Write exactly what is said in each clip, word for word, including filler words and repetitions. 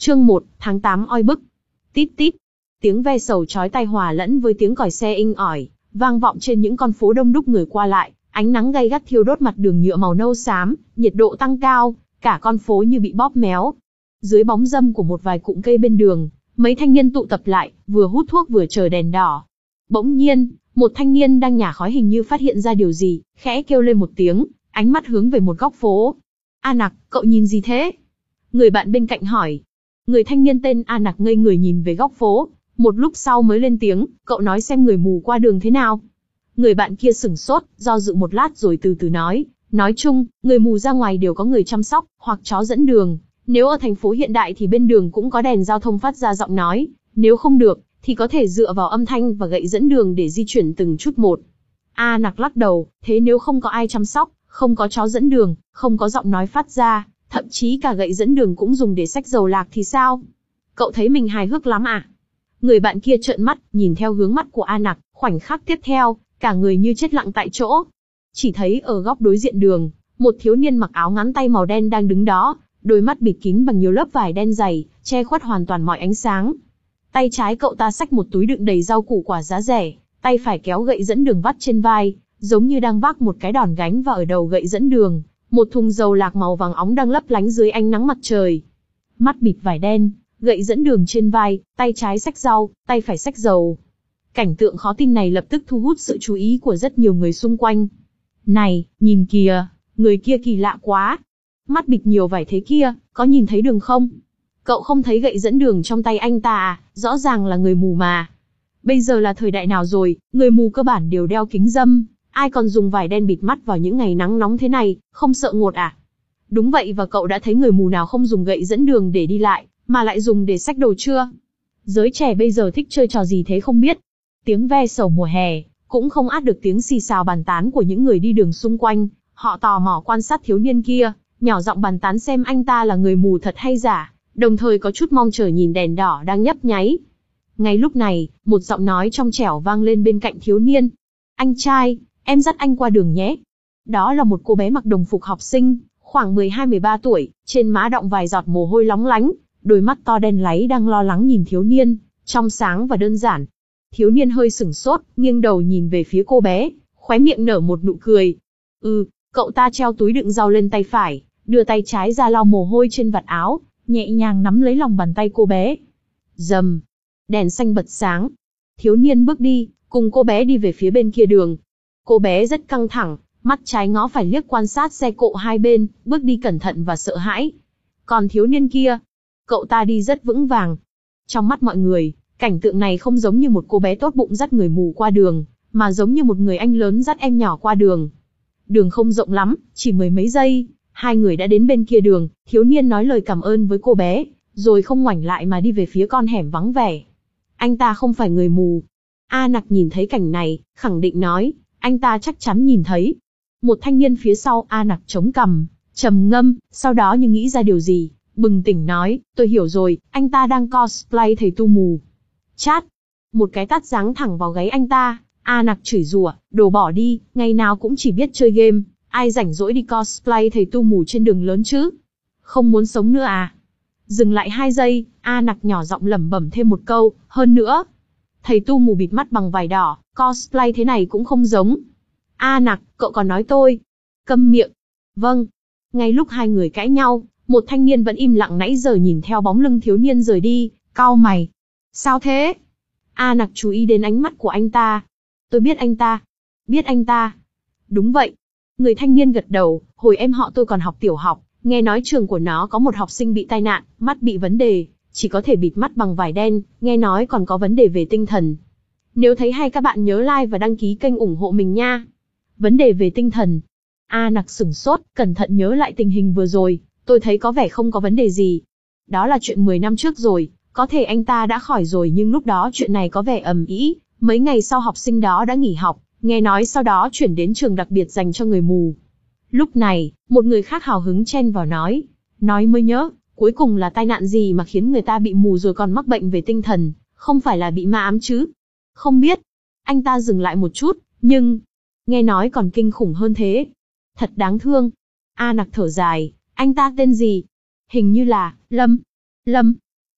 Chương một, tháng tám oi bức. Tít tít. Tiếng ve sầu chói tai hòa lẫn với tiếng còi xe inh ỏi, vang vọng trên những con phố đông đúc người qua lại, ánh nắng gay gắt thiêu đốt mặt đường nhựa màu nâu xám, nhiệt độ tăng cao, cả con phố như bị bóp méo. Dưới bóng râm của một vài cụm cây bên đường, mấy thanh niên tụ tập lại, vừa hút thuốc vừa chờ đèn đỏ. Bỗng nhiên, một thanh niên đang nhả khói hình như phát hiện ra điều gì, khẽ kêu lên một tiếng, ánh mắt hướng về một góc phố. A Nặc, cậu nhìn gì thế? Người bạn bên cạnh hỏi. Người thanh niên tên A Nặc ngây người nhìn về góc phố, một lúc sau mới lên tiếng, cậu nói xem người mù qua đường thế nào. Người bạn kia sửng sốt, do dự một lát rồi từ từ nói, nói chung, người mù ra ngoài đều có người chăm sóc, hoặc chó dẫn đường. Nếu ở thành phố hiện đại thì bên đường cũng có đèn giao thông phát ra giọng nói, nếu không được, thì có thể dựa vào âm thanh và gậy dẫn đường để di chuyển từng chút một. A Nặc lắc đầu, thế nếu không có ai chăm sóc, không có chó dẫn đường, không có giọng nói phát ra, thậm chí cả gậy dẫn đường cũng dùng để xách dầu lạc thì sao? Cậu thấy mình hài hước lắm à? Người bạn kia trợn mắt, nhìn theo hướng mắt của A Nặc, khoảnh khắc tiếp theo, cả người như chết lặng tại chỗ. Chỉ thấy ở góc đối diện đường, một thiếu niên mặc áo ngắn tay màu đen đang đứng đó, đôi mắt bịt kín bằng nhiều lớp vải đen dày, che khuất hoàn toàn mọi ánh sáng. Tay trái cậu ta xách một túi đựng đầy rau củ quả giá rẻ, tay phải kéo gậy dẫn đường vắt trên vai, giống như đang vác một cái đòn gánh, và ở đầu gậy dẫn đường, một thùng dầu lạc màu vàng óng đang lấp lánh dưới ánh nắng mặt trời. Mắt bịt vải đen, gậy dẫn đường trên vai, tay trái xách rau, tay phải xách dầu. Cảnh tượng khó tin này lập tức thu hút sự chú ý của rất nhiều người xung quanh. Này, nhìn kìa, người kia kỳ lạ quá. Mắt bịt nhiều vải thế kia, có nhìn thấy đường không? Cậu không thấy gậy dẫn đường trong tay anh ta à, rõ ràng là người mù mà. Bây giờ là thời đại nào rồi, người mù cơ bản đều đeo kính râm, ai còn dùng vải đen bịt mắt vào những ngày nắng nóng thế này, không sợ ngột à? Đúng vậy, và cậu đã thấy người mù nào không dùng gậy dẫn đường để đi lại, mà lại dùng để xách đồ chưa? Giới trẻ bây giờ thích chơi trò gì thế không biết. Tiếng ve sầu mùa hè, cũng không át được tiếng xì xào bàn tán của những người đi đường xung quanh, họ tò mò quan sát thiếu niên kia, nhỏ giọng bàn tán xem anh ta là người mù thật hay giả, đồng thời có chút mong chờ nhìn đèn đỏ đang nhấp nháy. Ngay lúc này, một giọng nói trong trẻo vang lên bên cạnh thiếu niên. Anh trai, em dắt anh qua đường nhé. Đó là một cô bé mặc đồng phục học sinh, khoảng mười hai mười ba tuổi, trên má đọng vài giọt mồ hôi lóng lánh, đôi mắt to đen láy đang lo lắng nhìn thiếu niên, trong sáng và đơn giản. Thiếu niên hơi sửng sốt, nghiêng đầu nhìn về phía cô bé, khóe miệng nở một nụ cười. Ừ, cậu ta treo túi đựng rau lên tay phải, đưa tay trái ra lau mồ hôi trên vạt áo, nhẹ nhàng nắm lấy lòng bàn tay cô bé. Rầm, đèn xanh bật sáng. Thiếu niên bước đi, cùng cô bé đi về phía bên kia đường. Cô bé rất căng thẳng, mắt trái ngó phải liếc quan sát xe cộ hai bên, bước đi cẩn thận và sợ hãi. Còn thiếu niên kia, cậu ta đi rất vững vàng. Trong mắt mọi người, cảnh tượng này không giống như một cô bé tốt bụng dắt người mù qua đường, mà giống như một người anh lớn dắt em nhỏ qua đường. Đường không rộng lắm, chỉ mười mấy giây, hai người đã đến bên kia đường. Thiếu niên nói lời cảm ơn với cô bé, rồi không ngoảnh lại mà đi về phía con hẻm vắng vẻ. Anh ta không phải người mù. A Nặc nhìn thấy cảnh này, khẳng định nói, anh ta chắc chắn nhìn thấy. Một thanh niên phía sau A Nặc chống cằm, trầm ngâm, sau đó như nghĩ ra điều gì, bừng tỉnh nói, tôi hiểu rồi, anh ta đang cosplay thầy tu mù. Chát, một cái tát giáng thẳng vào gáy anh ta. A Nặc chửi rủa, đồ bỏ đi, ngày nào cũng chỉ biết chơi game, ai rảnh rỗi đi cosplay thầy tu mù trên đường lớn chứ? Không muốn sống nữa à? Dừng lại hai giây, A Nặc nhỏ giọng lẩm bẩm thêm một câu, hơn nữa. Thầy tu mù bịt mắt bằng vải đỏ, cosplay thế này cũng không giống. A Nặc, cậu còn nói tôi. Câm miệng. Vâng. Ngay lúc hai người cãi nhau, một thanh niên vẫn im lặng nãy giờ nhìn theo bóng lưng thiếu niên rời đi, cau mày. Sao thế? A Nặc chú ý đến ánh mắt của anh ta. Tôi biết anh ta. Biết anh ta. Đúng vậy. Người thanh niên gật đầu, hồi em họ tôi còn học tiểu học, nghe nói trường của nó có một học sinh bị tai nạn, mắt bị vấn đề, chỉ có thể bịt mắt bằng vải đen, nghe nói còn có vấn đề về tinh thần. Nếu thấy hay các bạn nhớ like và đăng ký kênh ủng hộ mình nha. Vấn đề về tinh thần. A Nặc sửng sốt, cẩn thận nhớ lại tình hình vừa rồi, tôi thấy có vẻ không có vấn đề gì. Đó là chuyện mười năm trước rồi, có thể anh ta đã khỏi rồi, nhưng lúc đó chuyện này có vẻ ầm ĩ, mấy ngày sau học sinh đó đã nghỉ học, nghe nói sau đó chuyển đến trường đặc biệt dành cho người mù. Lúc này, một người khác hào hứng chen vào nói, nói mới nhớ, cuối cùng là tai nạn gì mà khiến người ta bị mù rồi còn mắc bệnh về tinh thần, không phải là bị ma ám chứ? Không biết. Anh ta dừng lại một chút, nhưng nghe nói còn kinh khủng hơn thế. Thật đáng thương. A Nặc thở dài, anh ta tên gì? Hình như là Lâm. Lâm.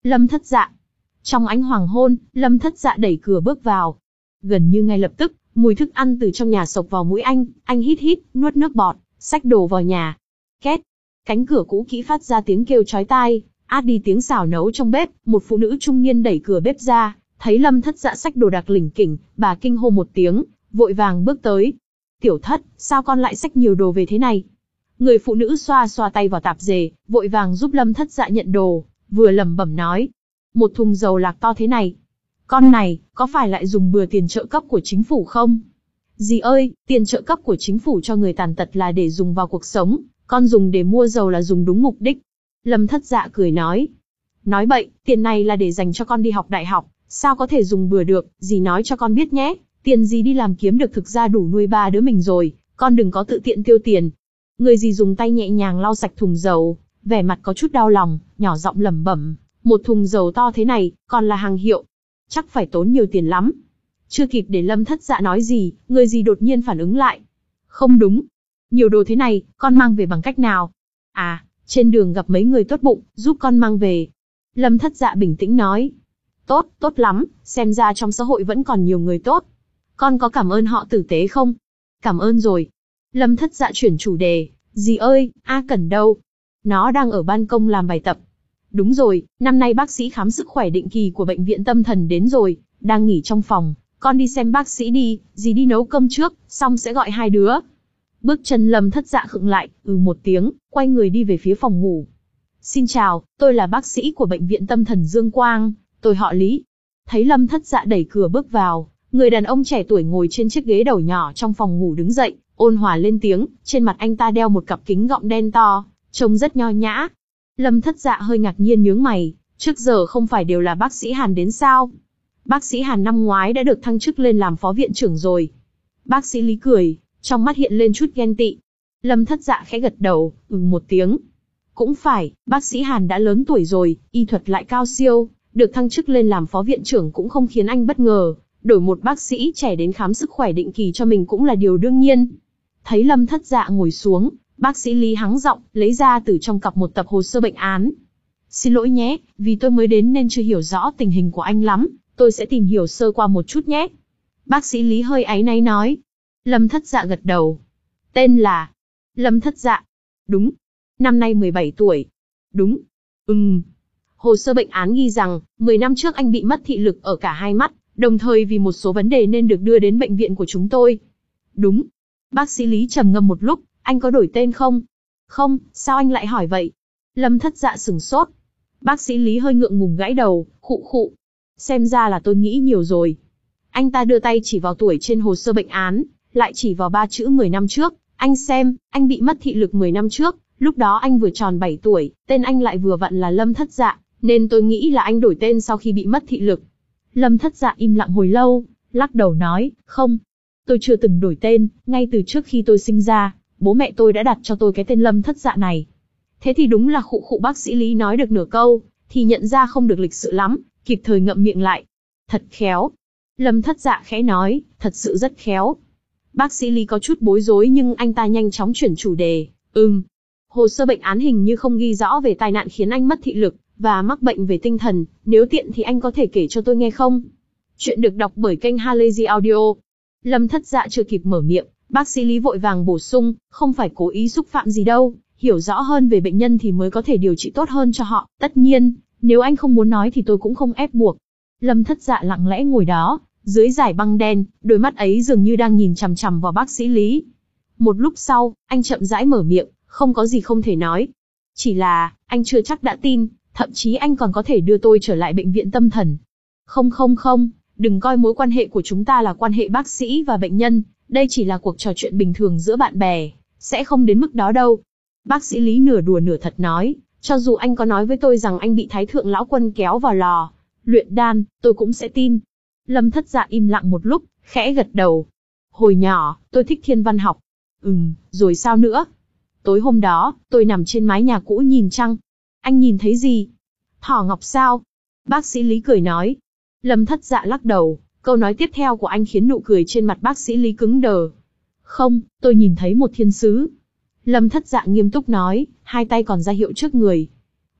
Lâm Thất Dạ. Trong ánh hoàng hôn, Lâm Thất Dạ đẩy cửa bước vào. Gần như ngay lập tức, mùi thức ăn từ trong nhà xộc vào mũi anh, anh hít hít, nuốt nước bọt, xách đồ vào nhà. Két. Cánh cửa cũ kỹ phát ra tiếng kêu chói tai, át đi tiếng xào nấu trong bếp. Một phụ nữ trung niên đẩy cửa bếp ra, thấy Lâm Thất Dạ xách đồ đạc lỉnh kỉnh, bà kinh hô một tiếng, vội vàng bước tới. Tiểu Thất, sao con lại xách nhiều đồ về thế này? Người phụ nữ xoa xoa tay vào tạp dề, vội vàng giúp Lâm Thất Dạ nhận đồ, vừa lẩm bẩm nói. Một thùng dầu lạc to thế này. Con này, có phải lại dùng bừa tiền trợ cấp của chính phủ không? Dì ơi, tiền trợ cấp của chính phủ cho người tàn tật là để dùng vào cuộc sống, con dùng để mua dầu là dùng đúng mục đích. Lâm Thất Dạ cười nói. Nói bậy, tiền này là để dành cho con đi học đại học, sao có thể dùng bừa được, dì nói cho con biết nhé. Tiền dì đi làm kiếm được thực ra đủ nuôi ba đứa mình rồi, con đừng có tự tiện tiêu tiền. Người dì dùng tay nhẹ nhàng lau sạch thùng dầu, vẻ mặt có chút đau lòng, nhỏ giọng lẩm bẩm. Một thùng dầu to thế này, còn là hàng hiệu. Chắc phải tốn nhiều tiền lắm. Chưa kịp để Lâm Thất Dạ nói gì, người dì đột nhiên phản ứng lại. Không đúng. Nhiều đồ thế này, con mang về bằng cách nào? À, trên đường gặp mấy người tốt bụng, giúp con mang về. Lâm Thất Dạ bình tĩnh nói. Tốt, tốt lắm, xem ra trong xã hội vẫn còn nhiều người tốt. Con có cảm ơn họ tử tế không? Cảm ơn rồi. Lâm Thất Dạ chuyển chủ đề. Dì ơi, A Cẩn đâu? Nó đang ở ban công làm bài tập. Đúng rồi, năm nay bác sĩ khám sức khỏe định kỳ của bệnh viện tâm thần đến rồi, đang nghỉ trong phòng. Con đi xem bác sĩ đi, dì đi nấu cơm trước, xong sẽ gọi hai đứa. Bước chân Lâm Thất Dạ khựng lại, ừ một tiếng, quay người đi về phía phòng ngủ. Xin chào, tôi là bác sĩ của bệnh viện tâm thần Dương Quang, tôi họ Lý. Thấy Lâm Thất Dạ đẩy cửa bước vào, người đàn ông trẻ tuổi ngồi trên chiếc ghế đầu nhỏ trong phòng ngủ đứng dậy, ôn hòa lên tiếng, trên mặt anh ta đeo một cặp kính gọng đen to, trông rất nho nhã. Lâm Thất Dạ hơi ngạc nhiên nhướng mày, trước giờ không phải đều là bác sĩ Hàn đến sao? Bác sĩ Hàn năm ngoái đã được thăng chức lên làm phó viện trưởng rồi. Bác sĩ Lý cười, trong mắt hiện lên chút ghen tị. Lâm Thất Dạ khẽ gật đầu, ừ một tiếng. Cũng phải, bác sĩ Hàn đã lớn tuổi rồi, y thuật lại cao siêu, được thăng chức lên làm phó viện trưởng cũng không khiến anh bất ngờ, đổi một bác sĩ trẻ đến khám sức khỏe định kỳ cho mình cũng là điều đương nhiên. Thấy Lâm Thất Dạ ngồi xuống, bác sĩ Lý hắng giọng, lấy ra từ trong cặp một tập hồ sơ bệnh án. Xin lỗi nhé, vì tôi mới đến nên chưa hiểu rõ tình hình của anh lắm, tôi sẽ tìm hiểu sơ qua một chút nhé. Bác sĩ Lý hơi áy náy nói. Lâm Thất Dạ gật đầu. Tên là? Lâm Thất Dạ. Đúng. Năm nay mười bảy tuổi. Đúng. Ừm. Hồ sơ bệnh án ghi rằng, mười năm trước anh bị mất thị lực ở cả hai mắt, đồng thời vì một số vấn đề nên được đưa đến bệnh viện của chúng tôi. Đúng. Bác sĩ Lý trầm ngâm một lúc, anh có đổi tên không? Không, sao anh lại hỏi vậy? Lâm Thất Dạ sửng sốt. Bác sĩ Lý hơi ngượng ngùng gãi đầu, khụ khụ. Xem ra là tôi nghĩ nhiều rồi. Anh ta đưa tay chỉ vào tuổi trên hồ sơ bệnh án, lại chỉ vào ba chữ mười năm trước. Anh xem, anh bị mất thị lực mười năm trước, lúc đó anh vừa tròn bảy tuổi, tên anh lại vừa vặn là Lâm Thất Dạ, nên tôi nghĩ là anh đổi tên sau khi bị mất thị lực. Lâm Thất Dạ im lặng hồi lâu, lắc đầu nói, không. Tôi chưa từng đổi tên, ngay từ trước khi tôi sinh ra, bố mẹ tôi đã đặt cho tôi cái tên Lâm Thất Dạ này. Thế thì đúng là khụ khụ. Bác sĩ Lý nói được nửa câu, thì nhận ra không được lịch sự lắm, kịp thời ngậm miệng lại. Thật khéo. Lâm Thất Dạ khẽ nói, thật sự rất khéo. Bác sĩ Lý có chút bối rối nhưng anh ta nhanh chóng chuyển chủ đề. Ừm. Hồ sơ bệnh án hình như không ghi rõ về tai nạn khiến anh mất thị lực, và mắc bệnh về tinh thần, nếu tiện thì anh có thể kể cho tôi nghe không? Chuyện được đọc bởi kênh Halazy Audio. Lâm Thất Dạ chưa kịp mở miệng, bác sĩ Lý vội vàng bổ sung, không phải cố ý xúc phạm gì đâu, hiểu rõ hơn về bệnh nhân thì mới có thể điều trị tốt hơn cho họ, tất nhiên, nếu anh không muốn nói thì tôi cũng không ép buộc. Lâm Thất Dạ lặng lẽ ngồi đó, dưới dải băng đen, đôi mắt ấy dường như đang nhìn chằm chằm vào bác sĩ Lý. Một lúc sau, anh chậm rãi mở miệng, không có gì không thể nói. Chỉ là, anh chưa chắc đã tin, thậm chí anh còn có thể đưa tôi trở lại bệnh viện tâm thần. Không không không, đừng coi mối quan hệ của chúng ta là quan hệ bác sĩ và bệnh nhân, đây chỉ là cuộc trò chuyện bình thường giữa bạn bè, sẽ không đến mức đó đâu. Bác sĩ Lý nửa đùa nửa thật nói, cho dù anh có nói với tôi rằng anh bị Thái Thượng Lão Quân kéo vào lò luyện đan, tôi cũng sẽ tin. Lâm Thất Dạ im lặng một lúc, khẽ gật đầu. Hồi nhỏ, tôi thích thiên văn học. Ừm, rồi sao nữa? Tối hôm đó, tôi nằm trên mái nhà cũ nhìn trăng. Anh nhìn thấy gì? Thỏ ngọc sao? Bác sĩ Lý cười nói. Lâm Thất Dạ lắc đầu, câu nói tiếp theo của anh khiến nụ cười trên mặt bác sĩ Lý cứng đờ. Không, tôi nhìn thấy một thiên sứ. Lâm Thất Dạ nghiêm túc nói, hai tay còn ra hiệu trước người.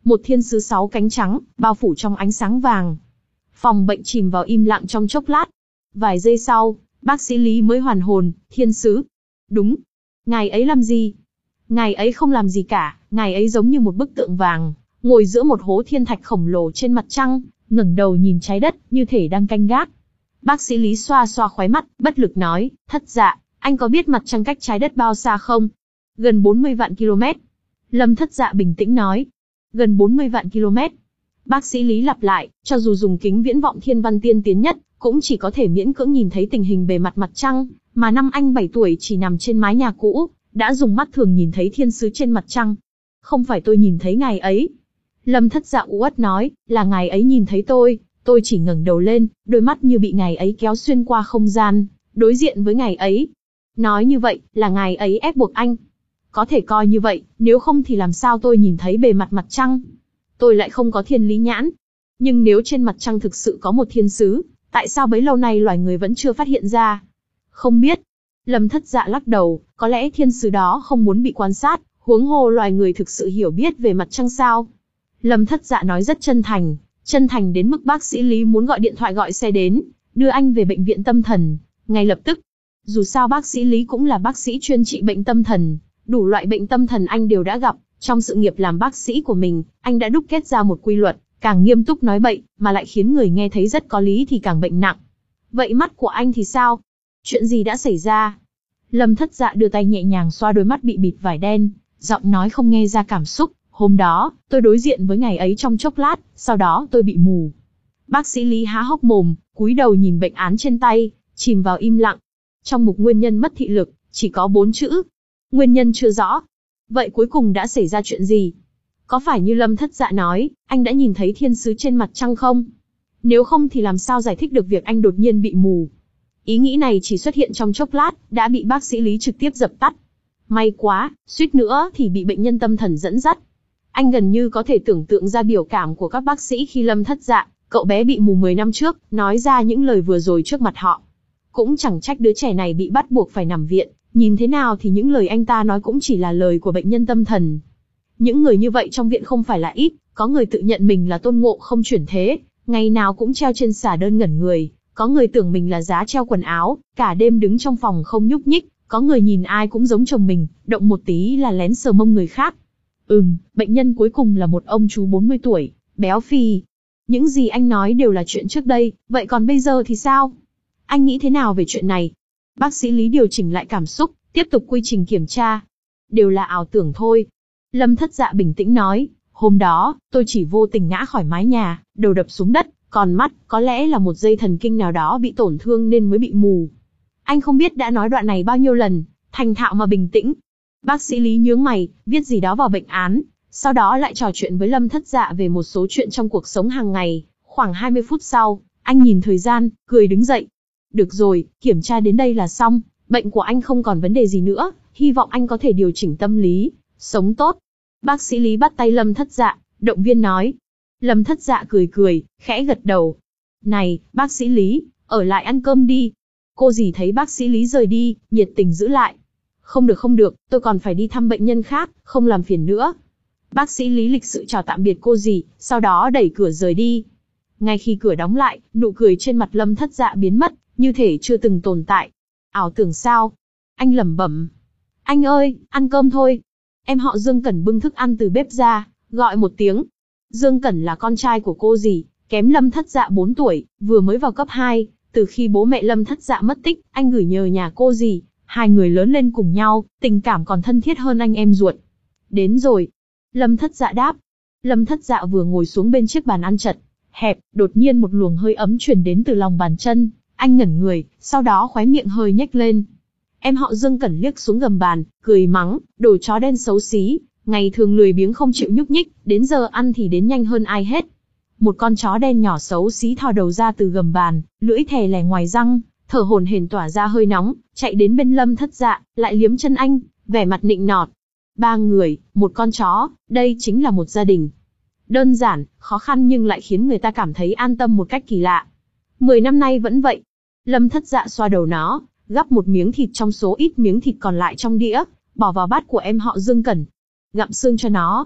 Một thiên sứ sáu cánh trắng, bao phủ trong ánh sáng vàng. Phòng bệnh chìm vào im lặng trong chốc lát. Vài giây sau, bác sĩ Lý mới hoàn hồn, thiên sứ. Đúng. Ngài ấy làm gì? Ngài ấy không làm gì cả, ngài ấy giống như một bức tượng vàng, ngồi giữa một hố thiên thạch khổng lồ trên mặt trăng, ngẩng đầu nhìn trái đất, như thể đang canh gác. Bác sĩ Lý xoa xoa khóe mắt, bất lực nói, Thất Dạ, anh có biết mặt trăng cách trái đất bao xa không? Gần bốn mươi vạn km. Lâm Thất Dạ bình tĩnh nói. Gần bốn mươi vạn km. Bác sĩ Lý lặp lại, cho dù dùng kính viễn vọng thiên văn tiên tiến nhất, cũng chỉ có thể miễn cưỡng nhìn thấy tình hình bề mặt mặt trăng, mà năm anh bảy tuổi chỉ nằm trên mái nhà cũ, đã dùng mắt thường nhìn thấy thiên sứ trên mặt trăng. Không phải tôi nhìn thấy ngài ấy. Lâm Thất Dạ uất nói, là ngài ấy nhìn thấy tôi, tôi chỉ ngẩng đầu lên, đôi mắt như bị ngài ấy kéo xuyên qua không gian, đối diện với ngài ấy. Nói như vậy, là ngài ấy ép buộc anh. Có thể coi như vậy, nếu không thì làm sao tôi nhìn thấy bề mặt mặt trăng? Tôi lại không có thiên lý nhãn. Nhưng nếu trên mặt trăng thực sự có một thiên sứ, tại sao bấy lâu nay loài người vẫn chưa phát hiện ra? Không biết. Lâm Thất Dạ lắc đầu, có lẽ thiên sứ đó không muốn bị quan sát, huống hồ loài người thực sự hiểu biết về mặt trăng sao? Lâm Thất Dạ nói rất chân thành, chân thành đến mức bác sĩ Lý muốn gọi điện thoại gọi xe đến, đưa anh về bệnh viện tâm thần, ngay lập tức. Dù sao bác sĩ Lý cũng là bác sĩ chuyên trị bệnh tâm thần, đủ loại bệnh tâm thần anh đều đã gặp, trong sự nghiệp làm bác sĩ của mình, anh đã đúc kết ra một quy luật, càng nghiêm túc nói bậy, mà lại khiến người nghe thấy rất có lý thì càng bệnh nặng. Vậy mắt của anh thì sao? Chuyện gì đã xảy ra? Lâm Thất Dạ đưa tay nhẹ nhàng xoa đôi mắt bị bịt vải đen, giọng nói không nghe ra cảm xúc. Hôm đó, tôi đối diện với ngài ấy trong chốc lát, sau đó tôi bị mù. Bác sĩ Lý há hốc mồm, cúi đầu nhìn bệnh án trên tay, chìm vào im lặng. Trong mục nguyên nhân mất thị lực, chỉ có bốn chữ. Nguyên nhân chưa rõ. Vậy cuối cùng đã xảy ra chuyện gì? Có phải như Lâm Thất Dạ nói, anh đã nhìn thấy thiên sứ trên mặt trăng không? Nếu không thì làm sao giải thích được việc anh đột nhiên bị mù? Ý nghĩ này chỉ xuất hiện trong chốc lát, đã bị bác sĩ Lý trực tiếp dập tắt. May quá, suýt nữa thì bị bệnh nhân tâm thần dẫn dắt. Anh gần như có thể tưởng tượng ra biểu cảm của các bác sĩ khi Lâm Thất Dạ, cậu bé bị mù mười năm trước, nói ra những lời vừa rồi trước mặt họ. Cũng chẳng trách đứa trẻ này bị bắt buộc phải nằm viện, nhìn thế nào thì những lời anh ta nói cũng chỉ là lời của bệnh nhân tâm thần. Những người như vậy trong viện không phải là ít, có người tự nhận mình là Tôn Ngộ Không chuyển thế, ngày nào cũng treo trên xà đơn ngẩn người, có người tưởng mình là giá treo quần áo, cả đêm đứng trong phòng không nhúc nhích, có người nhìn ai cũng giống chồng mình, động một tí là lén sờ mông người khác. Ừm, bệnh nhân cuối cùng là một ông chú bốn mươi tuổi, béo phì. Những gì anh nói đều là chuyện trước đây, vậy còn bây giờ thì sao? Anh nghĩ thế nào về chuyện này? Bác sĩ Lý điều chỉnh lại cảm xúc, tiếp tục quy trình kiểm tra. Đều là ảo tưởng thôi. Lâm Thất Dạ bình tĩnh nói, hôm đó, tôi chỉ vô tình ngã khỏi mái nhà, đầu đập xuống đất, còn mắt, có lẽ là một dây thần kinh nào đó bị tổn thương nên mới bị mù. Anh không biết đã nói đoạn này bao nhiêu lần, thành thạo mà bình tĩnh. Bác sĩ Lý nhướng mày, viết gì đó vào bệnh án, sau đó lại trò chuyện với Lâm Thất Dạ về một số chuyện trong cuộc sống hàng ngày. Khoảng hai mươi phút sau, anh nhìn thời gian, cười đứng dậy. Được rồi, kiểm tra đến đây là xong, bệnh của anh không còn vấn đề gì nữa, hy vọng anh có thể điều chỉnh tâm lý, sống tốt. Bác sĩ Lý bắt tay Lâm Thất Dạ, động viên nói. Lâm Thất Dạ cười cười, khẽ gật đầu. Này, bác sĩ Lý, ở lại ăn cơm đi. Cô dì thấy bác sĩ Lý rời đi, nhiệt tình giữ lại. Không được không được, tôi còn phải đi thăm bệnh nhân khác, không làm phiền nữa. Bác sĩ Lý lịch sự chào tạm biệt cô dì, sau đó đẩy cửa rời đi. Ngay khi cửa đóng lại, nụ cười trên mặt Lâm Thất Dạ biến mất, như thể chưa từng tồn tại. Ảo tưởng sao? Anh lẩm bẩm. Anh ơi, ăn cơm thôi. Em họ Dương Cẩn bưng thức ăn từ bếp ra, gọi một tiếng. Dương Cẩn là con trai của cô dì, kém Lâm Thất Dạ bốn tuổi, vừa mới vào cấp hai. Từ khi bố mẹ Lâm Thất Dạ mất tích, anh gửi nhờ nhà cô dì. Hai người lớn lên cùng nhau, tình cảm còn thân thiết hơn anh em ruột. Đến rồi. Lâm Thất Dạ đáp. Lâm Thất Dạ vừa ngồi xuống bên chiếc bàn ăn chật hẹp, đột nhiên một luồng hơi ấm truyền đến từ lòng bàn chân. Anh ngẩn người, sau đó khóe miệng hơi nhếch lên. Em họ Dương Cẩn liếc xuống gầm bàn, cười mắng, đồ chó đen xấu xí, ngày thường lười biếng không chịu nhúc nhích, đến giờ ăn thì đến nhanh hơn ai hết. Một con chó đen nhỏ xấu xí thò đầu ra từ gầm bàn, lưỡi thè lè ngoài răng, thở hổn hển tỏa ra hơi nóng, chạy đến bên Lâm Thất Dạ, lại liếm chân anh, vẻ mặt nịnh nọt. Ba người, một con chó, đây chính là một gia đình. Đơn giản, khó khăn nhưng lại khiến người ta cảm thấy an tâm một cách kỳ lạ. Mười năm nay vẫn vậy. Lâm Thất Dạ xoa đầu nó, gắp một miếng thịt trong số ít miếng thịt còn lại trong đĩa, bỏ vào bát của em họ Dương Cẩn. Gặm xương cho nó.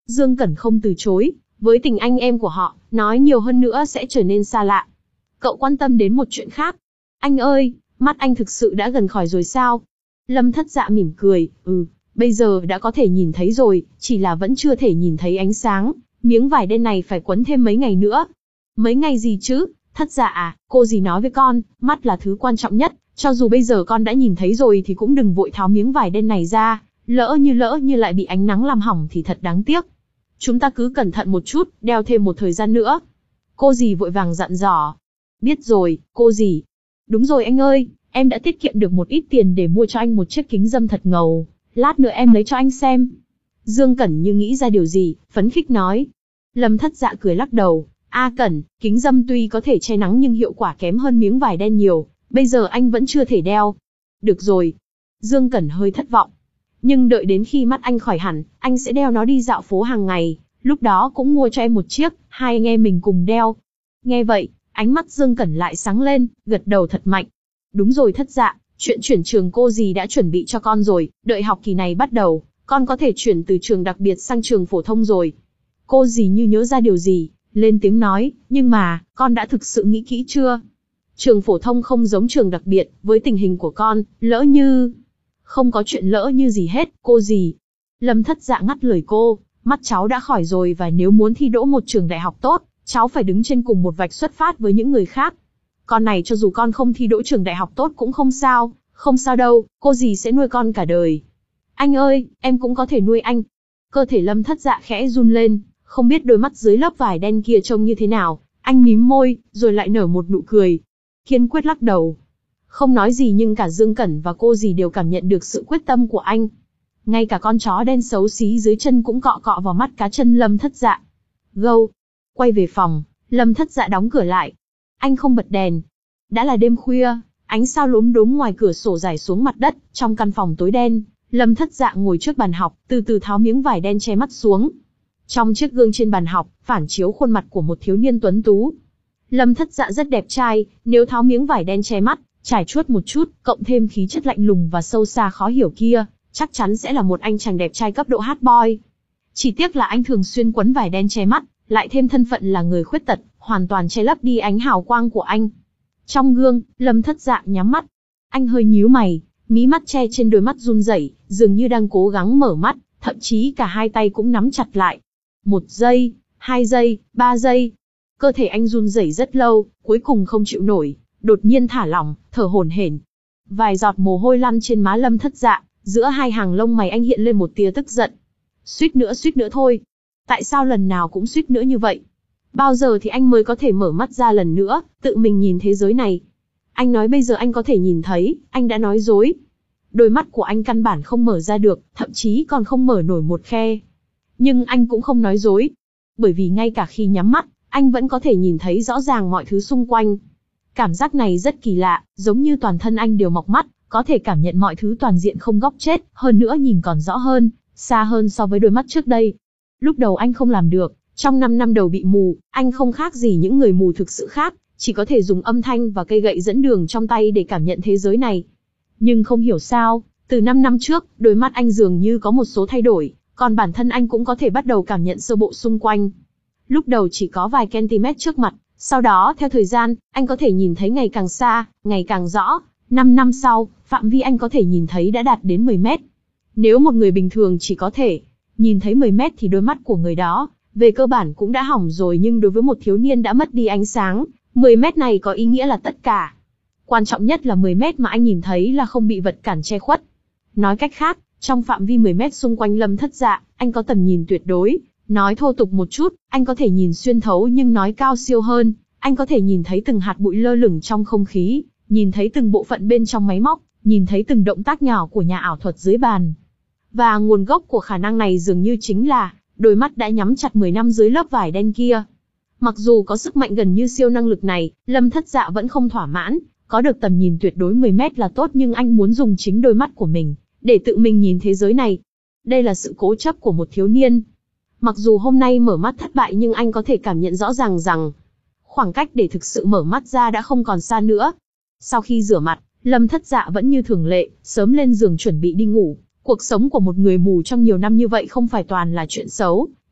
Dương Cẩn không từ chối, với tình anh em của họ, nói nhiều hơn nữa sẽ trở nên xa lạ. Cậu quan tâm đến một chuyện khác. Anh ơi, mắt anh thực sự đã gần khỏi rồi sao? Lâm Thất Dạ mỉm cười, ừ, bây giờ đã có thể nhìn thấy rồi, chỉ là vẫn chưa thể nhìn thấy ánh sáng, miếng vải đen này phải quấn thêm mấy ngày nữa. Mấy ngày gì chứ? Thất Dạ à, cô gì nói với con, mắt là thứ quan trọng nhất, cho dù bây giờ con đã nhìn thấy rồi thì cũng đừng vội tháo miếng vải đen này ra, lỡ như lỡ như lại bị ánh nắng làm hỏng thì thật đáng tiếc. Chúng ta cứ cẩn thận một chút, đeo thêm một thời gian nữa. Cô dì vội vàng dặn dò. Biết rồi, cô dì. Đúng rồi anh ơi, em đã tiết kiệm được một ít tiền để mua cho anh một chiếc kính râm thật ngầu, lát nữa em lấy cho anh xem. Dương Cẩn như nghĩ ra điều gì, phấn khích nói. Lâm Thất Dạ cười lắc đầu. A Cẩn, kính râm tuy có thể che nắng nhưng hiệu quả kém hơn miếng vải đen nhiều, bây giờ anh vẫn chưa thể đeo. Được rồi. Dương Cẩn hơi thất vọng. Nhưng đợi đến khi mắt anh khỏi hẳn, anh sẽ đeo nó đi dạo phố hàng ngày, lúc đó cũng mua cho em một chiếc, hai anh em mình cùng đeo. Nghe vậy, ánh mắt Dương Cẩn lại sáng lên, gật đầu thật mạnh. Đúng rồi Thất Dạ, chuyện chuyển trường cô dì đã chuẩn bị cho con rồi, đợi học kỳ này bắt đầu, con có thể chuyển từ trường đặc biệt sang trường phổ thông rồi. Cô dì như nhớ ra điều gì, lên tiếng nói, nhưng mà, con đã thực sự nghĩ kỹ chưa? Trường phổ thông không giống trường đặc biệt, với tình hình của con, lỡ như... Không có chuyện lỡ như gì hết, cô dì. Lâm Thất Dạ ngắt lời cô, mắt cháu đã khỏi rồi và nếu muốn thi đỗ một trường đại học tốt, cháu phải đứng trên cùng một vạch xuất phát với những người khác. Con này cho dù con không thi đỗ trường đại học tốt cũng không sao, không sao đâu, cô dì sẽ nuôi con cả đời. Anh ơi, em cũng có thể nuôi anh. Cơ thể Lâm Thất Dạ khẽ run lên, không biết đôi mắt dưới lớp vải đen kia trông như thế nào, anh mím môi, rồi lại nở một nụ cười. Kiên quyết lắc đầu. Không nói gì nhưng cả Dương Cẩn và cô dì đều cảm nhận được sự quyết tâm của anh. Ngay cả con chó đen xấu xí dưới chân cũng cọ cọ vào mắt cá chân Lâm Thất Dạ. Gâu. Quay về phòng, Lâm Thất Dạ đóng cửa lại. Anh không bật đèn. Đã là đêm khuya, ánh sao lốm đốm ngoài cửa sổ rải xuống mặt đất, trong căn phòng tối đen, Lâm Thất Dạ ngồi trước bàn học, từ từ tháo miếng vải đen che mắt xuống. Trong chiếc gương trên bàn học, phản chiếu khuôn mặt của một thiếu niên tuấn tú. Lâm Thất Dạ rất đẹp trai, nếu tháo miếng vải đen che mắt, trải chuốt một chút, cộng thêm khí chất lạnh lùng và sâu xa khó hiểu kia, chắc chắn sẽ là một anh chàng đẹp trai cấp độ hot boy. Chỉ tiếc là anh thường xuyên quấn vải đen che mắt, lại thêm thân phận là người khuyết tật, hoàn toàn che lấp đi ánh hào quang của anh. Trong gương, Lâm Thất Dạ nhắm mắt. Anh hơi nhíu mày, mí mắt che trên đôi mắt run rẩy, dường như đang cố gắng mở mắt, thậm chí cả hai tay cũng nắm chặt lại. Một giây, hai giây, ba giây. Cơ thể anh run rẩy rất lâu, cuối cùng không chịu nổi, đột nhiên thả lỏng, thở hổn hển. Vài giọt mồ hôi lăn trên má Lâm Thất Dạ, giữa hai hàng lông mày anh hiện lên một tia tức giận. Suýt nữa suýt nữa thôi. Tại sao lần nào cũng suýt nữa như vậy? Bao giờ thì anh mới có thể mở mắt ra lần nữa, tự mình nhìn thế giới này? Anh nói bây giờ anh có thể nhìn thấy, anh đã nói dối. Đôi mắt của anh căn bản không mở ra được, thậm chí còn không mở nổi một khe. Nhưng anh cũng không nói dối. Bởi vì ngay cả khi nhắm mắt, anh vẫn có thể nhìn thấy rõ ràng mọi thứ xung quanh. Cảm giác này rất kỳ lạ, giống như toàn thân anh đều mọc mắt, có thể cảm nhận mọi thứ toàn diện không góc chết, hơn nữa nhìn còn rõ hơn, xa hơn so với đôi mắt trước đây. Lúc đầu anh không làm được, trong năm năm đầu bị mù, anh không khác gì những người mù thực sự khác, chỉ có thể dùng âm thanh và cây gậy dẫn đường trong tay để cảm nhận thế giới này. Nhưng không hiểu sao, từ năm năm trước, đôi mắt anh dường như có một số thay đổi, còn bản thân anh cũng có thể bắt đầu cảm nhận sơ bộ xung quanh. Lúc đầu chỉ có vài cm trước mặt, sau đó theo thời gian, anh có thể nhìn thấy ngày càng xa, ngày càng rõ. năm năm sau, phạm vi anh có thể nhìn thấy đã đạt đến mười mét. Nếu một người bình thường chỉ có thể nhìn thấy mười mét thì đôi mắt của người đó, về cơ bản cũng đã hỏng rồi, nhưng đối với một thiếu niên đã mất đi ánh sáng, mười mét này có ý nghĩa là tất cả. Quan trọng nhất là mười mét mà anh nhìn thấy là không bị vật cản che khuất. Nói cách khác, trong phạm vi mười mét xung quanh Lâm Thất Dạ, anh có tầm nhìn tuyệt đối. Nói thô tục một chút, anh có thể nhìn xuyên thấu, nhưng nói cao siêu hơn, anh có thể nhìn thấy từng hạt bụi lơ lửng trong không khí, nhìn thấy từng bộ phận bên trong máy móc, nhìn thấy từng động tác nhỏ của nhà ảo thuật dưới bàn. Và nguồn gốc của khả năng này dường như chính là đôi mắt đã nhắm chặt mười năm dưới lớp vải đen kia. Mặc dù có sức mạnh gần như siêu năng lực này, Lâm Thất Dạ vẫn không thỏa mãn, có được tầm nhìn tuyệt đối mười mét là tốt, nhưng anh muốn dùng chính đôi mắt của mình để tự mình nhìn thế giới này. Đây là sự cố chấp của một thiếu niên. Mặc dù hôm nay mở mắt thất bại, nhưng anh có thể cảm nhận rõ ràng rằng khoảng cách để thực sự mở mắt ra đã không còn xa nữa. Sau khi rửa mặt, Lâm Thất Dạ vẫn như thường lệ, sớm lên giường chuẩn bị đi ngủ. Cuộc sống của một người mù trong nhiều năm như vậy không phải toàn là chuyện xấu,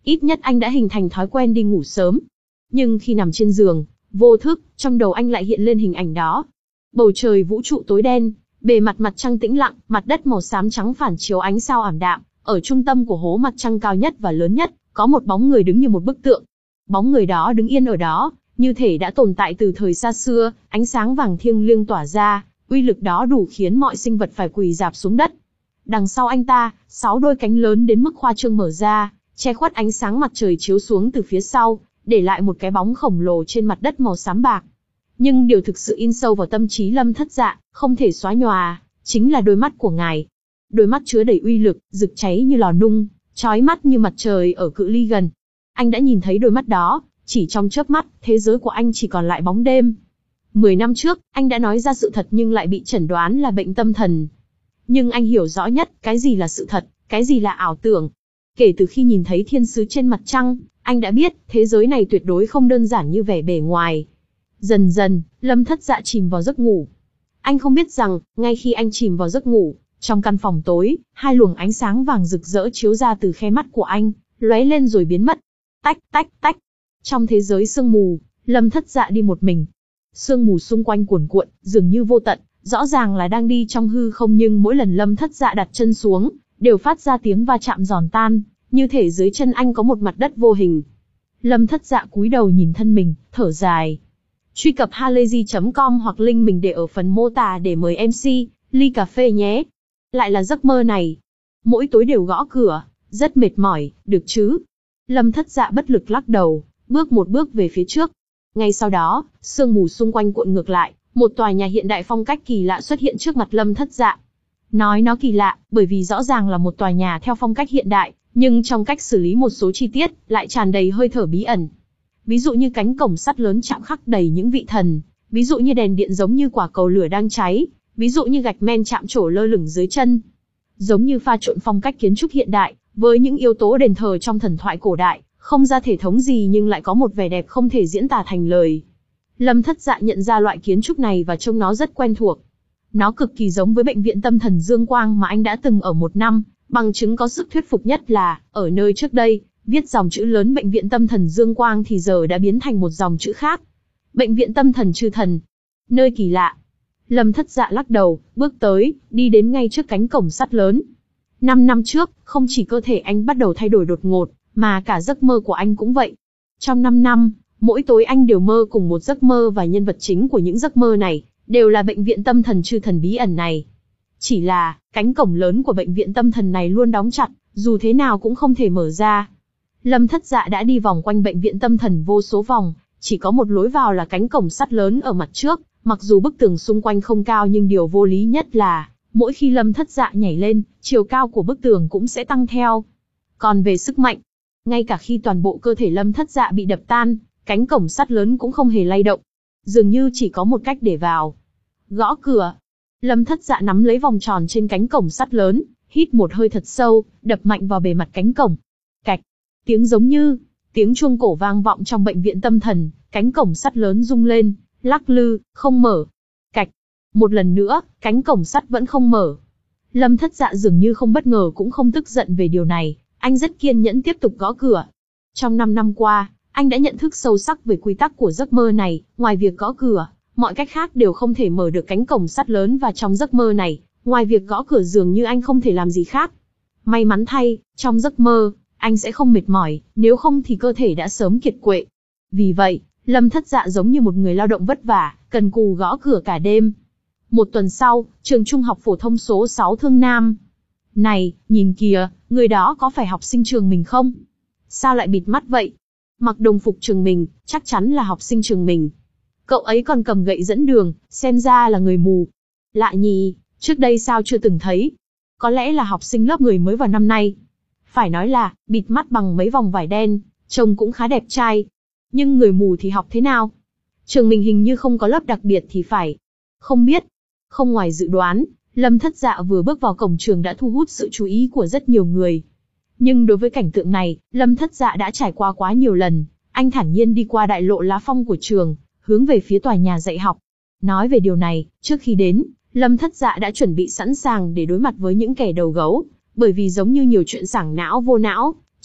Ít nhất anh đã hình thành thói quen đi ngủ sớm. Nhưng khi nằm trên giường, vô thức, trong đầu anh lại hiện lên hình ảnh đó. Bầu trời vũ trụ tối đen, bề mặt mặt trăng tĩnh lặng, mặt đất màu xám trắng phản chiếu ánh sao ảm đạm. Ở trung tâm của hố mặt trăng cao nhất và lớn nhất, có một bóng người đứng như một bức tượng. Bóng người đó đứng yên ở đó, như thể đã tồn tại từ thời xa xưa, ánh sáng vàng thiêng liêng tỏa ra, uy lực đó đủ khiến mọi sinh vật phải quỳ rạp xuống đất. Đằng sau anh ta, sáu đôi cánh lớn đến mức khoa trương mở ra, che khuất ánh sáng mặt trời chiếu xuống từ phía sau, để lại một cái bóng khổng lồ trên mặt đất màu xám bạc. Nhưng điều thực sự in sâu vào tâm trí Lâm Thất Dạ, không thể xóa nhòa, chính là đôi mắt của ngài. Đôi mắt chứa đầy uy lực, rực cháy như lò nung, chói mắt như mặt trời ở cự ly gần. Anh đã nhìn thấy đôi mắt đó, chỉ trong chớp mắt, thế giới của anh chỉ còn lại bóng đêm. Mười năm trước, anh đã nói ra sự thật nhưng lại bị chẩn đoán là bệnh tâm thần. Nhưng anh hiểu rõ nhất, cái gì là sự thật, cái gì là ảo tưởng. Kể từ khi nhìn thấy thiên sứ trên mặt trăng, anh đã biết, thế giới này tuyệt đối không đơn giản như vẻ bề ngoài. Dần dần, Lâm Thất Dạ chìm vào giấc ngủ. Anh không biết rằng, ngay khi anh chìm vào giấc ngủ, trong căn phòng tối, hai luồng ánh sáng vàng rực rỡ chiếu ra từ khe mắt của anh, lóe lên rồi biến mất. Tách, tách, tách. Trong thế giới sương mù, Lâm Thất Dạ đi một mình. Sương mù xung quanh cuồn cuộn, dường như vô tận, rõ ràng là đang đi trong hư không, nhưng mỗi lần Lâm Thất Dạ đặt chân xuống, đều phát ra tiếng va chạm giòn tan, như thể dưới chân anh có một mặt đất vô hình. Lâm Thất Dạ cúi đầu nhìn thân mình, thở dài. Truy cập halayzi chấm com hoặc link mình để ở phần mô tả để mời em xê, ly cà phê nhé. Lại là giấc mơ này. Mỗi tối đều gõ cửa, rất mệt mỏi, được chứ? Lâm Thất Dạ bất lực lắc đầu, bước một bước về phía trước. Ngay sau đó, sương mù xung quanh cuộn ngược lại, một tòa nhà hiện đại phong cách kỳ lạ xuất hiện trước mặt Lâm Thất Dạ. Nói nó kỳ lạ, bởi vì rõ ràng là một tòa nhà theo phong cách hiện đại, nhưng trong cách xử lý một số chi tiết, lại tràn đầy hơi thở bí ẩn. Ví dụ như cánh cổng sắt lớn chạm khắc đầy những vị thần, ví dụ như đèn điện giống như quả cầu lửa đang cháy, ví dụ như gạch men chạm trổ lơ lửng dưới chân. Giống như pha trộn phong cách kiến trúc hiện đại, với những yếu tố đền thờ trong thần thoại cổ đại, không ra thể thống gì nhưng lại có một vẻ đẹp không thể diễn tả thành lời. Lâm Thất Dạ nhận ra loại kiến trúc này và trông nó rất quen thuộc. Nó cực kỳ giống với bệnh viện tâm thần Dương Quang mà anh đã từng ở một năm, bằng chứng có sức thuyết phục nhất là, ở nơi trước đây, viết dòng chữ lớn bệnh viện tâm thần Dương Quang thì giờ đã biến thành một dòng chữ khác. Bệnh viện tâm thần Chư Thần. Nơi kỳ lạ. Lâm Thất Dạ lắc đầu, bước tới, đi đến ngay trước cánh cổng sắt lớn. Năm năm trước, không chỉ cơ thể anh bắt đầu thay đổi đột ngột, mà cả giấc mơ của anh cũng vậy. Trong năm năm, mỗi tối anh đều mơ cùng một giấc mơ và nhân vật chính của những giấc mơ này, đều là bệnh viện tâm thần Chư Thần bí ẩn này. Chỉ là, cánh cổng lớn của bệnh viện tâm thần này luôn đóng chặt, dù thế nào cũng không thể mở ra. Lâm Thất Dạ đã đi vòng quanh bệnh viện tâm thần vô số vòng, chỉ có một lối vào là cánh cổng sắt lớn ở mặt trước, mặc dù bức tường xung quanh không cao nhưng điều vô lý nhất là, mỗi khi Lâm Thất Dạ nhảy lên, chiều cao của bức tường cũng sẽ tăng theo. Còn về sức mạnh, ngay cả khi toàn bộ cơ thể Lâm Thất Dạ bị đập tan, cánh cổng sắt lớn cũng không hề lay động. Dường như chỉ có một cách để vào. Gõ cửa. Lâm Thất Dạ nắm lấy vòng tròn trên cánh cổng sắt lớn, hít một hơi thật sâu, đập mạnh vào bề mặt cánh cổng. Cạch. Tiếng giống như tiếng chuông cổ vang vọng trong bệnh viện tâm thần, cánh cổng sắt lớn rung lên, lắc lư, không mở. Cạch. Một lần nữa, cánh cổng sắt vẫn không mở. Lâm Thất Dạ dường như không bất ngờ cũng không tức giận về điều này, anh rất kiên nhẫn tiếp tục gõ cửa. Trong năm năm qua, anh đã nhận thức sâu sắc về quy tắc của giấc mơ này, ngoài việc gõ cửa, mọi cách khác đều không thể mở được cánh cổng sắt lớn, và trong giấc mơ này, ngoài việc gõ cửa dường như anh không thể làm gì khác. May mắn thay, trong giấc mơ, anh sẽ không mệt mỏi, nếu không thì cơ thể đã sớm kiệt quệ. Vì vậy, Lâm Thất Dạ giống như một người lao động vất vả, cần cù gõ cửa cả đêm. Một tuần sau, trường trung học phổ thông số sáu Thương Nam. Này, nhìn kìa, người đó có phải học sinh trường mình không? Sao lại bịt mắt vậy? Mặc đồng phục trường mình, chắc chắn là học sinh trường mình. Cậu ấy còn cầm gậy dẫn đường, xem ra là người mù. Lạ nhỉ, trước đây sao chưa từng thấy? Có lẽ là học sinh lớp người mới vào năm nay. Phải nói là, bịt mắt bằng mấy vòng vải đen, trông cũng khá đẹp trai. Nhưng người mù thì học thế nào? Trường mình hình như không có lớp đặc biệt thì phải. Không biết. Không ngoài dự đoán, Lâm Thất Dạ vừa bước vào cổng trường đã thu hút sự chú ý của rất nhiều người. Nhưng đối với cảnh tượng này, Lâm Thất Dạ đã trải qua quá nhiều lần. Anh thản nhiên đi qua đại lộ lá phong của trường, hướng về phía tòa nhà dạy học. Nói về điều này, trước khi đến, Lâm Thất Dạ đã chuẩn bị sẵn sàng để đối mặt với những kẻ đầu gấu, bởi vì giống như nhiều chuyện sảng não vô não,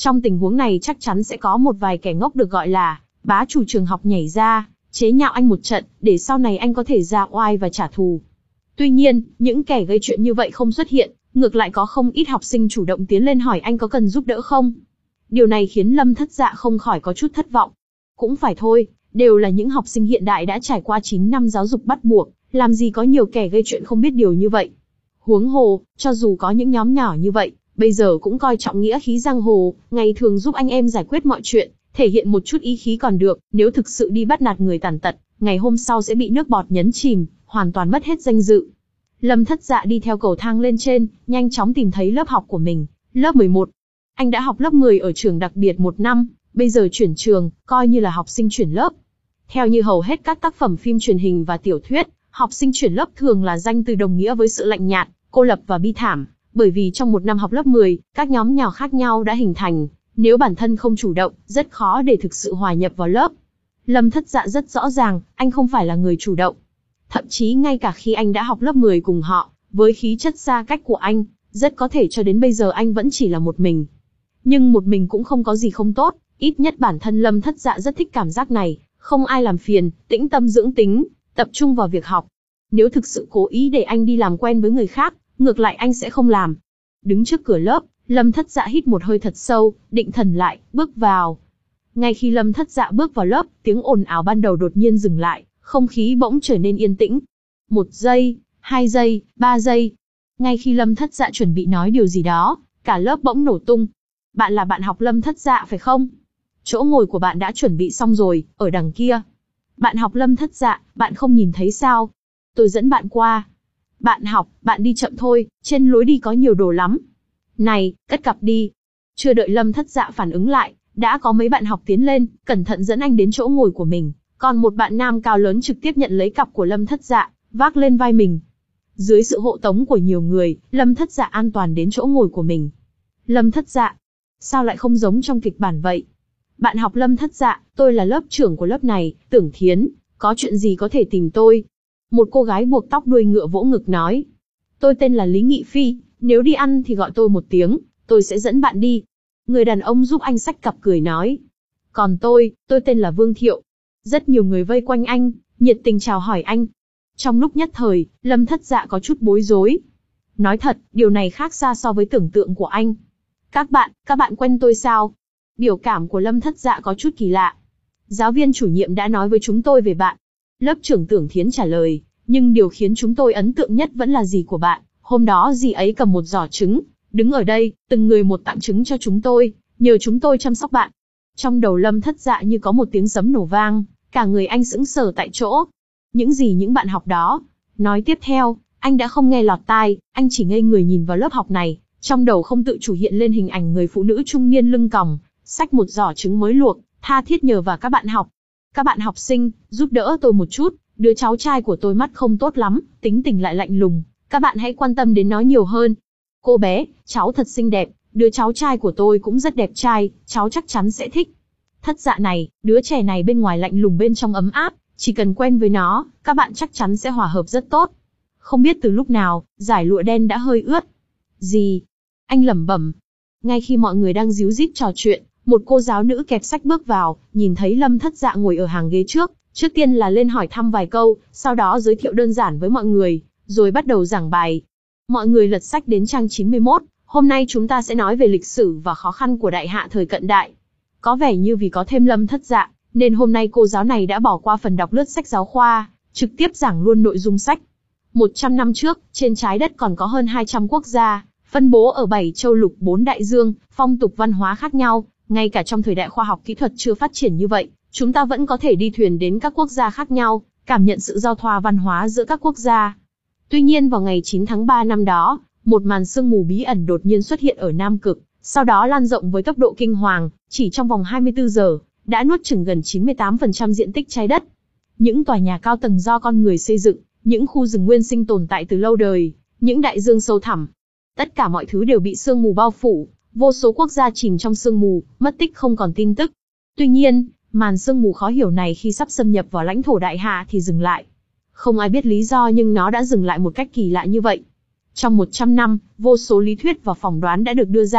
Trong tình huống này chắc chắn sẽ có một vài kẻ ngốc được gọi là bá chủ trường học nhảy ra, chế nhạo anh một trận, để sau này anh có thể ra oai và trả thù. Tuy nhiên, những kẻ gây chuyện như vậy không xuất hiện, ngược lại có không ít học sinh chủ động tiến lên hỏi anh có cần giúp đỡ không. Điều này khiến Lâm Thất Dạ không khỏi có chút thất vọng. Cũng phải thôi, đều là những học sinh hiện đại đã trải qua chín năm giáo dục bắt buộc, làm gì có nhiều kẻ gây chuyện không biết điều như vậy. Huống hồ, cho dù có những nhóm nhỏ như vậy, bây giờ cũng coi trọng nghĩa khí giang hồ, ngày thường giúp anh em giải quyết mọi chuyện, thể hiện một chút ý khí còn được, nếu thực sự đi bắt nạt người tàn tật, ngày hôm sau sẽ bị nước bọt nhấn chìm, hoàn toàn mất hết danh dự. Lâm Thất Dạ đi theo cầu thang lên trên, nhanh chóng tìm thấy lớp học của mình, lớp mười một. Anh đã học lớp mười ở trường đặc biệt một năm, bây giờ chuyển trường, coi như là học sinh chuyển lớp. Theo như hầu hết các tác phẩm phim truyền hình và tiểu thuyết, học sinh chuyển lớp thường là danh từ đồng nghĩa với sự lạnh nhạt, cô lập và bi thảm, bởi vì trong một năm học lớp mười, các nhóm nhỏ khác nhau đã hình thành, nếu bản thân không chủ động, rất khó để thực sự hòa nhập vào lớp. Lâm Thất Dạ rất rõ ràng, anh không phải là người chủ động. Thậm chí ngay cả khi anh đã học lớp mười cùng họ, với khí chất xa cách của anh, rất có thể cho đến bây giờ anh vẫn chỉ là một mình. Nhưng một mình cũng không có gì không tốt, ít nhất bản thân Lâm Thất Dạ rất thích cảm giác này, không ai làm phiền, tĩnh tâm dưỡng tính, tập trung vào việc học. Nếu thực sự cố ý để anh đi làm quen với người khác, ngược lại anh sẽ không làm. Đứng trước cửa lớp, Lâm Thất Dạ hít một hơi thật sâu, định thần lại, bước vào. Ngay khi Lâm Thất Dạ bước vào lớp, tiếng ồn ào ban đầu đột nhiên dừng lại, không khí bỗng trở nên yên tĩnh. Một giây, hai giây, ba giây. Ngay khi Lâm Thất Dạ chuẩn bị nói điều gì đó, cả lớp bỗng nổ tung. Bạn là bạn học Lâm Thất Dạ phải không? Chỗ ngồi của bạn đã chuẩn bị xong rồi, ở đằng kia. Bạn học Lâm Thất Dạ, bạn không nhìn thấy sao? Tôi dẫn bạn qua. Bạn học, bạn đi chậm thôi, trên lối đi có nhiều đồ lắm. Này, cất cặp đi. Chưa đợi Lâm Thất Dạ phản ứng lại, đã có mấy bạn học tiến lên, cẩn thận dẫn anh đến chỗ ngồi của mình. Còn một bạn nam cao lớn trực tiếp nhận lấy cặp của Lâm Thất Dạ, vác lên vai mình. Dưới sự hộ tống của nhiều người, Lâm Thất Dạ an toàn đến chỗ ngồi của mình. Lâm Thất Dạ, sao lại không giống trong kịch bản vậy? Bạn học Lâm Thất Dạ, tôi là lớp trưởng của lớp này, Tưởng Thiến, có chuyện gì có thể tìm tôi. Một cô gái buộc tóc đuôi ngựa vỗ ngực nói. Tôi tên là Lý Nghị Phi, nếu đi ăn thì gọi tôi một tiếng, tôi sẽ dẫn bạn đi. Người đàn ông giúp anh xách cặp cười nói. Còn tôi, tôi tên là Vương Thiệu. Rất nhiều người vây quanh anh, nhiệt tình chào hỏi anh. Trong lúc nhất thời, Lâm Thất Dạ có chút bối rối. Nói thật, điều này khác xa so với tưởng tượng của anh. Các bạn, các bạn quen tôi sao? Biểu cảm của Lâm Thất Dạ có chút kỳ lạ. Giáo viên chủ nhiệm đã nói với chúng tôi về bạn. Lớp trưởng Tưởng Thiến trả lời, nhưng điều khiến chúng tôi ấn tượng nhất vẫn là dì của bạn. Hôm đó dì ấy cầm một giỏ trứng, đứng ở đây, từng người một tặng trứng cho chúng tôi, nhờ chúng tôi chăm sóc bạn. Trong đầu Lâm Thất Dạ như có một tiếng sấm nổ vang, cả người anh sững sờ tại chỗ. Những gì những bạn học đó nói tiếp theo, anh đã không nghe lọt tai, anh chỉ ngây người nhìn vào lớp học này, trong đầu không tự chủ hiện lên hình ảnh người phụ nữ trung niên lưng còng, xách một giỏ trứng mới luộc, tha thiết nhờ vào các bạn học. Các bạn học sinh, giúp đỡ tôi một chút, đứa cháu trai của tôi mắt không tốt lắm, tính tình lại lạnh lùng, các bạn hãy quan tâm đến nó nhiều hơn. Cô bé, cháu thật xinh đẹp, đứa cháu trai của tôi cũng rất đẹp trai, cháu chắc chắn sẽ thích. Thất Dạ này, đứa trẻ này bên ngoài lạnh lùng bên trong ấm áp, chỉ cần quen với nó, các bạn chắc chắn sẽ hòa hợp rất tốt. Không biết từ lúc nào, dải lụa đen đã hơi ướt. Gì? Anh lẩm bẩm. Ngay khi mọi người đang díu dít trò chuyện, một cô giáo nữ kẹp sách bước vào, nhìn thấy Lâm Thất Dạ ngồi ở hàng ghế trước, trước tiên là lên hỏi thăm vài câu, sau đó giới thiệu đơn giản với mọi người, rồi bắt đầu giảng bài. Mọi người lật sách đến trang chín mươi mốt, hôm nay chúng ta sẽ nói về lịch sử và khó khăn của Đại Hạ thời cận đại. Có vẻ như vì có thêm Lâm Thất Dạ, nên hôm nay cô giáo này đã bỏ qua phần đọc lướt sách giáo khoa, trực tiếp giảng luôn nội dung sách. một trăm năm trước, trên trái đất còn có hơn hai trăm quốc gia, phân bố ở bảy châu lục bốn đại dương, phong tục văn hóa khác nhau, ngay cả trong thời đại khoa học kỹ thuật chưa phát triển như vậy, chúng ta vẫn có thể đi thuyền đến các quốc gia khác nhau, cảm nhận sự giao thoa văn hóa giữa các quốc gia. Tuy nhiên vào ngày chín tháng ba năm đó, một màn sương mù bí ẩn đột nhiên xuất hiện ở Nam Cực, sau đó lan rộng với tốc độ kinh hoàng, chỉ trong vòng hai mươi tư giờ, đã nuốt chửng gần chín mươi tám phần trăm diện tích trái đất. Những tòa nhà cao tầng do con người xây dựng, những khu rừng nguyên sinh tồn tại từ lâu đời, những đại dương sâu thẳm. Tất cả mọi thứ đều bị sương mù bao phủ, vô số quốc gia chìm trong sương mù, mất tích không còn tin tức. Tuy nhiên, màn sương mù khó hiểu này khi sắp xâm nhập vào lãnh thổ Đại Hạ thì dừng lại. Không ai biết lý do nhưng nó đã dừng lại một cách kỳ lạ như vậy. Trong một trăm năm, vô số lý thuyết và phỏng đoán đã được đưa ra,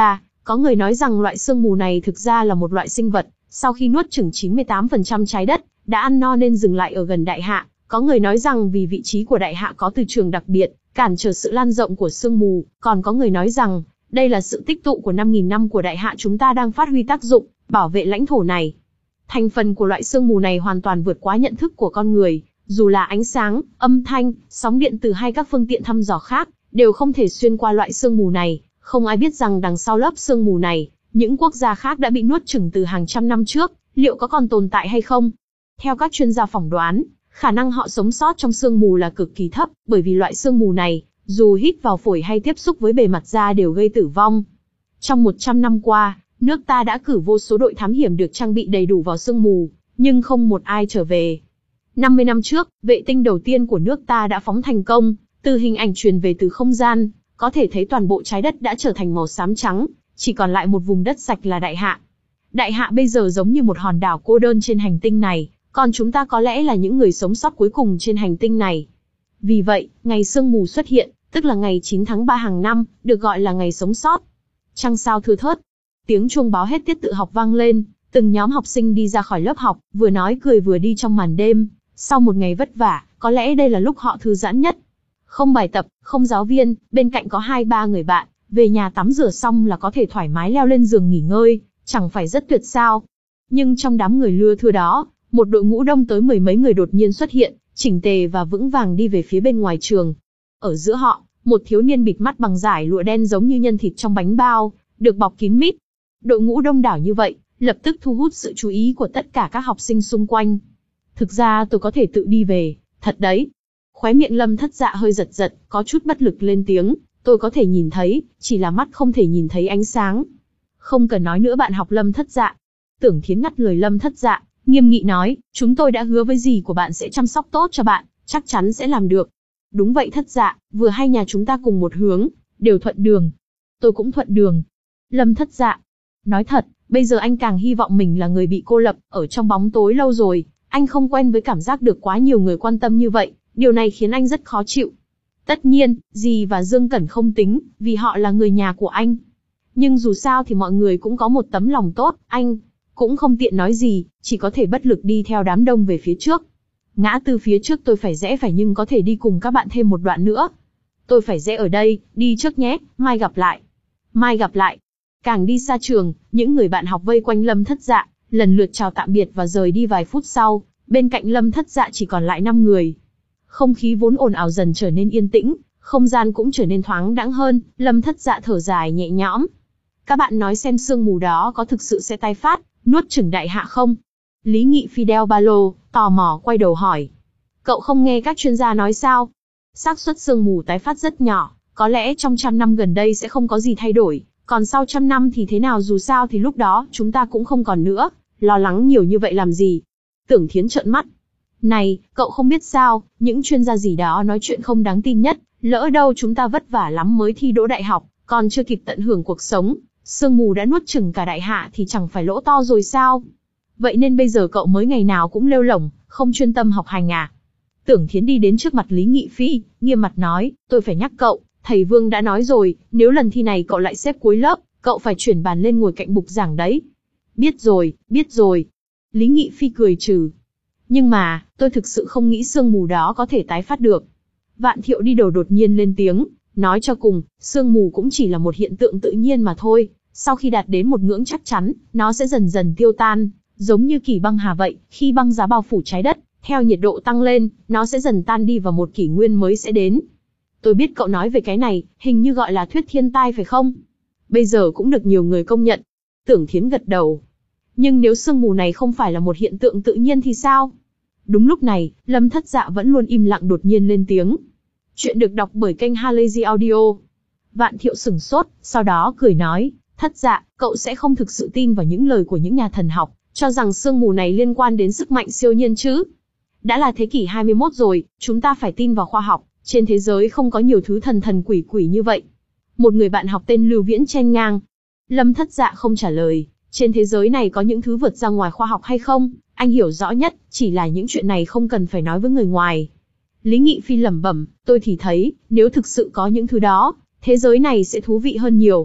Có người nói rằng loại sương mù này thực ra là một loại sinh vật, sau khi nuốt chửng chín mươi tám phần trăm trái đất, đã ăn no nên dừng lại ở gần đại hạ. Có người nói rằng vì vị trí của đại hạ có từ trường đặc biệt, cản trở sự lan rộng của sương mù, còn có người nói rằng, đây là sự tích tụ của năm nghìn năm của đại hạ chúng ta đang phát huy tác dụng, bảo vệ lãnh thổ này. Thành phần của loại sương mù này hoàn toàn vượt quá nhận thức của con người, dù là ánh sáng, âm thanh, sóng điện từ hay các phương tiện thăm dò khác, đều không thể xuyên qua loại sương mù này. Không ai biết rằng đằng sau lớp sương mù này, những quốc gia khác đã bị nuốt chửng từ hàng trăm năm trước, liệu có còn tồn tại hay không? Theo các chuyên gia phỏng đoán, khả năng họ sống sót trong sương mù là cực kỳ thấp, bởi vì loại sương mù này, dù hít vào phổi hay tiếp xúc với bề mặt da đều gây tử vong. Trong một trăm năm qua, nước ta đã cử vô số đội thám hiểm được trang bị đầy đủ vào sương mù, nhưng không một ai trở về. năm mươi năm trước, vệ tinh đầu tiên của nước ta đã phóng thành công, từ hình ảnh truyền về từ không gian, có thể thấy toàn bộ trái đất đã trở thành màu xám trắng, chỉ còn lại một vùng đất sạch là đại hạ. Đại hạ bây giờ giống như một hòn đảo cô đơn trên hành tinh này, còn chúng ta có lẽ là những người sống sót cuối cùng trên hành tinh này. Vì vậy, ngày sương mù xuất hiện, tức là ngày chín tháng ba hàng năm, được gọi là ngày sống sót. Trăng sao thưa thớt, tiếng chuông báo hết tiết tự học vang lên, từng nhóm học sinh đi ra khỏi lớp học, vừa nói cười vừa đi trong màn đêm. Sau một ngày vất vả, có lẽ đây là lúc họ thư giãn nhất. Không bài tập, không giáo viên, bên cạnh có hai ba người bạn, về nhà tắm rửa xong là có thể thoải mái leo lên giường nghỉ ngơi, chẳng phải rất tuyệt sao. Nhưng trong đám người lưa thưa đó, một đội ngũ đông tới mười mấy người đột nhiên xuất hiện, chỉnh tề và vững vàng đi về phía bên ngoài trường. Ở giữa họ, một thiếu niên bịt mắt bằng dải lụa đen giống như nhân thịt trong bánh bao, được bọc kín mít. Đội ngũ đông đảo như vậy, lập tức thu hút sự chú ý của tất cả các học sinh xung quanh. Thực ra tôi có thể tự đi về, thật đấy. Khóe miệng Lâm Thất Dạ hơi giật giật, có chút bất lực lên tiếng, tôi có thể nhìn thấy, chỉ là mắt không thể nhìn thấy ánh sáng. Không cần nói nữa bạn học Lâm Thất Dạ. Tưởng Thiến ngắt lời Lâm Thất Dạ, nghiêm nghị nói, chúng tôi đã hứa với dì của bạn sẽ chăm sóc tốt cho bạn, chắc chắn sẽ làm được. Đúng vậy Thất Dạ, vừa hay nhà chúng ta cùng một hướng, đều thuận đường. Tôi cũng thuận đường. Lâm Thất Dạ, nói thật, bây giờ anh càng hy vọng mình là người bị cô lập, ở trong bóng tối lâu rồi, anh không quen với cảm giác được quá nhiều người quan tâm như vậy, điều này khiến anh rất khó chịu. Tất nhiên, dì và Dương Cẩn không tính, vì họ là người nhà của anh. Nhưng dù sao thì mọi người cũng có một tấm lòng tốt, anh cũng không tiện nói gì, chỉ có thể bất lực đi theo đám đông về phía trước. Ngã tư phía trước tôi phải rẽ phải nhưng có thể đi cùng các bạn thêm một đoạn nữa. Tôi phải rẽ ở đây, đi trước nhé, mai gặp lại. Mai gặp lại. Càng đi xa trường, những người bạn học vây quanh Lâm Thất Dạ, lần lượt chào tạm biệt và rời đi vài phút sau, bên cạnh Lâm Thất Dạ chỉ còn lại năm người. Không khí vốn ồn ào dần trở nên yên tĩnh, không gian cũng trở nên thoáng đãng hơn, Lâm Thất Dạ thở dài nhẹ nhõm. Các bạn nói xem sương mù đó có thực sự sẽ tái phát, nuốt chửng đại hạ không? Lý Nghị Fidel ba lô, tò mò quay đầu hỏi. Cậu không nghe các chuyên gia nói sao? Xác suất sương mù tái phát rất nhỏ, có lẽ trong trăm năm gần đây sẽ không có gì thay đổi, còn sau trăm năm thì thế nào dù sao thì lúc đó chúng ta cũng không còn nữa, lo lắng nhiều như vậy làm gì? Tưởng Thiến trợn mắt. Này, cậu không biết sao, những chuyên gia gì đó nói chuyện không đáng tin nhất, lỡ đâu chúng ta vất vả lắm mới thi đỗ đại học, còn chưa kịp tận hưởng cuộc sống, sương mù đã nuốt chửng cả đại hạ thì chẳng phải lỗ to rồi sao? Vậy nên bây giờ cậu mới ngày nào cũng lêu lổng, không chuyên tâm học hành à? Tưởng Thiến đi đến trước mặt Lý Nghị Phi, nghiêm mặt nói, tôi phải nhắc cậu, thầy Vương đã nói rồi, nếu lần thi này cậu lại xếp cuối lớp, cậu phải chuyển bàn lên ngồi cạnh bục giảng đấy. Biết rồi, biết rồi. Lý Nghị Phi cười trừ. Nhưng mà, tôi thực sự không nghĩ sương mù đó có thể tái phát được. Vạn Thiệu đi đầu đột nhiên lên tiếng, nói cho cùng, sương mù cũng chỉ là một hiện tượng tự nhiên mà thôi, sau khi đạt đến một ngưỡng chắc chắn, nó sẽ dần dần tiêu tan, giống như kỷ băng hà vậy, khi băng giá bao phủ trái đất, theo nhiệt độ tăng lên, nó sẽ dần tan đi và một kỷ nguyên mới sẽ đến. Tôi biết cậu nói về cái này, hình như gọi là thuyết thiên tai phải không? Bây giờ cũng được nhiều người công nhận. Tưởng Thiến gật đầu. Nhưng nếu sương mù này không phải là một hiện tượng tự nhiên thì sao? Đúng lúc này, Lâm Thất Dạ vẫn luôn im lặng đột nhiên lên tiếng. Chuyện được đọc bởi kênh Halazy Audio. Vạn Thiệu sửng sốt, sau đó cười nói, Thất Dạ, cậu sẽ không thực sự tin vào những lời của những nhà thần học, cho rằng sương mù này liên quan đến sức mạnh siêu nhiên chứ? Đã là thế kỷ hai mươi mốt rồi, chúng ta phải tin vào khoa học, trên thế giới không có nhiều thứ thần thần quỷ quỷ như vậy. Một người bạn học tên Lưu Viễn chen ngang. Lâm Thất Dạ không trả lời, trên thế giới này có những thứ vượt ra ngoài khoa học hay không, anh hiểu rõ nhất, chỉ là những chuyện này không cần phải nói với người ngoài. Lý Nghị Phi lẩm bẩm, tôi thì thấy, nếu thực sự có những thứ đó, thế giới này sẽ thú vị hơn nhiều.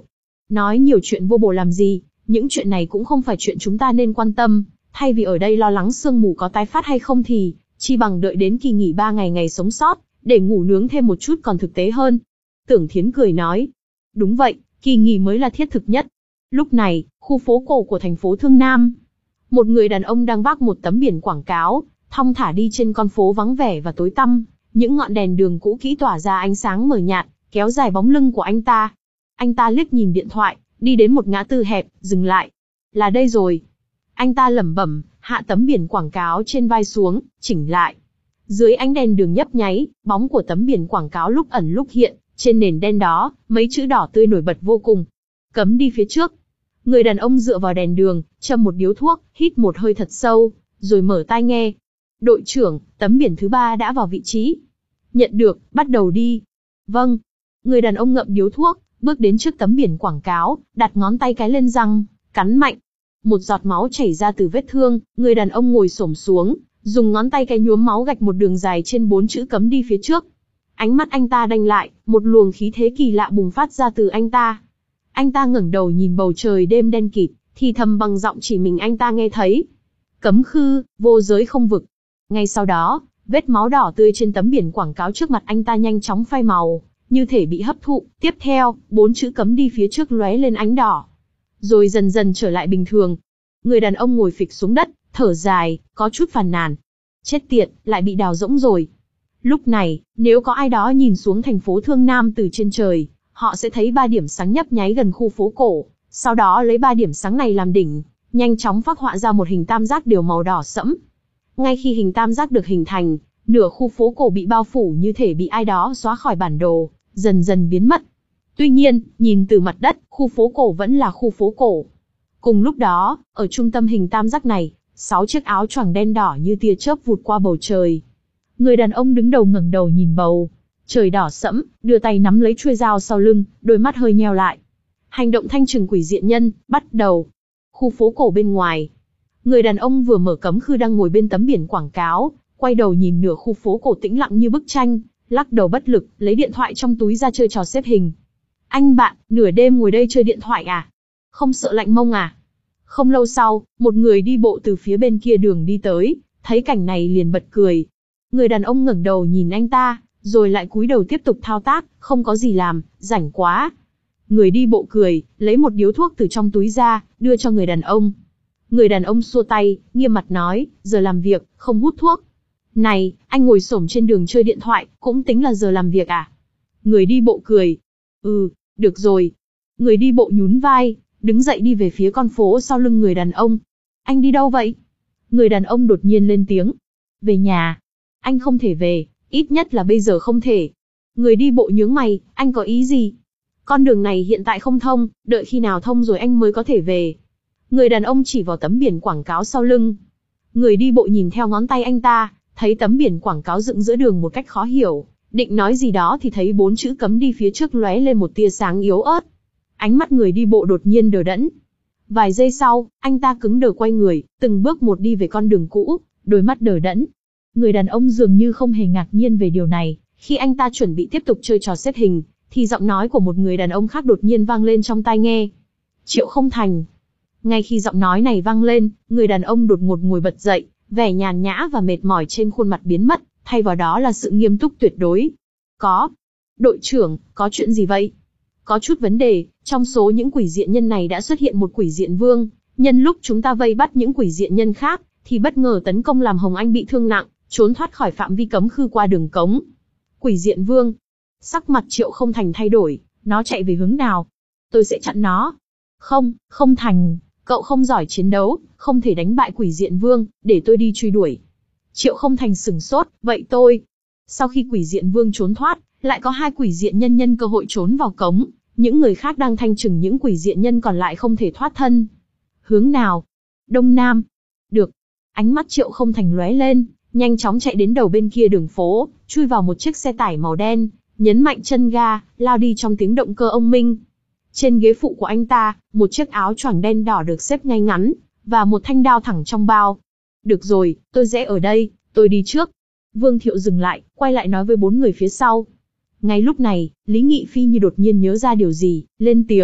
Nói nhiều chuyện vô bổ làm gì, những chuyện này cũng không phải chuyện chúng ta nên quan tâm, thay vì ở đây lo lắng sương mù có tái phát hay không thì, chi bằng đợi đến kỳ nghỉ ba ngày ngày sống sót, để ngủ nướng thêm một chút còn thực tế hơn. Tưởng Thiến cười nói, đúng vậy, kỳ nghỉ mới là thiết thực nhất. Lúc này, khu phố cổ của thành phố Thương Nam, một người đàn ông đang vác một tấm biển quảng cáo, thong thả đi trên con phố vắng vẻ và tối tăm, những ngọn đèn đường cũ kỹ tỏa ra ánh sáng mờ nhạt, kéo dài bóng lưng của anh ta. Anh ta liếc nhìn điện thoại, đi đến một ngã tư hẹp, dừng lại. Là đây rồi. Anh ta lẩm bẩm, hạ tấm biển quảng cáo trên vai xuống, chỉnh lại. Dưới ánh đèn đường nhấp nháy, bóng của tấm biển quảng cáo lúc ẩn lúc hiện, trên nền đen đó, mấy chữ đỏ tươi nổi bật vô cùng. Cấm đi phía trước. Người đàn ông dựa vào đèn đường, châm một điếu thuốc, hít một hơi thật sâu, rồi mở tai nghe. Đội trưởng, tấm biển thứ ba đã vào vị trí. Nhận được, bắt đầu đi. Vâng. Người đàn ông ngậm điếu thuốc, bước đến trước tấm biển quảng cáo, đặt ngón tay cái lên răng, cắn mạnh. Một giọt máu chảy ra từ vết thương, người đàn ông ngồi xổm xuống, dùng ngón tay cái nhuốm máu gạch một đường dài trên bốn chữ cấm đi phía trước. Ánh mắt anh ta đanh lại, một luồng khí thế kỳ lạ bùng phát ra từ anh ta. Anh ta ngẩng đầu nhìn bầu trời đêm đen kịt, thì thầm bằng giọng chỉ mình anh ta nghe thấy. Cấm khư, vô giới không vực. Ngay sau đó, vết máu đỏ tươi trên tấm biển quảng cáo trước mặt anh ta nhanh chóng phai màu, như thể bị hấp thụ. Tiếp theo, bốn chữ cấm đi phía trước lóe lên ánh đỏ, rồi dần dần trở lại bình thường. Người đàn ông ngồi phịch xuống đất, thở dài, có chút phàn nàn. Chết tiệt, lại bị đào rỗng rồi. Lúc này, nếu có ai đó nhìn xuống thành phố Thương Nam từ trên trời, họ sẽ thấy ba điểm sáng nhấp nháy gần khu phố cổ, sau đó lấy ba điểm sáng này làm đỉnh, nhanh chóng phác họa ra một hình tam giác đều màu đỏ sẫm. Ngay khi hình tam giác được hình thành, nửa khu phố cổ bị bao phủ như thể bị ai đó xóa khỏi bản đồ, dần dần biến mất. Tuy nhiên, nhìn từ mặt đất, khu phố cổ vẫn là khu phố cổ. Cùng lúc đó, ở trung tâm hình tam giác này, sáu chiếc áo choàng đen đỏ như tia chớp vụt qua bầu trời. Người đàn ông đứng đầu ngẩng đầu nhìn bầu trời đỏ sẫm, đưa tay nắm lấy chuôi dao sau lưng, đôi mắt hơi nheo lại. Hành động thanh trừng quỷ diện nhân, bắt đầu. Khu phố cổ bên ngoài. Người đàn ông vừa mở cấm khư đang ngồi bên tấm biển quảng cáo, quay đầu nhìn nửa khu phố cổ tĩnh lặng như bức tranh, lắc đầu bất lực, lấy điện thoại trong túi ra chơi trò xếp hình. Anh bạn, nửa đêm ngồi đây chơi điện thoại à? Không sợ lạnh mông à? Không lâu sau, một người đi bộ từ phía bên kia đường đi tới, thấy cảnh này liền bật cười. Người đàn ông ngẩng đầu nhìn anh ta, rồi lại cúi đầu tiếp tục thao tác, không có gì làm, rảnh quá. Người đi bộ cười, lấy một điếu thuốc từ trong túi ra, đưa cho người đàn ông. Người đàn ông xua tay, nghiêm mặt nói, giờ làm việc, không hút thuốc. Này, anh ngồi xổm trên đường chơi điện thoại, cũng tính là giờ làm việc à? Người đi bộ cười. Ừ, được rồi. Người đi bộ nhún vai, đứng dậy đi về phía con phố sau lưng người đàn ông. Anh đi đâu vậy? Người đàn ông đột nhiên lên tiếng. Về nhà. Anh không thể về, ít nhất là bây giờ không thể. Người đi bộ nhướng mày, anh có ý gì? Con đường này hiện tại không thông, đợi khi nào thông rồi anh mới có thể về. Người đàn ông chỉ vào tấm biển quảng cáo sau lưng. Người đi bộ nhìn theo ngón tay anh ta, thấy tấm biển quảng cáo dựng giữa đường một cách khó hiểu, định nói gì đó thì thấy bốn chữ cấm đi phía trước lóe lên một tia sáng yếu ớt. Ánh mắt người đi bộ đột nhiên đờ đẫn. Vài giây sau, anh ta cứng đờ quay người, từng bước một đi về con đường cũ, đôi mắt đờ đẫn. Người đàn ông dường như không hề ngạc nhiên về điều này, khi anh ta chuẩn bị tiếp tục chơi trò xếp hình, thì giọng nói của một người đàn ông khác đột nhiên vang lên trong tai nghe. Triệu Không Thành. Ngay khi giọng nói này vang lên, người đàn ông đột ngột ngồi bật dậy, vẻ nhàn nhã và mệt mỏi trên khuôn mặt biến mất, thay vào đó là sự nghiêm túc tuyệt đối. Có. Đội trưởng, có chuyện gì vậy? Có chút vấn đề, trong số những quỷ diện nhân này đã xuất hiện một quỷ diện vương, nhân lúc chúng ta vây bắt những quỷ diện nhân khác, thì bất ngờ tấn công làm Hồng Anh bị thương nặng, trốn thoát khỏi phạm vi cấm khư qua đường cống. Quỷ diện vương. Sắc mặt Triệu Không Thành thay đổi, nó chạy về hướng nào? Tôi sẽ chặn nó. Không, Không Thành, cậu không giỏi chiến đấu, không thể đánh bại quỷ diện vương, để tôi đi truy đuổi. Triệu Không Thành sửng sốt, vậy tôi. Sau khi quỷ diện vương trốn thoát, lại có hai quỷ diện nhân nhân cơ hội trốn vào cống, những người khác đang thanh trừng những quỷ diện nhân còn lại không thể thoát thân. Hướng nào? Đông Nam. Được. Ánh mắt Triệu Không Thành lóe lên, nhanh chóng chạy đến đầu bên kia đường phố, chui vào một chiếc xe tải màu đen, nhấn mạnh chân ga, lao đi trong tiếng động cơ ông minh. Trên ghế phụ của anh ta, một chiếc áo choàng đen đỏ được xếp ngay ngắn, và một thanh đao thẳng trong bao. Được rồi, tôi rẽ ở đây, tôi đi trước. Vương Thiệu dừng lại, quay lại nói với bốn người phía sau. Ngay lúc này, Lý Nghị Phi như đột nhiên nhớ ra điều gì, lên tiếng,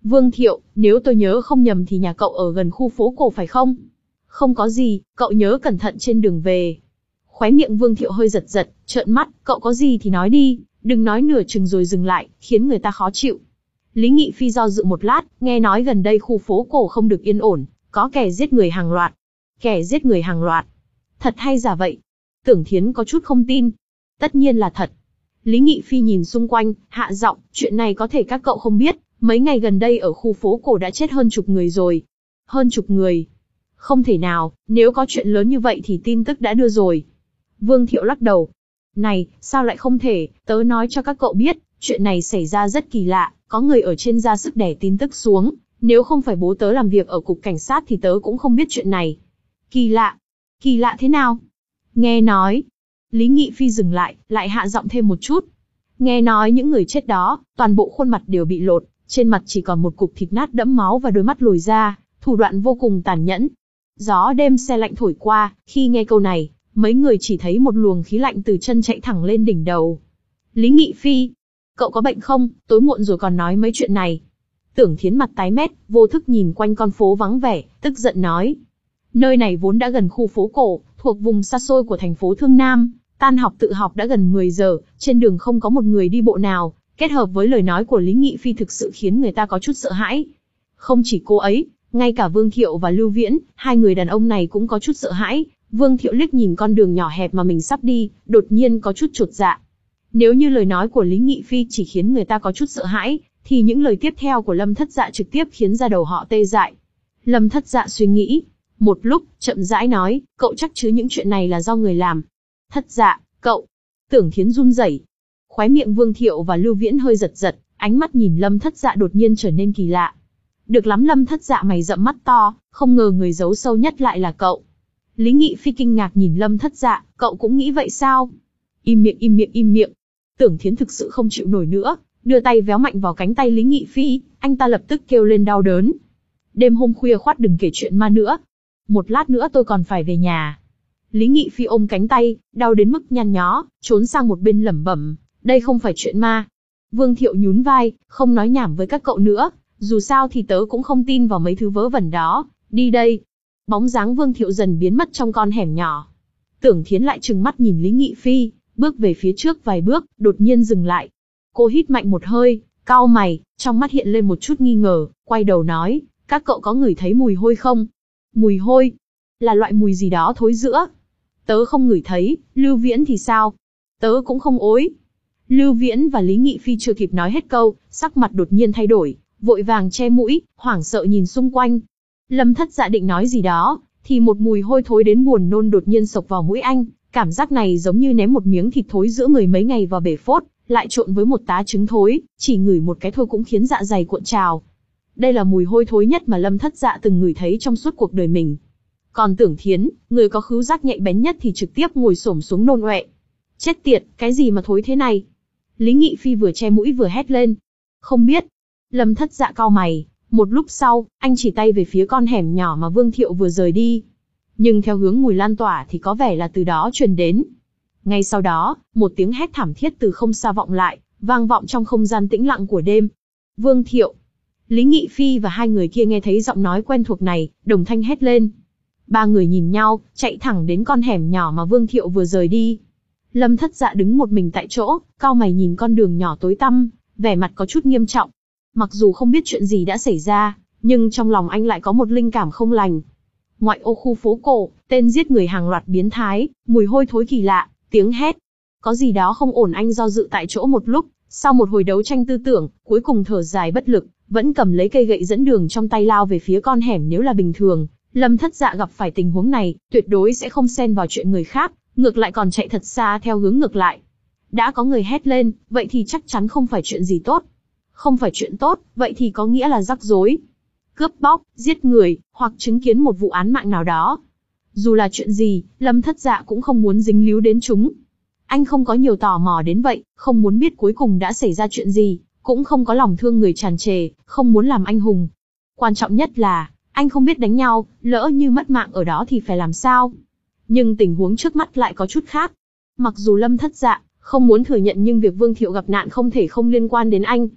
Vương Thiệu, nếu tôi nhớ không nhầm thì nhà cậu ở gần khu phố cổ phải không? Không có gì, cậu nhớ cẩn thận trên đường về. Khóe miệng Vương Thiệu hơi giật giật, trợn mắt, cậu có gì thì nói đi, đừng nói nửa chừng rồi dừng lại, khiến người ta khó chịu. Lý Nghị Phi do dự một lát, nghe nói gần đây khu phố cổ không được yên ổn, có kẻ giết người hàng loạt. Kẻ giết người hàng loạt? Thật hay giả vậy? Tưởng Thiến có chút không tin. Tất nhiên là thật. Lý Nghị Phi nhìn xung quanh, hạ giọng, chuyện này có thể các cậu không biết, mấy ngày gần đây ở khu phố cổ đã chết hơn chục người rồi. Hơn chục người? Không thể nào, nếu có chuyện lớn như vậy thì tin tức đã đưa rồi. Vương Thiệu lắc đầu. Này, sao lại không thể, tớ nói cho các cậu biết, chuyện này xảy ra rất kỳ lạ, có người ở trên ra sức đẻ tin tức xuống, nếu không phải bố tớ làm việc ở cục cảnh sát thì tớ cũng không biết chuyện này. Kỳ lạ? Kỳ lạ thế nào? Nghe nói. Lý Nghị Phi dừng lại, lại hạ giọng thêm một chút. Nghe nói những người chết đó, toàn bộ khuôn mặt đều bị lột, trên mặt chỉ còn một cục thịt nát đẫm máu và đôi mắt lồi ra, thủ đoạn vô cùng tàn nhẫn. Gió đêm se lạnh thổi qua, khi nghe câu này, mấy người chỉ thấy một luồng khí lạnh từ chân chạy thẳng lên đỉnh đầu. Lý Nghị Phi, cậu có bệnh không, tối muộn rồi còn nói mấy chuyện này. Tưởng Thiến mặt tái mét, vô thức nhìn quanh con phố vắng vẻ, tức giận nói. Nơi này vốn đã gần khu phố cổ, thuộc vùng xa xôi của thành phố Thương Nam, tan học tự học đã gần mười giờ, trên đường không có một người đi bộ nào, kết hợp với lời nói của Lý Nghị Phi thực sự khiến người ta có chút sợ hãi. Không chỉ cô ấy, ngay cả Vương Thiệu và Lưu Viễn, hai người đàn ông này cũng có chút sợ hãi. Vương Thiệu liếc nhìn con đường nhỏ hẹp mà mình sắp đi, đột nhiên có chút chột dạ. Nếu như lời nói của Lý Nghị Phi chỉ khiến người ta có chút sợ hãi, thì những lời tiếp theo của Lâm Thất Dạ trực tiếp khiến da đầu họ tê dại. Lâm Thất Dạ suy nghĩ, một lúc, chậm rãi nói, cậu chắc chứ những chuyện này là do người làm. Thất Dạ, cậu. Tưởng Thiến run rẩy. Khóe miệng Vương Thiệu và Lưu Viễn hơi giật giật, ánh mắt nhìn Lâm Thất Dạ đột nhiên trở nên kỳ lạ. Được lắm Lâm Thất Dạ mày rậm mắt to, không ngờ người giấu sâu nhất lại là cậu. Lý Nghị Phi kinh ngạc nhìn Lâm Thất Dạ, cậu cũng nghĩ vậy sao? Im miệng im miệng im miệng. Tưởng Thiến thực sự không chịu nổi nữa, đưa tay véo mạnh vào cánh tay Lý Nghị Phi, anh ta lập tức kêu lên đau đớn. Đêm hôm khuya khoắt đừng kể chuyện ma nữa. Một lát nữa tôi còn phải về nhà. Lý Nghị Phi ôm cánh tay, đau đến mức nhăn nhó, trốn sang một bên lẩm bẩm, đây không phải chuyện ma. Vương Thiệu nhún vai, không nói nhảm với các cậu nữa, dù sao thì tớ cũng không tin vào mấy thứ vớ vẩn đó, đi đây. Bóng dáng Vương Thiệu dần biến mất trong con hẻm nhỏ. Tưởng Thiến lại trừng mắt nhìn Lý Nghị Phi, bước về phía trước vài bước, đột nhiên dừng lại. Cô hít mạnh một hơi, cau mày, trong mắt hiện lên một chút nghi ngờ, quay đầu nói, các cậu có ngửi thấy mùi hôi không? Mùi hôi? Là loại mùi gì đó thối rữa? Tớ không ngửi thấy, Lưu Viễn thì sao? Tớ cũng không ối. Lưu Viễn và Lý Nghị Phi chưa kịp nói hết câu, sắc mặt đột nhiên thay đổi, vội vàng che mũi, hoảng sợ nhìn xung quanh. Lâm Thất Dạ định nói gì đó, thì một mùi hôi thối đến buồn nôn đột nhiên xộc vào mũi anh, cảm giác này giống như ném một miếng thịt thối giữa người mấy ngày vào bể phốt, lại trộn với một tá trứng thối, chỉ ngửi một cái thôi cũng khiến dạ dày cuộn trào. Đây là mùi hôi thối nhất mà Lâm Thất Dạ từng ngửi thấy trong suốt cuộc đời mình. Còn Tưởng Thiến, người có khứu giác nhạy bén nhất thì trực tiếp ngồi xổm xuống nôn ọe. Chết tiệt, cái gì mà thối thế này? Lý Nghị Phi vừa che mũi vừa hét lên. Không biết. Lâm Thất Dạ cau mày, một lúc sau, anh chỉ tay về phía con hẻm nhỏ mà Vương Thiệu vừa rời đi. Nhưng theo hướng mùi lan tỏa thì có vẻ là từ đó truyền đến. Ngay sau đó, một tiếng hét thảm thiết từ không xa vọng lại, vang vọng trong không gian tĩnh lặng của đêm. Vương Thiệu. Lý Nghị Phi và hai người kia nghe thấy giọng nói quen thuộc này, đồng thanh hét lên. Ba người nhìn nhau, chạy thẳng đến con hẻm nhỏ mà Vương Thiệu vừa rời đi. Lâm Thất Dạ đứng một mình tại chỗ, cau mày nhìn con đường nhỏ tối tăm, vẻ mặt có chút nghiêm trọng. Mặc dù không biết chuyện gì đã xảy ra, nhưng trong lòng anh lại có một linh cảm không lành. Ngoại ô khu phố cổ, tên giết người hàng loạt biến thái, mùi hôi thối kỳ lạ, tiếng hét. Có gì đó không ổn, anh do dự tại chỗ một lúc, sau một hồi đấu tranh tư tưởng, cuối cùng thở dài bất lực, vẫn cầm lấy cây gậy dẫn đường trong tay lao về phía con hẻm. Nếu là bình thường, Lâm Thất Dạ gặp phải tình huống này, tuyệt đối sẽ không xen vào chuyện người khác, ngược lại còn chạy thật xa theo hướng ngược lại. Đã có người hét lên, vậy thì chắc chắn không phải chuyện gì tốt. Không phải chuyện tốt, vậy thì có nghĩa là rắc rối. Cướp bóc, giết người, hoặc chứng kiến một vụ án mạng nào đó. Dù là chuyện gì, Lâm Thất Dạ cũng không muốn dính líu đến chúng. Anh không có nhiều tò mò đến vậy, không muốn biết cuối cùng đã xảy ra chuyện gì, cũng không có lòng thương người tràn trề, không muốn làm anh hùng. Quan trọng nhất là, anh không biết đánh nhau, lỡ như mất mạng ở đó thì phải làm sao. Nhưng tình huống trước mắt lại có chút khác. Mặc dù Lâm Thất Dạ không muốn thừa nhận nhưng việc Vương Thiệu gặp nạn không thể không liên quan đến anh.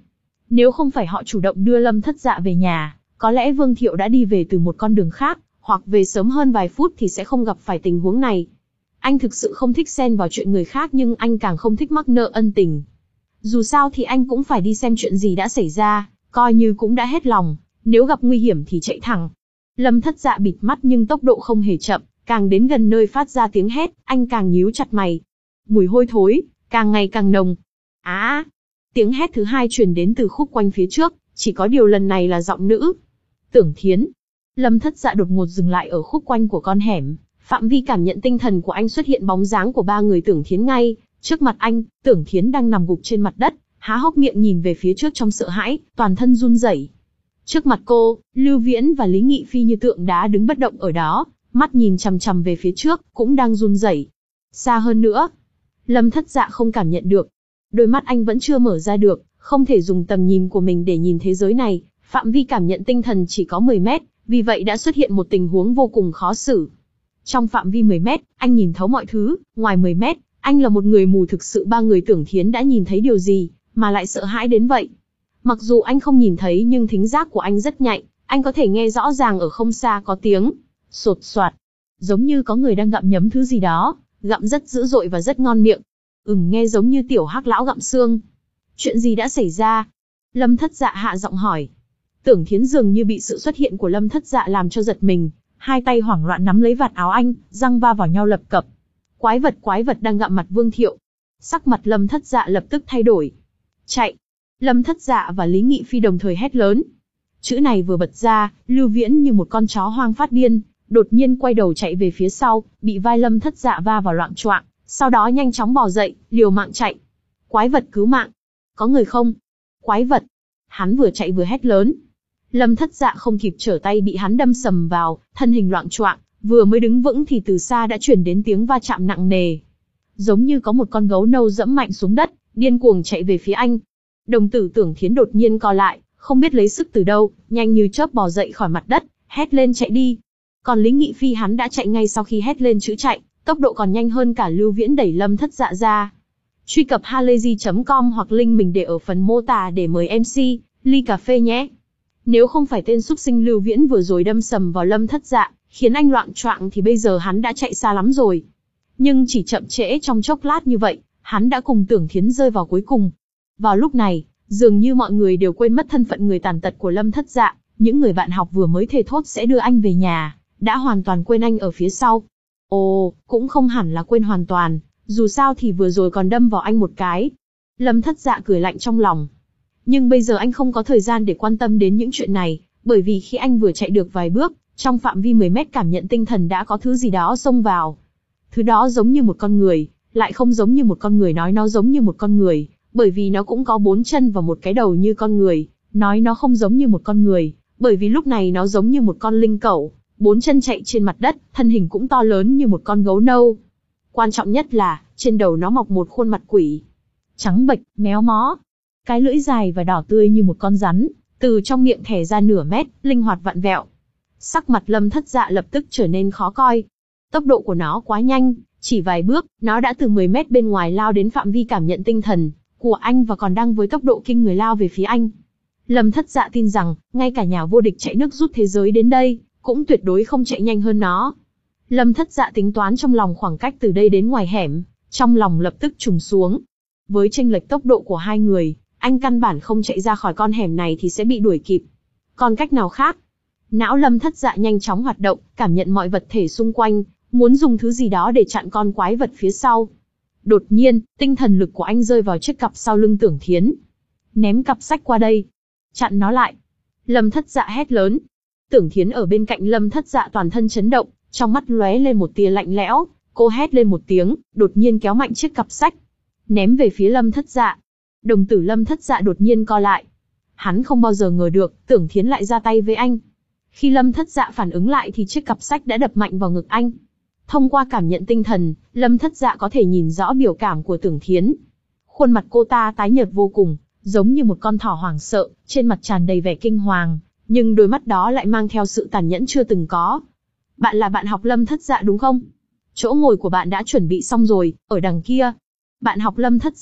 Nếu không phải họ chủ động đưa Lâm Thất Dạ về nhà, có lẽ Vương Thiệu đã đi về từ một con đường khác, hoặc về sớm hơn vài phút thì sẽ không gặp phải tình huống này. Anh thực sự không thích xen vào chuyện người khác, nhưng anh càng không thích mắc nợ ân tình. Dù sao thì anh cũng phải đi xem chuyện gì đã xảy ra, coi như cũng đã hết lòng, nếu gặp nguy hiểm thì chạy thẳng. Lâm Thất Dạ bịt mắt nhưng tốc độ không hề chậm, càng đến gần nơi phát ra tiếng hét, anh càng nhíu chặt mày. Mùi hôi thối càng ngày càng nồng. Á! À, tiếng hét thứ hai truyền đến từ khúc quanh phía trước, chỉ có điều lần này là giọng nữ. Tưởng Thiến. Lâm Thất Dạ đột ngột dừng lại ở khúc quanh của con hẻm, phạm vi cảm nhận tinh thần của anh xuất hiện bóng dáng của ba người Tưởng Thiến ngay trước mặt anh. Tưởng Thiến đang nằm gục trên mặt đất, há hốc miệng nhìn về phía trước trong sợ hãi, toàn thân run rẩy. Trước mặt cô, Lưu Viễn và Lý Nghị Phi như tượng đá đứng bất động ở đó, mắt nhìn chằm chằm về phía trước, cũng đang run rẩy. Xa hơn nữa, Lâm Thất Dạ không cảm nhận được. Đôi mắt anh vẫn chưa mở ra được, không thể dùng tầm nhìn của mình để nhìn thế giới này, phạm vi cảm nhận tinh thần chỉ có mười mét, vì vậy đã xuất hiện một tình huống vô cùng khó xử. Trong phạm vi mười mét, anh nhìn thấu mọi thứ, ngoài mười mét, anh là một người mù thực sự. Ba người Tưởng Thiến đã nhìn thấy điều gì, mà lại sợ hãi đến vậy? Mặc dù anh không nhìn thấy nhưng thính giác của anh rất nhạy, anh có thể nghe rõ ràng ở không xa có tiếng sột soạt, giống như có người đang gặm nhấm thứ gì đó, gặm rất dữ dội và rất ngon miệng. Ừm, nghe giống như tiểu hắc lão gặm xương. Chuyện gì đã xảy ra? Lâm Thất Dạ hạ giọng hỏi. Tưởng Thiến dường như bị sự xuất hiện của Lâm Thất Dạ làm cho giật mình, hai tay hoảng loạn nắm lấy vạt áo anh, răng va vào nhau lập cập. Quái vật, quái vật đang gặm mặt Vương Thiệu. Sắc mặt Lâm Thất Dạ lập tức thay đổi. Chạy! Lâm Thất Dạ và Lý Nghị Phi đồng thời hét lớn. Chữ này vừa bật ra, Lưu Viễn như một con chó hoang phát điên, đột nhiên quay đầu chạy về phía sau, bị vai Lâm Thất Dạ va vào loạng choạng, sau đó nhanh chóng bò dậy, liều mạng chạy. Quái vật cứu mạng! Có người không? Quái vật! Hắn vừa chạy vừa hét lớn. Lâm Thất Dạ không kịp trở tay bị hắn đâm sầm vào, thân hình loạng choạng, vừa mới đứng vững thì từ xa đã truyền đến tiếng va chạm nặng nề. Giống như có một con gấu nâu dẫm mạnh xuống đất, điên cuồng chạy về phía anh. Đồng tử Tưởng Thiến đột nhiên co lại, không biết lấy sức từ đâu, nhanh như chớp bò dậy khỏi mặt đất, hét lên chạy đi. Còn Lý Nghị Phi hắn đã chạy ngay sau khi hét lên chữ chạy, tốc độ còn nhanh hơn cả Lưu Viễn đẩy Lâm Thất Dạ ra. Truy cập halayzi chấm com hoặc link mình để ở phần mô tả để mời em xê, ly cà phê nhé. Nếu không phải tên súc sinh Lưu Viễn vừa rồi đâm sầm vào Lâm Thất Dạ, khiến anh loạng choạng thì bây giờ hắn đã chạy xa lắm rồi. Nhưng chỉ chậm trễ trong chốc lát như vậy, hắn đã cùng Tưởng Thiến rơi vào cuối cùng. Vào lúc này, dường như mọi người đều quên mất thân phận người tàn tật của Lâm Thất Dạ, những người bạn học vừa mới thề thốt sẽ đưa anh về nhà, đã hoàn toàn quên anh ở phía sau. Ồ, cũng không hẳn là quên hoàn toàn, dù sao thì vừa rồi còn đâm vào anh một cái. Lâm Thất Dạ cười lạnh trong lòng. Nhưng bây giờ anh không có thời gian để quan tâm đến những chuyện này, bởi vì khi anh vừa chạy được vài bước, trong phạm vi mười mét cảm nhận tinh thần đã có thứ gì đó xông vào. Thứ đó giống như một con người, lại không giống như một con người. Nói nó giống như một con người, bởi vì nó cũng có bốn chân và một cái đầu như con người. Nói nó không giống như một con người, bởi vì lúc này nó giống như một con linh cẩu, bốn chân chạy trên mặt đất, thân hình cũng to lớn như một con gấu nâu. Quan trọng nhất là, trên đầu nó mọc một khuôn mặt quỷ. Trắng bệch, méo mó. Cái lưỡi dài và đỏ tươi như một con rắn, từ trong miệng thẻ ra nửa mét, linh hoạt vặn vẹo. Sắc mặt Lâm Thất Dạ lập tức trở nên khó coi. Tốc độ của nó quá nhanh, chỉ vài bước, nó đã từ mười mét bên ngoài lao đến phạm vi cảm nhận tinh thần của anh và còn đang với tốc độ kinh người lao về phía anh. Lâm Thất Dạ tin rằng, ngay cả nhà vô địch chạy nước rút thế giới đến đây, cũng tuyệt đối không chạy nhanh hơn nó. Lâm Thất Dạ tính toán trong lòng khoảng cách từ đây đến ngoài hẻm, trong lòng lập tức trùng xuống. Với chênh lệch tốc độ của hai người, anh căn bản không chạy ra khỏi con hẻm này thì sẽ bị đuổi kịp. Còn cách nào khác? Não Lâm Thất Dạ nhanh chóng hoạt động, cảm nhận mọi vật thể xung quanh, muốn dùng thứ gì đó để chặn con quái vật phía sau. Đột nhiên, tinh thần lực của anh rơi vào chiếc cặp sau lưng Tưởng Thiến. Ném cặp sách qua đây. Chặn nó lại. Lâm Thất Dạ hét lớn. Tưởng Thiến ở bên cạnh Lâm Thất Dạ toàn thân chấn động, trong mắt lóe lên một tia lạnh lẽo, cô hét lên một tiếng, đột nhiên kéo mạnh chiếc cặp sách, ném về phía Lâm Thất Dạ. Đồng tử Lâm Thất Dạ đột nhiên co lại. Hắn không bao giờ ngờ được, Tưởng Thiến lại ra tay với anh. Khi Lâm Thất Dạ phản ứng lại thì chiếc cặp sách đã đập mạnh vào ngực anh. Thông qua cảm nhận tinh thần, Lâm Thất Dạ có thể nhìn rõ biểu cảm của Tưởng Thiến. Khuôn mặt cô ta tái nhợt vô cùng, giống như một con thỏ hoảng sợ, trên mặt tràn đầy vẻ kinh hoàng, nhưng đôi mắt đó lại mang theo sự tàn nhẫn chưa từng có. Bạn là bạn học Lâm Thất Dạ đúng không? Chỗ ngồi của bạn đã chuẩn bị xong rồi, ở đằng kia. Bạn học Lâm Thất Dạ,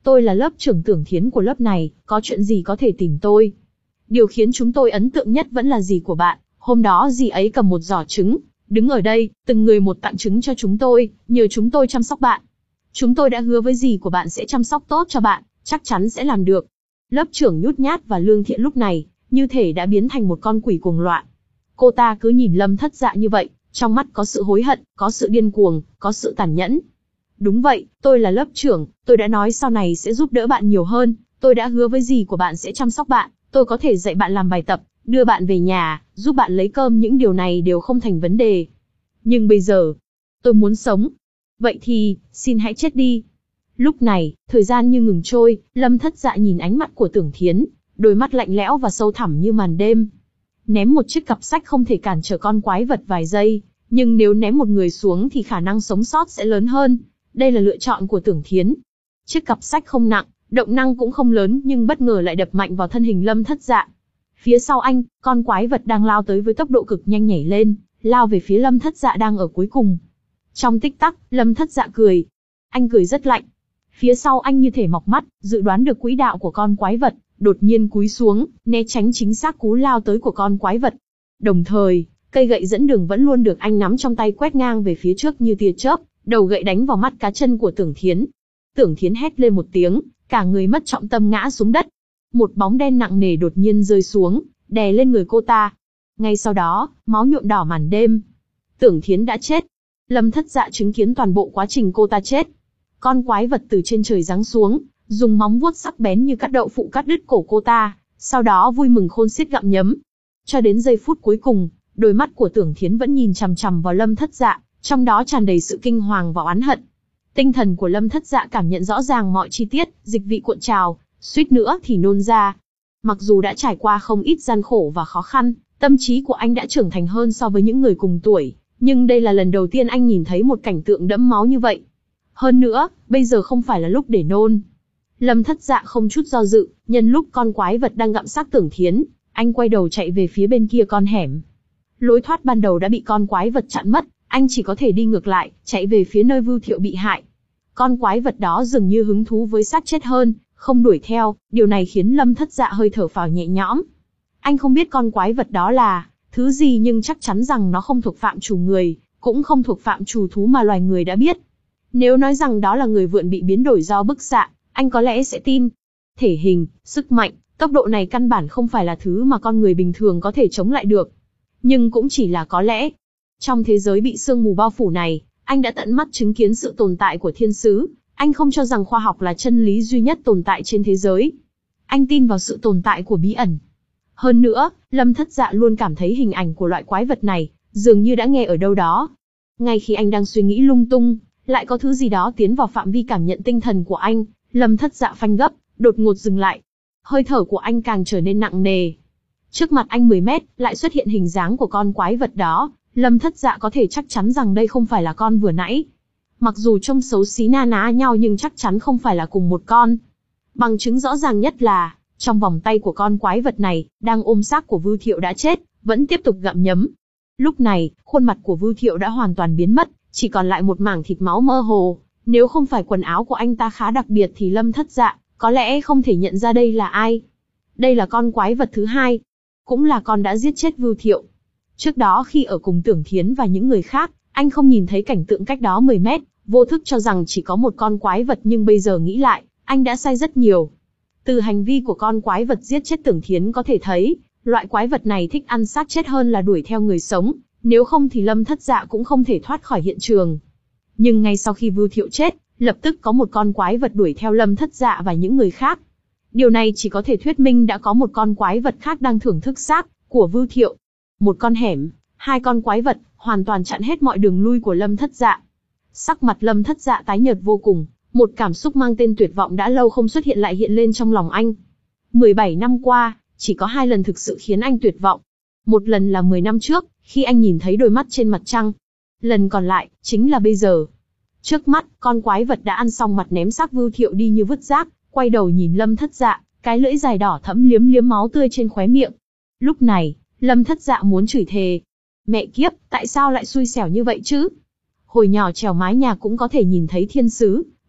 tôi là lớp trưởng Tưởng Thiến của lớp này, có chuyện gì có thể tìm tôi. Điều khiến chúng tôi ấn tượng nhất vẫn là dì của bạn, hôm đó dì ấy cầm một giỏ trứng, đứng ở đây, từng người một tặng trứng cho chúng tôi, nhờ chúng tôi chăm sóc bạn. Chúng tôi đã hứa với dì của bạn sẽ chăm sóc tốt cho bạn, chắc chắn sẽ làm được. Lớp trưởng nhút nhát và lương thiện lúc này, như thể đã biến thành một con quỷ cuồng loạn. Cô ta cứ nhìn Lâm Thất Dạ như vậy, trong mắt có sự hối hận, có sự điên cuồng, có sự tàn nhẫn. Đúng vậy, tôi là lớp trưởng, tôi đã nói sau này sẽ giúp đỡ bạn nhiều hơn, tôi đã hứa với dì của bạn sẽ chăm sóc bạn, tôi có thể dạy bạn làm bài tập, đưa bạn về nhà, giúp bạn lấy cơm, những điều này đều không thành vấn đề. Nhưng bây giờ, tôi muốn sống. Vậy thì, xin hãy chết đi. Lúc này, thời gian như ngừng trôi, Lâm Thất Dạ nhìn ánh mắt của Tưởng Thiến, đôi mắt lạnh lẽo và sâu thẳm như màn đêm. Ném một chiếc cặp sách không thể cản trở con quái vật vài giây, nhưng nếu ném một người xuống thì khả năng sống sót sẽ lớn hơn. Đây là lựa chọn của Tưởng Thiến. Chiếc cặp sách không nặng, động năng cũng không lớn, nhưng bất ngờ lại đập mạnh vào thân hình Lâm Thất Dạ. Phía sau anh, con quái vật đang lao tới với tốc độ cực nhanh nhảy lên, lao về phía Lâm Thất Dạ đang ở cuối cùng. Trong tích tắc, Lâm Thất Dạ cười. Anh cười rất lạnh. Phía sau anh như thể mọc mắt, dự đoán được quỹ đạo của con quái vật, đột nhiên cúi xuống, né tránh chính xác cú lao tới của con quái vật. Đồng thời, cây gậy dẫn đường vẫn luôn được anh nắm trong tay quét ngang về phía trước như tia chớp, đầu gậy đánh vào mắt cá chân của Tưởng Thiến. Tưởng Thiến hét lên một tiếng, cả người mất trọng tâm ngã xuống đất. Một bóng đen nặng nề đột nhiên rơi xuống, đè lên người cô ta. Ngay sau đó, máu nhuộm đỏ màn đêm. Tưởng Thiến đã chết. Lâm Thất Dạ chứng kiến toàn bộ quá trình cô ta chết. Con quái vật từ trên trời giáng xuống, dùng móng vuốt sắc bén như cắt đậu phụ cắt đứt cổ cô ta, sau đó vui mừng khôn xiết gặm nhấm. Cho đến giây phút cuối cùng, đôi mắt của Tưởng Thiến vẫn nhìn chằm chằm vào Lâm Thất Dạ, trong đó tràn đầy sự kinh hoàng và oán hận. Tinh thần của Lâm Thất Dạ cảm nhận rõ ràng mọi chi tiết, dịch vị cuộn trào, suýt nữa thì nôn ra. Mặc dù đã trải qua không ít gian khổ và khó khăn, tâm trí của anh đã trưởng thành hơn so với những người cùng tuổi, nhưng đây là lần đầu tiên anh nhìn thấy một cảnh tượng đẫm máu như vậy. Hơn nữa, bây giờ không phải là lúc để nôn. Lâm Thất Dạ không chút do dự, nhân lúc con quái vật đang gặm xác Tưởng Thiến, anh quay đầu chạy về phía bên kia con hẻm. Lối thoát ban đầu đã bị con quái vật chặn mất, anh chỉ có thể đi ngược lại, chạy về phía nơi Vưu Thiệu bị hại. Con quái vật đó dường như hứng thú với xác chết hơn, không đuổi theo, điều này khiến Lâm Thất Dạ hơi thở phào nhẹ nhõm. Anh không biết con quái vật đó là thứ gì, nhưng chắc chắn rằng nó không thuộc phạm trù người, cũng không thuộc phạm trù thú mà loài người đã biết. Nếu nói rằng đó là người vượn bị biến đổi do bức xạ, anh có lẽ sẽ tin. Thể hình, sức mạnh, tốc độ này căn bản không phải là thứ mà con người bình thường có thể chống lại được. Nhưng cũng chỉ là có lẽ. Trong thế giới bị sương mù bao phủ này, anh đã tận mắt chứng kiến sự tồn tại của thiên sứ. Anh không cho rằng khoa học là chân lý duy nhất tồn tại trên thế giới. Anh tin vào sự tồn tại của bí ẩn. Hơn nữa, Lâm Thất Dạ luôn cảm thấy hình ảnh của loại quái vật này, dường như đã nghe ở đâu đó. Ngay khi anh đang suy nghĩ lung tung, lại có thứ gì đó tiến vào phạm vi cảm nhận tinh thần của anh. Lâm Thất Dạ phanh gấp, đột ngột dừng lại. Hơi thở của anh càng trở nên nặng nề. Trước mặt anh mười mét, lại xuất hiện hình dáng của con quái vật đó. Lâm Thất Dạ có thể chắc chắn rằng đây không phải là con vừa nãy. Mặc dù trông xấu xí na ná nhau nhưng chắc chắn không phải là cùng một con. Bằng chứng rõ ràng nhất là, trong vòng tay của con quái vật này, đang ôm xác của Vưu Thiệu đã chết, vẫn tiếp tục gặm nhấm. Lúc này, khuôn mặt của Vưu Thiệu đã hoàn toàn biến mất, chỉ còn lại một mảng thịt máu mơ hồ. Nếu không phải quần áo của anh ta khá đặc biệt thì Lâm Thất Dạ có lẽ không thể nhận ra đây là ai. Đây là con quái vật thứ hai, cũng là con đã giết chết Vưu Thiệu. Trước đó khi ở cùng Tưởng Thiến và những người khác, anh không nhìn thấy cảnh tượng cách đó mười mét, vô thức cho rằng chỉ có một con quái vật, nhưng bây giờ nghĩ lại, anh đã sai rất nhiều. Từ hành vi của con quái vật giết chết Tưởng Thiến có thể thấy, loại quái vật này thích ăn xác chết hơn là đuổi theo người sống, nếu không thì Lâm Thất Dạ cũng không thể thoát khỏi hiện trường. Nhưng ngay sau khi Vưu Thiệu chết, lập tức có một con quái vật đuổi theo Lâm Thất Dạ và những người khác. Điều này chỉ có thể thuyết minh đã có một con quái vật khác đang thưởng thức xác của Vưu Thiệu. Một con hẻm, hai con quái vật, hoàn toàn chặn hết mọi đường lui của Lâm Thất Dạ. Sắc mặt Lâm Thất Dạ tái nhợt vô cùng, một cảm xúc mang tên tuyệt vọng đã lâu không xuất hiện lại hiện lên trong lòng anh. mười bảy năm qua, chỉ có hai lần thực sự khiến anh tuyệt vọng. Một lần là mười năm trước, khi anh nhìn thấy đôi mắt trên mặt trăng. Lần còn lại, chính là bây giờ. Trước mắt, con quái vật đã ăn xong mặt ném xác Vưu Thiệu đi như vứt rác, quay đầu nhìn Lâm Thất Dạ, cái lưỡi dài đỏ thẫm liếm liếm máu tươi trên khóe miệng. Lúc này, Lâm Thất Dạ muốn chửi thề. Mẹ kiếp, tại sao lại xui xẻo như vậy chứ? Hồi nhỏ trèo mái nhà cũng có thể nhìn thấy thiên sứ,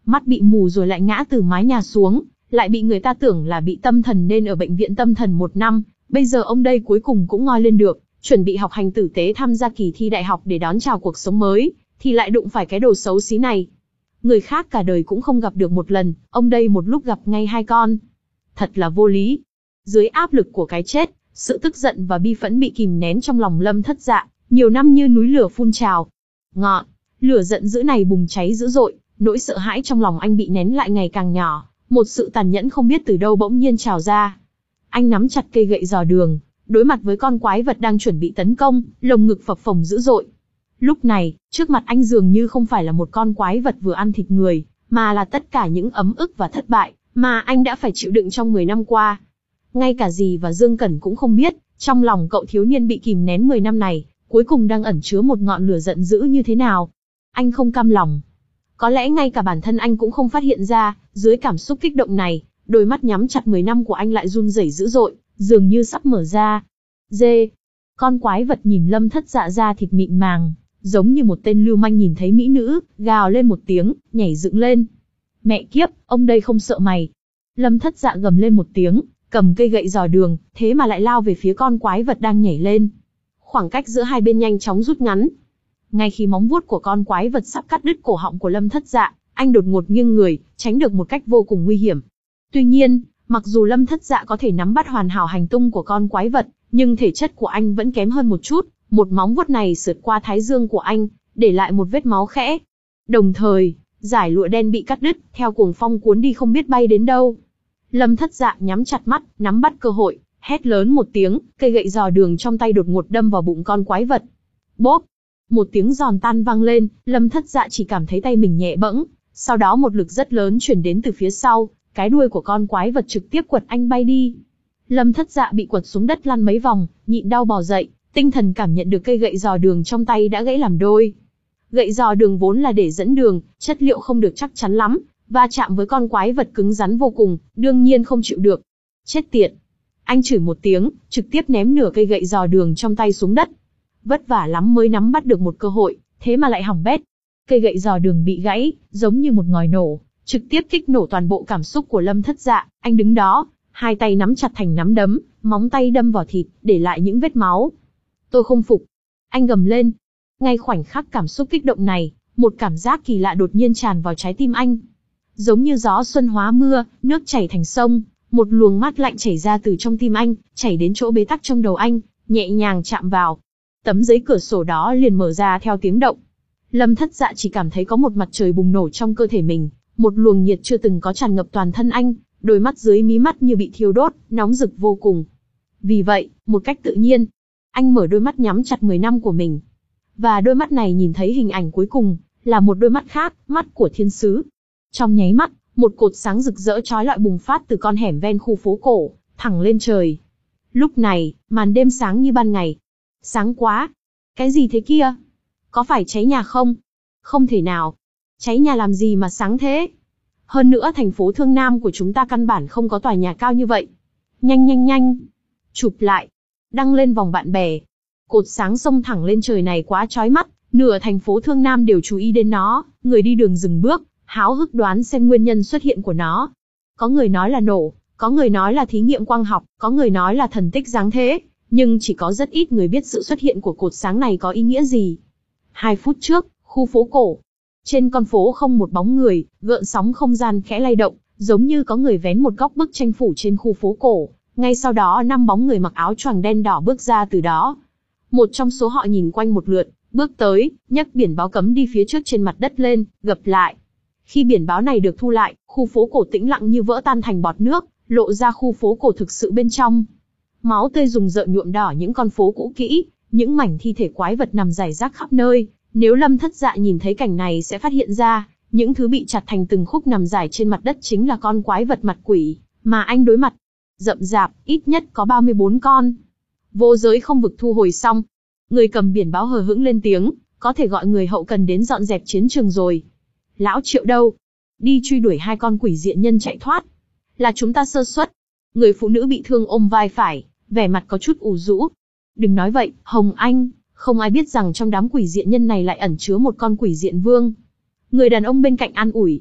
mắt bị mù rồi lại ngã từ mái nhà xuống, lại bị người ta tưởng là bị tâm thần nên ở bệnh viện tâm thần một năm, bây giờ ông đây cuối cùng cũng ngoi lên được, chuẩn bị học hành tử tế tham gia kỳ thi đại học để đón chào cuộc sống mới, thì lại đụng phải cái đồ xấu xí này. Người khác cả đời cũng không gặp được một lần, ông đây một lúc gặp ngay hai con. Thật là vô lý. Dưới áp lực của cái chết, sự tức giận và bi phẫn bị kìm nén trong lòng Lâm Thất Dạ, nhiều năm như núi lửa phun trào. Ngọn lửa giận dữ này bùng cháy dữ dội, nỗi sợ hãi trong lòng anh bị nén lại ngày càng nhỏ, một sự tàn nhẫn không biết từ đâu bỗng nhiên trào ra. Anh nắm chặt cây gậy dò đường, đối mặt với con quái vật đang chuẩn bị tấn công, lồng ngực phập phồng dữ dội. Lúc này, trước mặt anh dường như không phải là một con quái vật vừa ăn thịt người, mà là tất cả những ấm ức và thất bại mà anh đã phải chịu đựng trong mười năm qua. Ngay cả dì và Dương Cẩn cũng không biết, trong lòng cậu thiếu niên bị kìm nén mười năm này, cuối cùng đang ẩn chứa một ngọn lửa giận dữ như thế nào. Anh không cam lòng. Có lẽ ngay cả bản thân anh cũng không phát hiện ra, dưới cảm xúc kích động này, đôi mắt nhắm chặt mười năm của anh lại run rẩy dữ dội, dường như sắp mở ra. Dê. Con quái vật nhìn Lâm Thất Dạ ra thịt mịn màng, giống như một tên lưu manh nhìn thấy mỹ nữ, gào lên một tiếng, nhảy dựng lên. Mẹ kiếp, ông đây không sợ mày. Lâm Thất Dạ gầm lên một tiếng, cầm cây gậy dò đường, thế mà lại lao về phía con quái vật đang nhảy lên. Khoảng cách giữa hai bên nhanh chóng rút ngắn. Ngay khi móng vuốt của con quái vật sắp cắt đứt cổ họng của Lâm Thất Dạ, anh đột ngột nghiêng người, tránh được một cách vô cùng nguy hiểm. Tuy nhiên, mặc dù Lâm Thất Dạ có thể nắm bắt hoàn hảo hành tung của con quái vật, nhưng thể chất của anh vẫn kém hơn một chút, một móng vuốt này sượt qua thái dương của anh, để lại một vết máu khẽ. Đồng thời, dải lụa đen bị cắt đứt, theo cuồng phong cuốn đi không biết bay đến đâu. Lâm Thất Dạ nhắm chặt mắt, nắm bắt cơ hội, hét lớn một tiếng, cây gậy dò đường trong tay đột ngột đâm vào bụng con quái vật. Bốp! Một tiếng giòn tan vang lên, Lâm Thất Dạ chỉ cảm thấy tay mình nhẹ bẫng, sau đó một lực rất lớn truyền đến từ phía sau, cái đuôi của con quái vật trực tiếp quật anh bay đi. Lâm Thất Dạ bị quật xuống đất lăn mấy vòng, nhịn đau bò dậy, tinh thần cảm nhận được cây gậy dò đường trong tay đã gãy làm đôi. Gậy dò đường vốn là để dẫn đường, chất liệu không được chắc chắn lắm, va chạm với con quái vật cứng rắn vô cùng, đương nhiên không chịu được. Chết tiệt! Anh chửi một tiếng, trực tiếp ném nửa cây gậy dò đường trong tay xuống đất. Vất vả lắm mới nắm bắt được một cơ hội, thế mà lại hỏng bét. Cây gậy dò đường bị gãy, giống như một ngòi nổ, trực tiếp kích nổ toàn bộ cảm xúc của Lâm Thất Dạ. Anh đứng đó, hai tay nắm chặt thành nắm đấm, móng tay đâm vào thịt, để lại những vết máu. Tôi không phục. Anh gầm lên. Ngay khoảnh khắc cảm xúc kích động này, một cảm giác kỳ lạ đột nhiên tràn vào trái tim anh. Giống như gió xuân hóa mưa, nước chảy thành sông, một luồng mát lạnh chảy ra từ trong tim anh, chảy đến chỗ bế tắc trong đầu anh, nhẹ nhàng chạm vào. Tấm giấy cửa sổ đó liền mở ra theo tiếng động. Lâm Thất Dạ chỉ cảm thấy có một mặt trời bùng nổ trong cơ thể mình, một luồng nhiệt chưa từng có tràn ngập toàn thân anh, đôi mắt dưới mí mắt như bị thiêu đốt, nóng rực vô cùng. Vì vậy, một cách tự nhiên, anh mở đôi mắt nhắm chặt mười năm của mình. Và đôi mắt này nhìn thấy hình ảnh cuối cùng, là một đôi mắt khác, mắt của thiên sứ. Trong nháy mắt, một cột sáng rực rỡ chói lọi bùng phát từ con hẻm ven khu phố cổ, thẳng lên trời. Lúc này, màn đêm sáng như ban ngày. Sáng quá! Cái gì thế kia? Có phải cháy nhà không? Không thể nào. Cháy nhà làm gì mà sáng thế? Hơn nữa thành phố Thương Nam của chúng ta căn bản không có tòa nhà cao như vậy. Nhanh nhanh nhanh! Chụp lại! Đăng lên vòng bạn bè. Cột sáng xông thẳng lên trời này quá chói mắt, nửa thành phố Thương Nam đều chú ý đến nó, người đi đường dừng bước, háo hức đoán xem nguyên nhân xuất hiện của nó. Có người nói là nổ, có người nói là thí nghiệm quang học, có người nói là thần tích giáng thế, nhưng chỉ có rất ít người biết sự xuất hiện của cột sáng này có ý nghĩa gì. Hai phút trước, khu phố cổ. Trên con phố không một bóng người, gợn sóng không gian khẽ lay động, giống như có người vén một góc bức tranh phủ trên khu phố cổ. Ngay sau đó năm bóng người mặc áo choàng đen đỏ bước ra từ đó. Một trong số họ nhìn quanh một lượt, bước tới, nhấc biển báo cấm đi phía trước trên mặt đất lên, gập lại. Khi biển báo này được thu lại, khu phố cổ tĩnh lặng như vỡ tan thành bọt nước, lộ ra khu phố cổ thực sự bên trong. Máu tươi rùng rợn nhuộm đỏ những con phố cũ kỹ, những mảnh thi thể quái vật nằm rải rác khắp nơi. Nếu Lâm Thất Dạ nhìn thấy cảnh này sẽ phát hiện ra, những thứ bị chặt thành từng khúc nằm rải trên mặt đất chính là con quái vật mặt quỷ mà anh đối mặt. Rậm rạp, ít nhất có ba mươi bốn con. Vô giới không vực thu hồi xong. Người cầm biển báo hờ hững lên tiếng, có thể gọi người hậu cần đến dọn dẹp chiến trường rồi. Lão Triệu đâu? Đi truy đuổi hai con quỷ diện nhân chạy thoát. Là chúng ta sơ suất. Người phụ nữ bị thương ôm vai phải, vẻ mặt có chút ủ rũ. Đừng nói vậy, Hồng Anh, không ai biết rằng trong đám quỷ diện nhân này lại ẩn chứa một con quỷ diện vương. Người đàn ông bên cạnh an ủi.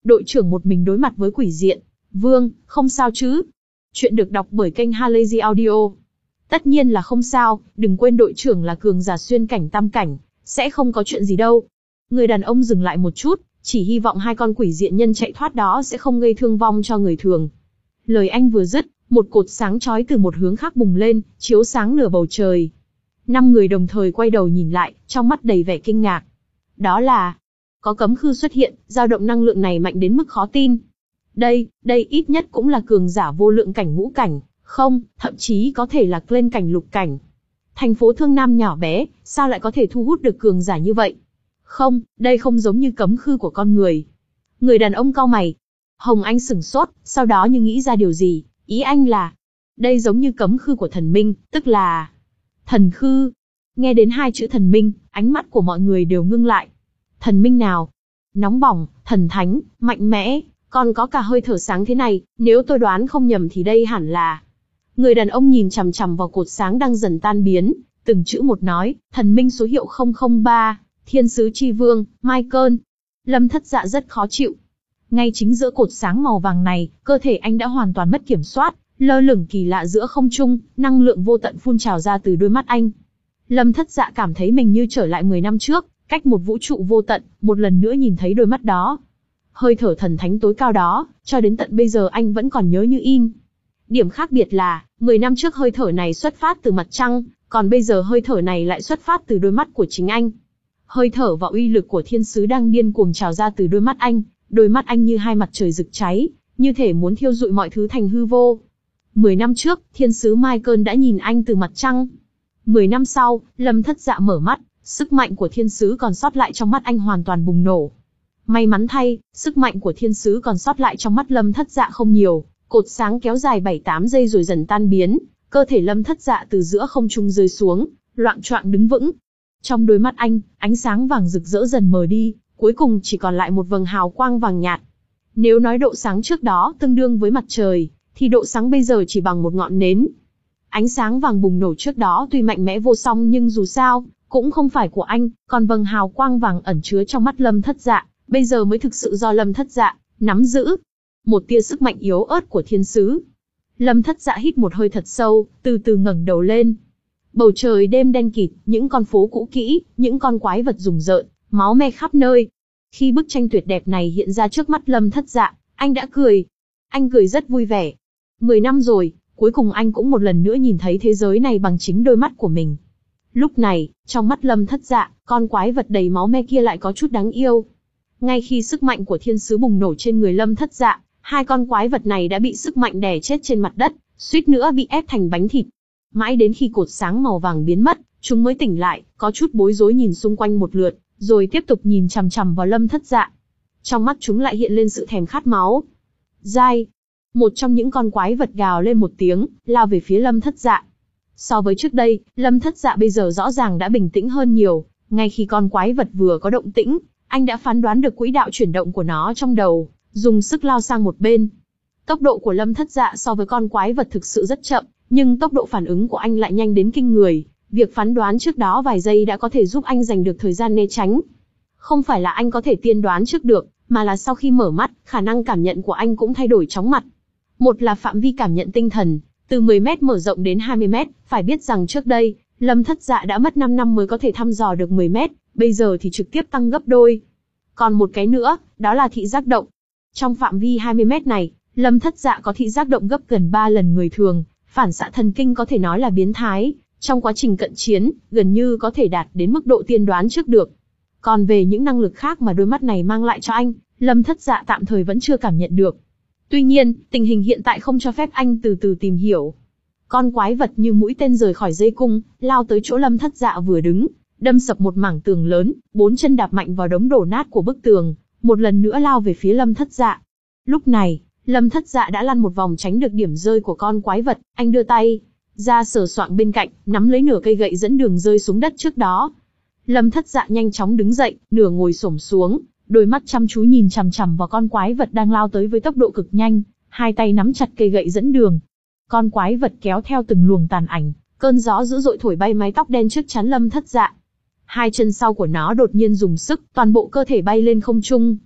Đội trưởng một mình đối mặt với quỷ diện. Vương, không sao chứ? Chuyện được đọc bởi kênh Halazy Audio. Tất nhiên là không sao, đừng quên đội trưởng là cường giả xuyên cảnh tam cảnh, sẽ không có chuyện gì đâu. Người đàn ông dừng lại một chút, chỉ hy vọng hai con quỷ diện nhân chạy thoát đó sẽ không gây thương vong cho người thường. Lời anh vừa dứt, một cột sáng chói từ một hướng khác bùng lên, chiếu sáng nửa bầu trời. Năm người đồng thời quay đầu nhìn lại, trong mắt đầy vẻ kinh ngạc. Đó là... Có cấm khư xuất hiện, dao động năng lượng này mạnh đến mức khó tin. Đây, đây ít nhất cũng là cường giả vô lượng cảnh ngũ cảnh, không, thậm chí có thể là lên cảnh lục cảnh. Thành phố Thương Nam nhỏ bé, sao lại có thể thu hút được cường giả như vậy? Không, đây không giống như cấm khư của con người. Người đàn ông cau mày. Hồng Anh sửng sốt, sau đó như nghĩ ra điều gì, ý anh là... Đây giống như cấm khư của thần minh, tức là... Thần khư. Nghe đến hai chữ thần minh, ánh mắt của mọi người đều ngưng lại. Thần minh nào? Nóng bỏng, thần thánh, mạnh mẽ, còn có cả hơi thở sáng thế này, nếu tôi đoán không nhầm thì đây hẳn là... Người đàn ông nhìn chằm chằm vào cột sáng đang dần tan biến, từng chữ một nói, thần minh số hiệu không không ba, thiên sứ chi vương, Michael. Lâm Thất Dạ rất khó chịu. Ngay chính giữa cột sáng màu vàng này, cơ thể anh đã hoàn toàn mất kiểm soát, lơ lửng kỳ lạ giữa không trung, năng lượng vô tận phun trào ra từ đôi mắt anh. Lâm Thất Dạ cảm thấy mình như trở lại mười năm trước, cách một vũ trụ vô tận, một lần nữa nhìn thấy đôi mắt đó. Hơi thở thần thánh tối cao đó, cho đến tận bây giờ anh vẫn còn nhớ như in. Điểm khác biệt là, mười năm trước hơi thở này xuất phát từ mặt trăng, còn bây giờ hơi thở này lại xuất phát từ đôi mắt của chính anh. Hơi thở và uy lực của thiên sứ đang điên cuồng trào ra từ đôi mắt anh, đôi mắt anh như hai mặt trời rực cháy, như thể muốn thiêu rụi mọi thứ thành hư vô. Mười năm trước, thiên sứ Michael đã nhìn anh từ mặt trăng. Mười năm sau, Lâm Thất Dạ mở mắt, sức mạnh của thiên sứ còn sót lại trong mắt anh hoàn toàn bùng nổ. May mắn thay, sức mạnh của thiên sứ còn sót lại trong mắt Lâm Thất Dạ không nhiều, cột sáng kéo dài bảy tám giây rồi dần tan biến, cơ thể Lâm Thất Dạ từ giữa không trung rơi xuống, loạng choạng đứng vững. Trong đôi mắt anh, ánh sáng vàng rực rỡ dần mờ đi, cuối cùng chỉ còn lại một vầng hào quang vàng nhạt. Nếu nói độ sáng trước đó tương đương với mặt trời, thì độ sáng bây giờ chỉ bằng một ngọn nến. Ánh sáng vàng bùng nổ trước đó tuy mạnh mẽ vô song nhưng dù sao, cũng không phải của anh, còn vầng hào quang vàng ẩn chứa trong mắt Lâm Thất Dạ, bây giờ mới thực sự do Lâm Thất Dạ nắm giữ. Một tia sức mạnh yếu ớt của thiên sứ. Lâm Thất Dạ hít một hơi thật sâu, từ từ ngẩng đầu lên. Bầu trời đêm đen kịt, những con phố cũ kỹ, những con quái vật rùng rợn, máu me khắp nơi. Khi bức tranh tuyệt đẹp này hiện ra trước mắt Lâm Thất Dạ, anh đã cười. Anh cười rất vui vẻ. Mười năm rồi, cuối cùng anh cũng một lần nữa nhìn thấy thế giới này bằng chính đôi mắt của mình. Lúc này, trong mắt Lâm Thất Dạ, con quái vật đầy máu me kia lại có chút đáng yêu. Ngay khi sức mạnh của thiên sứ bùng nổ trên người Lâm Thất Dạ, hai con quái vật này đã bị sức mạnh đè chết trên mặt đất, suýt nữa bị ép thành bánh thịt. Mãi đến khi cột sáng màu vàng biến mất, chúng mới tỉnh lại, có chút bối rối nhìn xung quanh một lượt, rồi tiếp tục nhìn chằm chằm vào Lâm Thất Dạ. Trong mắt chúng lại hiện lên sự thèm khát máu. Dai! Một trong những con quái vật gào lên một tiếng, lao về phía Lâm Thất Dạ. So với trước đây, Lâm Thất Dạ bây giờ rõ ràng đã bình tĩnh hơn nhiều. Ngay khi con quái vật vừa có động tĩnh, anh đã phán đoán được quỹ đạo chuyển động của nó trong đầu, dùng sức lao sang một bên. Tốc độ của Lâm Thất Dạ so với con quái vật thực sự rất chậm, nhưng tốc độ phản ứng của anh lại nhanh đến kinh người. Việc phán đoán trước đó vài giây đã có thể giúp anh giành được thời gian né tránh. Không phải là anh có thể tiên đoán trước được, mà là sau khi mở mắt, khả năng cảm nhận của anh cũng thay đổi chóng mặt. Một là phạm vi cảm nhận tinh thần, từ mười mét mở rộng đến hai mươi mét, phải biết rằng trước đây, Lâm Thất Dạ đã mất năm năm mới có thể thăm dò được mười mét, bây giờ thì trực tiếp tăng gấp đôi. Còn một cái nữa, đó là thị giác động. Trong phạm vi hai mươi mét này, Lâm Thất Dạ có thị giác động gấp gần ba lần người thường, phản xạ thần kinh có thể nói là biến thái, trong quá trình cận chiến, gần như có thể đạt đến mức độ tiên đoán trước được. Còn về những năng lực khác mà đôi mắt này mang lại cho anh, Lâm Thất Dạ tạm thời vẫn chưa cảm nhận được. Tuy nhiên, tình hình hiện tại không cho phép anh từ từ tìm hiểu. Con quái vật như mũi tên rời khỏi dây cung, lao tới chỗ Lâm Thất Dạ vừa đứng, đâm sập một mảng tường lớn, bốn chân đạp mạnh vào đống đổ nát của bức tường, một lần nữa lao về phía Lâm Thất Dạ. Lúc này, Lâm Thất Dạ đã lăn một vòng tránh được điểm rơi của con quái vật, anh đưa tay ra sờ soạng bên cạnh, nắm lấy nửa cây gậy dẫn đường rơi xuống đất trước đó. Lâm Thất Dạ nhanh chóng đứng dậy, nửa ngồi xổm xuống, đôi mắt chăm chú nhìn chằm chằm vào con quái vật đang lao tới với tốc độ cực nhanh, hai tay nắm chặt cây gậy dẫn đường. Con quái vật kéo theo từng luồng tàn ảnh, cơn gió dữ dội thổi bay mái tóc đen trước trán Lâm Thất Dạ. Hai chân sau của nó đột nhiên dùng sức, toàn bộ cơ thể bay lên không trung.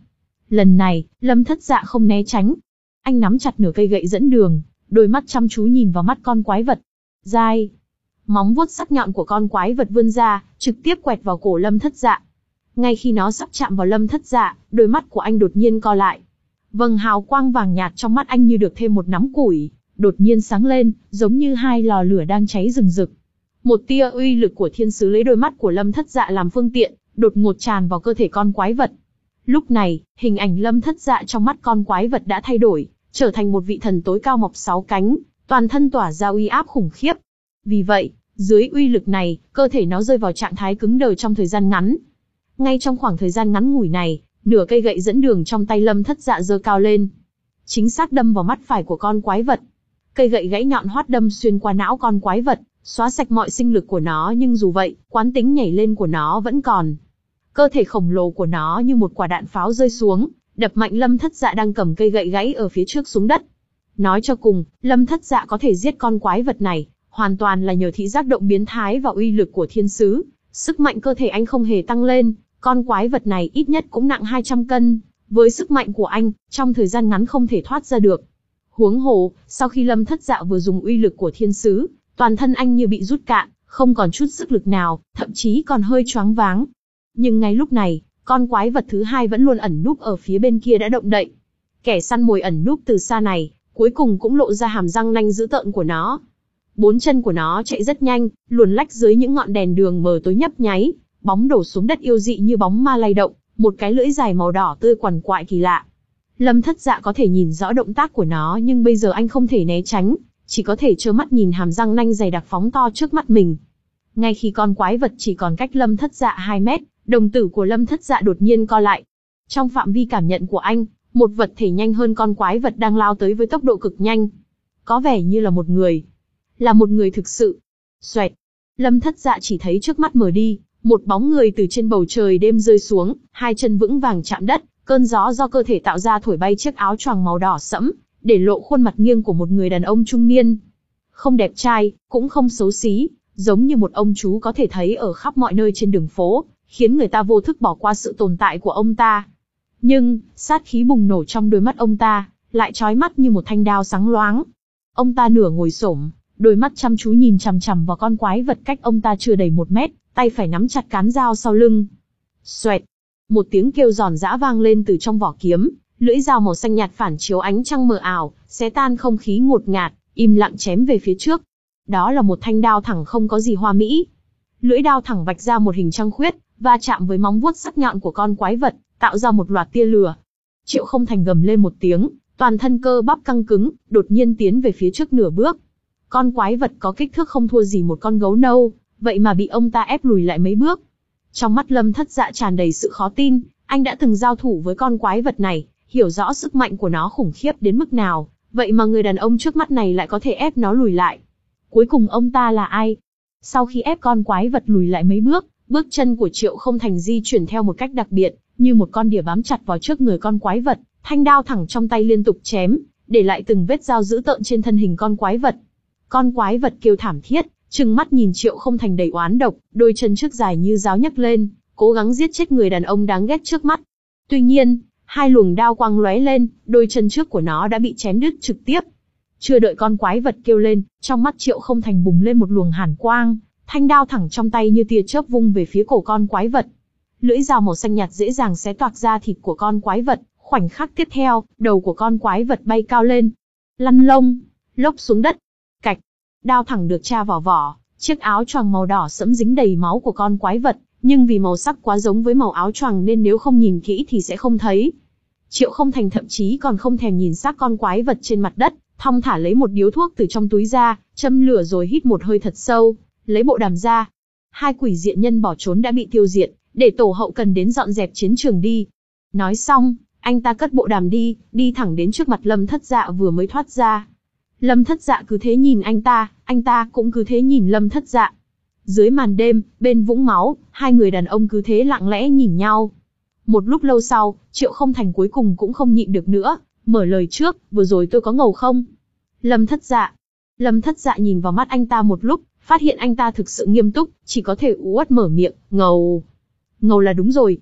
Lần này, Lâm Thất Dạ không né tránh. Anh nắm chặt nửa cây gậy dẫn đường, đôi mắt chăm chú nhìn vào mắt con quái vật. Dai. Móng vuốt sắc nhọn của con quái vật vươn ra, trực tiếp quẹt vào cổ Lâm Thất Dạ. Ngay khi nó sắp chạm vào Lâm Thất Dạ, đôi mắt của anh đột nhiên co lại. Vầng hào quang vàng nhạt trong mắt anh như được thêm một nắm củi, đột nhiên sáng lên, giống như hai lò lửa đang cháy rừng rực. Một tia uy lực của thiên sứ lấy đôi mắt của Lâm Thất Dạ làm phương tiện, đột ngột tràn vào cơ thể con quái vật. Lúc này, hình ảnh Lâm Thất Dạ trong mắt con quái vật đã thay đổi, trở thành một vị thần tối cao mọc sáu cánh, toàn thân tỏa ra uy áp khủng khiếp. Vì vậy, dưới uy lực này, cơ thể nó rơi vào trạng thái cứng đờ trong thời gian ngắn. Ngay trong khoảng thời gian ngắn ngủi này, nửa cây gậy dẫn đường trong tay Lâm Thất Dạ giơ cao lên, chính xác đâm vào mắt phải của con quái vật. Cây gậy gãy nhọn hoắt đâm xuyên qua não con quái vật, xóa sạch mọi sinh lực của nó, nhưng dù vậy, quán tính nhảy lên của nó vẫn còn. Cơ thể khổng lồ của nó như một quả đạn pháo rơi xuống, đập mạnh Lâm Thất Dạ đang cầm cây gậy gãy ở phía trước xuống đất. Nói cho cùng, Lâm Thất Dạ có thể giết con quái vật này, hoàn toàn là nhờ thị giác động biến thái và uy lực của thiên sứ. Sức mạnh cơ thể anh không hề tăng lên, con quái vật này ít nhất cũng nặng hai trăm cân. Với sức mạnh của anh, trong thời gian ngắn không thể thoát ra được. Huống hồ, sau khi Lâm Thất Dạ vừa dùng uy lực của thiên sứ, toàn thân anh như bị rút cạn, không còn chút sức lực nào, thậm chí còn hơi choáng váng. Nhưng ngay lúc này, con quái vật thứ hai vẫn luôn ẩn núp ở phía bên kia đã động đậy. Kẻ săn mồi ẩn núp từ xa này, cuối cùng cũng lộ ra hàm răng nanh dữ tợn của nó. Bốn chân của nó chạy rất nhanh, luồn lách dưới những ngọn đèn đường mờ tối nhấp nháy, bóng đổ xuống đất yêu dị như bóng ma lay động, một cái lưỡi dài màu đỏ tươi quằn quại kỳ lạ. Lâm Thất Dạ có thể nhìn rõ động tác của nó, nhưng bây giờ anh không thể né tránh, chỉ có thể trơ mắt nhìn hàm răng nanh dày đặc phóng to trước mắt mình. Ngay khi con quái vật chỉ còn cách Lâm Thất Dạ hai mét, đồng tử của Lâm Thất Dạ đột nhiên co lại. Trong phạm vi cảm nhận của anh, một vật thể nhanh hơn con quái vật đang lao tới với tốc độ cực nhanh. Có vẻ như là một người. Là một người thực sự. Xoẹt. Lâm Thất Dạ chỉ thấy trước mắt mờ đi, một bóng người từ trên bầu trời đêm rơi xuống, hai chân vững vàng chạm đất, cơn gió do cơ thể tạo ra thổi bay chiếc áo choàng màu đỏ sẫm, để lộ khuôn mặt nghiêng của một người đàn ông trung niên. Không đẹp trai, cũng không xấu xí, giống như một ông chú có thể thấy ở khắp mọi nơi trên đường phố, khiến người ta vô thức bỏ qua sự tồn tại của ông ta. Nhưng, sát khí bùng nổ trong đôi mắt ông ta, lại chói mắt như một thanh đao sáng loáng. Ông ta nửa ngồi xổm, đôi mắt chăm chú nhìn chằm chằm vào con quái vật cách ông ta chưa đầy một mét, tay phải nắm chặt cán dao sau lưng. Xoẹt. Một tiếng kêu giòn giã vang lên từ trong vỏ kiếm, lưỡi dao màu xanh nhạt phản chiếu ánh trăng mờ ảo, xé tan không khí ngột ngạt, im lặng chém về phía trước. Đó là một thanh đao thẳng không có gì hoa mỹ. Lưỡi đao thẳng vạch ra một hình trăng khuyết, va chạm với móng vuốt sắc nhọn của con quái vật, tạo ra một loạt tia lửa. Triệu Không Thành gầm lên một tiếng, toàn thân cơ bắp căng cứng, đột nhiên tiến về phía trước nửa bước. Con quái vật có kích thước không thua gì một con gấu nâu, vậy mà bị ông ta ép lùi lại mấy bước. Trong mắt Lâm Thất Dạ tràn đầy sự khó tin, anh đã từng giao thủ với con quái vật này, hiểu rõ sức mạnh của nó khủng khiếp đến mức nào, vậy mà người đàn ông trước mắt này lại có thể ép nó lùi lại. Cuối cùng ông ta là ai? Sau khi ép con quái vật lùi lại mấy bước, bước chân của Triệu Không Thành di chuyển theo một cách đặc biệt, như một con đỉa bám chặt vào trước người con quái vật, thanh đao thẳng trong tay liên tục chém, để lại từng vết dao dữ tợn trên thân hình con quái vật. Con quái vật kêu thảm thiết, trừng mắt nhìn Triệu Không Thành đầy oán độc, đôi chân trước dài như giáo nhấc lên, cố gắng giết chết người đàn ông đáng ghét trước mắt. Tuy nhiên, hai luồng đao quang lóe lên, đôi chân trước của nó đã bị chém đứt trực tiếp. Chưa đợi con quái vật kêu lên, trong mắt Triệu Không Thành bùng lên một luồng hàn quang, thanh đao thẳng trong tay như tia chớp vung về phía cổ con quái vật. Lưỡi dao màu xanh nhạt dễ dàng xé toạc da thịt của con quái vật, khoảnh khắc tiếp theo, đầu của con quái vật bay cao lên, lăn lông, lốc xuống đất. Cạch, đao thẳng được tra vào vỏ, chiếc áo choàng màu đỏ sẫm dính đầy máu của con quái vật, nhưng vì màu sắc quá giống với màu áo choàng nên nếu không nhìn kỹ thì sẽ không thấy. Triệu Không Thành thậm chí còn không thèm nhìn xác con quái vật trên mặt đất, thong thả lấy một điếu thuốc từ trong túi ra, châm lửa rồi hít một hơi thật sâu, lấy bộ đàm ra. Hai quỷ diện nhân bỏ trốn đã bị tiêu diệt, để tổ hậu cần đến dọn dẹp chiến trường đi. Nói xong, anh ta cất bộ đàm đi, đi thẳng đến trước mặt Lâm Thất Dạ vừa mới thoát ra. Lâm Thất Dạ cứ thế nhìn anh ta, anh ta cũng cứ thế nhìn Lâm Thất Dạ. Dưới màn đêm, bên vũng máu, hai người đàn ông cứ thế lặng lẽ nhìn nhau. Một lúc lâu sau, Triệu Không Thành cuối cùng cũng không nhịn được nữa, mở lời trước, vừa rồi tôi có ngầu không? Lâm Thất Dạ. Lâm Thất Dạ nhìn vào mắt anh ta một lúc, phát hiện anh ta thực sự nghiêm túc, chỉ có thể u uất mở miệng, ngầu. Ngầu là đúng rồi.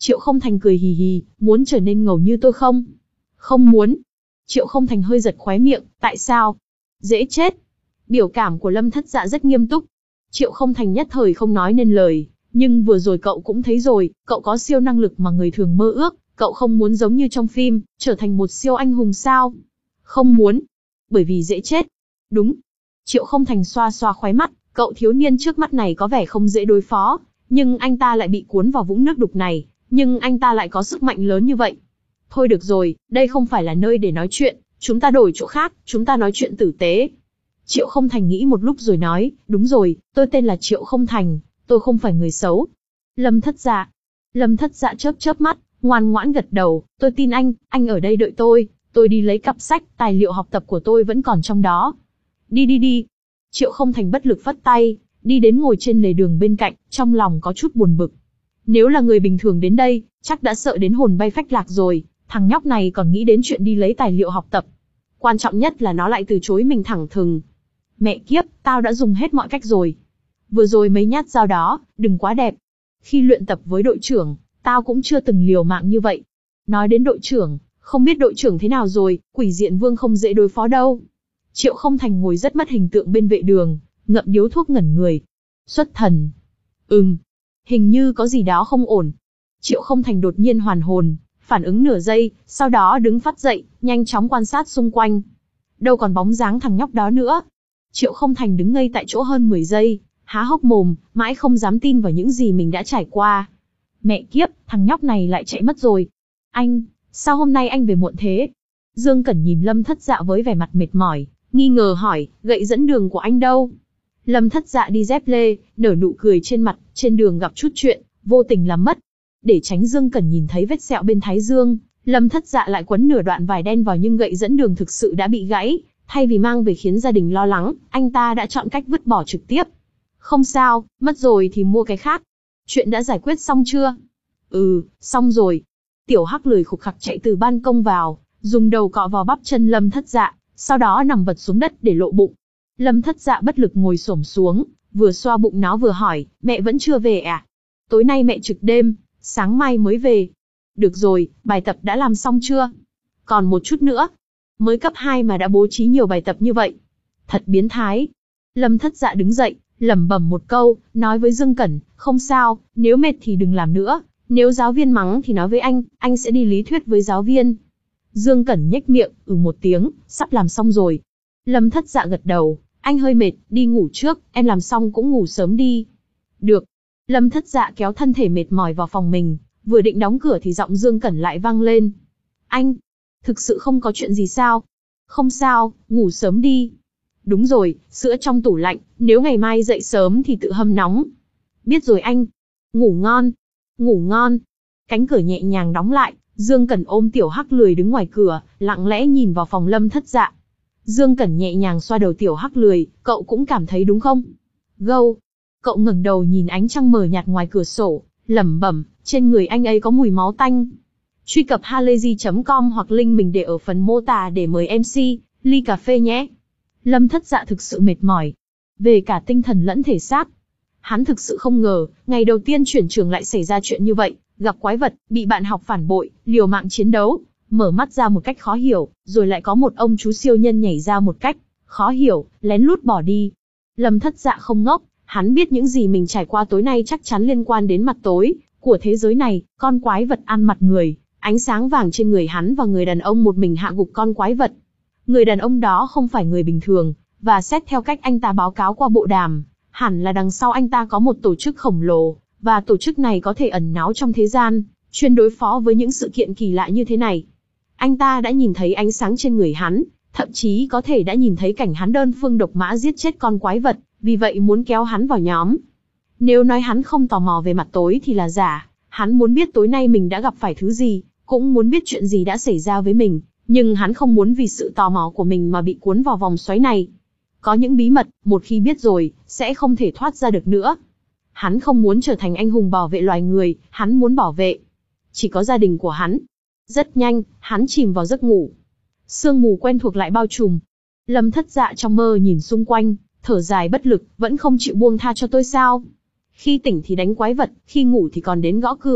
Triệu Không Thành cười hì hì, muốn trở nên ngầu như tôi không? Không muốn. Triệu Không Thành hơi giật khóe miệng, tại sao? Dễ chết. Biểu cảm của Lâm Thất Dạ rất nghiêm túc. Triệu Không Thành nhất thời không nói nên lời, nhưng vừa rồi cậu cũng thấy rồi, cậu có siêu năng lực mà người thường mơ ước, cậu không muốn giống như trong phim, trở thành một siêu anh hùng sao? Không muốn. Bởi vì dễ chết. Đúng. Triệu Không Thành xoa xoa khóe mắt, cậu thiếu niên trước mắt này có vẻ không dễ đối phó, nhưng anh ta lại bị cuốn vào vũng nước đục này, nhưng anh ta lại có sức mạnh lớn như vậy. Thôi được rồi, đây không phải là nơi để nói chuyện, chúng ta đổi chỗ khác, chúng ta nói chuyện tử tế. Triệu Không Thành nghĩ một lúc rồi nói, đúng rồi, tôi tên là Triệu Không Thành, tôi không phải người xấu. Lâm Thất Dạ. Lâm Thất Dạ chớp chớp mắt, ngoan ngoãn gật đầu, tôi tin anh, anh ở đây đợi tôi, tôi đi lấy cặp sách, tài liệu học tập của tôi vẫn còn trong đó. Đi đi đi. Triệu Không Thành bất lực phất tay, đi đến ngồi trên lề đường bên cạnh, trong lòng có chút buồn bực. Nếu là người bình thường đến đây, chắc đã sợ đến hồn bay phách lạc rồi, thằng nhóc này còn nghĩ đến chuyện đi lấy tài liệu học tập. Quan trọng nhất là nó lại từ chối mình thẳng thừng. Mẹ kiếp, tao đã dùng hết mọi cách rồi. Vừa rồi mấy nhát dao đó, đừng quá đẹp. Khi luyện tập với đội trưởng, tao cũng chưa từng liều mạng như vậy. Nói đến đội trưởng, không biết đội trưởng thế nào rồi, Quỷ Diện Vương không dễ đối phó đâu. Triệu Không Thành ngồi rất mất hình tượng bên vệ đường, ngậm điếu thuốc ngẩn người. Xuất thần. Ừm. Hình như có gì đó không ổn. Triệu Không Thành đột nhiên hoàn hồn, phản ứng nửa giây, sau đó đứng phát dậy, nhanh chóng quan sát xung quanh. Đâu còn bóng dáng thằng nhóc đó nữa. Triệu Không Thành đứng ngây tại chỗ hơn mười giây, há hốc mồm, mãi không dám tin vào những gì mình đã trải qua. Mẹ kiếp, thằng nhóc này lại chạy mất rồi. Anh, sao hôm nay anh về muộn thế? Dương Cẩn nhìn Lâm Thất Dạ với vẻ mặt mệt mỏi, nghi ngờ hỏi, gậy dẫn đường của anh đâu? Lâm Thất Dạ đi dép lê, nở nụ cười trên mặt, trên đường gặp chút chuyện, vô tình làm mất. Để tránh Dương Cẩn nhìn thấy vết sẹo bên thái dương, Lâm Thất Dạ lại quấn nửa đoạn vải đen vào, nhưng gậy dẫn đường thực sự đã bị gãy, thay vì mang về khiến gia đình lo lắng, anh ta đã chọn cách vứt bỏ trực tiếp. Không sao, mất rồi thì mua cái khác. Chuyện đã giải quyết xong chưa? Ừ, xong rồi. Tiểu Hắc lười khục khặc chạy từ ban công vào, dùng đầu cọ vào bắp chân Lâm Thất Dạ, sau đó nằm vật xuống đất để lộ bụng. Lâm Thất Dạ bất lực ngồi xổm xuống, vừa xoa bụng nó vừa hỏi, mẹ vẫn chưa về à? Tối nay mẹ trực đêm, sáng mai mới về. Được rồi, bài tập đã làm xong chưa? Còn một chút nữa. Mới cấp hai mà đã bố trí nhiều bài tập như vậy. Thật biến thái. Lâm Thất Dạ đứng dậy, lẩm bẩm một câu, nói với Dương Cẩn, không sao, nếu mệt thì đừng làm nữa. Nếu giáo viên mắng thì nói với anh, anh sẽ đi lý thuyết với giáo viên. Dương Cẩn nhếch miệng, ừ một tiếng, sắp làm xong rồi. Lâm Thất Dạ gật đầu, anh hơi mệt, đi ngủ trước, em làm xong cũng ngủ sớm đi. Được. Lâm Thất Dạ kéo thân thể mệt mỏi vào phòng mình, vừa định đóng cửa thì giọng Dương Cẩn lại vang lên. Anh, thực sự không có chuyện gì sao? Không sao, ngủ sớm đi. Đúng rồi, sữa trong tủ lạnh, nếu ngày mai dậy sớm thì tự hâm nóng. Biết rồi anh. Ngủ ngon. Ngủ ngon. Cánh cửa nhẹ nhàng đóng lại, Dương Cẩn ôm Tiểu Hắc lười đứng ngoài cửa, lặng lẽ nhìn vào phòng Lâm Thất Dạ. Dương Cẩn nhẹ nhàng xoa đầu Tiểu Hắc lười, cậu cũng cảm thấy đúng không? Gâu. Cậu ngẩng đầu nhìn ánh trăng mờ nhạt ngoài cửa sổ, lẩm bẩm, trên người anh ấy có mùi máu tanh. Truy cập halayzi chấm com hoặc link mình để ở phần mô tả để mời em xê, ly cà phê nhé. Lâm Thất Dạ thực sự mệt mỏi, về cả tinh thần lẫn thể xác. Hắn thực sự không ngờ, ngày đầu tiên chuyển trường lại xảy ra chuyện như vậy, gặp quái vật, bị bạn học phản bội, liều mạng chiến đấu, mở mắt ra một cách khó hiểu, rồi lại có một ông chú siêu nhân nhảy ra một cách khó hiểu, lén lút bỏ đi. Lâm Thất Dạ không ngốc, hắn biết những gì mình trải qua tối nay chắc chắn liên quan đến mặt tối của thế giới này, con quái vật ăn mặt người, ánh sáng vàng trên người hắn và người đàn ông một mình hạ gục con quái vật. Người đàn ông đó không phải người bình thường, và xét theo cách anh ta báo cáo qua bộ đàm, hẳn là đằng sau anh ta có một tổ chức khổng lồ, và tổ chức này có thể ẩn náu trong thế gian, chuyên đối phó với những sự kiện kỳ lạ như thế này. Anh ta đã nhìn thấy ánh sáng trên người hắn, thậm chí có thể đã nhìn thấy cảnh hắn đơn phương độc mã giết chết con quái vật, vì vậy muốn kéo hắn vào nhóm. Nếu nói hắn không tò mò về mặt tối thì là giả, hắn muốn biết tối nay mình đã gặp phải thứ gì, cũng muốn biết chuyện gì đã xảy ra với mình, nhưng hắn không muốn vì sự tò mò của mình mà bị cuốn vào vòng xoáy này. Có những bí mật, một khi biết rồi, sẽ không thể thoát ra được nữa. Hắn không muốn trở thành anh hùng bảo vệ loài người, hắn muốn bảo vệ chỉ có gia đình của hắn. Rất nhanh, hắn chìm vào giấc ngủ. Sương mù quen thuộc lại bao trùm. Lâm Thất Dạ trong mơ nhìn xung quanh, thở dài bất lực, vẫn không chịu buông tha cho tôi sao? Khi tỉnh thì đánh quái vật, khi ngủ thì còn đến gõ cửa,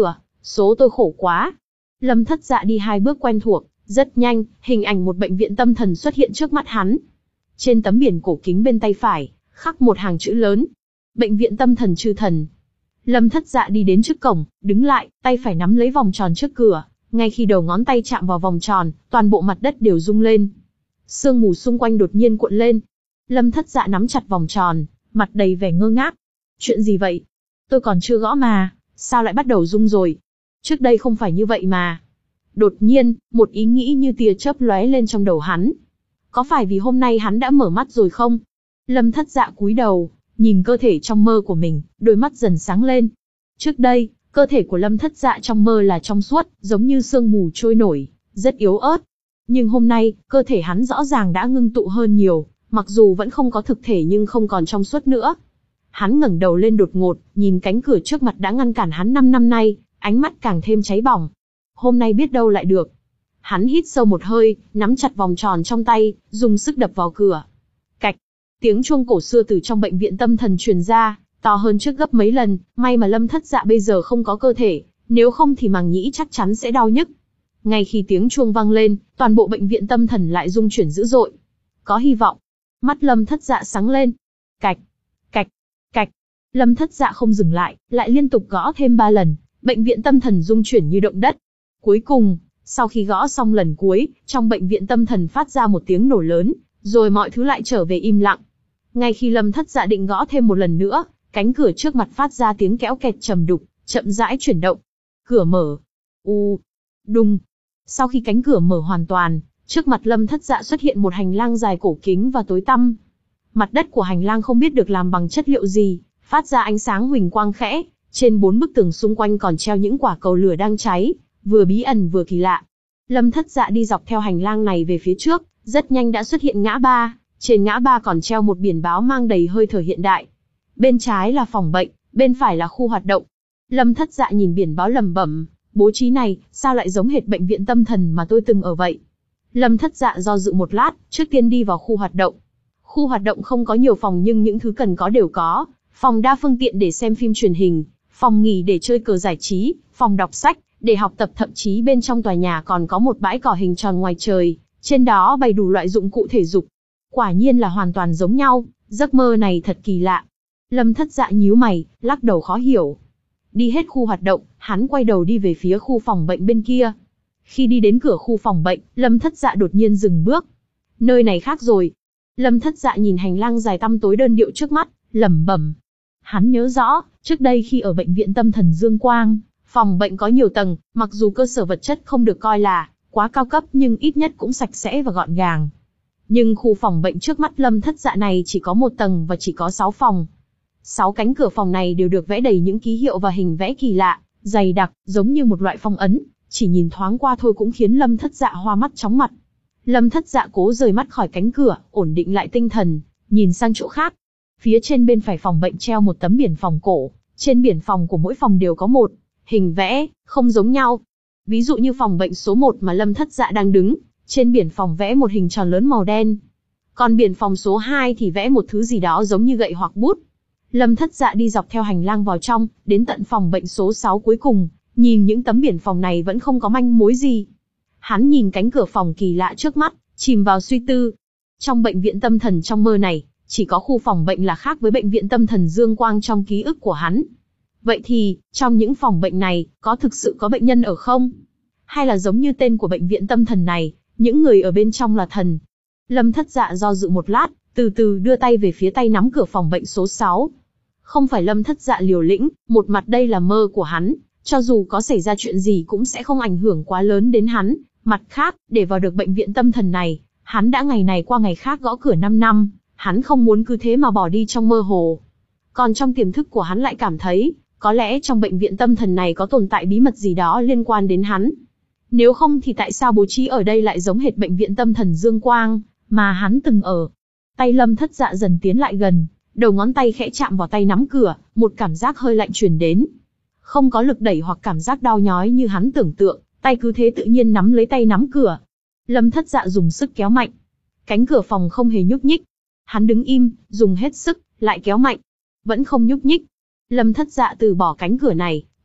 số tôi khổ quá. Lâm Thất Dạ đi hai bước quen thuộc, rất nhanh, hình ảnh một bệnh viện tâm thần xuất hiện trước mắt hắn. Trên tấm biển cổ kính bên tay phải, khắc một hàng chữ lớn. Bệnh viện tâm thần Chư Thần. Lâm Thất Dạ đi đến trước cổng, đứng lại, tay phải nắm lấy vòng tròn trước cửa. Ngay khi đầu ngón tay chạm vào vòng tròn, toàn bộ mặt đất đều rung lên. Sương mù xung quanh đột nhiên cuộn lên. Lâm Thất Dạ nắm chặt vòng tròn, mặt đầy vẻ ngơ ngác. Chuyện gì vậy? Tôi còn chưa gõ mà, sao lại bắt đầu rung rồi? Trước đây không phải như vậy mà. Đột nhiên, một ý nghĩ như tia chớp lóe lên trong đầu hắn. Có phải vì hôm nay hắn đã mở mắt rồi không? Lâm Thất Dạ cúi đầu, nhìn cơ thể trong mơ của mình, đôi mắt dần sáng lên. Trước đây, cơ thể của Lâm Thất Dạ trong mơ là trong suốt, giống như sương mù trôi nổi, rất yếu ớt. Nhưng hôm nay, cơ thể hắn rõ ràng đã ngưng tụ hơn nhiều, mặc dù vẫn không có thực thể nhưng không còn trong suốt nữa. Hắn ngẩng đầu lên đột ngột, nhìn cánh cửa trước mặt đã ngăn cản hắn năm năm nay, ánh mắt càng thêm cháy bỏng. Hôm nay biết đâu lại được. Hắn hít sâu một hơi, nắm chặt vòng tròn trong tay, dùng sức đập vào cửa. Cạch, tiếng chuông cổ xưa từ trong bệnh viện tâm thần truyền ra, to hơn trước gấp mấy lần. May mà Lâm Thất Dạ bây giờ không có cơ thể, nếu không thì màng nhĩ chắc chắn sẽ đau nhức. Ngay khi tiếng chuông vang lên, toàn bộ bệnh viện tâm thần lại rung chuyển dữ dội. Có hy vọng. Mắt Lâm Thất Dạ sáng lên. Cạch, cạch, cạch. Lâm Thất Dạ không dừng lại, lại liên tục gõ thêm ba lần. Bệnh viện tâm thần rung chuyển như động đất. Cuối cùng, sau khi gõ xong lần cuối, trong bệnh viện tâm thần phát ra một tiếng nổ lớn, rồi mọi thứ lại trở về im lặng. Ngay khi Lâm Thất Dạ định gõ thêm một lần nữa, cánh cửa trước mặt phát ra tiếng kéo kẹt trầm đục, chậm rãi chuyển động. Cửa mở. U. Đùng. Sau khi cánh cửa mở hoàn toàn, trước mặt Lâm Thất Dạ xuất hiện một hành lang dài cổ kính và tối tăm. Mặt đất của hành lang không biết được làm bằng chất liệu gì, phát ra ánh sáng huỳnh quang khẽ. Trên bốn bức tường xung quanh còn treo những quả cầu lửa đang cháy, vừa bí ẩn vừa kỳ lạ. Lâm Thất Dạ đi dọc theo hành lang này về phía trước, rất nhanh đã xuất hiện ngã ba. Trên ngã ba còn treo một biển báo mang đầy hơi thở hiện đại. Bên trái là phòng bệnh, bên phải là khu hoạt động. Lâm Thất Dạ nhìn biển báo lẩm bẩm, bố trí này, sao lại giống hệt bệnh viện tâm thần mà tôi từng ở vậy? Lâm Thất Dạ do dự một lát, trước tiên đi vào khu hoạt động. Khu hoạt động không có nhiều phòng nhưng những thứ cần có đều có. Phòng đa phương tiện để xem phim truyền hình, phòng nghỉ để chơi cờ giải trí, phòng đọc sách, để học tập, thậm chí bên trong tòa nhà còn có một bãi cỏ hình tròn ngoài trời, trên đó bày đủ loại dụng cụ thể dục. Quả nhiên là hoàn toàn giống nhau, giấc mơ này thật kỳ lạ. Lâm Thất Dạ nhíu mày, lắc đầu khó hiểu. Đi hết khu hoạt động, hắn quay đầu đi về phía khu phòng bệnh bên kia. Khi đi đến cửa khu phòng bệnh, Lâm Thất Dạ đột nhiên dừng bước. Nơi này khác rồi. Lâm Thất Dạ nhìn hành lang dài tăm tối đơn điệu trước mắt, lẩm bẩm. Hắn nhớ rõ, trước đây khi ở bệnh viện tâm thần Dương Quang, phòng bệnh có nhiều tầng, mặc dù cơ sở vật chất không được coi là quá cao cấp nhưng ít nhất cũng sạch sẽ và gọn gàng. Nhưng khu phòng bệnh trước mắt Lâm Thất Dạ này chỉ có một tầng và chỉ có sáu phòng. Sáu cánh cửa phòng này đều được vẽ đầy những ký hiệu và hình vẽ kỳ lạ, dày đặc, giống như một loại phong ấn, chỉ nhìn thoáng qua thôi cũng khiến Lâm Thất Dạ hoa mắt chóng mặt. Lâm Thất Dạ cố rời mắt khỏi cánh cửa, ổn định lại tinh thần, nhìn sang chỗ khác. Phía trên bên phải phòng bệnh treo một tấm biển phòng cổ, trên biển phòng của mỗi phòng đều có một hình vẽ, không giống nhau. Ví dụ như phòng bệnh số một mà Lâm Thất Dạ đang đứng, trên biển phòng vẽ một hình tròn lớn màu đen. Còn biển phòng số hai thì vẽ một thứ gì đó giống như gậy hoặc bút. Lâm Thất Dạ đi dọc theo hành lang vào trong, đến tận phòng bệnh số sáu cuối cùng, nhìn những tấm biển phòng này vẫn không có manh mối gì. Hắn nhìn cánh cửa phòng kỳ lạ trước mắt, chìm vào suy tư. Trong bệnh viện tâm thần trong mơ này, chỉ có khu phòng bệnh là khác với bệnh viện tâm thần Dương Quang trong ký ức của hắn. Vậy thì, trong những phòng bệnh này, có thực sự có bệnh nhân ở không? Hay là giống như tên của bệnh viện tâm thần này, những người ở bên trong là thần? Lâm Thất Dạ do dự một lát, từ từ đưa tay về phía tay nắm cửa phòng bệnh số sáu. Không phải Lâm Thất Dạ liều lĩnh, một mặt đây là mơ của hắn, cho dù có xảy ra chuyện gì cũng sẽ không ảnh hưởng quá lớn đến hắn. Mặt khác, để vào được bệnh viện tâm thần này, hắn đã ngày này qua ngày khác gõ cửa năm năm, hắn không muốn cứ thế mà bỏ đi trong mơ hồ. Còn trong tiềm thức của hắn lại cảm thấy, có lẽ trong bệnh viện tâm thần này có tồn tại bí mật gì đó liên quan đến hắn. Nếu không thì tại sao bố trí ở đây lại giống hệt bệnh viện tâm thần Dương Quang, mà hắn từng ở. Tay Lâm Thất Dạ dần tiến lại gần, đầu ngón tay khẽ chạm vào tay nắm cửa, một cảm giác hơi lạnh truyền đến. Không có lực đẩy hoặc cảm giác đau nhói như hắn tưởng tượng, tay cứ thế tự nhiên nắm lấy tay nắm cửa. Lâm Thất Dạ dùng sức kéo mạnh. Cánh cửa phòng không hề nhúc nhích. Hắn đứng im, dùng hết sức, lại kéo mạnh. Vẫn không nhúc nhích. Lâm Thất Dạ từ bỏ cánh cửa này,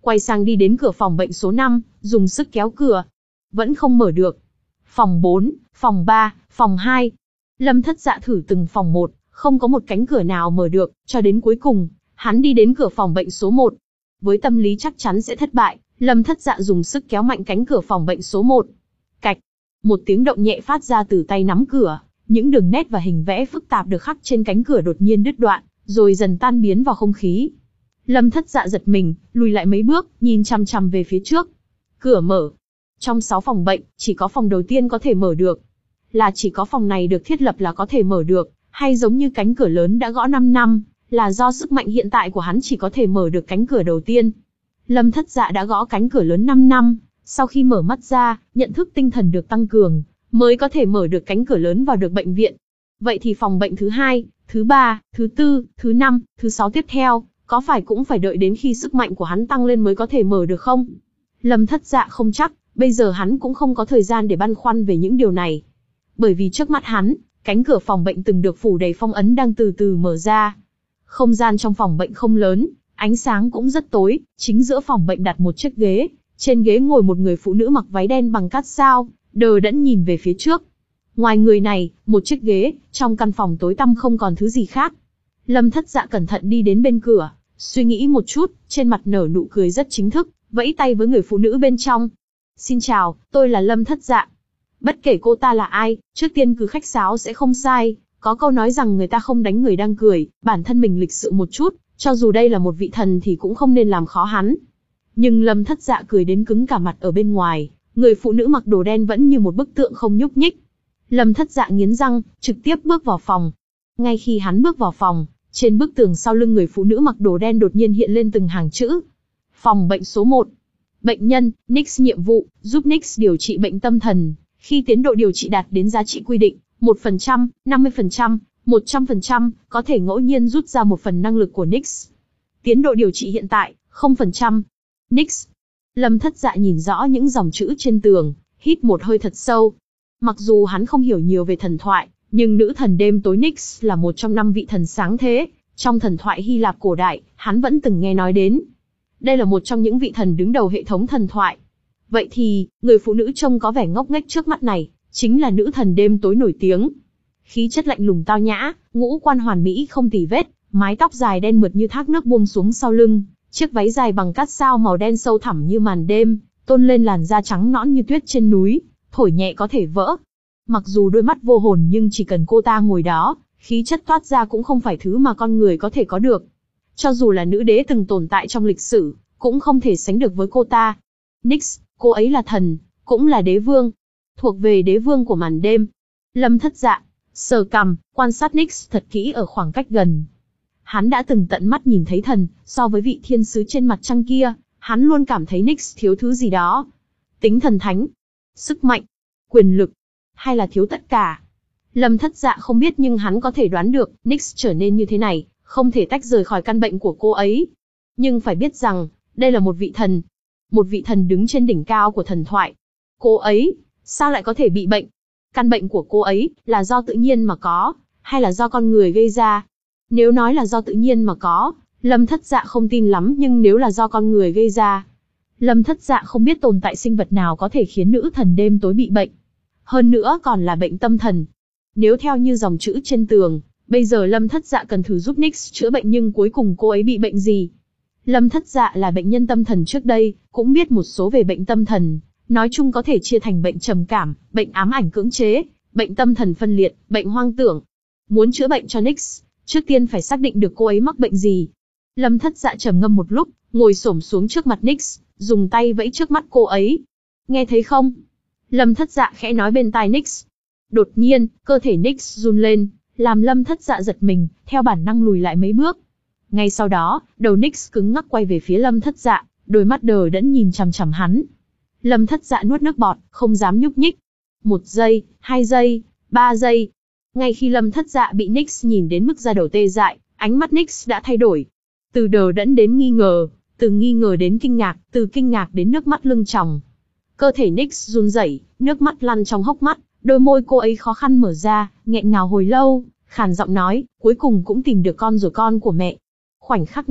quay sang đi đến cửa phòng bệnh số năm, dùng sức kéo cửa. Vẫn không mở được. Phòng bốn, phòng ba, phòng hai. Lâm Thất Dạ thử từng phòng một, không có một cánh cửa nào mở được, cho đến cuối cùng, hắn đi đến cửa phòng bệnh số một. Với tâm lý chắc chắn sẽ thất bại, Lâm Thất Dạ dùng sức kéo mạnh cánh cửa phòng bệnh số một. Cạch. Một tiếng động nhẹ phát ra từ tay nắm cửa, những đường nét và hình vẽ phức tạp được khắc trên cánh cửa đột nhiên đứt đoạn, rồi dần tan biến vào không khí. Lâm Thất Dạ giật mình, lùi lại mấy bước, nhìn chằm chằm về phía trước. Cửa mở. Trong sáu phòng bệnh, chỉ có phòng đầu tiên có thể mở được. Là chỉ có phòng này được thiết lập là có thể mở được, hay giống như cánh cửa lớn đã gõ năm năm, là do sức mạnh hiện tại của hắn chỉ có thể mở được cánh cửa đầu tiên. Lâm Thất Dạ đã gõ cánh cửa lớn năm năm, sau khi mở mắt ra, nhận thức tinh thần được tăng cường, mới có thể mở được cánh cửa lớn vào được bệnh viện. Vậy thì phòng bệnh thứ hai, thứ ba, thứ tư, thứ năm, thứ sáu tiếp theo, có phải cũng phải đợi đến khi sức mạnh của hắn tăng lên mới có thể mở được không? Lâm Thất Dạ không chắc, bây giờ hắn cũng không có thời gian để băn khoăn về những điều này. Bởi vì trước mắt hắn, cánh cửa phòng bệnh từng được phủ đầy phong ấn đang từ từ mở ra. Không gian trong phòng bệnh không lớn, ánh sáng cũng rất tối, chính giữa phòng bệnh đặt một chiếc ghế, trên ghế ngồi một người phụ nữ mặc váy đen bằng cát sao, đờ đẫn nhìn về phía trước. Ngoài người này, một chiếc ghế, trong căn phòng tối tăm không còn thứ gì khác. Lâm Thất Dạ cẩn thận đi đến bên cửa, suy nghĩ một chút, trên mặt nở nụ cười rất chính thức, vẫy tay với người phụ nữ bên trong. Xin chào, tôi là Lâm Thất Dạ. Bất kể cô ta là ai, trước tiên cứ khách sáo sẽ không sai. Có câu nói rằng người ta không đánh người đang cười, bản thân mình lịch sự một chút, cho dù đây là một vị thần thì cũng không nên làm khó hắn. Nhưng Lâm Thất Dạ cười đến cứng cả mặt ở bên ngoài, người phụ nữ mặc đồ đen vẫn như một bức tượng không nhúc nhích. Lâm Thất Dạ nghiến răng, trực tiếp bước vào phòng. Ngay khi hắn bước vào phòng, trên bức tường sau lưng người phụ nữ mặc đồ đen đột nhiên hiện lên từng hàng chữ. Phòng bệnh số một. Bệnh nhân, Nix nhiệm vụ, giúp Nix điều trị bệnh tâm thần. Khi tiến độ điều trị đạt đến giá trị quy định, một phần trăm, năm mươi phần trăm, một trăm phần trăm, có thể ngẫu nhiên rút ra một phần năng lực của Nix. Tiến độ điều trị hiện tại, không phần trăm. Nix. Lâm Thất Dạ nhìn rõ những dòng chữ trên tường, hít một hơi thật sâu. Mặc dù hắn không hiểu nhiều về thần thoại, nhưng nữ thần đêm tối Nix là một trong năm vị thần sáng thế. Trong thần thoại Hy Lạp cổ đại, hắn vẫn từng nghe nói đến. Đây là một trong những vị thần đứng đầu hệ thống thần thoại. Vậy thì, người phụ nữ trông có vẻ ngốc nghếch trước mắt này, chính là nữ thần đêm tối nổi tiếng. Khí chất lạnh lùng tao nhã, ngũ quan hoàn mỹ không tì vết, mái tóc dài đen mượt như thác nước buông xuống sau lưng, chiếc váy dài bằng cát sao màu đen sâu thẳm như màn đêm, tôn lên làn da trắng nõn như tuyết trên núi, thổi nhẹ có thể vỡ. Mặc dù đôi mắt vô hồn nhưng chỉ cần cô ta ngồi đó, khí chất toát ra cũng không phải thứ mà con người có thể có được. Cho dù là nữ đế từng tồn tại trong lịch sử, cũng không thể sánh được với cô ta. Nix, cô ấy là thần, cũng là đế vương, thuộc về đế vương của màn đêm. Lâm Thất Dạ sờ cằm, quan sát Nix thật kỹ ở khoảng cách gần. Hắn đã từng tận mắt nhìn thấy thần, so với vị thiên sứ trên mặt trăng kia, hắn luôn cảm thấy Nix thiếu thứ gì đó. Tính thần thánh, sức mạnh, quyền lực, hay là thiếu tất cả. Lâm Thất Dạ không biết nhưng hắn có thể đoán được, Nix trở nên như thế này, không thể tách rời khỏi căn bệnh của cô ấy. Nhưng phải biết rằng, đây là một vị thần. Một vị thần đứng trên đỉnh cao của thần thoại. Cô ấy, sao lại có thể bị bệnh? Căn bệnh của cô ấy, là do tự nhiên mà có, hay là do con người gây ra? Nếu nói là do tự nhiên mà có, Lâm Thất Dạ không tin lắm, nhưng nếu là do con người gây ra, Lâm Thất Dạ không biết tồn tại sinh vật nào có thể khiến nữ thần đêm tối bị bệnh. Hơn nữa còn là bệnh tâm thần. Nếu theo như dòng chữ trên tường, bây giờ Lâm Thất Dạ cần thử giúp Nix chữa bệnh nhưng cuối cùng cô ấy bị bệnh gì? Lâm Thất Dạ là bệnh nhân tâm thần trước đây, cũng biết một số về bệnh tâm thần. Nói chung có thể chia thành bệnh trầm cảm, bệnh ám ảnh cưỡng chế, bệnh tâm thần phân liệt, bệnh hoang tưởng. Muốn chữa bệnh cho Nix, trước tiên phải xác định được cô ấy mắc bệnh gì. Lâm Thất Dạ trầm ngâm một lúc, ngồi xổm xuống trước mặt Nix, dùng tay vẫy trước mắt cô ấy. Nghe thấy không? Lâm Thất Dạ khẽ nói bên tai Nix. Đột nhiên, cơ thể Nix run lên, làm Lâm Thất Dạ giật mình, theo bản năng lùi lại mấy bước. Ngay sau đó, đầu Nix cứng ngắc quay về phía Lâm Thất Dạ, đôi mắt đờ đẫn nhìn chằm chằm hắn. Lâm Thất Dạ nuốt nước bọt, không dám nhúc nhích. Một giây, hai giây, ba giây. Ngay khi Lâm Thất Dạ bị Nix nhìn đến mức da đầu tê dại, ánh mắt Nix đã thay đổi. Từ đờ đẫn đến nghi ngờ, từ nghi ngờ đến kinh ngạc, từ kinh ngạc đến nước mắt lưng tròng. Cơ thể Nix run rẩy, nước mắt lăn trong hốc mắt, đôi môi cô ấy khó khăn mở ra, nghẹn ngào hồi lâu, khàn giọng nói, cuối cùng cũng tìm được con rồi, con của mẹ. Khoảnh khắc này,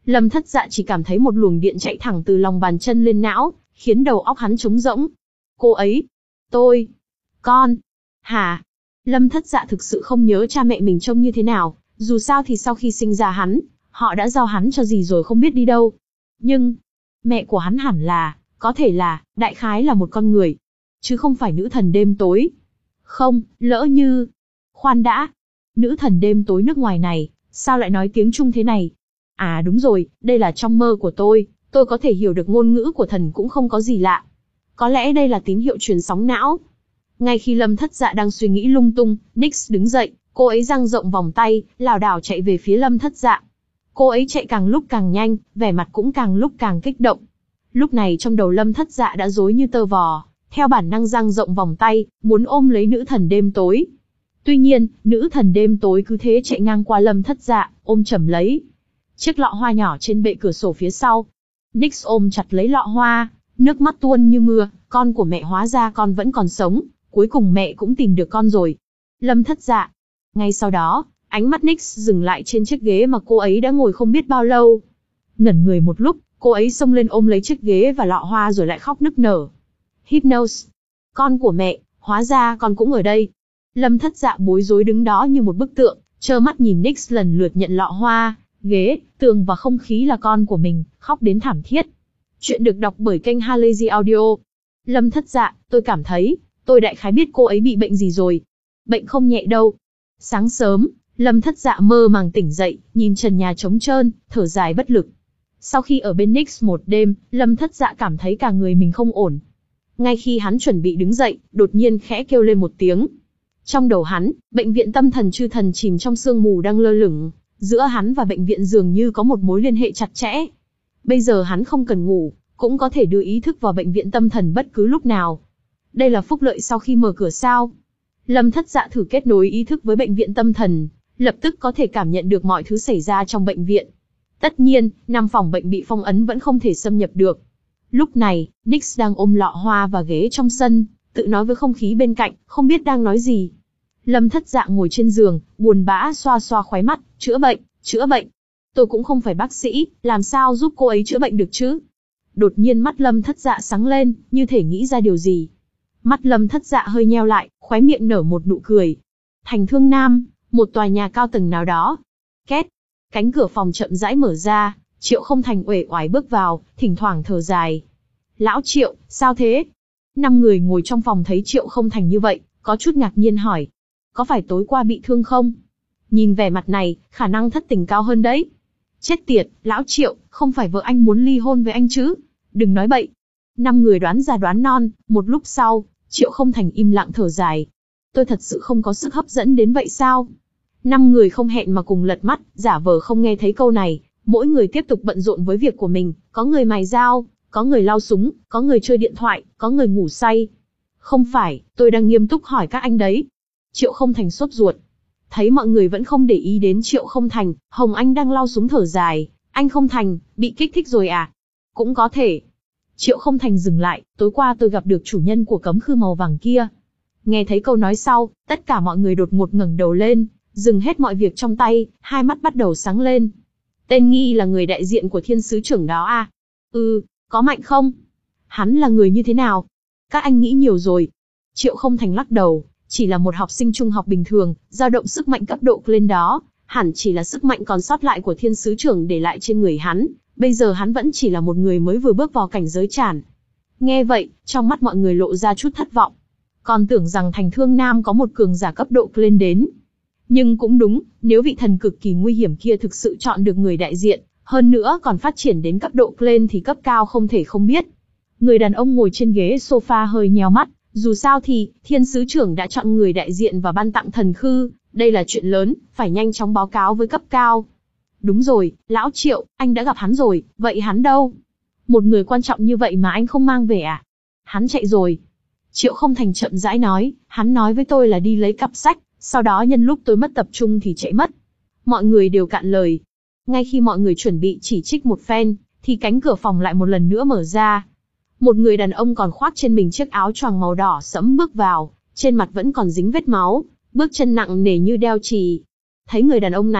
Lâm Thất Dạ chỉ cảm thấy một luồng điện chạy thẳng từ lòng bàn chân lên não, khiến đầu óc hắn trống rỗng. Cô ấy, tôi, con, hả? Lâm Thất Dạ thực sự không nhớ cha mẹ mình trông như thế nào, dù sao thì sau khi sinh ra hắn, họ đã giao hắn cho gì rồi không biết đi đâu. Nhưng, mẹ của hắn hẳn là, có thể là, đại khái là một con người, chứ không phải nữ thần đêm tối. Không, lỡ như... Khoan đã, nữ thần đêm tối nước ngoài này, sao lại nói tiếng Trung thế này? À đúng rồi, đây là trong mơ của tôi, tôi có thể hiểu được ngôn ngữ của thần cũng không có gì lạ. Có lẽ đây là tín hiệu truyền sóng não. Ngay khi Lâm Thất Dạ đang suy nghĩ lung tung, Nyx đứng dậy, cô ấy dang rộng vòng tay, lảo đảo chạy về phía Lâm Thất Dạ. Cô ấy chạy càng lúc càng nhanh, vẻ mặt cũng càng lúc càng kích động. Lúc này trong đầu Lâm Thất Dạ đã rối như tơ vò, theo bản năng dang rộng vòng tay, muốn ôm lấy nữ thần đêm tối. Tuy nhiên, nữ thần đêm tối cứ thế chạy ngang qua Lâm Thất Dạ, ôm chầm lấy chiếc lọ hoa nhỏ trên bệ cửa sổ phía sau. Nyx ôm chặt lấy lọ hoa, nước mắt tuôn như mưa, con của mẹ, hóa ra con vẫn còn sống, cuối cùng mẹ cũng tìm được con rồi. Lâm Thất Dạ. Ngay sau đó, ánh mắt Nyx dừng lại trên chiếc ghế mà cô ấy đã ngồi không biết bao lâu. Ngẩn người một lúc, cô ấy xông lên ôm lấy chiếc ghế và lọ hoa rồi lại khóc nức nở. Hypnos. Con của mẹ, hóa ra con cũng ở đây. Lâm Thất Dạ bối rối đứng đó như một bức tượng, trơ mắt nhìn Nyx lần lượt nhận lọ hoa, ghế, tường và không khí là con của mình, khóc đến thảm thiết. Chuyện được đọc bởi kênh Halazy Audio. Lâm Thất Dạ, tôi cảm thấy, tôi đại khái biết cô ấy bị bệnh gì rồi. Bệnh không nhẹ đâu. Sáng sớm, Lâm Thất Dạ mơ màng tỉnh dậy, nhìn trần nhà trống trơn, thở dài bất lực. Sau khi ở bên Nyx một đêm, Lâm Thất Dạ cảm thấy cả người mình không ổn. Ngay khi hắn chuẩn bị đứng dậy, đột nhiên khẽ kêu lên một tiếng. Trong đầu hắn, bệnh viện tâm thần chư thần chìm trong sương mù đang lơ lửng, giữa hắn và bệnh viện dường như có một mối liên hệ chặt chẽ. Bây giờ hắn không cần ngủ, cũng có thể đưa ý thức vào bệnh viện tâm thần bất cứ lúc nào. Đây là phúc lợi sau khi mở cửa sao? Lâm Thất Dạ thử kết nối ý thức với bệnh viện tâm thần, lập tức có thể cảm nhận được mọi thứ xảy ra trong bệnh viện. Tất nhiên, năm phòng bệnh bị phong ấn vẫn không thể xâm nhập được. Lúc này, Nyx đang ôm lọ hoa và ghế trong sân, tự nói với không khí bên cạnh, không biết đang nói gì. Lâm Thất Dạ ngồi trên giường, buồn bã xoa xoa khóe mắt, chữa bệnh, chữa bệnh. Tôi cũng không phải bác sĩ, làm sao giúp cô ấy chữa bệnh được chứ? Đột nhiên mắt Lâm Thất Dạ sáng lên, như thể nghĩ ra điều gì. Mắt Lâm Thất Dạ hơi nheo lại, khóe miệng nở một nụ cười. Thành Thương Nam, một tòa nhà cao tầng nào đó. Két, cánh cửa phòng chậm rãi mở ra, Triệu Không Thành uể oải bước vào, thỉnh thoảng thở dài. Lão Triệu, sao thế? Năm người ngồi trong phòng thấy Triệu Không Thành như vậy, có chút ngạc nhiên hỏi. Có phải tối qua bị thương không? Nhìn vẻ mặt này, khả năng thất tình cao hơn đấy. Chết tiệt, Lão Triệu, không phải vợ anh muốn ly hôn với anh chứ? Đừng nói bậy. Năm người đoán già đoán non, một lúc sau, Triệu Không Thành im lặng thở dài. Tôi thật sự không có sức hấp dẫn đến vậy sao? Năm người không hẹn mà cùng lật mắt, giả vờ không nghe thấy câu này, mỗi người tiếp tục bận rộn với việc của mình, có người mài dao, có người lau súng, có người chơi điện thoại, có người ngủ say. Không phải, tôi đang nghiêm túc hỏi các anh đấy. Triệu Không Thành sốt ruột. Thấy mọi người vẫn không để ý đến Triệu Không Thành, Hồng Anh đang lau súng thở dài. Anh Không Thành, bị kích thích rồi à? Cũng có thể. Triệu Không Thành dừng lại, tối qua tôi gặp được chủ nhân của cấm khư màu vàng kia. Nghe thấy câu nói sau, tất cả mọi người đột ngột ngẩng đầu lên, dừng hết mọi việc trong tay, hai mắt bắt đầu sáng lên. Tên nghi là người đại diện của thiên sứ trưởng đó à? Ừ, có mạnh không? Hắn là người như thế nào? Các anh nghĩ nhiều rồi. Triệu Không Thành lắc đầu, chỉ là một học sinh trung học bình thường, dao động sức mạnh cấp độ lên đó, hẳn chỉ là sức mạnh còn sót lại của thiên sứ trưởng để lại trên người hắn, bây giờ hắn vẫn chỉ là một người mới vừa bước vào cảnh giới tràn. Nghe vậy, trong mắt mọi người lộ ra chút thất vọng. Còn tưởng rằng Thành Thương Nam có một cường giả cấp độ lên đến. Nhưng cũng đúng, nếu vị thần cực kỳ nguy hiểm kia thực sự chọn được người đại diện, hơn nữa còn phát triển đến cấp độ lên thì cấp cao không thể không biết. Người đàn ông ngồi trên ghế sofa hơi nheo mắt, dù sao thì, thiên sứ trưởng đã chọn người đại diện và ban tặng thần khư, đây là chuyện lớn, phải nhanh chóng báo cáo với cấp cao. Đúng rồi, Lão Triệu, anh đã gặp hắn rồi, vậy hắn đâu? Một người quan trọng như vậy mà anh không mang về à? Hắn chạy rồi. Triệu Không Thành chậm rãi nói, hắn nói với tôi là đi lấy cặp sách, sau đó nhân lúc tôi mất tập trung thì chạy mất. Mọi người đều cạn lời. Ngay khi mọi người chuẩn bị chỉ trích một phen, thì cánh cửa phòng lại một lần nữa mở ra. Một người đàn ông còn khoác trên mình chiếc áo choàng màu đỏ sẫm bước vào, trên mặt vẫn còn dính vết máu, bước chân nặng nề như đeo chì. Thấy người đàn ông này,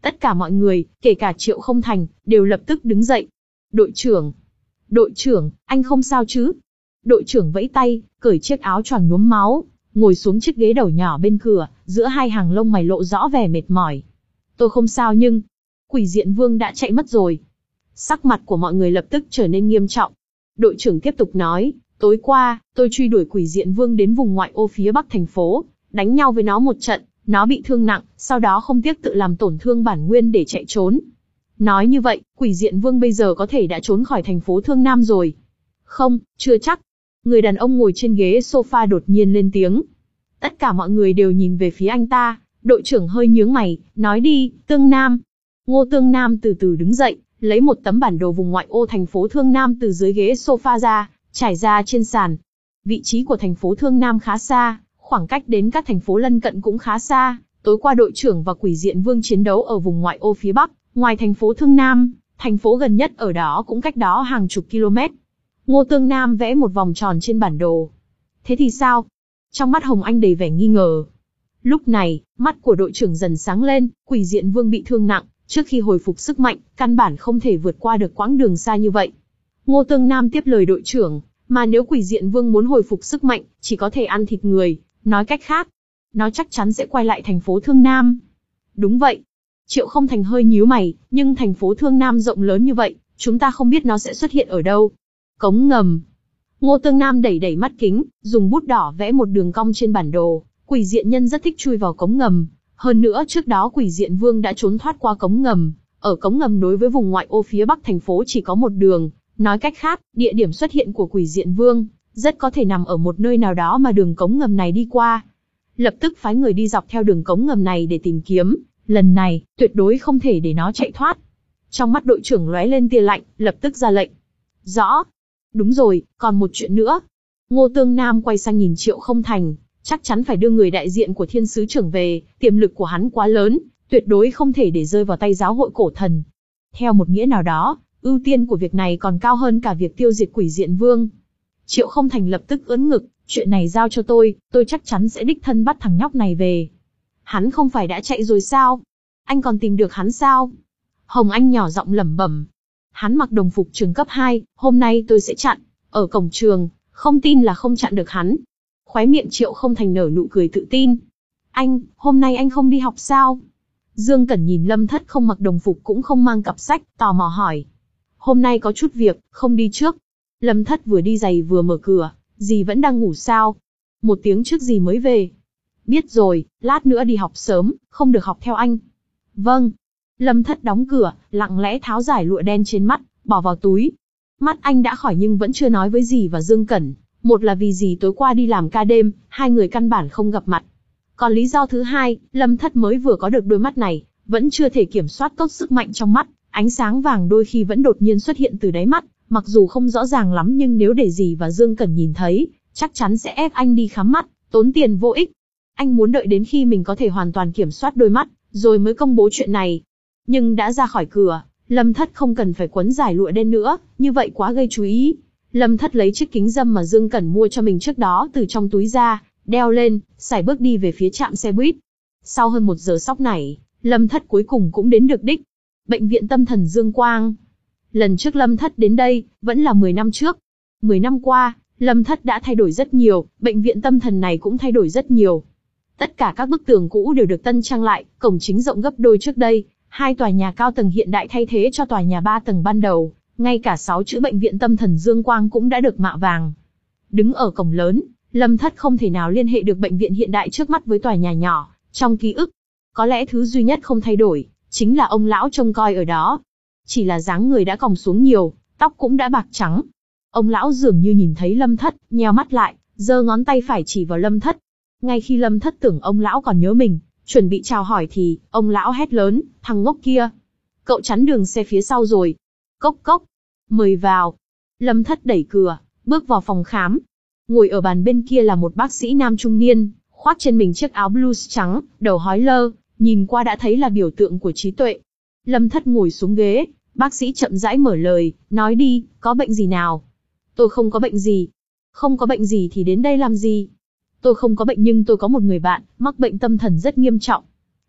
Tất cả mọi người, kể cả Triệu Không Thành, đều lập tức đứng dậy. Đội trưởng! Đội trưởng, anh không sao chứ? Đội trưởng vẫy tay, cởi chiếc áo choàng nhuốm máu, ngồi xuống chiếc ghế đầu nhỏ bên cửa, giữa hai hàng lông mày lộ rõ vẻ mệt mỏi. Tôi không sao nhưng... Quỷ Diện Vương đã chạy mất rồi. Sắc mặt của mọi người lập tức trở nên nghiêm trọng. Đội trưởng tiếp tục nói, tối qua, tôi truy đuổi Quỷ Diện Vương đến vùng ngoại ô phía bắc thành phố, đánh nhau với nó một trận, nó bị thương nặng, sau đó không tiếc tự làm tổn thương bản nguyên để chạy trốn. Nói như vậy, Quỷ Diện Vương bây giờ có thể đã trốn khỏi thành phố Thương Nam rồi. Không, chưa chắc. Người đàn ông ngồi trên ghế sofa đột nhiên lên tiếng. Tất cả mọi người đều nhìn về phía anh ta, đội trưởng hơi nhướng mày, nói đi, Tương Nam. Ngô Tương Nam từ từ đứng dậy, lấy một tấm bản đồ vùng ngoại ô thành phố Thương Nam từ dưới ghế sofa ra, trải ra trên sàn. Vị trí của thành phố Thương Nam khá xa, khoảng cách đến các thành phố lân cận cũng khá xa. Tối qua đội trưởng và Quỷ Diện Vương chiến đấu ở vùng ngoại ô phía bắc, ngoài thành phố Thương Nam, thành phố gần nhất ở đó cũng cách đó hàng chục km. Ngô Tương Nam vẽ một vòng tròn trên bản đồ. Thế thì sao? Trong mắt Hồng Anh đầy vẻ nghi ngờ. Lúc này, mắt của đội trưởng dần sáng lên, Quỷ Diện Vương bị thương nặng, trước khi hồi phục sức mạnh, căn bản không thể vượt qua được quãng đường xa như vậy. Ngô Tương Nam tiếp lời đội trưởng, mà nếu Quỷ Diện Vương muốn hồi phục sức mạnh, chỉ có thể ăn thịt người, nói cách khác, nó chắc chắn sẽ quay lại thành phố Thương Nam. Đúng vậy. Triệu Không Thành hơi nhíu mày, nhưng thành phố Thương Nam rộng lớn như vậy, chúng ta không biết nó sẽ xuất hiện ở đâu. Cống ngầm. Ngô Tương Nam đẩy đẩy mắt kính, dùng bút đỏ vẽ một đường cong trên bản đồ. Quỷ Diện Nhân rất thích chui vào cống ngầm. Hơn nữa trước đó Quỷ Diện Vương đã trốn thoát qua cống ngầm. Ở cống ngầm đối với vùng ngoại ô phía bắc thành phố chỉ có một đường. Nói cách khác, địa điểm xuất hiện của Quỷ Diện Vương rất có thể nằm ở một nơi nào đó mà đường cống ngầm này đi qua. Lập tức phái người đi dọc theo đường cống ngầm này để tìm kiếm. Lần này, tuyệt đối không thể để nó chạy thoát. Trong mắt đội trưởng lóe lên tia lạnh, lập tức ra lệnh. Rõ. Đúng rồi, còn một chuyện nữa. Ngô Tương Nam quay sang nhìn Triệu Không Thành, chắc chắn phải đưa người đại diện của Thiên Sứ Trưởng về, tiềm lực của hắn quá lớn, tuyệt đối không thể để rơi vào tay giáo hội cổ thần. Theo một nghĩa nào đó, ưu tiên của việc này còn cao hơn cả việc tiêu diệt Quỷ Diện Vương. Triệu Không Thành lập tức ưỡn ngực, chuyện này giao cho tôi, tôi chắc chắn sẽ đích thân bắt thằng nhóc này về. Hắn không phải đã chạy rồi sao? Anh còn tìm được hắn sao? Hồng Anh nhỏ giọng lẩm bẩm. Hắn mặc đồng phục trường cấp hai, hôm nay tôi sẽ chặn. Ở cổng trường, không tin là không chặn được hắn. Khóe miệng Triệu Không Thành nở nụ cười tự tin. Anh, hôm nay anh không đi học sao? Dương Cẩn nhìn Lâm Thất không mặc đồng phục cũng không mang cặp sách, tò mò hỏi. Hôm nay có chút việc, không đi trước. Lâm Thất vừa đi giày vừa mở cửa, dì vẫn đang ngủ sao? Một tiếng trước dì mới về. Biết rồi, lát nữa đi học sớm, không được học theo anh. Vâng. Lâm Thất đóng cửa, lặng lẽ tháo giải lụa đen trên mắt, bỏ vào túi. Mắt anh đã khỏi nhưng vẫn chưa nói với dì và Dương Cẩn. Một là vì dì tối qua đi làm ca đêm, hai người căn bản không gặp mặt. Còn lý do thứ hai, Lâm Thất mới vừa có được đôi mắt này, vẫn chưa thể kiểm soát tốt sức mạnh trong mắt. Ánh sáng vàng đôi khi vẫn đột nhiên xuất hiện từ đáy mắt, mặc dù không rõ ràng lắm nhưng nếu để dì và Dương Cẩn nhìn thấy, chắc chắn sẽ ép anh đi khám mắt, tốn tiền vô ích. Anh muốn đợi đến khi mình có thể hoàn toàn kiểm soát đôi mắt, rồi mới công bố chuyện này. Nhưng đã ra khỏi cửa, Lâm Thất không cần phải quấn giải lụa đen nữa, như vậy quá gây chú ý. Lâm Thất lấy chiếc kính râm mà Dương Cẩn mua cho mình trước đó từ trong túi ra, đeo lên, sải bước đi về phía trạm xe buýt. Sau hơn một giờ sóc nảy, Lâm Thất cuối cùng cũng đến được đích. Bệnh viện tâm thần Dương Quang. Lần trước Lâm Thất đến đây, vẫn là mười năm trước. mười năm qua, Lâm Thất đã thay đổi rất nhiều, bệnh viện tâm thần này cũng thay đổi rất nhiều. Tất cả các bức tường cũ đều được tân trang lại, cổng chính rộng gấp đôi trước đây, hai tòa nhà cao tầng hiện đại thay thế cho tòa nhà ba tầng ban đầu, ngay cả sáu chữ bệnh viện tâm thần Dương Quang cũng đã được mạ vàng. Đứng ở cổng lớn, Lâm Thất không thể nào liên hệ được bệnh viện hiện đại trước mắt với tòa nhà nhỏ, trong ký ức. Có lẽ thứ duy nhất không thay đổi, chính là ông lão trông coi ở đó. Chỉ là dáng người đã còng xuống nhiều, tóc cũng đã bạc trắng. Ông lão dường như nhìn thấy Lâm Thất, nheo mắt lại, giơ ngón tay phải chỉ vào Lâm Thất. Ngay khi Lâm Thất tưởng ông lão còn nhớ mình, chuẩn bị chào hỏi thì, ông lão hét lớn, thằng ngốc kia. Cậu chắn đường xe phía sau rồi. Cốc cốc. Mời vào. Lâm Thất đẩy cửa, bước vào phòng khám. Ngồi ở bàn bên kia là một bác sĩ nam trung niên, khoác trên mình chiếc áo blues trắng, đầu hói lơ, nhìn qua đã thấy là biểu tượng của trí tuệ. Lâm Thất ngồi xuống ghế, bác sĩ chậm rãi mở lời, nói đi, có bệnh gì nào? Tôi không có bệnh gì. Không có bệnh gì thì đến đây làm gì? Tôi không có bệnh nhưng tôi có một người bạn, mắc bệnh tâm thần rất nghiêm trọng.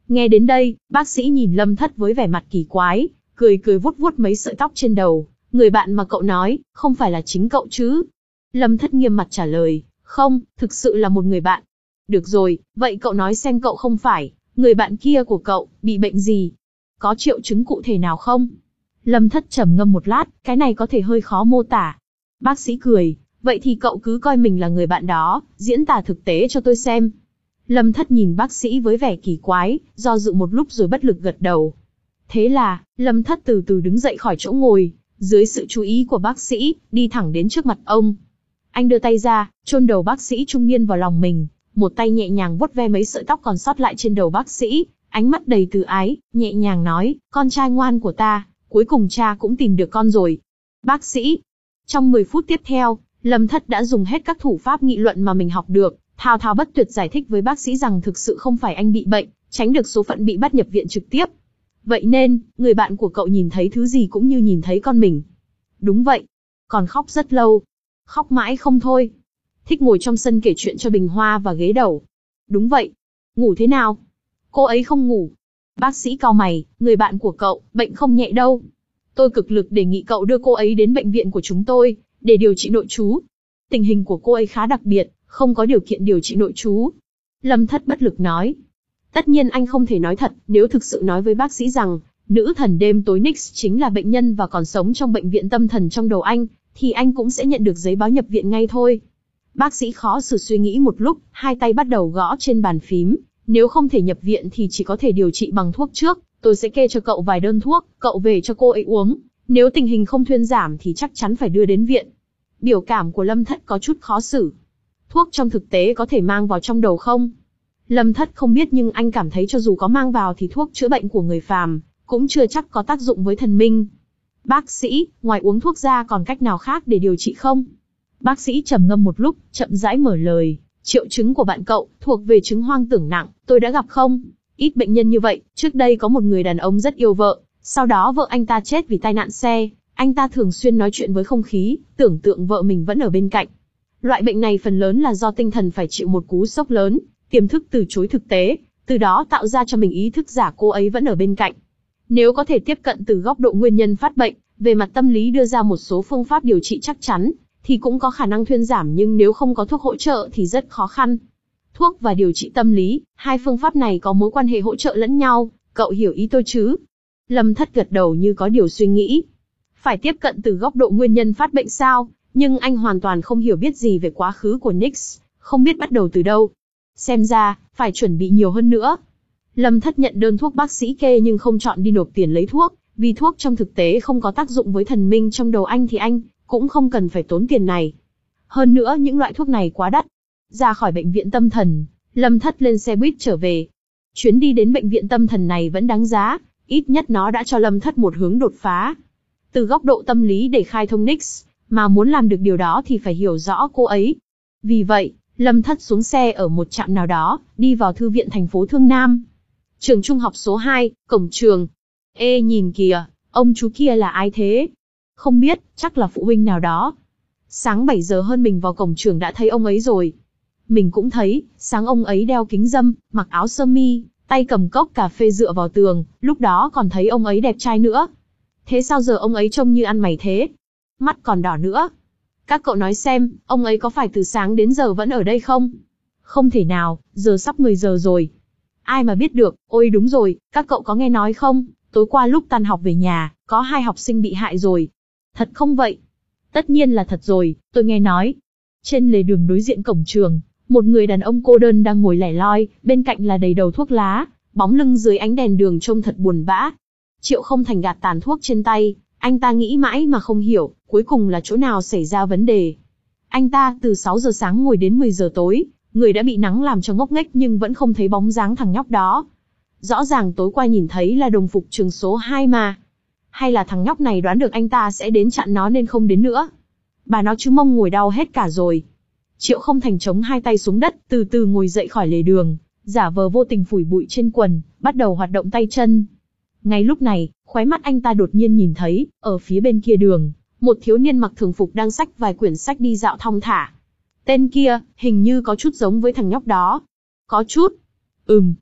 Nghe đến đây, bác sĩ nhìn Lâm Thất với vẻ mặt kỳ quái, cười cười vuốt vuốt mấy sợi tóc trên đầu. Người bạn mà cậu nói, không phải là chính cậu chứ? Lâm Thất nghiêm mặt trả lời, không, thực sự là một người bạn. Được rồi, vậy cậu nói xem cậu không phải, người bạn kia của cậu, bị bệnh gì? Có triệu chứng cụ thể nào không? Lâm Thất trầm ngâm một lát, cái này có thể hơi khó mô tả. Bác sĩ cười, vậy thì cậu cứ coi mình là người bạn đó, diễn tả thực tế cho tôi xem. Lâm Thất nhìn bác sĩ với vẻ kỳ quái, do dự một lúc rồi bất lực gật đầu. Thế là, Lâm Thất từ từ đứng dậy khỏi chỗ ngồi, dưới sự chú ý của bác sĩ, đi thẳng đến trước mặt ông. Anh đưa tay ra, chôn đầu bác sĩ trung niên vào lòng mình, một tay nhẹ nhàng vuốt ve mấy sợi tóc còn sót lại trên đầu bác sĩ, ánh mắt đầy từ ái, nhẹ nhàng nói, con trai ngoan của ta, cuối cùng cha cũng tìm được con rồi. Bác sĩ. Trong mười phút tiếp theo, Lâm Thất đã dùng hết các thủ pháp nghị luận mà mình học được, thao thao bất tuyệt giải thích với bác sĩ rằng thực sự không phải anh bị bệnh, tránh được số phận bị bắt nhập viện trực tiếp. Vậy nên, người bạn của cậu nhìn thấy thứ gì cũng như nhìn thấy con mình. Đúng vậy. Còn khóc rất lâu. Khóc mãi không thôi. Thích ngồi trong sân kể chuyện cho bình hoa và ghế đầu. Đúng vậy. Ngủ thế nào? Cô ấy không ngủ. Bác sĩ cau mày, người bạn của cậu, bệnh không nhẹ đâu. Tôi cực lực đề nghị cậu đưa cô ấy đến bệnh viện của chúng tôi, để điều trị nội trú. Tình hình của cô ấy khá đặc biệt, không có điều kiện điều trị nội trú. Lâm Thất bất lực nói. Tất nhiên anh không thể nói thật, nếu thực sự nói với bác sĩ rằng, nữ thần đêm tối Nix chính là bệnh nhân và còn sống trong bệnh viện tâm thần trong đầu anh, thì anh cũng sẽ nhận được giấy báo nhập viện ngay thôi. Bác sĩ khó xử suy nghĩ một lúc, hai tay bắt đầu gõ trên bàn phím. Nếu không thể nhập viện thì chỉ có thể điều trị bằng thuốc trước, tôi sẽ kê cho cậu vài đơn thuốc, cậu về cho cô ấy uống. Nếu tình hình không thuyên giảm thì chắc chắn phải đưa đến viện. Biểu cảm của Lâm Thất có chút khó xử. Thuốc trong thực tế có thể mang vào trong đầu không? Lâm Thất không biết nhưng anh cảm thấy cho dù có mang vào thì thuốc chữa bệnh của người phàm, cũng chưa chắc có tác dụng với thần minh. Bác sĩ, ngoài uống thuốc ra còn cách nào khác để điều trị không? Bác sĩ trầm ngâm một lúc, chậm rãi mở lời. Triệu chứng của bạn cậu, thuộc về chứng hoang tưởng nặng, tôi đã gặp không? Ít bệnh nhân như vậy, trước đây có một người đàn ông rất yêu vợ, sau đó vợ anh ta chết vì tai nạn xe, anh ta thường xuyên nói chuyện với không khí, tưởng tượng vợ mình vẫn ở bên cạnh. Loại bệnh này phần lớn là do tinh thần phải chịu một cú sốc lớn, tiềm thức từ chối thực tế, từ đó tạo ra cho mình ý thức giả cô ấy vẫn ở bên cạnh. Nếu có thể tiếp cận từ góc độ nguyên nhân phát bệnh, về mặt tâm lý đưa ra một số phương pháp điều trị chắc chắn, thì cũng có khả năng thuyên giảm nhưng nếu không có thuốc hỗ trợ thì rất khó khăn. Thuốc và điều trị tâm lý, hai phương pháp này có mối quan hệ hỗ trợ lẫn nhau, cậu hiểu ý tôi chứ? Lâm Thất gật đầu như có điều suy nghĩ. Phải tiếp cận từ góc độ nguyên nhân phát bệnh sao, nhưng anh hoàn toàn không hiểu biết gì về quá khứ của Nix, không biết bắt đầu từ đâu. Xem ra, phải chuẩn bị nhiều hơn nữa. Lâm Thất nhận đơn thuốc bác sĩ kê nhưng không chọn đi nộp tiền lấy thuốc, vì thuốc trong thực tế không có tác dụng với thần minh trong đầu anh thì anh cũng không cần phải tốn tiền này. Hơn nữa những loại thuốc này quá đắt. Ra khỏi bệnh viện tâm thần, Lâm Thất lên xe buýt trở về. Chuyến đi đến bệnh viện tâm thần này vẫn đáng giá, ít nhất nó đã cho Lâm Thất một hướng đột phá. Từ góc độ tâm lý để khai thông Nix, mà muốn làm được điều đó thì phải hiểu rõ cô ấy. Vì vậy, Lâm Thất xuống xe ở một trạm nào đó, đi vào thư viện thành phố Thương Nam. Trường trung học số hai, cổng trường. Ê nhìn kìa, ông chú kia là ai thế? Không biết, chắc là phụ huynh nào đó. Sáng bảy giờ hơn mình vào cổng trường đã thấy ông ấy rồi. Mình cũng thấy, sáng ông ấy đeo kính râm, mặc áo sơ mi, tay cầm cốc cà phê dựa vào tường, lúc đó còn thấy ông ấy đẹp trai nữa. Thế sao giờ ông ấy trông như ăn mày thế? Mắt còn đỏ nữa. Các cậu nói xem, ông ấy có phải từ sáng đến giờ vẫn ở đây không? Không thể nào, giờ sắp mười giờ rồi. Ai mà biết được, ôi đúng rồi, các cậu có nghe nói không? Tối qua lúc tan học về nhà, có hai học sinh bị hại rồi. Thật không vậy? Tất nhiên là thật rồi, tôi nghe nói. Trên lề đường đối diện cổng trường, một người đàn ông cô đơn đang ngồi lẻ loi, bên cạnh là đầy đầu thuốc lá, bóng lưng dưới ánh đèn đường trông thật buồn bã. Triệu Không Thành gạt tàn thuốc trên tay, anh ta nghĩ mãi mà không hiểu, cuối cùng là chỗ nào xảy ra vấn đề. Anh ta từ sáu giờ sáng ngồi đến mười giờ tối, người đã bị nắng làm cho ngốc nghếch nhưng vẫn không thấy bóng dáng thằng nhóc đó. Rõ ràng tối qua nhìn thấy là đồng phục trường số hai mà. Hay là thằng nhóc này đoán được anh ta sẽ đến chặn nó nên không đến nữa. Bà nó chứ mông ngồi đau hết cả rồi. Triệu Không Thành chống hai tay xuống đất, từ từ ngồi dậy khỏi lề đường, giả vờ vô tình phủi bụi trên quần, bắt đầu hoạt động tay chân. Ngay lúc này, khóe mắt anh ta đột nhiên nhìn thấy, ở phía bên kia đường, một thiếu niên mặc thường phục đang xách vài quyển sách đi dạo thong thả. Tên kia, hình như có chút giống với thằng nhóc đó. Có chút. Ừm.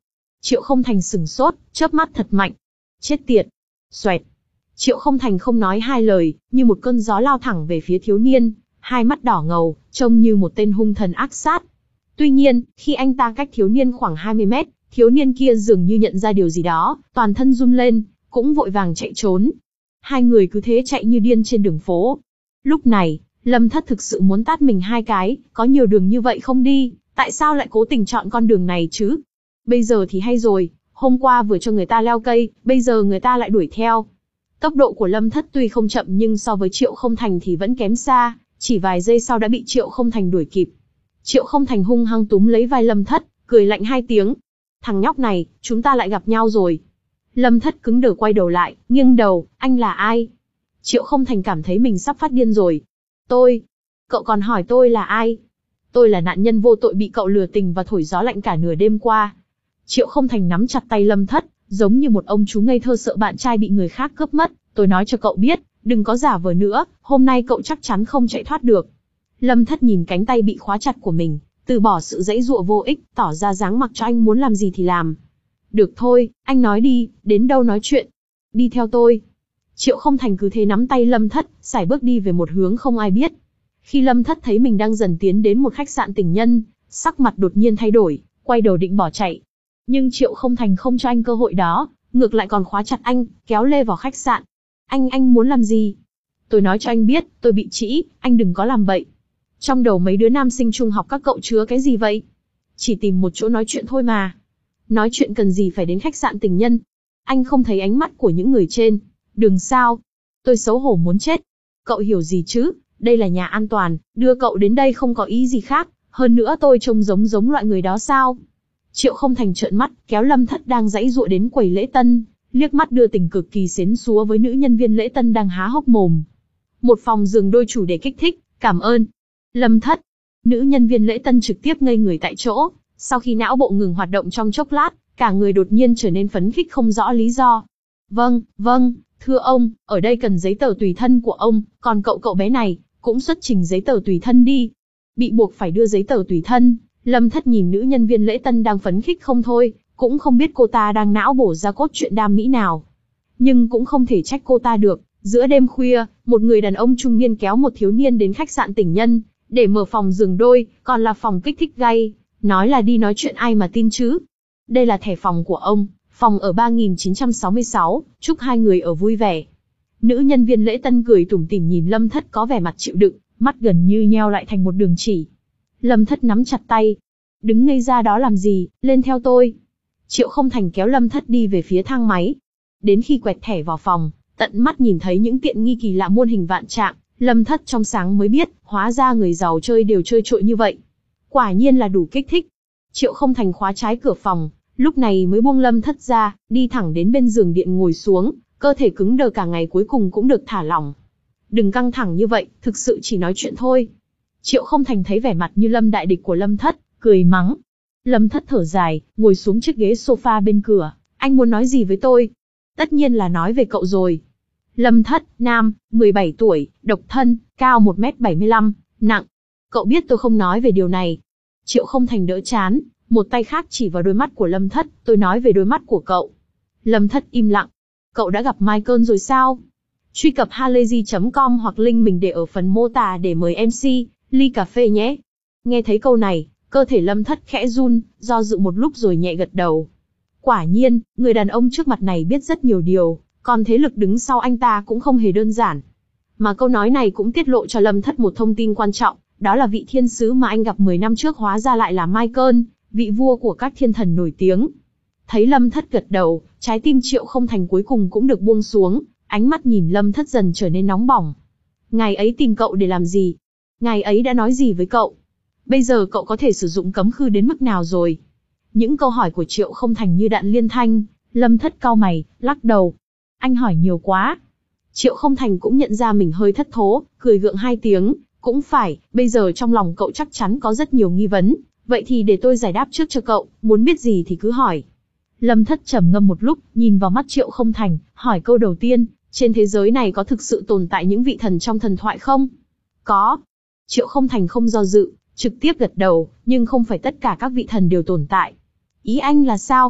Triệu Không Thành sửng sốt, chớp mắt thật mạnh. Chết tiệt. Xoẹt. Triệu Không Thành không nói hai lời, như một cơn gió lao thẳng về phía thiếu niên, hai mắt đỏ ngầu, trông như một tên hung thần ác sát. Tuy nhiên, khi anh ta cách thiếu niên khoảng hai mươi mét, thiếu niên kia dường như nhận ra điều gì đó, toàn thân run lên, cũng vội vàng chạy trốn. Hai người cứ thế chạy như điên trên đường phố. Lúc này, Lâm Thất thực sự muốn tát mình hai cái, có nhiều đường như vậy không đi, tại sao lại cố tình chọn con đường này chứ? Bây giờ thì hay rồi, hôm qua vừa cho người ta leo cây, bây giờ người ta lại đuổi theo. Tốc độ của Lâm Thất tuy không chậm nhưng so với Triệu Không Thành thì vẫn kém xa, chỉ vài giây sau đã bị Triệu Không Thành đuổi kịp. Triệu Không Thành hung hăng túm lấy vai Lâm Thất, cười lạnh hai tiếng. Thằng nhóc này, chúng ta lại gặp nhau rồi. Lâm Thất cứng đờ quay đầu lại, nghiêng đầu, anh là ai? Triệu Không Thành cảm thấy mình sắp phát điên rồi. Tôi. Cậu còn hỏi tôi là ai? Tôi là nạn nhân vô tội bị cậu lừa tình và thổi gió lạnh cả nửa đêm qua. Triệu Không Thành nắm chặt tay Lâm Thất, giống như một ông chú ngây thơ sợ bạn trai bị người khác cướp mất. Tôi nói cho cậu biết, đừng có giả vờ nữa, hôm nay cậu chắc chắn không chạy thoát được. Lâm Thất nhìn cánh tay bị khóa chặt của mình, từ bỏ sự dãy dụa vô ích, tỏ ra dáng mặc cho anh muốn làm gì thì làm. Được thôi, anh nói đi, đến đâu nói chuyện. Đi theo tôi. Triệu Không Thành cứ thế nắm tay Lâm Thất, sải bước đi về một hướng không ai biết. Khi Lâm Thất thấy mình đang dần tiến đến một khách sạn tình nhân, sắc mặt đột nhiên thay đổi, quay đầu định bỏ chạy. Nhưng Triệu Không Thành không cho anh cơ hội đó, ngược lại còn khóa chặt anh, kéo lê vào khách sạn. Anh, anh muốn làm gì? Tôi nói cho anh biết, tôi bị trĩ, anh đừng có làm bậy. Trong đầu mấy đứa nam sinh trung học các cậu chứa cái gì vậy? Chỉ tìm một chỗ nói chuyện thôi mà. Nói chuyện cần gì phải đến khách sạn tình nhân? Anh không thấy ánh mắt của những người trên đường sao? Tôi xấu hổ muốn chết. Cậu hiểu gì chứ? Đây là nhà an toàn, đưa cậu đến đây không có ý gì khác. Hơn nữa tôi trông giống giống loại người đó sao? Triệu Không Thành trợn mắt, kéo Lâm Thất đang giãy giụa đến quầy lễ tân, liếc mắt đưa tình cực kỳ xến xúa với nữ nhân viên lễ tân đang há hốc mồm. Một phòng giường đôi chủ để kích thích, cảm ơn. Lâm Thất. Nữ nhân viên lễ tân trực tiếp ngây người tại chỗ, sau khi não bộ ngừng hoạt động trong chốc lát, cả người đột nhiên trở nên phấn khích không rõ lý do. Vâng, vâng, thưa ông, ở đây cần giấy tờ tùy thân của ông, còn cậu cậu bé này, cũng xuất trình giấy tờ tùy thân đi. Bị buộc phải đưa giấy tờ tùy thân, Lâm Thất nhìn nữ nhân viên lễ tân đang phấn khích không thôi, cũng không biết cô ta đang não bổ ra cốt truyện đam mỹ nào. Nhưng cũng không thể trách cô ta được, giữa đêm khuya, một người đàn ông trung niên kéo một thiếu niên đến khách sạn tình nhân, để mở phòng giường đôi, còn là phòng kích thích gay, nói là đi nói chuyện ai mà tin chứ. Đây là thẻ phòng của ông, phòng ở ba nghìn chín trăm sáu mươi sáu, chúc hai người ở vui vẻ. Nữ nhân viên lễ tân cười tủm tỉm nhìn Lâm Thất có vẻ mặt chịu đựng, mắt gần như nheo lại thành một đường chỉ. Lâm Thất nắm chặt tay. Đứng ngây ra đó làm gì, lên theo tôi. Triệu Không Thành kéo Lâm Thất đi về phía thang máy. Đến khi quẹt thẻ vào phòng, tận mắt nhìn thấy những tiện nghi kỳ lạ muôn hình vạn trạng, Lâm Thất trong sáng mới biết, hóa ra người giàu chơi đều chơi trội như vậy. Quả nhiên là đủ kích thích. Triệu Không Thành khóa trái cửa phòng, lúc này mới buông Lâm Thất ra, đi thẳng đến bên giường điện ngồi xuống, cơ thể cứng đờ cả ngày cuối cùng cũng được thả lỏng. Đừng căng thẳng như vậy, thực sự chỉ nói chuyện thôi. Triệu Không Thành thấy vẻ mặt như Lâm đại địch của Lâm Thất, cười mắng. Lâm Thất thở dài, ngồi xuống chiếc ghế sofa bên cửa. Anh muốn nói gì với tôi? Tất nhiên là nói về cậu rồi. Lâm Thất, nam, mười bảy tuổi, độc thân, cao một mét bảy mươi lăm, nặng. Cậu biết tôi không nói về điều này. Triệu Không Thành đỡ chán, một tay khác chỉ vào đôi mắt của Lâm Thất, tôi nói về đôi mắt của cậu. Lâm Thất im lặng. Cậu đã gặp Michael rồi sao? Truy cập halayzi chấm com hoặc link mình để ở phần mô tả để mời em xê, ly cà phê nhé. Nghe thấy câu này, cơ thể Lâm Thất khẽ run, do dự một lúc rồi nhẹ gật đầu. Quả nhiên, người đàn ông trước mặt này biết rất nhiều điều, còn thế lực đứng sau anh ta cũng không hề đơn giản. Mà câu nói này cũng tiết lộ cho Lâm Thất một thông tin quan trọng, đó là vị thiên sứ mà anh gặp mười năm trước hóa ra lại là Michael, vị vua của các thiên thần nổi tiếng. Thấy Lâm Thất gật đầu, trái tim Triệu Không Thành cuối cùng cũng được buông xuống, ánh mắt nhìn Lâm Thất dần trở nên nóng bỏng. Ngài ấy tìm cậu để làm gì? Ngài ấy đã nói gì với cậu? Bây giờ cậu có thể sử dụng cấm khư đến mức nào rồi? Những câu hỏi của Triệu Không Thành như đạn liên thanh, Lâm Thất cau mày, lắc đầu. Anh hỏi nhiều quá. Triệu Không Thành cũng nhận ra mình hơi thất thố, cười gượng hai tiếng, cũng phải, bây giờ trong lòng cậu chắc chắn có rất nhiều nghi vấn, vậy thì để tôi giải đáp trước cho cậu, muốn biết gì thì cứ hỏi. Lâm Thất trầm ngâm một lúc, nhìn vào mắt Triệu Không Thành, hỏi câu đầu tiên, trên thế giới này có thực sự tồn tại những vị thần trong thần thoại không? Có. Triệu Không Thành không do dự, trực tiếp gật đầu, nhưng không phải tất cả các vị thần đều tồn tại. Ý anh là sao?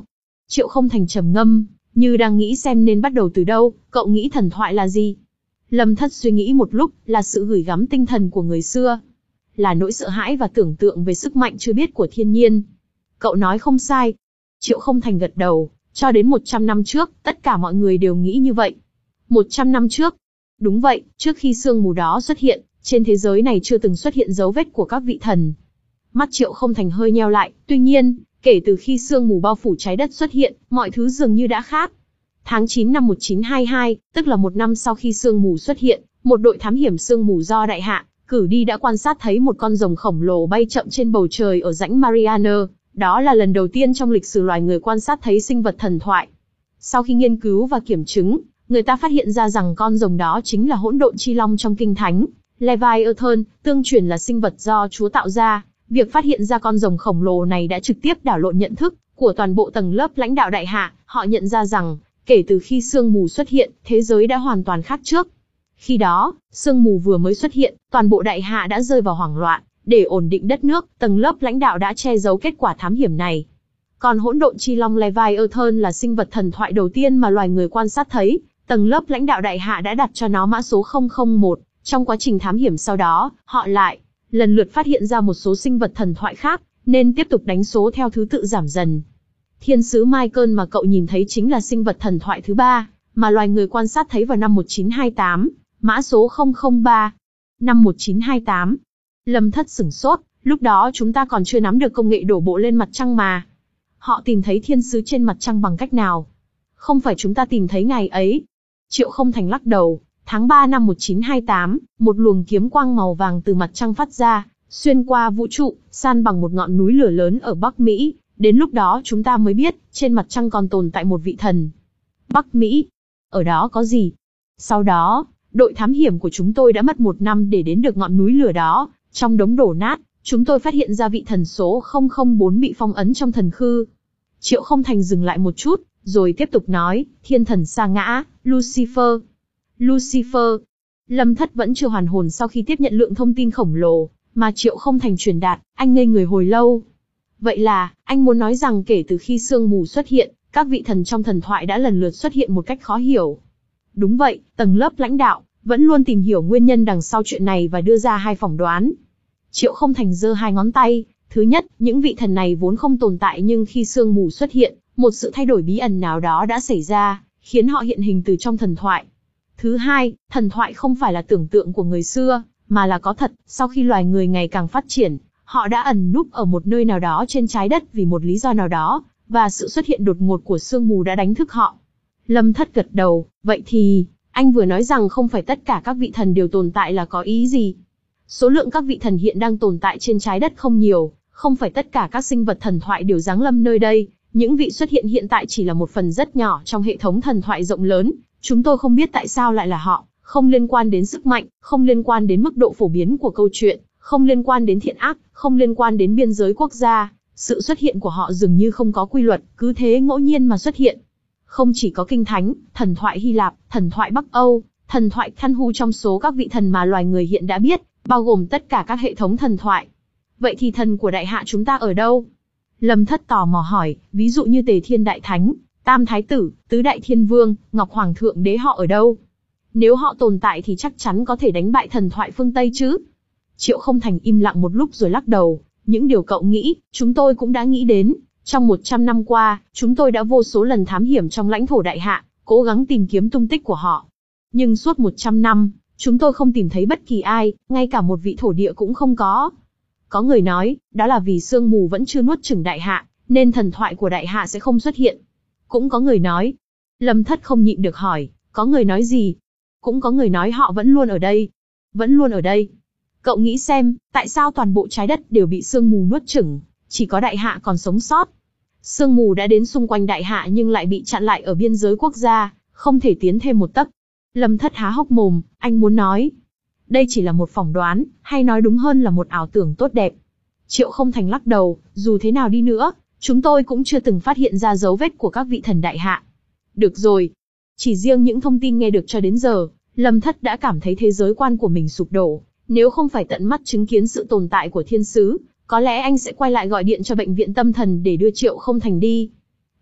Triệu Không Thành trầm ngâm, như đang nghĩ xem nên bắt đầu từ đâu. Cậu nghĩ thần thoại là gì? Lâm Thất suy nghĩ một lúc, là sự gửi gắm tinh thần của người xưa. Là nỗi sợ hãi và tưởng tượng về sức mạnh chưa biết của thiên nhiên. Cậu nói không sai. Triệu Không Thành gật đầu, cho đến một trăm năm trước, tất cả mọi người đều nghĩ như vậy. một trăm năm trước? Đúng vậy, trước khi sương mù đó xuất hiện, trên thế giới này chưa từng xuất hiện dấu vết của các vị thần. Mắt Triệu Không Thành hơi nheo lại, tuy nhiên, kể từ khi sương mù bao phủ trái đất xuất hiện, mọi thứ dường như đã khác. Tháng chín năm một nghìn chín trăm hai mươi hai, tức là một năm sau khi sương mù xuất hiện, một đội thám hiểm sương mù do Đại Hạ cử đi đã quan sát thấy một con rồng khổng lồ bay chậm trên bầu trời ở rãnh Mariana. Đó là lần đầu tiên trong lịch sử loài người quan sát thấy sinh vật thần thoại. Sau khi nghiên cứu và kiểm chứng, người ta phát hiện ra rằng con rồng đó chính là hỗn độn chi long trong kinh thánh. Leviathan, tương truyền là sinh vật do Chúa tạo ra. Việc phát hiện ra con rồng khổng lồ này đã trực tiếp đảo lộn nhận thức của toàn bộ tầng lớp lãnh đạo Đại Hạ. Họ nhận ra rằng, kể từ khi sương mù xuất hiện, thế giới đã hoàn toàn khác trước. Khi đó, sương mù vừa mới xuất hiện, toàn bộ Đại Hạ đã rơi vào hoảng loạn. Để ổn định đất nước, tầng lớp lãnh đạo đã che giấu kết quả thám hiểm này. Còn hỗn độn chi long Leviathan là sinh vật thần thoại đầu tiên mà loài người quan sát thấy. Tầng lớp lãnh đạo Đại Hạ đã đặt cho nó mã số không không một. Trong quá trình thám hiểm sau đó, họ lại lần lượt phát hiện ra một số sinh vật thần thoại khác, nên tiếp tục đánh số theo thứ tự giảm dần. Thiên sứ Michael mà cậu nhìn thấy chính là sinh vật thần thoại thứ ba, mà loài người quan sát thấy vào năm một nghìn chín trăm hai mươi tám, mã số không không ba. Năm một nghìn chín trăm hai mươi tám. Lâm Thất sửng sốt, lúc đó chúng ta còn chưa nắm được công nghệ đổ bộ lên mặt trăng mà. Họ tìm thấy thiên sứ trên mặt trăng bằng cách nào? Không phải chúng ta tìm thấy ngài ấy. Triệu Không Thành lắc đầu. Tháng ba năm một nghìn chín trăm hai mươi tám, một luồng kiếm quang màu vàng từ mặt trăng phát ra, xuyên qua vũ trụ, san bằng một ngọn núi lửa lớn ở Bắc Mỹ. Đến lúc đó chúng ta mới biết, trên mặt trăng còn tồn tại một vị thần. Bắc Mỹ? Ở đó có gì? Sau đó, đội thám hiểm của chúng tôi đã mất một năm để đến được ngọn núi lửa đó. Trong đống đổ nát, chúng tôi phát hiện ra vị thần số không không bốn bị phong ấn trong thần khư. Triệu Không Thành dừng lại một chút, rồi tiếp tục nói, thiên thần sa ngã, Lucifer. Lucifer. Lâm Thất vẫn chưa hoàn hồn sau khi tiếp nhận lượng thông tin khổng lồ mà Triệu Không Thành truyền đạt, anh ngây người hồi lâu. Vậy là, anh muốn nói rằng kể từ khi sương mù xuất hiện, các vị thần trong thần thoại đã lần lượt xuất hiện một cách khó hiểu. Đúng vậy, tầng lớp lãnh đạo vẫn luôn tìm hiểu nguyên nhân đằng sau chuyện này và đưa ra hai phỏng đoán. Triệu Không Thành giơ hai ngón tay. Thứ nhất, những vị thần này vốn không tồn tại nhưng khi sương mù xuất hiện, một sự thay đổi bí ẩn nào đó đã xảy ra, khiến họ hiện hình từ trong thần thoại. Thứ hai, thần thoại không phải là tưởng tượng của người xưa, mà là có thật. Sau khi loài người ngày càng phát triển, họ đã ẩn núp ở một nơi nào đó trên trái đất vì một lý do nào đó, và sự xuất hiện đột ngột của sương mù đã đánh thức họ. Lâm Thất gật đầu, vậy thì, anh vừa nói rằng không phải tất cả các vị thần đều tồn tại là có ý gì? Số lượng các vị thần hiện đang tồn tại trên trái đất không nhiều, không phải tất cả các sinh vật thần thoại đều giáng lâm nơi đây, những vị xuất hiện hiện tại chỉ là một phần rất nhỏ trong hệ thống thần thoại rộng lớn, chúng tôi không biết tại sao lại là họ, không liên quan đến sức mạnh, không liên quan đến mức độ phổ biến của câu chuyện, không liên quan đến thiện ác, không liên quan đến biên giới quốc gia, sự xuất hiện của họ dường như không có quy luật, cứ thế ngẫu nhiên mà xuất hiện. Không chỉ có kinh thánh, thần thoại Hy Lạp, thần thoại Bắc Âu, thần thoại Cthulhu trong số các vị thần mà loài người hiện đã biết, bao gồm tất cả các hệ thống thần thoại. Vậy thì thần của Đại Hạ chúng ta ở đâu? Lâm Thất tò mò hỏi, ví dụ như Tề Thiên Đại Thánh, Tam Thái Tử, Tứ Đại Thiên Vương, Ngọc Hoàng Thượng Đế họ ở đâu? Nếu họ tồn tại thì chắc chắn có thể đánh bại thần thoại phương Tây chứ? Triệu Không Thành im lặng một lúc rồi lắc đầu, những điều cậu nghĩ, chúng tôi cũng đã nghĩ đến. Trong một trăm năm qua, chúng tôi đã vô số lần thám hiểm trong lãnh thổ Đại Hạ, cố gắng tìm kiếm tung tích của họ. Nhưng suốt một trăm năm, chúng tôi không tìm thấy bất kỳ ai, ngay cả một vị thổ địa cũng không có. Có người nói, đó là vì sương mù vẫn chưa nuốt chửng Đại Hạ, nên thần thoại của Đại Hạ sẽ không xuất hiện. Cũng có người nói. Lâm Thất không nhịn được hỏi, có người nói gì? Cũng có người nói họ vẫn luôn ở đây. Vẫn luôn ở đây. Cậu nghĩ xem, tại sao toàn bộ trái đất đều bị sương mù nuốt chửng, chỉ có Đại Hạ còn sống sót? Sương mù đã đến xung quanh Đại Hạ nhưng lại bị chặn lại ở biên giới quốc gia, không thể tiến thêm một tấc. Lâm Thất há hốc mồm, anh muốn nói, đây chỉ là một phỏng đoán, hay nói đúng hơn là một ảo tưởng tốt đẹp. Triệu Không Thành lắc đầu, dù thế nào đi nữa, chúng tôi cũng chưa từng phát hiện ra dấu vết của các vị thần Đại Hạ. Được rồi. Chỉ riêng những thông tin nghe được cho đến giờ, Lâm Thất đã cảm thấy thế giới quan của mình sụp đổ. Nếu không phải tận mắt chứng kiến sự tồn tại của thiên sứ, có lẽ anh sẽ quay lại gọi điện cho bệnh viện tâm thần để đưa Triệu Không Thành đi.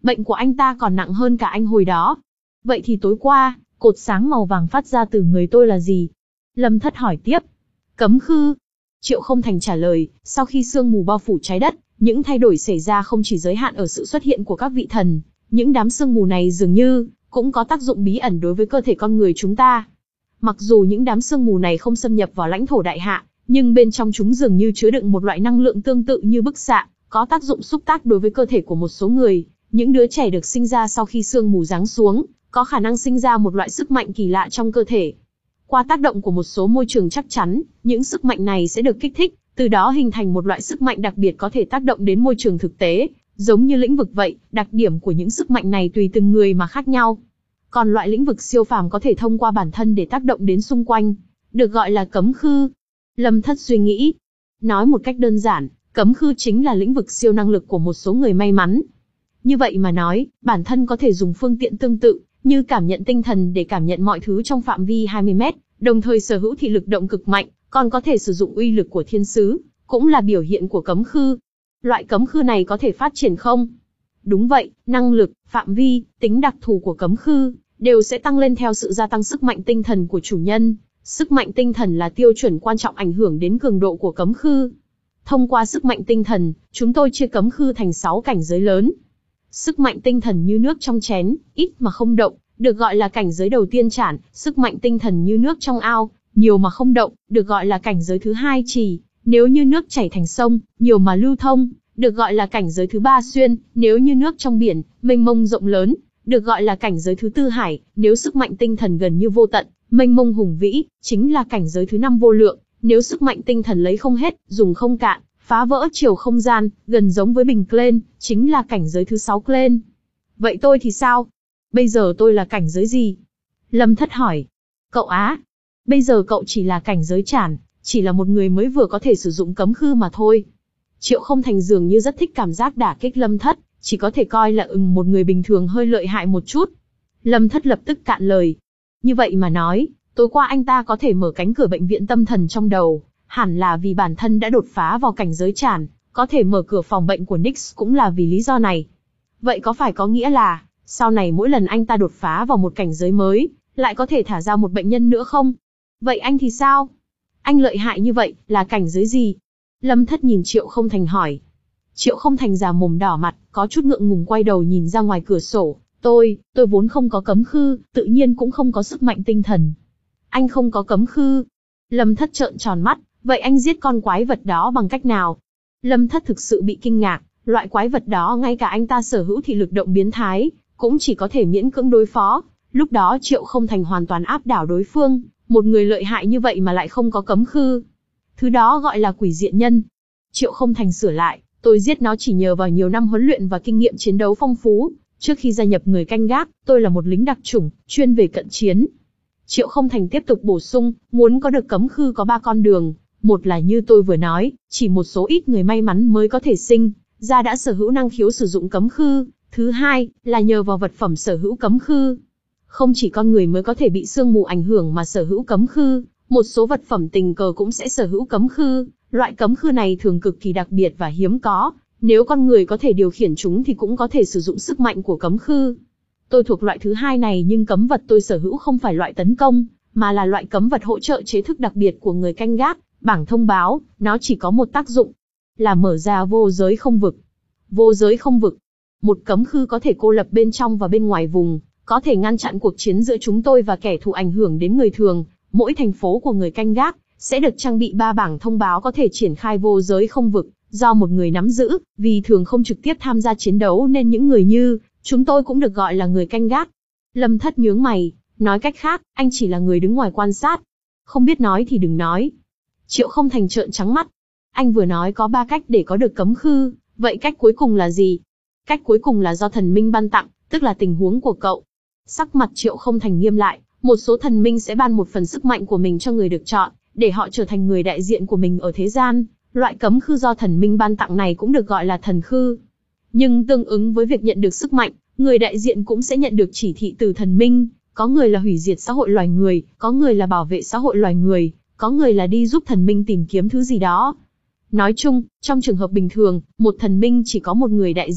Bệnh của anh ta còn nặng hơn cả anh hồi đó. Vậy thì tối qua, cột sáng màu vàng phát ra từ người tôi là gì? Lâm Thất hỏi tiếp. Cấm khư. Triệu Không Thành trả lời, sau khi sương mù bao phủ trái đất, những thay đổi xảy ra không chỉ giới hạn ở sự xuất hiện của các vị thần, những đám sương mù này dường như cũng có tác dụng bí ẩn đối với cơ thể con người chúng ta. Mặc dù những đám sương mù này không xâm nhập vào lãnh thổ đại hạ, nhưng bên trong chúng dường như chứa đựng một loại năng lượng tương tự như bức xạ, có tác dụng xúc tác đối với cơ thể của một số người. Những đứa trẻ được sinh ra sau khi sương mù giáng xuống, có khả năng sinh ra một loại sức mạnh kỳ lạ trong cơ thể. Qua tác động của một số môi trường chắc chắn, những sức mạnh này sẽ được kích thích, từ đó hình thành một loại sức mạnh đặc biệt có thể tác động đến môi trường thực tế, giống như lĩnh vực vậy. Đặc điểm của những sức mạnh này tùy từng người mà khác nhau. Còn loại lĩnh vực siêu phàm có thể thông qua bản thân để tác động đến xung quanh, được gọi là cấm khư. Lâm Thất suy nghĩ. Nói một cách đơn giản, cấm khư chính là lĩnh vực siêu năng lực của một số người may mắn. Như vậy mà nói, bản thân có thể dùng phương tiện tương tự, như cảm nhận tinh thần để cảm nhận mọi thứ trong phạm vi hai mươi mét, đồng thời sở hữu thị lực động cực mạnh, còn có thể sử dụng uy lực của thiên sứ, cũng là biểu hiện của cấm khư. Loại cấm khư này có thể phát triển không? Đúng vậy, năng lực, phạm vi, tính đặc thù của cấm khư đều sẽ tăng lên theo sự gia tăng sức mạnh tinh thần của chủ nhân. Sức mạnh tinh thần là tiêu chuẩn quan trọng ảnh hưởng đến cường độ của cấm khư. Thông qua sức mạnh tinh thần, chúng tôi chia cấm khư thành sáu cảnh giới lớn. Sức mạnh tinh thần như nước trong chén, ít mà không động, được gọi là cảnh giới đầu tiên chản. Sức mạnh tinh thần như nước trong ao, nhiều mà không động, được gọi là cảnh giới thứ hai trì. Nếu như nước chảy thành sông, nhiều mà lưu thông, được gọi là cảnh giới thứ ba xuyên. Nếu như nước trong biển, mênh mông rộng lớn, được gọi là cảnh giới thứ tư hải. Nếu sức mạnh tinh thần gần như vô tận, mênh mông hùng vĩ, chính là cảnh giới thứ năm vô lượng. Nếu sức mạnh tinh thần lấy không hết, dùng không cạn, phá vỡ chiều không gian, gần giống với bình Klein, chính là cảnh giới thứ sáu Klein. Vậy tôi thì sao? Bây giờ tôi là cảnh giới gì? Lâm Thất hỏi. Cậu á? Bây giờ cậu chỉ là cảnh giới chản, chỉ là một người mới vừa có thể sử dụng cấm khư mà thôi. Triệu Không Thành dường như rất thích cảm giác đả kích Lâm Thất, chỉ có thể coi là ừm một người bình thường hơi lợi hại một chút. Lâm Thất lập tức cạn lời. Như vậy mà nói, tối qua anh ta có thể mở cánh cửa bệnh viện tâm thần trong đầu, hẳn là vì bản thân đã đột phá vào cảnh giới chản, có thể mở cửa phòng bệnh của Nix cũng là vì lý do này. Vậy có phải có nghĩa là, sau này mỗi lần anh ta đột phá vào một cảnh giới mới, lại có thể thả ra một bệnh nhân nữa không? Vậy anh thì sao? Anh lợi hại như vậy, là cảnh giới gì? Lâm Thất nhìn Triệu Không Thành hỏi. Triệu Không Thành già mồm đỏ mặt, có chút ngượng ngùng quay đầu nhìn ra ngoài cửa sổ. Tôi, tôi vốn không có cấm khư, tự nhiên cũng không có sức mạnh tinh thần. Anh không có cấm khư? Lâm Thất trợn tròn mắt, vậy anh giết con quái vật đó bằng cách nào? Lâm Thất thực sự bị kinh ngạc, loại quái vật đó ngay cả anh ta sở hữu thị lực động biến thái, cũng chỉ có thể miễn cưỡng đối phó. Lúc đó Triệu Không Thành hoàn toàn áp đảo đối phương, một người lợi hại như vậy mà lại không có cấm khư. Thứ đó gọi là quỷ diện nhân. Triệu Không Thành sửa lại, tôi giết nó chỉ nhờ vào nhiều năm huấn luyện và kinh nghiệm chiến đấu phong phú. Trước khi gia nhập người canh gác, tôi là một lính đặc chủng, chuyên về cận chiến. Triệu Không Thành tiếp tục bổ sung, muốn có được cấm khư có ba con đường. Một là như tôi vừa nói, chỉ một số ít người may mắn mới có thể sinh ra đã sở hữu năng khiếu sử dụng cấm khư. Thứ hai, là nhờ vào vật phẩm sở hữu cấm khư. Không chỉ con người mới có thể bị sương mù ảnh hưởng mà sở hữu cấm khư, một số vật phẩm tình cờ cũng sẽ sở hữu cấm khư. Loại cấm khư này thường cực kỳ đặc biệt và hiếm có. Nếu con người có thể điều khiển chúng thì cũng có thể sử dụng sức mạnh của cấm khư. Tôi thuộc loại thứ hai này, nhưng cấm vật tôi sở hữu không phải loại tấn công, mà là loại cấm vật hỗ trợ chế thức đặc biệt của người canh gác. Bảng thông báo, nó chỉ có một tác dụng, là mở ra vô giới không vực. Vô giới không vực. Một cấm khư có thể cô lập bên trong và bên ngoài vùng, có thể ngăn chặn cuộc chiến giữa chúng tôi và kẻ thù ảnh hưởng đến người thường. Mỗi thành phố của người canh gác sẽ được trang bị ba bảng thông báo có thể triển khai vô giới không vực, do một người nắm giữ, vì thường không trực tiếp tham gia chiến đấu nên những người như chúng tôi cũng được gọi là người canh gác. Lâm Thất nhướng mày, nói cách khác, anh chỉ là người đứng ngoài quan sát. Không biết nói thì đừng nói. Triệu Không Thành trợn trắng mắt. Anh vừa nói có ba cách để có được cấm khư, vậy cách cuối cùng là gì? Cách cuối cùng là do thần minh ban tặng, tức là tình huống của cậu. Sắc mặt Triệu Không Thành nghiêm lại, một số thần minh sẽ ban một phần sức mạnh của mình cho người được chọn, để họ trở thành người đại diện của mình ở thế gian. Loại cấm khư do thần minh ban tặng này cũng được gọi là thần khư. Nhưng tương ứng với việc nhận được sức mạnh, người đại diện cũng sẽ nhận được chỉ thị từ thần minh. Có người là hủy diệt xã hội loài người, có người là bảo vệ xã hội loài người, có người là đi giúp thần minh tìm kiếm thứ gì đó. Nói chung, trong trường hợp bình thường, một thần minh chỉ có một người đại diện,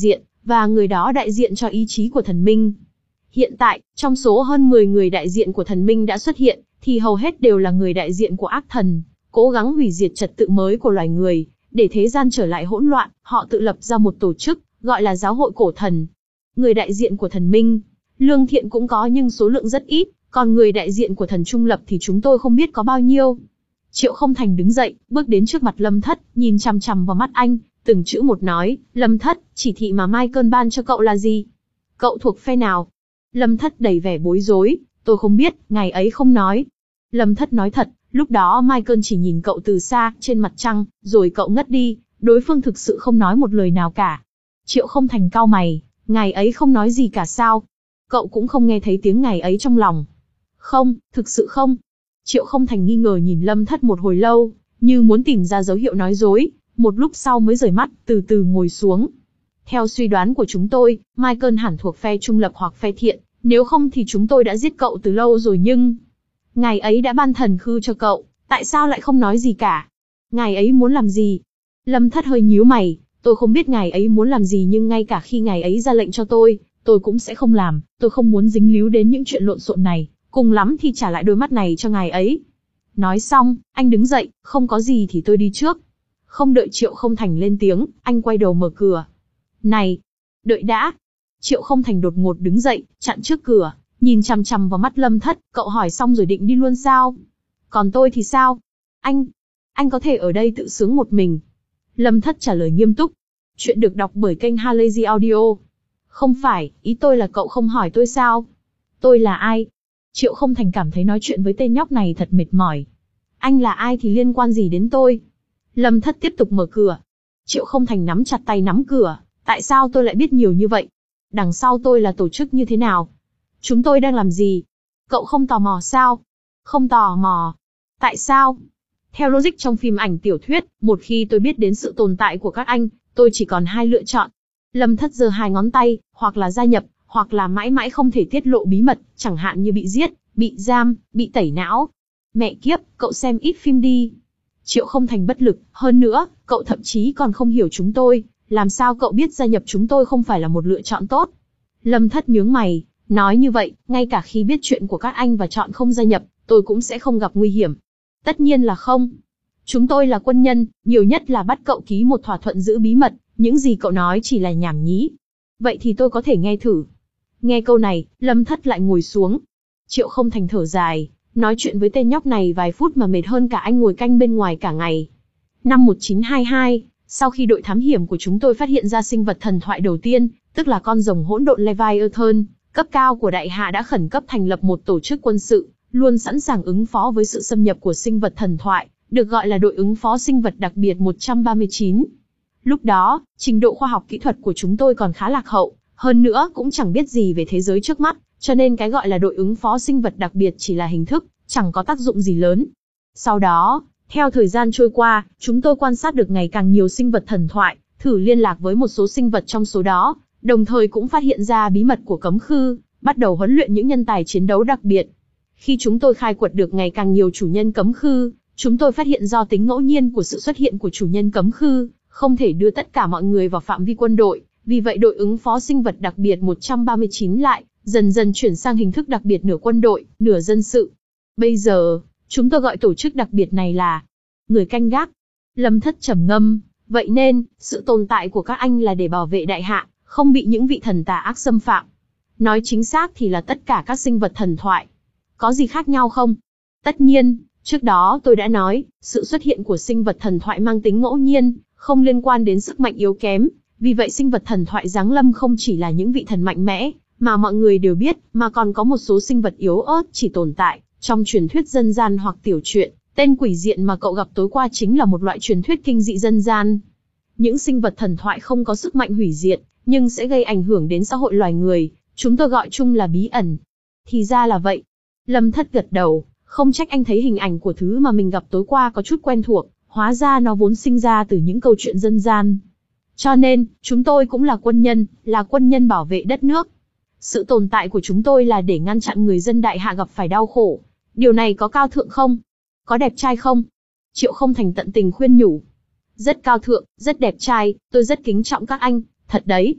và người đó đại diện cho ý chí của thần minh. Hiện tại, trong số hơn mười người đại diện của thần minh đã xuất hiện, thì hầu hết đều là người đại diện của ác thần, cố gắng hủy diệt trật tự mới của loài người, để thế gian trở lại hỗn loạn. Họ tự lập ra một tổ chức, gọi là giáo hội cổ thần. Người đại diện của thần minh, lương thiện cũng có nhưng số lượng rất ít, còn người đại diện của thần trung lập thì chúng tôi không biết có bao nhiêu. Triệu Không Thành đứng dậy, bước đến trước mặt Lâm Thất, nhìn chằm chằm vào mắt anh, từng chữ một nói, Lâm Thất, chỉ thị mà Michael ban cho cậu là gì? Cậu thuộc phe nào? Lâm Thất đầy vẻ bối rối, tôi không biết, ngày ấy không nói. Lâm Thất nói thật, lúc đó Michael chỉ nhìn cậu từ xa, trên mặt trăng, rồi cậu ngất đi, đối phương thực sự không nói một lời nào cả. Triệu Không Thành cau mày, ngày ấy không nói gì cả sao? Cậu cũng không nghe thấy tiếng ngày ấy trong lòng. Không, thực sự không. Triệu Không Thành nghi ngờ nhìn Lâm Thất một hồi lâu, như muốn tìm ra dấu hiệu nói dối, một lúc sau mới rời mắt, từ từ ngồi xuống. Theo suy đoán của chúng tôi, Michael hẳn thuộc phe trung lập hoặc phe thiện, nếu không thì chúng tôi đã giết cậu từ lâu rồi nhưng... Ngài ấy đã ban thần khư cho cậu, tại sao lại không nói gì cả? Ngài ấy muốn làm gì? Lâm Thất hơi nhíu mày, tôi không biết ngài ấy muốn làm gì nhưng ngay cả khi ngài ấy ra lệnh cho tôi, tôi cũng sẽ không làm, tôi không muốn dính líu đến những chuyện lộn xộn này, cùng lắm thì trả lại đôi mắt này cho ngài ấy. Nói xong, anh đứng dậy, không có gì thì tôi đi trước. Không đợi Triệu Không Thành lên tiếng, anh quay đầu mở cửa. Này, đợi đã. Triệu Không Thành đột ngột đứng dậy, chặn trước cửa, nhìn chằm chằm vào mắt Lâm Thất, cậu hỏi xong rồi định đi luôn sao? Còn tôi thì sao? Anh, anh có thể ở đây tự sướng một mình. Lâm Thất trả lời nghiêm túc. Chuyện được đọc bởi kênh Halazy Audio. Không phải, ý tôi là cậu không hỏi tôi sao? Tôi là ai? Triệu Không Thành cảm thấy nói chuyện với tên nhóc này thật mệt mỏi. Anh là ai thì liên quan gì đến tôi? Lâm Thất tiếp tục mở cửa. Triệu Không Thành nắm chặt tay nắm cửa. Tại sao tôi lại biết nhiều như vậy? Đằng sau tôi là tổ chức như thế nào? Chúng tôi đang làm gì? Cậu không tò mò sao? Không tò mò. Tại sao? Theo logic trong phim ảnh tiểu thuyết, một khi tôi biết đến sự tồn tại của các anh, tôi chỉ còn hai lựa chọn. Lâm Thất giơ hai ngón tay, hoặc là gia nhập, hoặc là mãi mãi không thể tiết lộ bí mật, chẳng hạn như bị giết, bị giam, bị tẩy não. Mẹ kiếp, cậu xem ít phim đi. Triệu Không Thành bất lực, hơn nữa, cậu thậm chí còn không hiểu chúng tôi, làm sao cậu biết gia nhập chúng tôi không phải là một lựa chọn tốt? Lâm Thất nhướng mày, nói như vậy, ngay cả khi biết chuyện của các anh và chọn không gia nhập, tôi cũng sẽ không gặp nguy hiểm. Tất nhiên là không. Chúng tôi là quân nhân, nhiều nhất là bắt cậu ký một thỏa thuận giữ bí mật, những gì cậu nói chỉ là nhảm nhí. Vậy thì tôi có thể nghe thử. Nghe câu này, Lâm Thất lại ngồi xuống. Triệu Không Thành thở dài, nói chuyện với tên nhóc này vài phút mà mệt hơn cả anh ngồi canh bên ngoài cả ngày. Năm một chín hai hai, sau khi đội thám hiểm của chúng tôi phát hiện ra sinh vật thần thoại đầu tiên, tức là con rồng hỗn độn Leviathan, cấp cao của đại hạ đã khẩn cấp thành lập một tổ chức quân sự, luôn sẵn sàng ứng phó với sự xâm nhập của sinh vật thần thoại, được gọi là đội ứng phó sinh vật đặc biệt một trăm ba mươi chín. Lúc đó, trình độ khoa học kỹ thuật của chúng tôi còn khá lạc hậu, hơn nữa cũng chẳng biết gì về thế giới trước mắt, cho nên cái gọi là đội ứng phó sinh vật đặc biệt chỉ là hình thức, chẳng có tác dụng gì lớn. Sau đó, theo thời gian trôi qua, chúng tôi quan sát được ngày càng nhiều sinh vật thần thoại, thử liên lạc với một số sinh vật trong số đó, đồng thời cũng phát hiện ra bí mật của cấm khư, bắt đầu huấn luyện những nhân tài chiến đấu đặc biệt. Khi chúng tôi khai quật được ngày càng nhiều chủ nhân cấm khư, chúng tôi phát hiện do tính ngẫu nhiên của sự xuất hiện của chủ nhân cấm khư, không thể đưa tất cả mọi người vào phạm vi quân đội, vì vậy đội ứng phó sinh vật đặc biệt một trăm ba mươi chín lại, dần dần chuyển sang hình thức đặc biệt nửa quân đội, nửa dân sự. Bây giờ, chúng tôi gọi tổ chức đặc biệt này là người canh gác. Lâm Thất trầm ngâm, vậy nên, sự tồn tại của các anh là để bảo vệ đại hạ, không bị những vị thần tà ác xâm phạm. Nói chính xác thì là tất cả các sinh vật thần thoại. Có gì khác nhau không? Tất nhiên, trước đó tôi đã nói, sự xuất hiện của sinh vật thần thoại mang tính ngẫu nhiên, không liên quan đến sức mạnh yếu kém. Vì vậy sinh vật thần thoại giáng lâm không chỉ là những vị thần mạnh mẽ, mà mọi người đều biết, mà còn có một số sinh vật yếu ớt chỉ tồn tại trong truyền thuyết dân gian hoặc tiểu truyện. Tên quỷ diện mà cậu gặp tối qua chính là một loại truyền thuyết kinh dị dân gian. Những sinh vật thần thoại không có sức mạnh hủy diệt, nhưng sẽ gây ảnh hưởng đến xã hội loài người, chúng tôi gọi chung là bí ẩn. Thì ra là vậy. Lâm Thất gật đầu, không trách anh thấy hình ảnh của thứ mà mình gặp tối qua có chút quen thuộc, hóa ra nó vốn sinh ra từ những câu chuyện dân gian. Cho nên, chúng tôi cũng là quân nhân, là quân nhân bảo vệ đất nước. Sự tồn tại của chúng tôi là để ngăn chặn người dân đại hạ gặp phải đau khổ. Điều này có cao thượng không? Có đẹp trai không? Triệu Không Thành tận tình khuyên nhủ. Rất cao thượng, rất đẹp trai, tôi rất kính trọng các anh, thật đấy.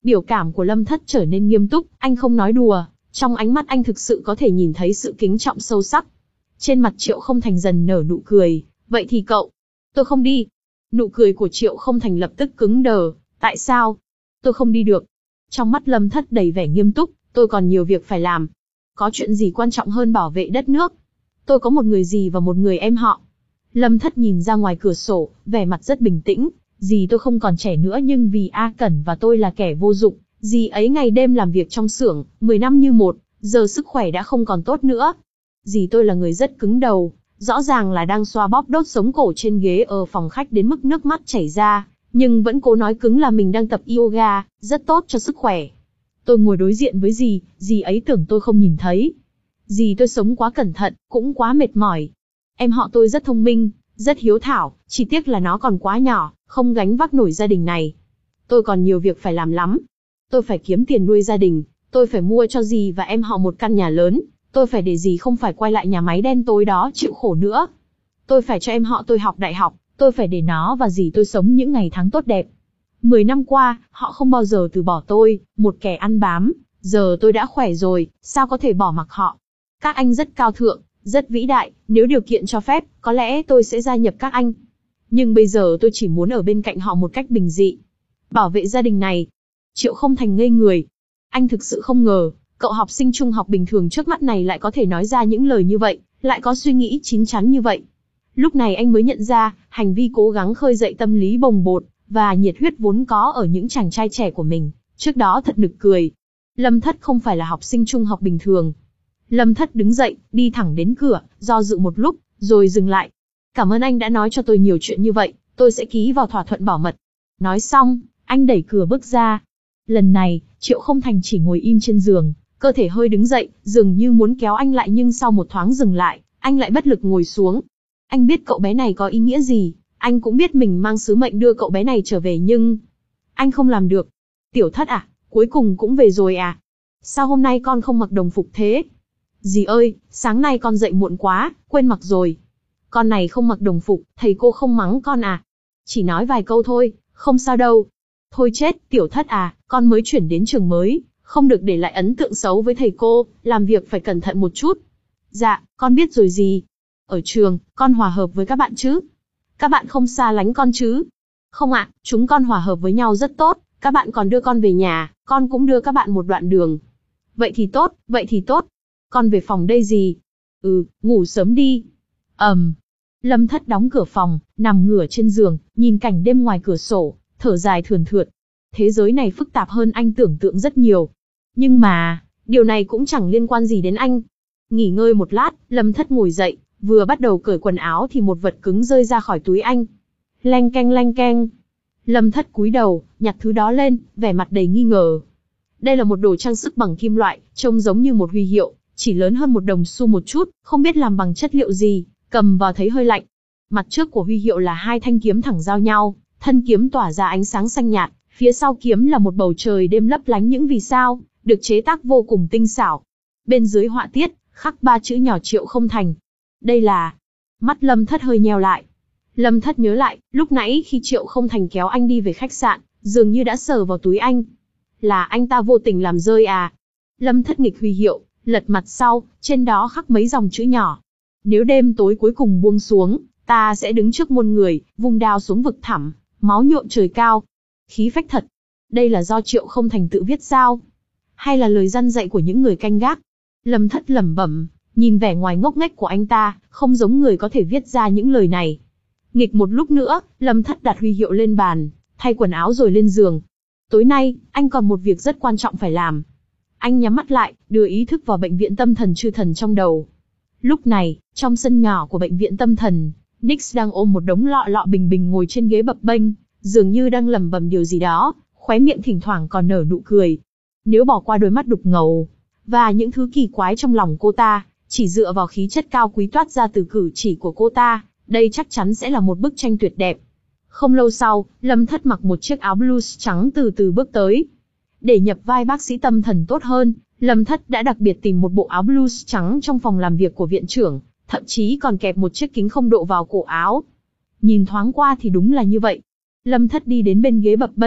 Biểu cảm của Lâm Thất trở nên nghiêm túc, anh không nói đùa, trong ánh mắt anh thực sự có thể nhìn thấy sự kính trọng sâu sắc. Trên mặt Triệu Không Thành dần nở nụ cười, vậy thì cậu, tôi không đi. Nụ cười của Triệu Không Thành lập tức cứng đờ, tại sao? Tôi không đi được. Trong mắt Lâm Thất đầy vẻ nghiêm túc, tôi còn nhiều việc phải làm. Có chuyện gì quan trọng hơn bảo vệ đất nước? Tôi có một người dì và một người em họ. Lâm Thất nhìn ra ngoài cửa sổ, vẻ mặt rất bình tĩnh. Dì tôi không còn trẻ nữa nhưng vì A Cẩn và tôi là kẻ vô dụng, dì ấy ngày đêm làm việc trong xưởng, mười năm như một, giờ sức khỏe đã không còn tốt nữa. Dì tôi là người rất cứng đầu, rõ ràng là đang xoa bóp đốt sống cổ trên ghế ở phòng khách đến mức nước mắt chảy ra, nhưng vẫn cố nói cứng là mình đang tập yoga, rất tốt cho sức khỏe. Tôi ngồi đối diện với dì, dì ấy tưởng tôi không nhìn thấy. Dì tôi sống quá cẩn thận, cũng quá mệt mỏi. Em họ tôi rất thông minh, rất hiếu thảo, chỉ tiếc là nó còn quá nhỏ, không gánh vác nổi gia đình này. Tôi còn nhiều việc phải làm lắm. Tôi phải kiếm tiền nuôi gia đình, tôi phải mua cho dì và em họ một căn nhà lớn, tôi phải để dì không phải quay lại nhà máy đen tối đó chịu khổ nữa. Tôi phải cho em họ tôi học đại học, tôi phải để nó và dì tôi sống những ngày tháng tốt đẹp. Mười năm qua, họ không bao giờ từ bỏ tôi, một kẻ ăn bám, giờ tôi đã khỏe rồi, sao có thể bỏ mặc họ. Các anh rất cao thượng, rất vĩ đại, nếu điều kiện cho phép, có lẽ tôi sẽ gia nhập các anh. Nhưng bây giờ tôi chỉ muốn ở bên cạnh họ một cách bình dị. Bảo vệ gia đình này. Triệu Không Thành ngây người. Anh thực sự không ngờ, cậu học sinh trung học bình thường trước mắt này lại có thể nói ra những lời như vậy, lại có suy nghĩ chín chắn như vậy. Lúc này anh mới nhận ra, hành vi cố gắng khơi dậy tâm lý bồng bột, và nhiệt huyết vốn có ở những chàng trai trẻ của mình, trước đó thật nực cười. Lâm Thất không phải là học sinh trung học bình thường. Lâm Thất đứng dậy, đi thẳng đến cửa, do dự một lúc, rồi dừng lại. Cảm ơn anh đã nói cho tôi nhiều chuyện như vậy, tôi sẽ ký vào thỏa thuận bảo mật. Nói xong, anh đẩy cửa bước ra. Lần này, Triệu Không Thành chỉ ngồi im trên giường, cơ thể hơi đứng dậy, dường như muốn kéo anh lại nhưng sau một thoáng dừng lại, anh lại bất lực ngồi xuống. Anh biết cậu bé này có ý nghĩa gì, anh cũng biết mình mang sứ mệnh đưa cậu bé này trở về nhưng... anh không làm được. Tiểu Thất à, cuối cùng cũng về rồi à? Sao hôm nay con không mặc đồng phục thế? Dì ơi, sáng nay con dậy muộn quá, quên mặc rồi. Con này không mặc đồng phục, thầy cô không mắng con à? Chỉ nói vài câu thôi, không sao đâu. Thôi chết, Tiểu Thất à, con mới chuyển đến trường mới, không được để lại ấn tượng xấu với thầy cô, làm việc phải cẩn thận một chút. Dạ, con biết rồi dì. Ở trường, con hòa hợp với các bạn chứ? Các bạn không xa lánh con chứ? Không ạ, chúng con hòa hợp với nhau rất tốt, các bạn còn đưa con về nhà, con cũng đưa các bạn một đoạn đường. Vậy thì tốt, vậy thì tốt. Con về phòng đây dì. Ừ, ngủ sớm đi. Ầm. Um. Lâm Thất đóng cửa phòng, nằm ngửa trên giường, nhìn cảnh đêm ngoài cửa sổ, thở dài thườn thượt. Thế giới này phức tạp hơn anh tưởng tượng rất nhiều. Nhưng mà, điều này cũng chẳng liên quan gì đến anh. Nghỉ ngơi một lát, Lâm Thất ngồi dậy, vừa bắt đầu cởi quần áo thì một vật cứng rơi ra khỏi túi anh. Leng keng leng keng. Lâm Thất cúi đầu, nhặt thứ đó lên, vẻ mặt đầy nghi ngờ. Đây là một đồ trang sức bằng kim loại, trông giống như một huy hiệu, chỉ lớn hơn một đồng xu một chút, không biết làm bằng chất liệu gì, cầm vào thấy hơi lạnh. Mặt trước của huy hiệu là hai thanh kiếm thẳng giao nhau, thân kiếm tỏa ra ánh sáng xanh nhạt, phía sau kiếm là một bầu trời đêm lấp lánh những vì sao, được chế tác vô cùng tinh xảo. Bên dưới họa tiết, khắc ba chữ nhỏ Triệu Không Thành. Đây là... Mắt Lâm Thất hơi nheo lại. Lâm Thất nhớ lại, lúc nãy khi Triệu Không Thành kéo anh đi về khách sạn, dường như đã sờ vào túi anh. Là anh ta vô tình làm rơi à? Lâm Thất nghịch huy hiệu, lật mặt sau, trên đó khắc mấy dòng chữ nhỏ. Nếu đêm tối cuối cùng buông xuống, ta sẽ đứng trước muôn người, vung đao xuống vực thẳm, máu nhuộm trời cao. Khí phách thật. Đây là do Triệu Không Thành tự viết sao? Hay là lời răn dạy của những người canh gác? Lâm Thất lẩm bẩm, nhìn vẻ ngoài ngốc nghếch của anh ta, không giống người có thể viết ra những lời này. Nghịch một lúc nữa, Lâm Thất đặt huy hiệu lên bàn, thay quần áo rồi lên giường. Tối nay, anh còn một việc rất quan trọng phải làm. Anh nhắm mắt lại, đưa ý thức vào bệnh viện tâm thần chư thần trong đầu. Lúc này, trong sân nhỏ của bệnh viện tâm thần, Nix đang ôm một đống lọ lọ bình bình ngồi trên ghế bập bênh, dường như đang lẩm bẩm điều gì đó, khóe miệng thỉnh thoảng còn nở nụ cười. Nếu bỏ qua đôi mắt đục ngầu và những thứ kỳ quái trong lòng cô ta, chỉ dựa vào khí chất cao quý toát ra từ cử chỉ của cô ta, đây chắc chắn sẽ là một bức tranh tuyệt đẹp. Không lâu sau, Lâm Thất mặc một chiếc áo blues trắng từ từ bước tới. Để nhập vai bác sĩ tâm thần tốt hơn, Lâm Thất đã đặc biệt tìm một bộ áo blues trắng trong phòng làm việc của viện trưởng, thậm chí còn kẹp một chiếc kính không độ vào cổ áo. Nhìn thoáng qua thì đúng là như vậy. Lâm Thất đi đến bên ghế bập bênh,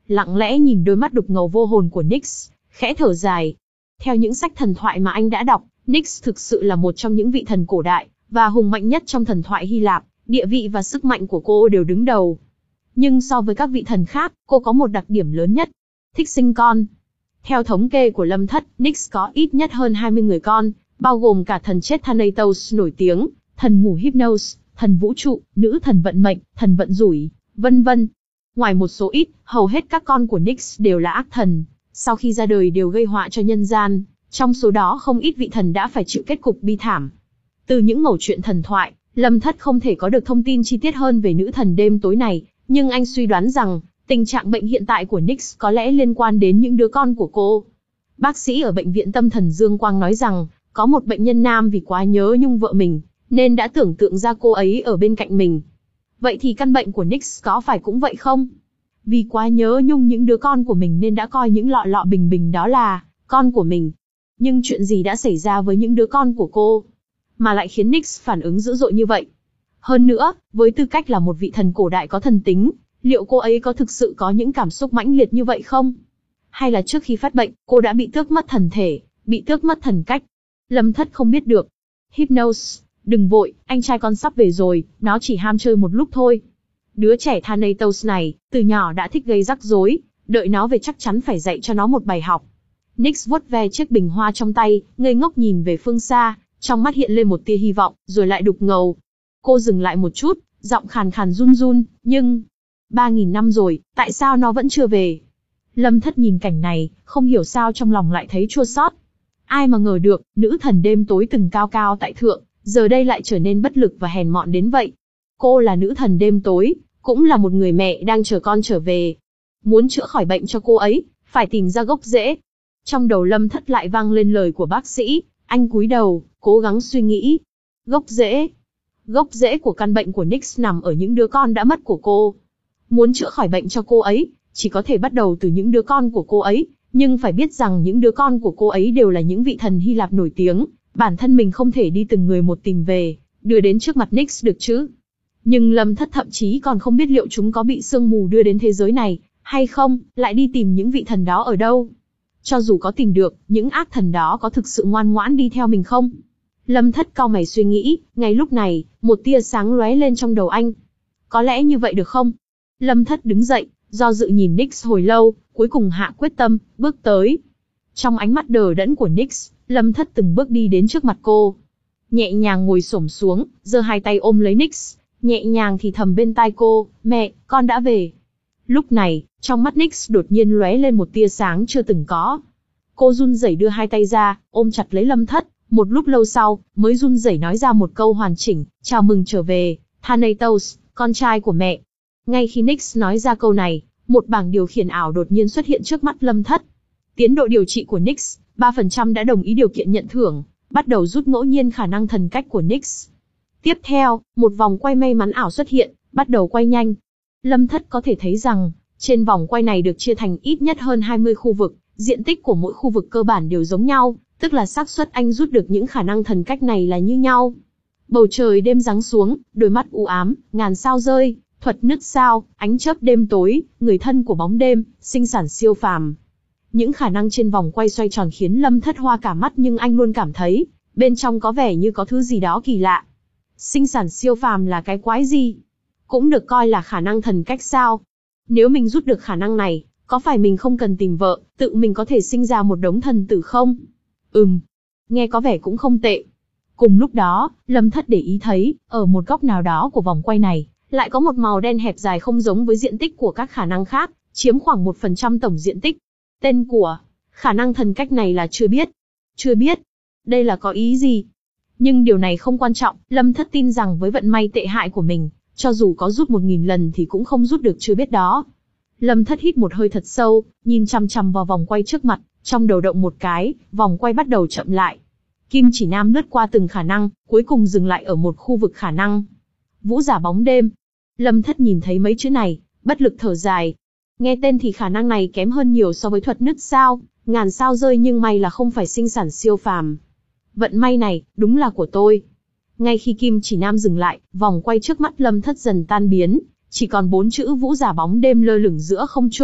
lặng lẽ nhìn đôi mắt đục ngầu vô hồn của Nyx, khẽ thở dài. Theo những sách thần thoại mà anh đã đọc, Nyx thực sự là một trong những vị thần cổ đại, và hùng mạnh nhất trong thần thoại Hy Lạp, địa vị và sức mạnh của cô đều đứng đầu. Nhưng so với các vị thần khác, cô có một đặc điểm lớn nhất, thích sinh con. Theo thống kê của Lâm Thất, Nyx có ít nhất hơn hai mươi người con, bao gồm cả thần chết Thanatos nổi tiếng, thần ngủ Hypnos, thần vũ trụ, nữ thần vận mệnh, thần vận rủi, vân vân. Ngoài một số ít, hầu hết các con của Nyx đều là ác thần, sau khi ra đời đều gây họa cho nhân gian, trong số đó không ít vị thần đã phải chịu kết cục bi thảm. Từ những mẩu chuyện thần thoại, Lâm Thất không thể có được thông tin chi tiết hơn về nữ thần đêm tối này, nhưng anh suy đoán rằng, tình trạng bệnh hiện tại của Nyx có lẽ liên quan đến những đứa con của cô. Bác sĩ ở bệnh viện tâm thần Dương Quang nói rằng, có một bệnh nhân nam vì quá nhớ nhung vợ mình, nên đã tưởng tượng ra cô ấy ở bên cạnh mình. Vậy thì căn bệnh của Nyx có phải cũng vậy không? Vì quá nhớ nhung những đứa con của mình nên đã coi những lọ lọ bình bình đó là con của mình. Nhưng chuyện gì đã xảy ra với những đứa con của cô, mà lại khiến Nyx phản ứng dữ dội như vậy? Hơn nữa, với tư cách là một vị thần cổ đại có thần tính, liệu cô ấy có thực sự có những cảm xúc mãnh liệt như vậy không? Hay là trước khi phát bệnh, cô đã bị tước mất thần thể, bị tước mất thần cách? Lâm Thất không biết được. Hypnos, đừng vội, anh trai con sắp về rồi, nó chỉ ham chơi một lúc thôi. Đứa trẻ Thanatos này, từ nhỏ đã thích gây rắc rối, đợi nó về chắc chắn phải dạy cho nó một bài học. Nyx vuốt ve chiếc bình hoa trong tay, ngây ngốc nhìn về phương xa, trong mắt hiện lên một tia hy vọng, rồi lại đục ngầu. Cô dừng lại một chút, giọng khàn khàn run run, nhưng... Ba nghìn năm rồi, tại sao nó vẫn chưa về? Lâm Thất nhìn cảnh này, không hiểu sao trong lòng lại thấy chua xót. Ai mà ngờ được, nữ thần đêm tối từng cao cao tại thượng, giờ đây lại trở nên bất lực và hèn mọn đến vậy. Cô là nữ thần đêm tối, cũng là một người mẹ đang chờ con trở về. Muốn chữa khỏi bệnh cho cô ấy, phải tìm ra gốc rễ. Trong đầu Lâm Thất lại vang lên lời của bác sĩ, anh cúi đầu, cố gắng suy nghĩ. Gốc rễ. Gốc rễ của căn bệnh của Nyx nằm ở những đứa con đã mất của cô. Muốn chữa khỏi bệnh cho cô ấy, chỉ có thể bắt đầu từ những đứa con của cô ấy, nhưng phải biết rằng những đứa con của cô ấy đều là những vị thần Hy Lạp nổi tiếng, bản thân mình không thể đi từng người một tìm về, đưa đến trước mặt Nyx được chứ. Nhưng Lâm Thất thậm chí còn không biết liệu chúng có bị sương mù đưa đến thế giới này, hay không, lại đi tìm những vị thần đó ở đâu. Cho dù có tìm được, những ác thần đó có thực sự ngoan ngoãn đi theo mình không? Lâm Thất cau mày suy nghĩ, ngay lúc này, một tia sáng lóe lên trong đầu anh. Có lẽ như vậy được không? Lâm Thất đứng dậy, do dự nhìn Nyx hồi lâu, cuối cùng hạ quyết tâm, bước tới. Trong ánh mắt đờ đẫn của Nyx, Lâm Thất từng bước đi đến trước mặt cô. Nhẹ nhàng ngồi xổm xuống, giơ hai tay ôm lấy Nyx, nhẹ nhàng thì thầm bên tai cô, mẹ, con đã về. Lúc này, trong mắt Nyx đột nhiên lóe lên một tia sáng chưa từng có. Cô run rẩy đưa hai tay ra, ôm chặt lấy Lâm Thất, một lúc lâu sau, mới run rẩy nói ra một câu hoàn chỉnh, chào mừng trở về, Thanatos, con trai của mẹ. Ngay khi Nyx nói ra câu này, một bảng điều khiển ảo đột nhiên xuất hiện trước mắt Lâm Thất. Tiến độ điều trị của Nyx, ba phần trăm đã đồng ý điều kiện nhận thưởng, bắt đầu rút ngẫu nhiên khả năng thần cách của Nyx. Tiếp theo, một vòng quay may mắn ảo xuất hiện, bắt đầu quay nhanh. Lâm Thất có thể thấy rằng, trên vòng quay này được chia thành ít nhất hơn hai mươi khu vực, diện tích của mỗi khu vực cơ bản đều giống nhau, tức là xác suất anh rút được những khả năng thần cách này là như nhau. Bầu trời đêm giáng xuống, đôi mắt u ám, ngàn sao rơi, thuật nứt sao, ánh chớp đêm tối, người thân của bóng đêm, sinh sản siêu phàm. Những khả năng trên vòng quay xoay tròn khiến Lâm Thất hoa cả mắt, nhưng anh luôn cảm thấy, bên trong có vẻ như có thứ gì đó kỳ lạ. Sinh sản siêu phàm là cái quái gì? Cũng được coi là khả năng thần cách sao? Nếu mình rút được khả năng này, có phải mình không cần tìm vợ, tự mình có thể sinh ra một đống thần tử không? Ừm, nghe có vẻ cũng không tệ. Cùng lúc đó, Lâm Thất để ý thấy, ở một góc nào đó của vòng quay này, lại có một màu đen hẹp dài không giống với diện tích của các khả năng khác, chiếm khoảng một phần trăm tổng diện tích. Tên của khả năng thần cách này là chưa biết. Chưa biết? Đây là có ý gì? Nhưng điều này không quan trọng, Lâm Thất tin rằng với vận may tệ hại của mình, cho dù có rút một nghìn lần thì cũng không rút được chưa biết đó. Lâm Thất hít một hơi thật sâu, nhìn chằm chằm vào vòng quay trước mặt, trong đầu động một cái, vòng quay bắt đầu chậm lại. Kim chỉ nam lướt qua từng khả năng, cuối cùng dừng lại ở một khu vực khả năng. Vũ giả bóng đêm. Lâm Thất nhìn thấy mấy chữ này, bất lực thở dài. Nghe tên thì khả năng này kém hơn nhiều so với thuật nứt sao, ngàn sao rơi, nhưng may là không phải sinh sản siêu phàm. Vận may này, đúng là của tôi. Ngay khi kim chỉ nam dừng lại, vòng quay trước mắt Lâm Thất dần tan biến, chỉ còn bốn chữ vũ giả bóng đêm lơ lửng giữa không trung,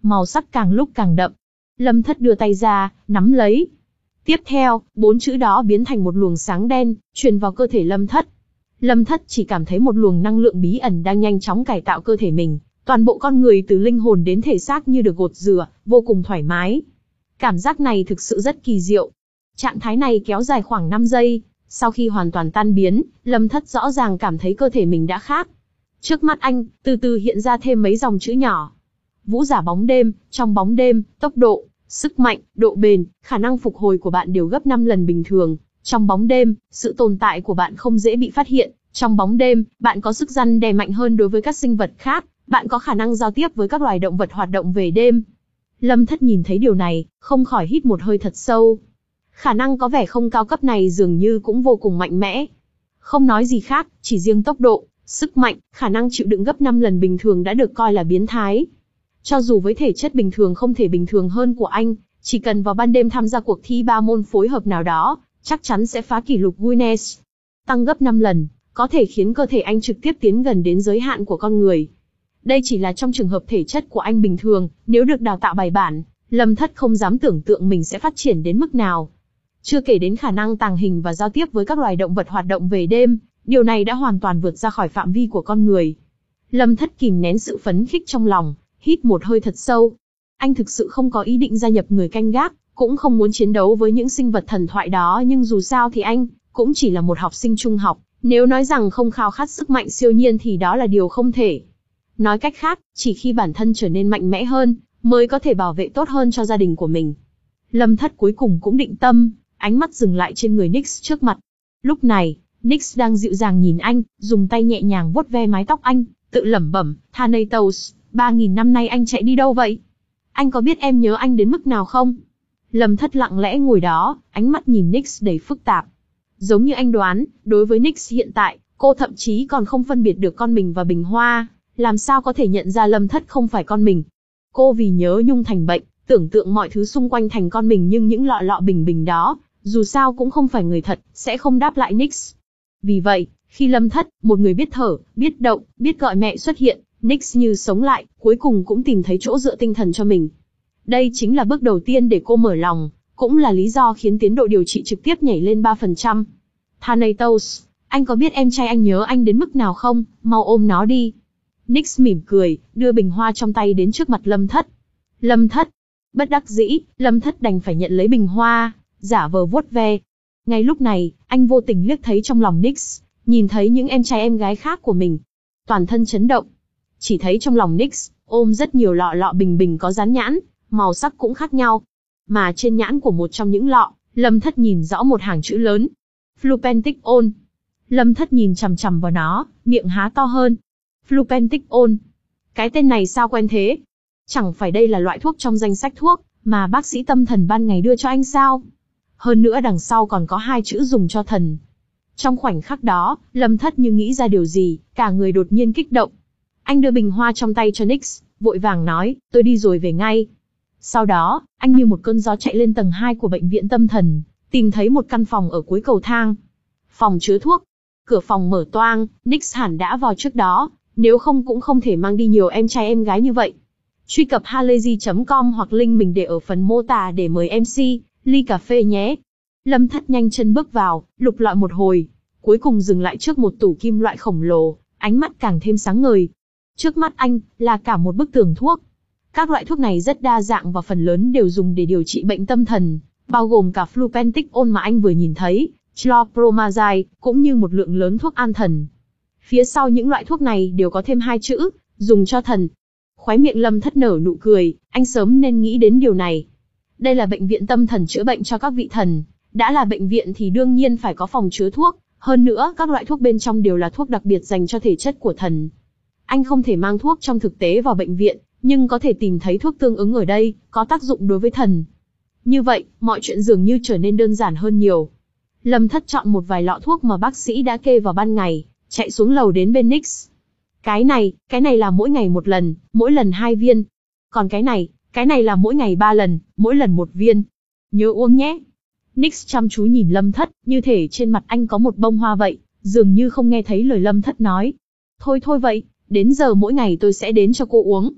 màu sắc càng lúc càng đậm. Lâm Thất đưa tay ra, nắm lấy. Tiếp theo, bốn chữ đó biến thành một luồng sáng đen, truyền vào cơ thể Lâm Thất. Lâm Thất chỉ cảm thấy một luồng năng lượng bí ẩn đang nhanh chóng cải tạo cơ thể mình, toàn bộ con người từ linh hồn đến thể xác như được gột rửa, vô cùng thoải mái. Cảm giác này thực sự rất kỳ diệu. Trạng thái này kéo dài khoảng năm giây, sau khi hoàn toàn tan biến, Lâm Thất rõ ràng cảm thấy cơ thể mình đã khác. Trước mắt anh, từ từ hiện ra thêm mấy dòng chữ nhỏ. Vũ giả bóng đêm, trong bóng đêm, tốc độ, sức mạnh, độ bền, khả năng phục hồi của bạn đều gấp năm lần bình thường. Trong bóng đêm, sự tồn tại của bạn không dễ bị phát hiện. Trong bóng đêm, bạn có sức răn đè mạnh hơn đối với các sinh vật khác. Bạn có khả năng giao tiếp với các loài động vật hoạt động về đêm. Lâm Thất nhìn thấy điều này, không khỏi hít một hơi thật sâu. Khả năng có vẻ không cao cấp này dường như cũng vô cùng mạnh mẽ. Không nói gì khác, chỉ riêng tốc độ, sức mạnh, khả năng chịu đựng gấp năm lần bình thường đã được coi là biến thái. Cho dù với thể chất bình thường không thể bình thường hơn của anh, chỉ cần vào ban đêm tham gia cuộc thi ba môn phối hợp nào đó, chắc chắn sẽ phá kỷ lục Guinness. Tăng gấp năm lần, có thể khiến cơ thể anh trực tiếp tiến gần đến giới hạn của con người. Đây chỉ là trong trường hợp thể chất của anh bình thường, nếu được đào tạo bài bản, Lâm Thất không dám tưởng tượng mình sẽ phát triển đến mức nào. Chưa kể đến khả năng tàng hình và giao tiếp với các loài động vật hoạt động về đêm, điều này đã hoàn toàn vượt ra khỏi phạm vi của con người. Lâm Thất kìm nén sự phấn khích trong lòng, hít một hơi thật sâu. Anh thực sự không có ý định gia nhập người canh gác, cũng không muốn chiến đấu với những sinh vật thần thoại đó, nhưng dù sao thì anh cũng chỉ là một học sinh trung học, nếu nói rằng không khao khát sức mạnh siêu nhiên thì đó là điều không thể. Nói cách khác, chỉ khi bản thân trở nên mạnh mẽ hơn, mới có thể bảo vệ tốt hơn cho gia đình của mình. Lâm Thất cuối cùng cũng định tâm, ánh mắt dừng lại trên người Nix trước mặt. Lúc này, Nix đang dịu dàng nhìn anh, dùng tay nhẹ nhàng vuốt ve mái tóc anh, tự lẩm bẩm, Thanatos, ba nghìn năm nay anh chạy đi đâu vậy? Anh có biết em nhớ anh đến mức nào không? Lâm Thất lặng lẽ ngồi đó, ánh mắt nhìn Nix đầy phức tạp. Giống như anh đoán, đối với Nix hiện tại, cô thậm chí còn không phân biệt được con mình và bình hoa, làm sao có thể nhận ra Lâm Thất không phải con mình. Cô vì nhớ nhung thành bệnh, tưởng tượng mọi thứ xung quanh thành con mình, nhưng những lọ lọ bình bình đó, dù sao cũng không phải người thật, sẽ không đáp lại Nix. Vì vậy, khi Lâm Thất, một người biết thở, biết động, biết gọi mẹ xuất hiện, Nix như sống lại, cuối cùng cũng tìm thấy chỗ dựa tinh thần cho mình. Đây chính là bước đầu tiên để cô mở lòng, cũng là lý do khiến tiến độ điều trị trực tiếp nhảy lên ba phần trăm. Thanatos, anh có biết em trai anh nhớ anh đến mức nào không? Mau ôm nó đi. Nix mỉm cười, đưa bình hoa trong tay đến trước mặt Lâm Thất. Lâm Thất. Bất đắc dĩ, Lâm Thất đành phải nhận lấy bình hoa, giả vờ vuốt ve. Ngay lúc này, anh vô tình liếc thấy trong lòng Nix, nhìn thấy những em trai em gái khác của mình. Toàn thân chấn động. Chỉ thấy trong lòng Nix, ôm rất nhiều lọ lọ bình bình có dán nhãn, màu sắc cũng khác nhau. Mà trên nhãn của một trong những lọ, Lâm Thất nhìn rõ một hàng chữ lớn. Flupentic-on. Lâm Thất nhìn chằm chằm vào nó, miệng há to hơn. Flupentic-on. Cái tên này sao quen thế? Chẳng phải đây là loại thuốc trong danh sách thuốc mà bác sĩ tâm thần ban ngày đưa cho anh sao? Hơn nữa đằng sau còn có hai chữ dùng cho thần. Trong khoảnh khắc đó, Lâm Thất như nghĩ ra điều gì, cả người đột nhiên kích động. Anh đưa bình hoa trong tay cho Nix, vội vàng nói, tôi đi rồi về ngay. Sau đó, anh như một cơn gió chạy lên tầng hai của bệnh viện tâm thần, tìm thấy một căn phòng ở cuối cầu thang. Phòng chứa thuốc. Cửa phòng mở toang, Nix hẳn đã vào trước đó, nếu không cũng không thể mang đi nhiều em trai em gái như vậy. Truy cập halayzi chấm com hoặc link mình để ở phần mô tả để mời em xê, ly cà phê nhé. Lâm Thất nhanh chân bước vào, lục lọi một hồi, cuối cùng dừng lại trước một tủ kim loại khổng lồ, ánh mắt càng thêm sáng ngời. Trước mắt anh, là cả một bức tường thuốc. Các loại thuốc này rất đa dạng và phần lớn đều dùng để điều trị bệnh tâm thần, bao gồm cả Flupentic-on mà anh vừa nhìn thấy, Chlorpromazine, cũng như một lượng lớn thuốc an thần. Phía sau những loại thuốc này đều có thêm hai chữ, dùng cho thần. Khóe miệng Lâm Thất nở nụ cười, anh sớm nên nghĩ đến điều này. Đây là bệnh viện tâm thần chữa bệnh cho các vị thần, đã là bệnh viện thì đương nhiên phải có phòng chứa thuốc, hơn nữa các loại thuốc bên trong đều là thuốc đặc biệt dành cho thể chất của thần. Anh không thể mang thuốc trong thực tế vào bệnh viện, nhưng có thể tìm thấy thuốc tương ứng ở đây, có tác dụng đối với thần. Như vậy, mọi chuyện dường như trở nên đơn giản hơn nhiều. Lâm Thất chọn một vài lọ thuốc mà bác sĩ đã kê vào ban ngày, chạy xuống lầu đến bên Nix. Cái này, cái này là mỗi ngày một lần, mỗi lần hai viên. Còn cái này, cái này là mỗi ngày ba lần, mỗi lần một viên. Nhớ uống nhé. Nix chăm chú nhìn Lâm Thất, như thể trên mặt anh có một bông hoa vậy, dường như không nghe thấy lời Lâm Thất nói. Thôi thôi vậy, đến giờ mỗi ngày tôi sẽ đến cho cô uống.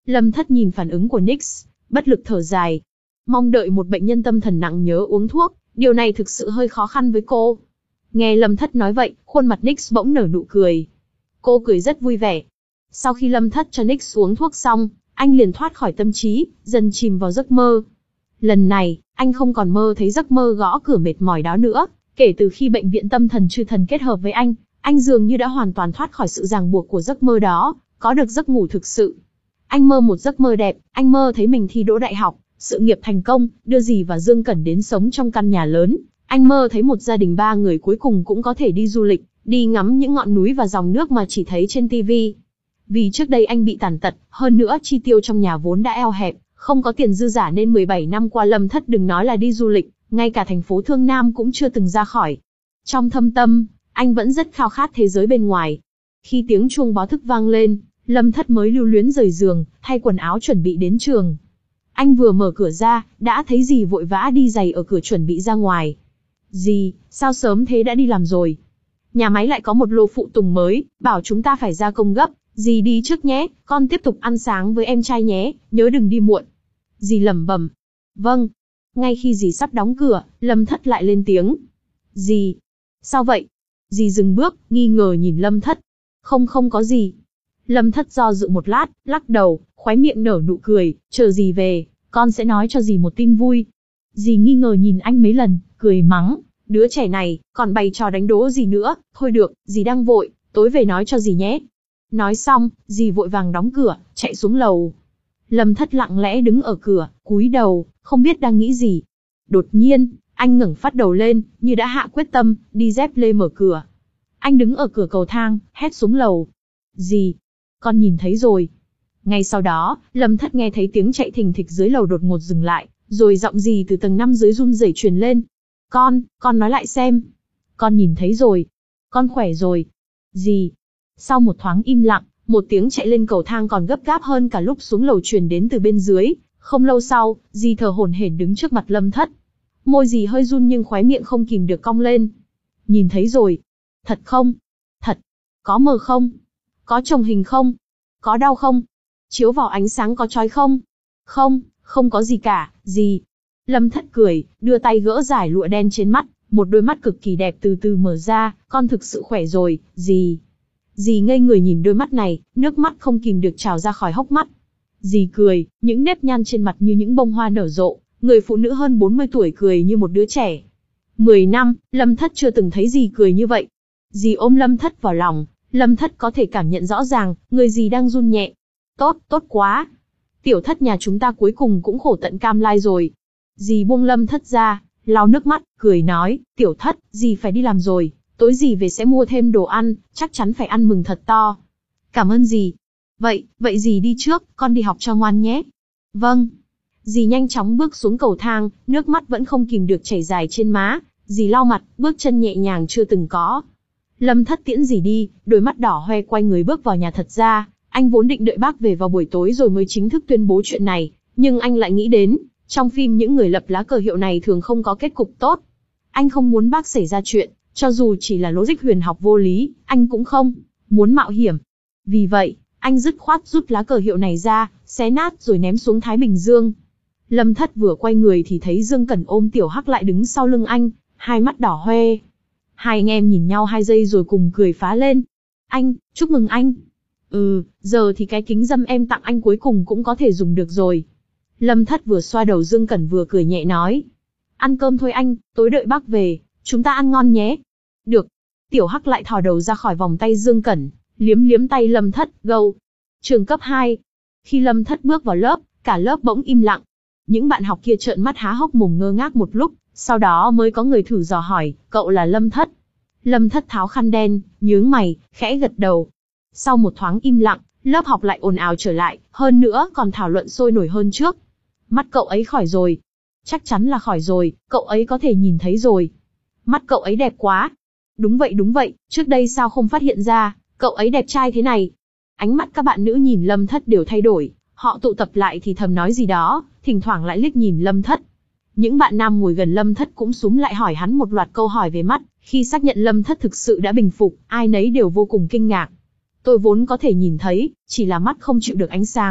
Lâm Thất nhìn phản ứng của Nix, bất lực thở dài. Mong đợi một bệnh nhân tâm thần nặng nhớ uống thuốc, điều này thực sự hơi khó khăn với cô. Nghe Lâm Thất nói vậy, khuôn mặt Nix bỗng nở nụ cười. Cô cười rất vui vẻ. Sau khi Lâm Thất cho Nix uống thuốc xong, anh liền thoát khỏi tâm trí, dần chìm vào giấc mơ. Lần này, anh không còn mơ thấy giấc mơ gõ cửa mệt mỏi đó nữa. Kể từ khi bệnh viện tâm thần Chư Thần kết hợp với anh, anh dường như đã hoàn toàn thoát khỏi sự ràng buộc của giấc mơ đó, có được giấc ngủ thực sự. Anh mơ một giấc mơ đẹp, anh mơ thấy mình thi đỗ đại học, sự nghiệp thành công, đưa dì và Dương Cẩn đến sống trong căn nhà lớn. Anh mơ thấy một gia đình ba người cuối cùng cũng có thể đi du lịch, đi ngắm những ngọn núi và dòng nước mà chỉ thấy trên ti vi. Vì trước đây anh bị tàn tật, hơn nữa chi tiêu trong nhà vốn đã eo hẹp, không có tiền dư giả nên mười bảy năm qua Lâm Thất đừng nói là đi du lịch, ngay cả thành phố Thương Nam cũng chưa từng ra khỏi. Trong thâm tâm, anh vẫn rất khao khát thế giới bên ngoài. Khi tiếng chuông báo thức vang lên, Lâm Thất mới lưu luyến rời giường, thay quần áo chuẩn bị đến trường. Anh vừa mở cửa ra, đã thấy dì vội vã đi giày ở cửa chuẩn bị ra ngoài. Dì, sao sớm thế đã đi làm rồi? Nhà máy lại có một lô phụ tùng mới, bảo chúng ta phải gia công gấp. Dì đi trước nhé, con tiếp tục ăn sáng với em trai nhé, nhớ đừng đi muộn. Dì lẩm bẩm. Vâng. Ngay khi dì sắp đóng cửa, Lâm Thất lại lên tiếng. Dì. Sao vậy? Dì dừng bước, nghi ngờ nhìn Lâm Thất. Không không có gì. Lâm Thất do dự một lát, lắc đầu, khóe miệng nở nụ cười, chờ dì về, con sẽ nói cho dì một tin vui. Dì nghi ngờ nhìn anh mấy lần, cười mắng. Đứa trẻ này, còn bày trò đánh đố gì nữa, thôi được, dì đang vội, tối về nói cho dì nhé. Nói xong, dì vội vàng đóng cửa, chạy xuống lầu. Lâm Thất lặng lẽ đứng ở cửa, cúi đầu, không biết đang nghĩ gì. Đột nhiên, anh ngẩng phát đầu lên, như đã hạ quyết tâm, đi dép lê mở cửa. Anh đứng ở cửa cầu thang, hét xuống lầu. Dì, con nhìn thấy rồi. Ngay sau đó, Lâm Thất nghe thấy tiếng chạy thình thịch dưới lầu đột ngột dừng lại, rồi giọng dì từ tầng năm dưới run rẩy truyền lên. Con, con nói lại xem. Con nhìn thấy rồi. Con khỏe rồi. Dì. Sau một thoáng im lặng, một tiếng chạy lên cầu thang còn gấp gáp hơn cả lúc xuống lầu truyền đến từ bên dưới. Không lâu sau, dì thở hổn hển đứng trước mặt Lâm Thất. Môi dì hơi run nhưng khóe miệng không kìm được cong lên. Nhìn thấy rồi. Thật không? Thật. Có mờ không? Có chồng hình không? Có đau không? Chiếu vào ánh sáng có chói không? Không, không có gì cả, dì. Lâm Thất cười, đưa tay gỡ giải lụa đen trên mắt, một đôi mắt cực kỳ đẹp từ từ mở ra, con thực sự khỏe rồi, dì. Dì ngây người nhìn đôi mắt này, nước mắt không kìm được trào ra khỏi hốc mắt. Dì cười, những nếp nhăn trên mặt như những bông hoa nở rộ, người phụ nữ hơn bốn mươi tuổi cười như một đứa trẻ. Mười năm, Lâm Thất chưa từng thấy dì cười như vậy. Dì ôm Lâm Thất vào lòng, Lâm Thất có thể cảm nhận rõ ràng, người dì đang run nhẹ. Tốt, tốt quá. Tiểu Thất nhà chúng ta cuối cùng cũng khổ tận cam lai rồi. Dì buông Lâm Thất ra, lau nước mắt, cười nói, Tiểu Thất, dì phải đi làm rồi, tối dì về sẽ mua thêm đồ ăn, chắc chắn phải ăn mừng thật to. Cảm ơn dì. Vậy, vậy dì đi trước, con đi học cho ngoan nhé. Vâng. Dì nhanh chóng bước xuống cầu thang, nước mắt vẫn không kìm được chảy dài trên má, dì lau mặt, bước chân nhẹ nhàng chưa từng có. Lâm Thất tiễn dì đi, đôi mắt đỏ hoe quay người bước vào nhà. Thật ra, anh vốn định đợi bác về vào buổi tối rồi mới chính thức tuyên bố chuyện này, nhưng anh lại nghĩ đến, trong phim những người lập lá cờ hiệu này thường không có kết cục tốt. Anh không muốn bác xảy ra chuyện, cho dù chỉ là logic huyền học vô lý, anh cũng không muốn mạo hiểm. Vì vậy, anh dứt khoát rút lá cờ hiệu này ra, xé nát rồi ném xuống Thái Bình Dương. Lâm Thất vừa quay người thì thấy Dương Cẩn ôm Tiểu Hắc lại đứng sau lưng anh, hai mắt đỏ hoe. Hai anh em nhìn nhau hai giây rồi cùng cười phá lên. Anh, chúc mừng anh. Ừ, giờ thì cái kính dâm em tặng anh cuối cùng cũng có thể dùng được rồi. Lâm Thất vừa xoa đầu Dương Cẩn vừa cười nhẹ nói. Ăn cơm thôi anh, tối đợi bác về, chúng ta ăn ngon nhé. Được. Tiểu Hắc lại thò đầu ra khỏi vòng tay Dương Cẩn, liếm liếm tay Lâm Thất, gâu. Trường cấp hai. Khi Lâm Thất bước vào lớp, cả lớp bỗng im lặng. Những bạn học kia trợn mắt há hốc mồm ngơ ngác một lúc, sau đó mới có người thử dò hỏi, cậu là Lâm Thất. Lâm Thất tháo khăn đen, nhướng mày, khẽ gật đầu. Sau một thoáng im lặng, lớp học lại ồn ào trở lại, hơn nữa còn thảo luận sôi nổi hơn trước. Mắt cậu ấy khỏi rồi. Chắc chắn là khỏi rồi, cậu ấy có thể nhìn thấy rồi. Mắt cậu ấy đẹp quá. Đúng vậy đúng vậy, trước đây sao không phát hiện ra, cậu ấy đẹp trai thế này. Ánh mắt các bạn nữ nhìn Lâm Thất đều thay đổi, họ tụ tập lại thì thầm nói gì đó, thỉnh thoảng lại liếc nhìn Lâm Thất. Những bạn nam ngồi gần Lâm Thất cũng xúm lại hỏi hắn một loạt câu hỏi về mắt, khi xác nhận Lâm Thất thực sự đã bình phục, ai nấy đều vô cùng kinh ngạc. Tôi vốn có thể nhìn thấy, chỉ là mắt không chịu được ánh sáng,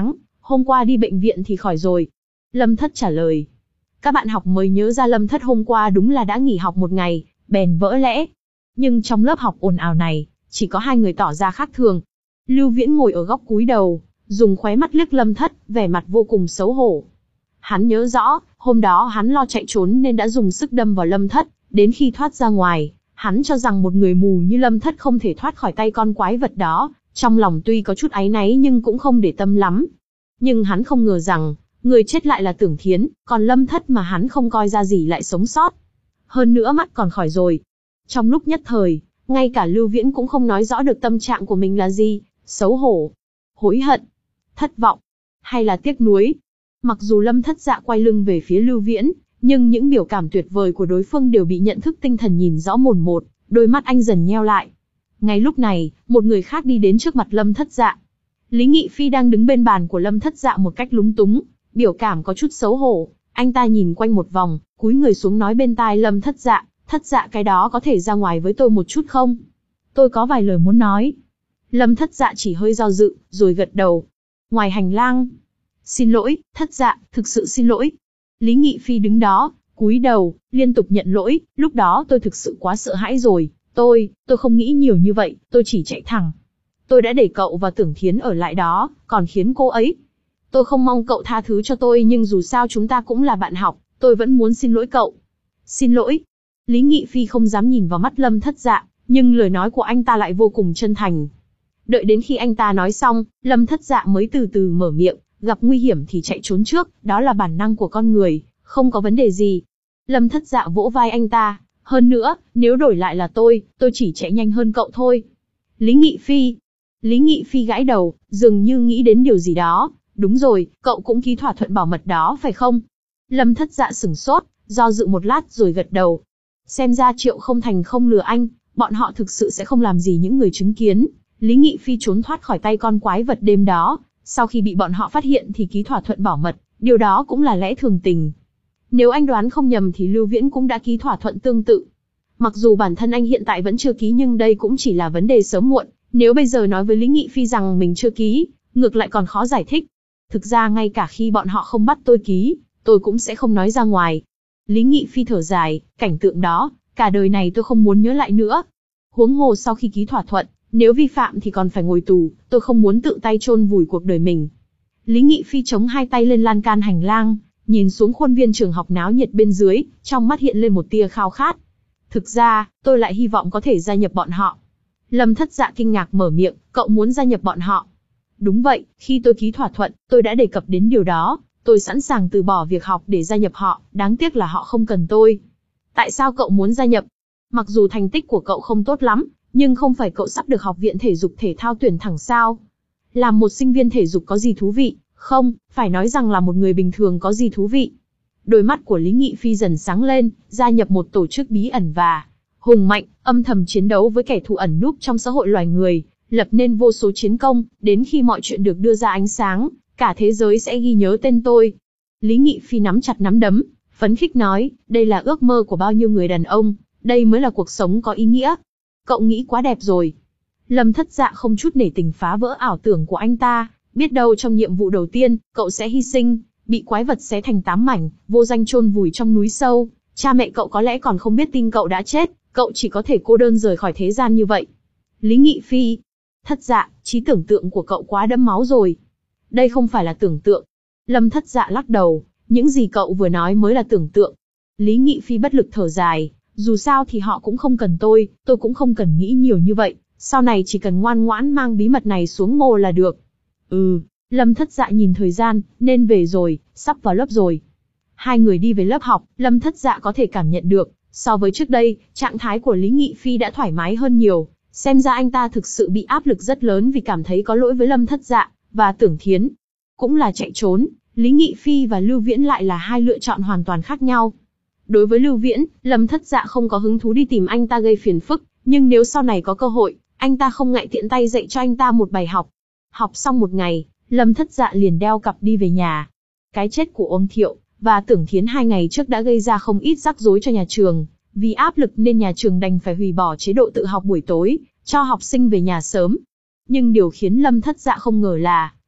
Hôm qua đi bệnh viện thì khỏi rồi. Lâm Thất trả lời. Các bạn học mới nhớ ra Lâm Thất hôm qua đúng là đã nghỉ học một ngày, bèn vỡ lẽ. Nhưng trong lớp học ồn ào này, chỉ có hai người tỏ ra khác thường. Lưu Viễn ngồi ở góc cúi đầu, dùng khóe mắt liếc Lâm Thất, vẻ mặt vô cùng xấu hổ. Hắn nhớ rõ, hôm đó hắn lo chạy trốn nên đã dùng sức đâm vào Lâm Thất, đến khi thoát ra ngoài, hắn cho rằng một người mù như Lâm Thất không thể thoát khỏi tay con quái vật đó, trong lòng tuy có chút áy náy nhưng cũng không để tâm lắm. Nhưng hắn không ngờ rằng, người chết lại là Tưởng Thiến, còn Lâm Thất mà hắn không coi ra gì lại sống sót. Hơn nữa mắt còn khỏi rồi. Trong lúc nhất thời, ngay cả Lưu Viễn cũng không nói rõ được tâm trạng của mình là gì, xấu hổ, hối hận, thất vọng, hay là tiếc nuối. Mặc dù Lâm Thất Dạ quay lưng về phía Lưu Viễn, nhưng những biểu cảm tuyệt vời của đối phương đều bị nhận thức tinh thần nhìn rõ mồn một, đôi mắt anh dần nheo lại. Ngay lúc này, một người khác đi đến trước mặt Lâm Thất Dạ. Lý Nghị Phi đang đứng bên bàn của Lâm Thất Dạ một cách lúng túng, biểu cảm có chút xấu hổ. Anh ta nhìn quanh một vòng, cúi người xuống nói bên tai Lâm Thất Dạ, Thất Dạ cái đó có thể ra ngoài với tôi một chút không? Tôi có vài lời muốn nói. Lâm Thất Dạ chỉ hơi do dự, rồi gật đầu. Ngoài hành lang. Xin lỗi, Thất Dạ, thực sự xin lỗi. Lý Nghị Phi đứng đó, cúi đầu, liên tục nhận lỗi, lúc đó tôi thực sự quá sợ hãi rồi. Tôi, tôi không nghĩ nhiều như vậy, tôi chỉ chạy thẳng. Tôi đã để cậu và Tưởng Thiến ở lại đó, còn khiến cô ấy. Tôi không mong cậu tha thứ cho tôi nhưng dù sao chúng ta cũng là bạn học, tôi vẫn muốn xin lỗi cậu. Xin lỗi. Lý Nghị Phi không dám nhìn vào mắt Lâm Thất Dạ, nhưng lời nói của anh ta lại vô cùng chân thành. Đợi đến khi anh ta nói xong, Lâm Thất Dạ mới từ từ mở miệng, gặp nguy hiểm thì chạy trốn trước, đó là bản năng của con người, không có vấn đề gì. Lâm Thất Dạ vỗ vai anh ta, hơn nữa, nếu đổi lại là tôi, tôi chỉ chạy nhanh hơn cậu thôi. Lý Nghị Phi. Lý Nghị Phi gãi đầu, dường như nghĩ đến điều gì đó. Đúng rồi, cậu cũng ký thỏa thuận bảo mật đó phải không? Lâm Thất Dạ sửng sốt, do dự một lát rồi gật đầu. Xem ra Triệu Không Thành không lừa anh, bọn họ thực sự sẽ không làm gì những người chứng kiến. Lý Nghị Phi trốn thoát khỏi tay con quái vật đêm đó, sau khi bị bọn họ phát hiện thì ký thỏa thuận bảo mật, điều đó cũng là lẽ thường tình. Nếu anh đoán không nhầm thì Lưu Viễn cũng đã ký thỏa thuận tương tự. Mặc dù bản thân anh hiện tại vẫn chưa ký nhưng đây cũng chỉ là vấn đề sớm muộn, nếu bây giờ nói với Lý Nghị Phi rằng mình chưa ký, ngược lại còn khó giải thích. Thực ra ngay cả khi bọn họ không bắt tôi ký, tôi cũng sẽ không nói ra ngoài. Lý Nghị Phi thở dài, cảnh tượng đó, cả đời này tôi không muốn nhớ lại nữa. Huống hồ sau khi ký thỏa thuận, nếu vi phạm thì còn phải ngồi tù, tôi không muốn tự tay chôn vùi cuộc đời mình. Lý Nghị Phi chống hai tay lên lan can hành lang, nhìn xuống khuôn viên trường học náo nhiệt bên dưới, trong mắt hiện lên một tia khao khát. Thực ra, tôi lại hy vọng có thể gia nhập bọn họ. Lâm Thất Dạ kinh ngạc mở miệng, cậu muốn gia nhập bọn họ? Đúng vậy, khi tôi ký thỏa thuận, tôi đã đề cập đến điều đó, tôi sẵn sàng từ bỏ việc học để gia nhập họ, đáng tiếc là họ không cần tôi. Tại sao cậu muốn gia nhập? Mặc dù thành tích của cậu không tốt lắm, nhưng không phải cậu sắp được học viện thể dục thể thao tuyển thẳng sao? Làm một sinh viên thể dục có gì thú vị? Không, phải nói rằng là một người bình thường có gì thú vị. Đôi mắt của Lý Nghị Phi dần sáng lên, gia nhập một tổ chức bí ẩn và hùng mạnh, âm thầm chiến đấu với kẻ thù ẩn núp trong xã hội loài người, lập nên vô số chiến công, đến khi mọi chuyện được đưa ra ánh sáng, cả thế giới sẽ ghi nhớ tên tôi. Lý Nghị Phi nắm chặt nắm đấm, phấn khích nói, đây là ước mơ của bao nhiêu người đàn ông, đây mới là cuộc sống có ý nghĩa. Cậu nghĩ quá đẹp rồi. Lâm Thất Dạ không chút nể tình phá vỡ ảo tưởng của anh ta, biết đâu trong nhiệm vụ đầu tiên, cậu sẽ hy sinh, bị quái vật xé thành tám mảnh, vô danh chôn vùi trong núi sâu, cha mẹ cậu có lẽ còn không biết tin cậu đã chết, cậu chỉ có thể cô đơn rời khỏi thế gian như vậy. Lý Nghị Phi. Thất Dạ, trí tưởng tượng của cậu quá đẫm máu rồi. Đây không phải là tưởng tượng. Lâm Thất Dạ lắc đầu, những gì cậu vừa nói mới là tưởng tượng. Lý Nghị Phi bất lực thở dài, dù sao thì họ cũng không cần tôi, tôi cũng không cần nghĩ nhiều như vậy, sau này chỉ cần ngoan ngoãn mang bí mật này xuống mồ là được. Ừ, Lâm Thất Dạ nhìn thời gian, nên về rồi, sắp vào lớp rồi. Hai người đi về lớp học, Lâm Thất Dạ có thể cảm nhận được, so với trước đây, trạng thái của Lý Nghị Phi đã thoải mái hơn nhiều, xem ra anh ta thực sự bị áp lực rất lớn vì cảm thấy có lỗi với Lâm Thất Dạ và Tưởng Thiến. Cũng là chạy trốn, Lý Nghị Phi và Lưu Viễn lại là hai lựa chọn hoàn toàn khác nhau. Đối với Lưu Viễn, Lâm Thất Dạ không có hứng thú đi tìm anh ta gây phiền phức, nhưng nếu sau này có cơ hội, anh ta không ngại tiện tay dạy cho anh ta một bài học. Học xong một ngày, Lâm Thất Dạ liền đeo cặp đi về nhà. Cái chết của ông Thiệu và Tưởng Thiến hai ngày trước đã gây ra không ít rắc rối cho nhà trường, vì áp lực nên nhà trường đành phải hủy bỏ chế độ tự học buổi tối, cho học sinh về nhà sớm. Nhưng điều khiến Lâm Thất Dạ không ngờ là,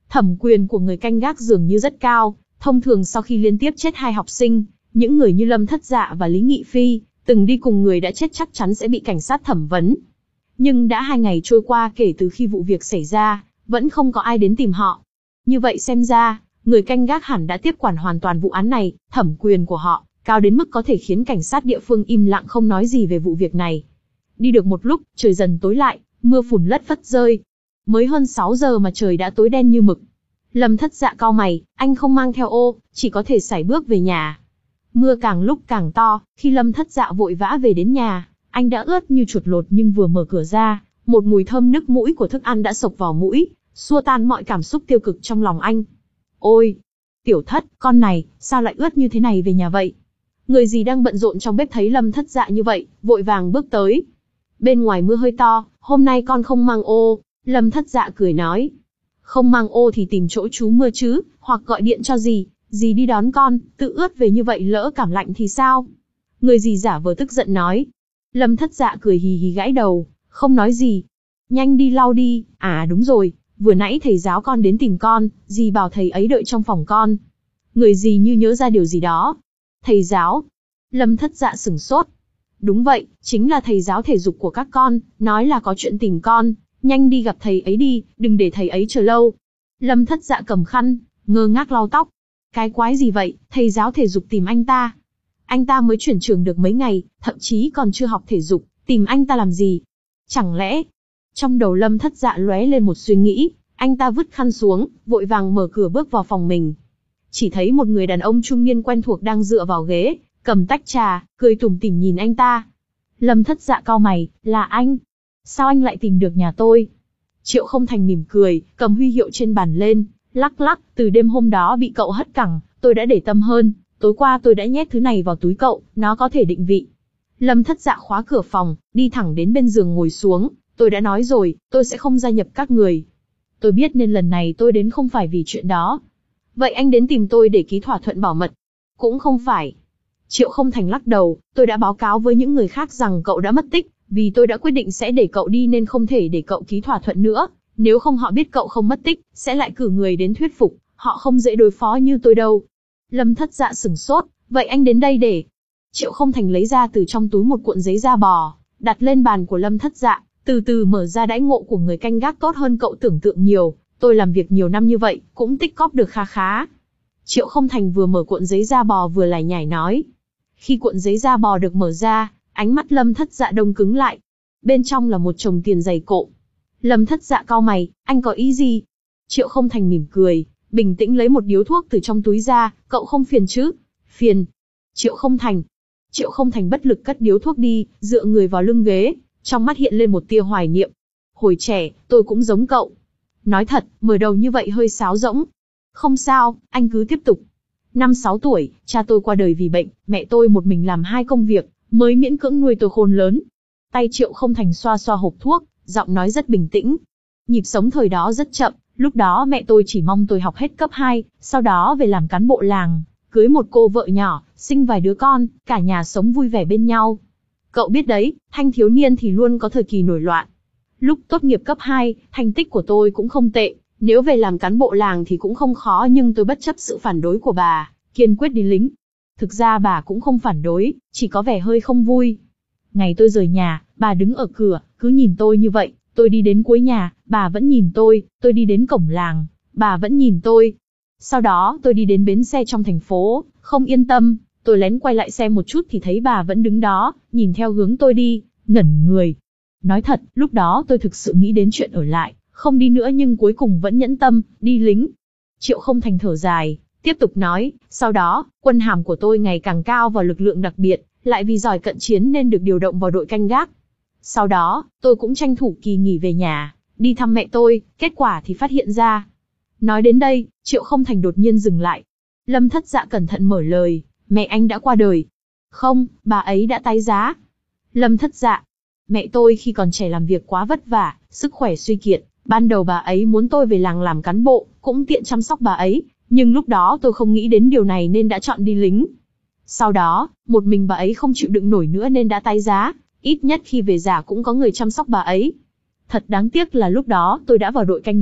Thẩm quyền của người canh gác dường như rất cao, thông thường sau khi liên tiếp chết hai học sinh, những người như Lâm Thất Dạ và Lý Nghị Phi, từng đi cùng người đã chết chắc chắn sẽ bị cảnh sát thẩm vấn. Nhưng đã hai ngày trôi qua kể từ khi vụ việc xảy ra, vẫn không có ai đến tìm họ. Như vậy xem ra, người canh gác hẳn đã tiếp quản hoàn toàn vụ án này, thẩm quyền của họ cao đến mức có thể khiến cảnh sát địa phương im lặng không nói gì về vụ việc này. Đi được một lúc, trời dần tối lại, mưa phùn lất phất rơi. Mới hơn sáu giờ mà trời đã tối đen như mực. Lâm Thất Dạ cau mày, anh không mang theo ô, chỉ có thể sải bước về nhà. Mưa càng lúc càng to, khi Lâm Thất Dạ vội vã về đến nhà, anh đã ướt như chuột lột nhưng vừa mở cửa ra, một mùi thơm nức mũi của thức ăn đã xộc vào mũi, xua tan mọi cảm xúc tiêu cực trong lòng anh. Ôi! Tiểu Thất, con này, sao lại ướt như thế này về nhà vậy? Người gì đang bận rộn trong bếp thấy Lâm Thất Dạ như vậy, vội vàng bước tới. Bên ngoài mưa hơi to, hôm nay con không mang ô. Lâm Thất Dạ cười nói. Không mang ô thì tìm chỗ trú mưa chứ, hoặc gọi điện cho dì, dì đi đón con, tự ướt về như vậy lỡ cảm lạnh thì sao? Người dì giả vờ tức giận nói. Lâm Thất Dạ cười hì hì gãi đầu, không nói gì. Nhanh đi lau đi, à đúng rồi, vừa nãy thầy giáo con đến tìm con, dì bảo thầy ấy đợi trong phòng con. Người dì như nhớ ra điều gì đó. Thầy giáo? Lâm Thất Dạ sửng sốt. Đúng vậy, chính là thầy giáo thể dục của các con, nói là có chuyện tìm con, nhanh đi gặp thầy ấy đi, đừng để thầy ấy chờ lâu. Lâm Thất Dạ cầm khăn, ngơ ngác lau tóc. Cái quái gì vậy, thầy giáo thể dục tìm anh ta? Anh ta mới chuyển trường được mấy ngày, thậm chí còn chưa học thể dục, tìm anh ta làm gì? Chẳng lẽ... Trong đầu Lâm Thất Dạ lóe lên một suy nghĩ, anh ta vứt khăn xuống, vội vàng mở cửa bước vào phòng mình. Chỉ thấy một người đàn ông trung niên quen thuộc đang dựa vào ghế, cầm tách trà, cười tủm tỉm nhìn anh ta. Lâm Thất Dạ cau mày, là anh? Sao anh lại tìm được nhà tôi? Triệu Không Thành mỉm cười, cầm huy hiệu trên bàn lên, lắc lắc, từ đêm hôm đó bị cậu hất cẳng, tôi đã để tâm hơn, tối qua tôi đã nhét thứ này vào túi cậu, nó có thể định vị. Lâm Thất Dạ khóa cửa phòng, đi thẳng đến bên giường ngồi xuống, tôi đã nói rồi, tôi sẽ không gia nhập các người. Tôi biết nên lần này tôi đến không phải vì chuyện đó. Vậy anh đến tìm tôi để ký thỏa thuận bảo mật? Cũng không phải. Triệu Không Thành lắc đầu, tôi đã báo cáo với những người khác rằng cậu đã mất tích, vì tôi đã quyết định sẽ để cậu đi nên không thể để cậu ký thỏa thuận nữa. Nếu không họ biết cậu không mất tích, sẽ lại cử người đến thuyết phục, họ không dễ đối phó như tôi đâu. Lâm Thất Dạ sửng sốt, vậy anh đến đây để... Triệu Không Thành lấy ra từ trong túi một cuộn giấy da bò, đặt lên bàn của Lâm Thất Dạ, từ từ mở ra. Đãi ngộ của người canh gác tốt hơn cậu tưởng tượng nhiều, tôi làm việc nhiều năm như vậy, cũng tích cóp được kha khá. Triệu Không Thành vừa mở cuộn giấy da bò vừa lải nhải nói. Khi cuộn giấy da bò được mở ra, ánh mắt Lâm Thất Dạ đông cứng lại. Bên trong là một chồng tiền dày cộm. Lâm Thất Dạ cau mày, anh có ý gì? Triệu Không Thành mỉm cười, bình tĩnh lấy một điếu thuốc từ trong túi ra, cậu không phiền chứ? Phiền. Triệu Không Thành. Triệu Không Thành bất lực cất điếu thuốc đi, dựa người vào lưng ghế, trong mắt hiện lên một tia hoài niệm. Hồi trẻ, tôi cũng giống cậu. Nói thật, mở đầu như vậy hơi sáo rỗng. Không sao, anh cứ tiếp tục. Năm sáu tuổi, cha tôi qua đời vì bệnh, mẹ tôi một mình làm hai công việc, mới miễn cưỡng nuôi tôi khôn lớn. Tay Triệu Không Thành xoa xoa hộp thuốc, giọng nói rất bình tĩnh. Nhịp sống thời đó rất chậm, lúc đó mẹ tôi chỉ mong tôi học hết cấp hai, sau đó về làm cán bộ làng, cưới một cô vợ nhỏ, sinh vài đứa con, cả nhà sống vui vẻ bên nhau. Cậu biết đấy, thanh thiếu niên thì luôn có thời kỳ nổi loạn. Lúc tốt nghiệp cấp hai, thành tích của tôi cũng không tệ, nếu về làm cán bộ làng thì cũng không khó, nhưng tôi bất chấp sự phản đối của bà, kiên quyết đi lính. Thực ra bà cũng không phản đối, chỉ có vẻ hơi không vui. Ngày tôi rời nhà, bà đứng ở cửa, cứ nhìn tôi như vậy, tôi đi đến cuối nhà, bà vẫn nhìn tôi, tôi đi đến cổng làng, bà vẫn nhìn tôi. Sau đó tôi đi đến bến xe trong thành phố, không yên tâm, tôi lén quay lại xem một chút thì thấy bà vẫn đứng đó, nhìn theo hướng tôi đi, ngẩn người. Nói thật, lúc đó tôi thực sự nghĩ đến chuyện ở lại, không đi nữa, nhưng cuối cùng vẫn nhẫn tâm, đi lính. Triệu Không Thành thở dài, tiếp tục nói, sau đó, quân hàm của tôi ngày càng cao vào lực lượng đặc biệt, lại vì giỏi cận chiến nên được điều động vào đội canh gác. Sau đó, tôi cũng tranh thủ kỳ nghỉ về nhà, đi thăm mẹ tôi, kết quả thì phát hiện ra. Nói đến đây, Triệu Không Thành đột nhiên dừng lại. Lâm Thất Dạ cẩn thận mở lời, mẹ anh đã qua đời. Không, bà ấy đã tái giá. Lâm Thất Dạ, mẹ tôi khi còn trẻ làm việc quá vất vả, sức khỏe suy kiệt, ban đầu bà ấy muốn tôi về làng làm cán bộ, cũng tiện chăm sóc bà ấy, nhưng lúc đó tôi không nghĩ đến điều này nên đã chọn đi lính. Sau đó, một mình bà ấy không chịu đựng nổi nữa nên đã tái giá, ít nhất khi về già cũng có người chăm sóc bà ấy. Thật đáng tiếc là lúc đó tôi đã vào đội canh gác,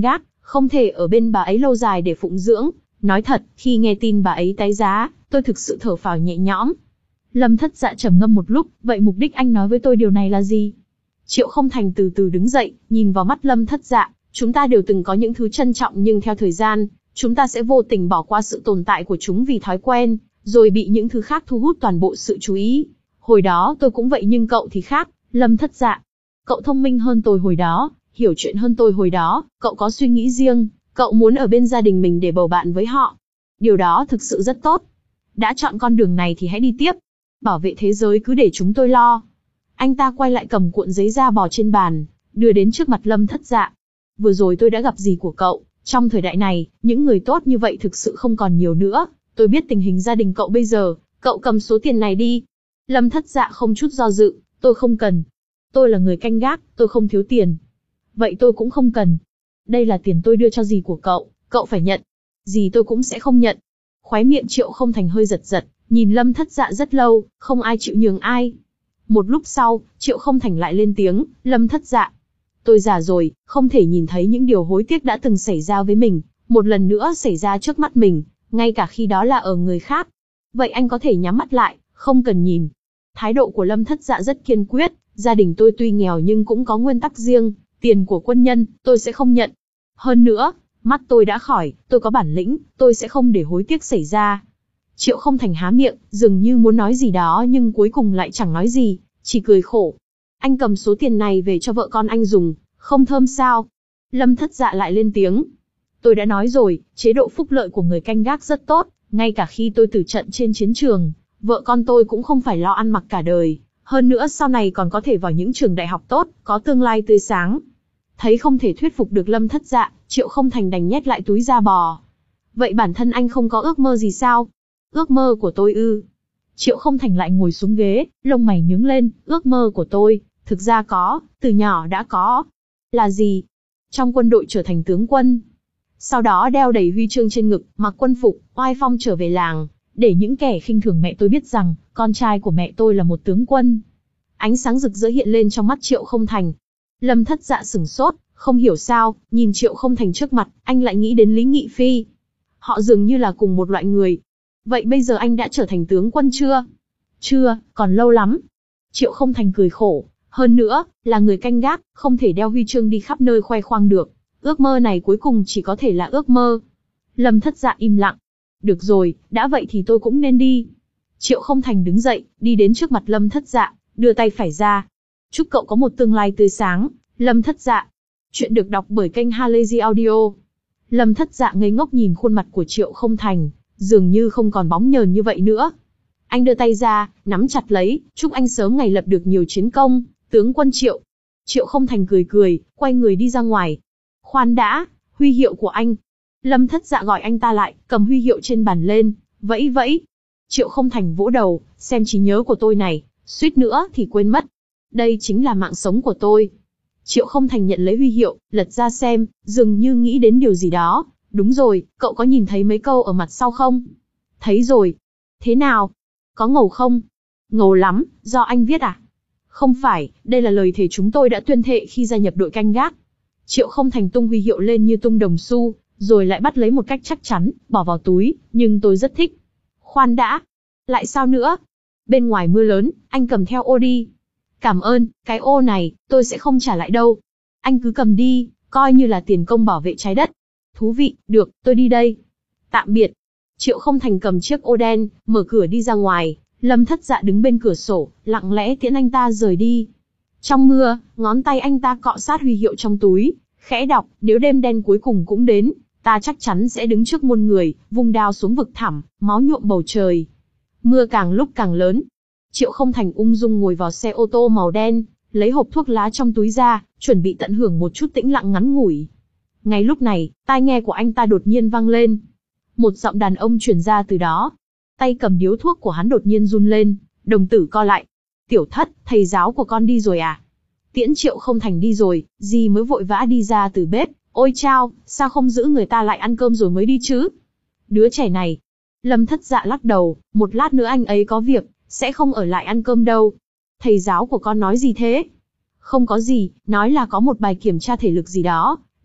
không thể ở bên bà ấy lâu dài để phụng dưỡng. Nói thật, khi nghe tin bà ấy tái giá, tôi thực sự thở phào nhẹ nhõm. Lâm Thất Dạ trầm ngâm một lúc, vậy mục đích anh nói với tôi điều này là gì? Triệu Không Thành từ từ đứng dậy, nhìn vào mắt Lâm Thất Dạ, chúng ta đều từng có những thứ trân trọng nhưng theo thời gian, chúng ta sẽ vô tình bỏ qua sự tồn tại của chúng vì thói quen, rồi bị những thứ khác thu hút toàn bộ sự chú ý. Hồi đó tôi cũng vậy nhưng cậu thì khác, Lâm Thất Dạ. Cậu thông minh hơn tôi hồi đó, hiểu chuyện hơn tôi hồi đó, cậu có suy nghĩ riêng, cậu muốn ở bên gia đình mình để bầu bạn với họ. Điều đó thực sự rất tốt. Đã chọn con đường này thì hãy đi tiếp. Bảo vệ thế giới cứ để chúng tôi lo. Anh ta quay lại cầm cuộn giấy da bò trên bàn, đưa đến trước mặt Lâm Thất Dạ. Vừa rồi tôi đã gặp dì của cậu, trong thời đại này, những người tốt như vậy thực sự không còn nhiều nữa. Tôi biết tình hình gia đình cậu bây giờ, cậu cầm số tiền này đi. Lâm Thất Dạ không chút do dự, tôi không cần. Tôi là người canh gác, tôi không thiếu tiền. Vậy tôi cũng không cần. Đây là tiền tôi đưa cho dì của cậu, cậu phải nhận. Dì tôi cũng sẽ không nhận. Khóe miệng Triệu Không Thành hơi giật giật, nhìn Lâm Thất Dạ rất lâu, không ai chịu nhường ai. Một lúc sau, Triệu Không Thành lại lên tiếng, Lâm Thất Dạ. Tôi già rồi, không thể nhìn thấy những điều hối tiếc đã từng xảy ra với mình, một lần nữa xảy ra trước mắt mình, ngay cả khi đó là ở người khác. Vậy anh có thể nhắm mắt lại, không cần nhìn. Thái độ của Lâm Thất Dạ rất kiên quyết, gia đình tôi tuy nghèo nhưng cũng có nguyên tắc riêng, tiền của quân nhân, tôi sẽ không nhận. Hơn nữa, mắt tôi đã khỏi, tôi có bản lĩnh, tôi sẽ không để hối tiếc xảy ra. Triệu Không Thành há miệng, dường như muốn nói gì đó nhưng cuối cùng lại chẳng nói gì, chỉ cười khổ. Anh cầm số tiền này về cho vợ con anh dùng, không thơm sao? Lâm Thất Dạ lại lên tiếng. Tôi đã nói rồi, chế độ phúc lợi của người canh gác rất tốt, ngay cả khi tôi tử trận trên chiến trường, vợ con tôi cũng không phải lo ăn mặc cả đời. Hơn nữa sau này còn có thể vào những trường đại học tốt, có tương lai tươi sáng. Thấy không thể thuyết phục được Lâm Thất Dạ, Triệu Không Thành đành nhét lại túi da bò. Vậy bản thân anh không có ước mơ gì sao? Ước mơ của tôi ư? Triệu Không Thành lại ngồi xuống ghế, lông mày nhướng lên, ước mơ của tôi, thực ra có, từ nhỏ đã có. Là gì? Trong quân đội trở thành tướng quân. Sau đó đeo đầy huy chương trên ngực, mặc quân phục, oai phong trở về làng, để những kẻ khinh thường mẹ tôi biết rằng, con trai của mẹ tôi là một tướng quân. Ánh sáng rực rỡ hiện lên trong mắt Triệu Không Thành. Lâm Thất Dạ sửng sốt, không hiểu sao, nhìn Triệu Không Thành trước mặt, anh lại nghĩ đến Lý Nghị Phi. Họ dường như là cùng một loại người. Vậy bây giờ anh đã trở thành tướng quân chưa? Chưa, còn lâu lắm. Triệu Không Thành cười khổ, hơn nữa, là người canh gác, không thể đeo huy chương đi khắp nơi khoe khoang được. Ước mơ này cuối cùng chỉ có thể là ước mơ. Lâm Thất Dạ im lặng. Được rồi, đã vậy thì tôi cũng nên đi. Triệu Không Thành đứng dậy, đi đến trước mặt Lâm Thất Dạ, đưa tay phải ra. Chúc cậu có một tương lai tươi sáng, Lâm Thất Dạ. Chuyện được đọc bởi kênh Halazy Audio. Lâm Thất Dạ ngây ngốc nhìn khuôn mặt của Triệu Không Thành, dường như không còn bóng nhờn như vậy nữa. Anh đưa tay ra, nắm chặt lấy, chúc anh sớm ngày lập được nhiều chiến công, tướng quân Triệu. Triệu Không Thành cười cười, quay người đi ra ngoài. Khoan đã, huy hiệu của anh. Lâm Thất Dạ gọi anh ta lại, cầm huy hiệu trên bàn lên, vẫy vẫy. Triệu Không Thành vỗ đầu, xem trí nhớ của tôi này, suýt nữa thì quên mất. Đây chính là mạng sống của tôi. Triệu Không Thành nhận lấy huy hiệu, lật ra xem, dường như nghĩ đến điều gì đó. Đúng rồi, cậu có nhìn thấy mấy câu ở mặt sau không? Thấy rồi. Thế nào? Có ngầu không? Ngầu lắm, do anh viết à? Không phải, đây là lời thề chúng tôi đã tuyên thệ khi gia nhập đội canh gác. Triệu Không Thành tung huy hiệu lên như tung đồng xu, rồi lại bắt lấy một cách chắc chắn, bỏ vào túi, nhưng tôi rất thích. Khoan đã. Lại sao nữa? Bên ngoài mưa lớn, anh cầm theo ô đi. Cảm ơn, cái ô này, tôi sẽ không trả lại đâu. Anh cứ cầm đi, coi như là tiền công bảo vệ trái đất. Thú vị, được, tôi đi đây. Tạm biệt. Triệu Không Thành cầm chiếc ô đen, mở cửa đi ra ngoài. Lâm Thất Dạ đứng bên cửa sổ, lặng lẽ tiễn anh ta rời đi. Trong mưa, ngón tay anh ta cọ sát huy hiệu trong túi, khẽ đọc, nếu đêm đen cuối cùng cũng đến, ta chắc chắn sẽ đứng trước muôn người, vung đao xuống vực thẳm, máu nhuộm bầu trời. Mưa càng lúc càng lớn. Triệu Không Thành ung dung ngồi vào xe ô tô màu đen, lấy hộp thuốc lá trong túi ra, chuẩn bị tận hưởng một chút tĩnh lặng ngắn ngủi. Ngay lúc này, tai nghe của anh ta đột nhiên vang lên. Một giọng đàn ông truyền ra từ đó. Tay cầm điếu thuốc của hắn đột nhiên run lên, đồng tử co lại. Tiểu Thất, thầy giáo của con đi rồi à? Tiễn Triệu Không Thành đi rồi, dì mới vội vã đi ra từ bếp. Ôi chao, sao không giữ người ta lại ăn cơm rồi mới đi chứ? Đứa trẻ này. Lâm Thất Dạ lắc đầu, một lát nữa anh ấy có việc, sẽ không ở lại ăn cơm đâu. Thầy giáo của con nói gì thế? Không có gì, nói là có một bài kiểm tra thể lực gì đó,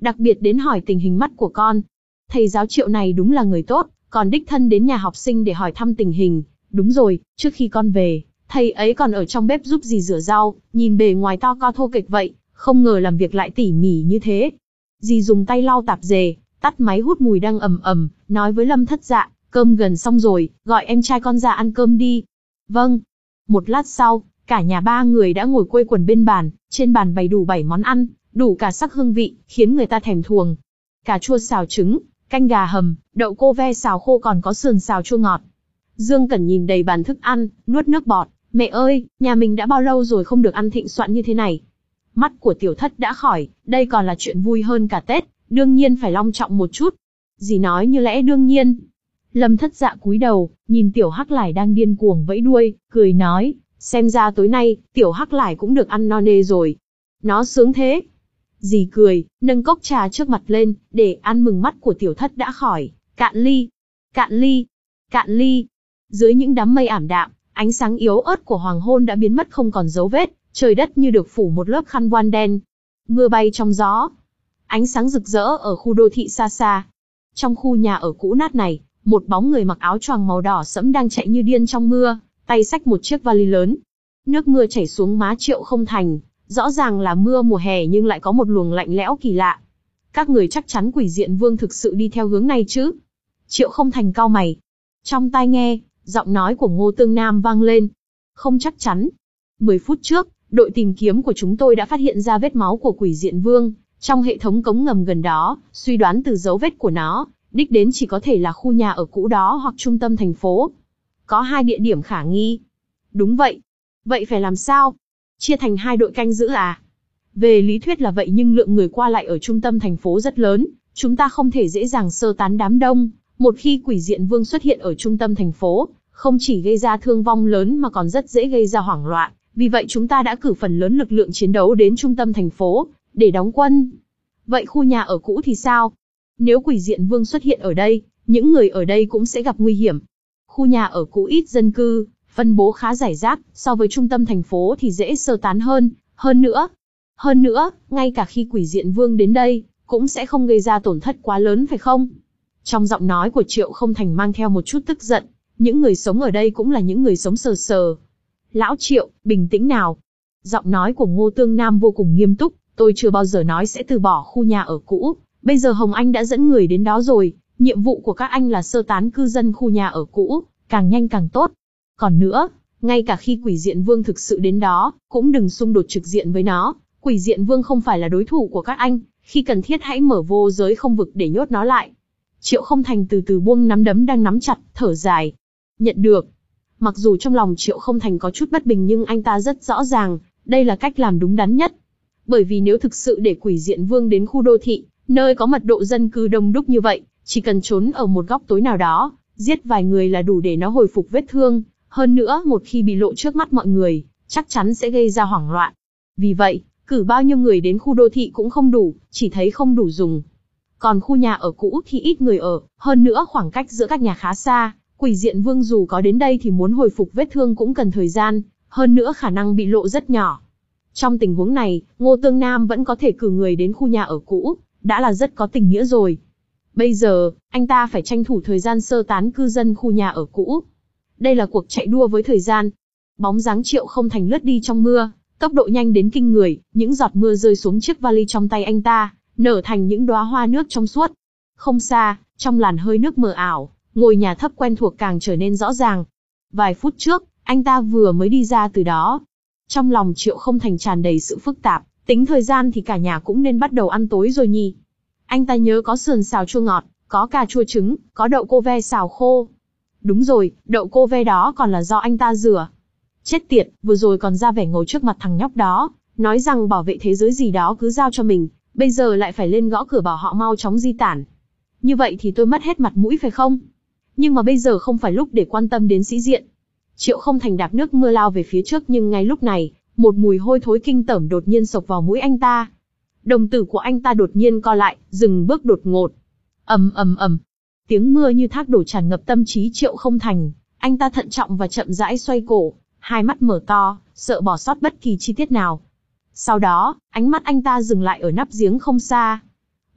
đặc biệt đến hỏi tình hình mắt của con. Thầy giáo Triệu này đúng là người tốt, còn đích thân đến nhà học sinh để hỏi thăm tình hình. Đúng rồi, trước khi con về, thầy ấy còn ở trong bếp giúp dì rửa rau, nhìn bề ngoài to co thô kệch vậy, không ngờ làm việc lại tỉ mỉ như thế. Dì dùng tay lau tạp dề, tắt máy hút mùi đang ầm ầm, nói với Lâm Thất Dạ, cơm gần xong rồi, gọi em trai con ra ăn cơm đi. Vâng. Một lát sau, cả nhà ba người đã ngồi quây quần bên bàn, trên bàn bày đủ bảy món ăn, đủ cả sắc hương vị, khiến người ta thèm thuồng. Cà chua xào trứng, canh gà hầm, đậu cô ve xào khô còn có sườn xào chua ngọt. Dương Cẩn nhìn đầy bàn thức ăn, nuốt nước bọt, mẹ ơi, nhà mình đã bao lâu rồi không được ăn thịnh soạn như thế này. Mắt của Tiểu Thất đã khỏi, đây còn là chuyện vui hơn cả Tết, đương nhiên phải long trọng một chút. Dì nói như lẽ đương nhiên. Lâm Thất Dạ cúi đầu, nhìn Tiểu Hắc Lải đang điên cuồng vẫy đuôi, cười nói, xem ra tối nay, Tiểu Hắc Lải cũng được ăn no nê rồi. Nó sướng thế. Dì cười, nâng cốc trà trước mặt lên, để ăn mừng mắt của Tiểu Thất đã khỏi, cạn ly, cạn ly, cạn ly. Dưới những đám mây ảm đạm, ánh sáng yếu ớt của hoàng hôn đã biến mất không còn dấu vết, trời đất như được phủ một lớp khăn voan đen. Mưa bay trong gió. Ánh sáng rực rỡ ở khu đô thị xa xa. Trong khu nhà ở cũ nát này, một bóng người mặc áo choàng màu đỏ sẫm đang chạy như điên trong mưa, tay xách một chiếc vali lớn. Nước mưa chảy xuống má Triệu Không Thành, rõ ràng là mưa mùa hè nhưng lại có một luồng lạnh lẽo kỳ lạ. Các người chắc chắn Quỷ Diện Vương thực sự đi theo hướng này chứ? Triệu Không Thành cau mày. Trong tai nghe, giọng nói của Ngô Tương Nam vang lên. Không chắc chắn. Mười phút trước, đội tìm kiếm của chúng tôi đã phát hiện ra vết máu của Quỷ Diện Vương trong hệ thống cống ngầm gần đó, suy đoán từ dấu vết của nó, đích đến chỉ có thể là khu nhà ở cũ đó hoặc trung tâm thành phố. Có hai địa điểm khả nghi. Đúng vậy. Vậy phải làm sao? Chia thành hai đội canh giữ à? Về lý thuyết là vậy nhưng lượng người qua lại ở trung tâm thành phố rất lớn, chúng ta không thể dễ dàng sơ tán đám đông. Một khi Quỷ Diện Vương xuất hiện ở trung tâm thành phố, không chỉ gây ra thương vong lớn mà còn rất dễ gây ra hoảng loạn. Vì vậy chúng ta đã cử phần lớn lực lượng chiến đấu đến trung tâm thành phố, để đóng quân. Vậy khu nhà ở cũ thì sao? Nếu Quỷ Diện Vương xuất hiện ở đây, những người ở đây cũng sẽ gặp nguy hiểm. Khu nhà ở cũ ít dân cư, phân bố khá rải rác, so với trung tâm thành phố thì dễ sơ tán hơn. Hơn nữa, hơn nữa, ngay cả khi Quỷ Diện Vương đến đây, cũng sẽ không gây ra tổn thất quá lớn phải không? Trong giọng nói của Triệu Không Thành mang theo một chút tức giận, những người sống ở đây cũng là những người sống sờ sờ. Lão Triệu, bình tĩnh nào. Giọng nói của Ngô Tương Nam vô cùng nghiêm túc, tôi chưa bao giờ nói sẽ từ bỏ khu nhà ở cũ. Bây giờ Hồng Anh đã dẫn người đến đó rồi, nhiệm vụ của các anh là sơ tán cư dân khu nhà ở cũ, càng nhanh càng tốt. Còn nữa, ngay cả khi Quỷ Diện Vương thực sự đến đó, cũng đừng xung đột trực diện với nó. Quỷ Diện Vương không phải là đối thủ của các anh, khi cần thiết hãy mở vô giới không vực để nhốt nó lại. Triệu Không Thành từ từ buông nắm đấm đang nắm chặt, thở dài. Nhận được. Mặc dù trong lòng Triệu Không Thành có chút bất bình nhưng anh ta rất rõ ràng, đây là cách làm đúng đắn nhất. Bởi vì nếu thực sự để Quỷ Diện Vương đến khu đô thị, nơi có mật độ dân cư đông đúc như vậy, chỉ cần trốn ở một góc tối nào đó, giết vài người là đủ để nó hồi phục vết thương. Hơn nữa, một khi bị lộ trước mắt mọi người, chắc chắn sẽ gây ra hoảng loạn. Vì vậy, cử bao nhiêu người đến khu đô thị cũng không đủ, chỉ thấy không đủ dùng. Còn khu nhà ở cũ thì ít người ở, hơn nữa khoảng cách giữa các nhà khá xa, Quỷ Diện Vương dù có đến đây thì muốn hồi phục vết thương cũng cần thời gian, hơn nữa khả năng bị lộ rất nhỏ. Trong tình huống này, Ngô Tương Nam vẫn có thể cử người đến khu nhà ở cũ, đã là rất có tình nghĩa rồi. Bây giờ, anh ta phải tranh thủ thời gian sơ tán cư dân khu nhà ở cũ. Đây là cuộc chạy đua với thời gian. Bóng dáng Triệu Không Thành lướt đi trong mưa, tốc độ nhanh đến kinh người, những giọt mưa rơi xuống chiếc vali trong tay anh ta, nở thành những đóa hoa nước trong suốt. Không xa, trong làn hơi nước mờ ảo, ngôi nhà thấp quen thuộc càng trở nên rõ ràng. Vài phút trước, anh ta vừa mới đi ra từ đó. Trong lòng Triệu Không Thành tràn đầy sự phức tạp, tính thời gian thì cả nhà cũng nên bắt đầu ăn tối rồi nhỉ. Anh ta nhớ có sườn xào chua ngọt, có cà chua trứng, có đậu cô ve xào khô. Đúng rồi, đậu cô ve đó còn là do anh ta rửa. Chết tiệt, vừa rồi còn ra vẻ ngầu trước mặt thằng nhóc đó, nói rằng bảo vệ thế giới gì đó cứ giao cho mình, bây giờ lại phải lên gõ cửa bảo họ mau chóng di tản. Như vậy thì tôi mất hết mặt mũi phải không? Nhưng mà bây giờ không phải lúc để quan tâm đến sĩ diện. Triệu Không Thành đạp nước mưa lao về phía trước nhưng ngay lúc này, một mùi hôi thối kinh tởm đột nhiên xộc vào mũi anh ta. Đồng tử của anh ta đột nhiên co lại, dừng bước đột ngột. Ầm ầm ầm. Tiếng mưa như thác đổ tràn ngập tâm trí Triệu Không Thành, anh ta thận trọng và chậm rãi xoay cổ, hai mắt mở to, sợ bỏ sót bất kỳ chi tiết nào. Sau đó, ánh mắt anh ta dừng lại ở nắp giếng không xa.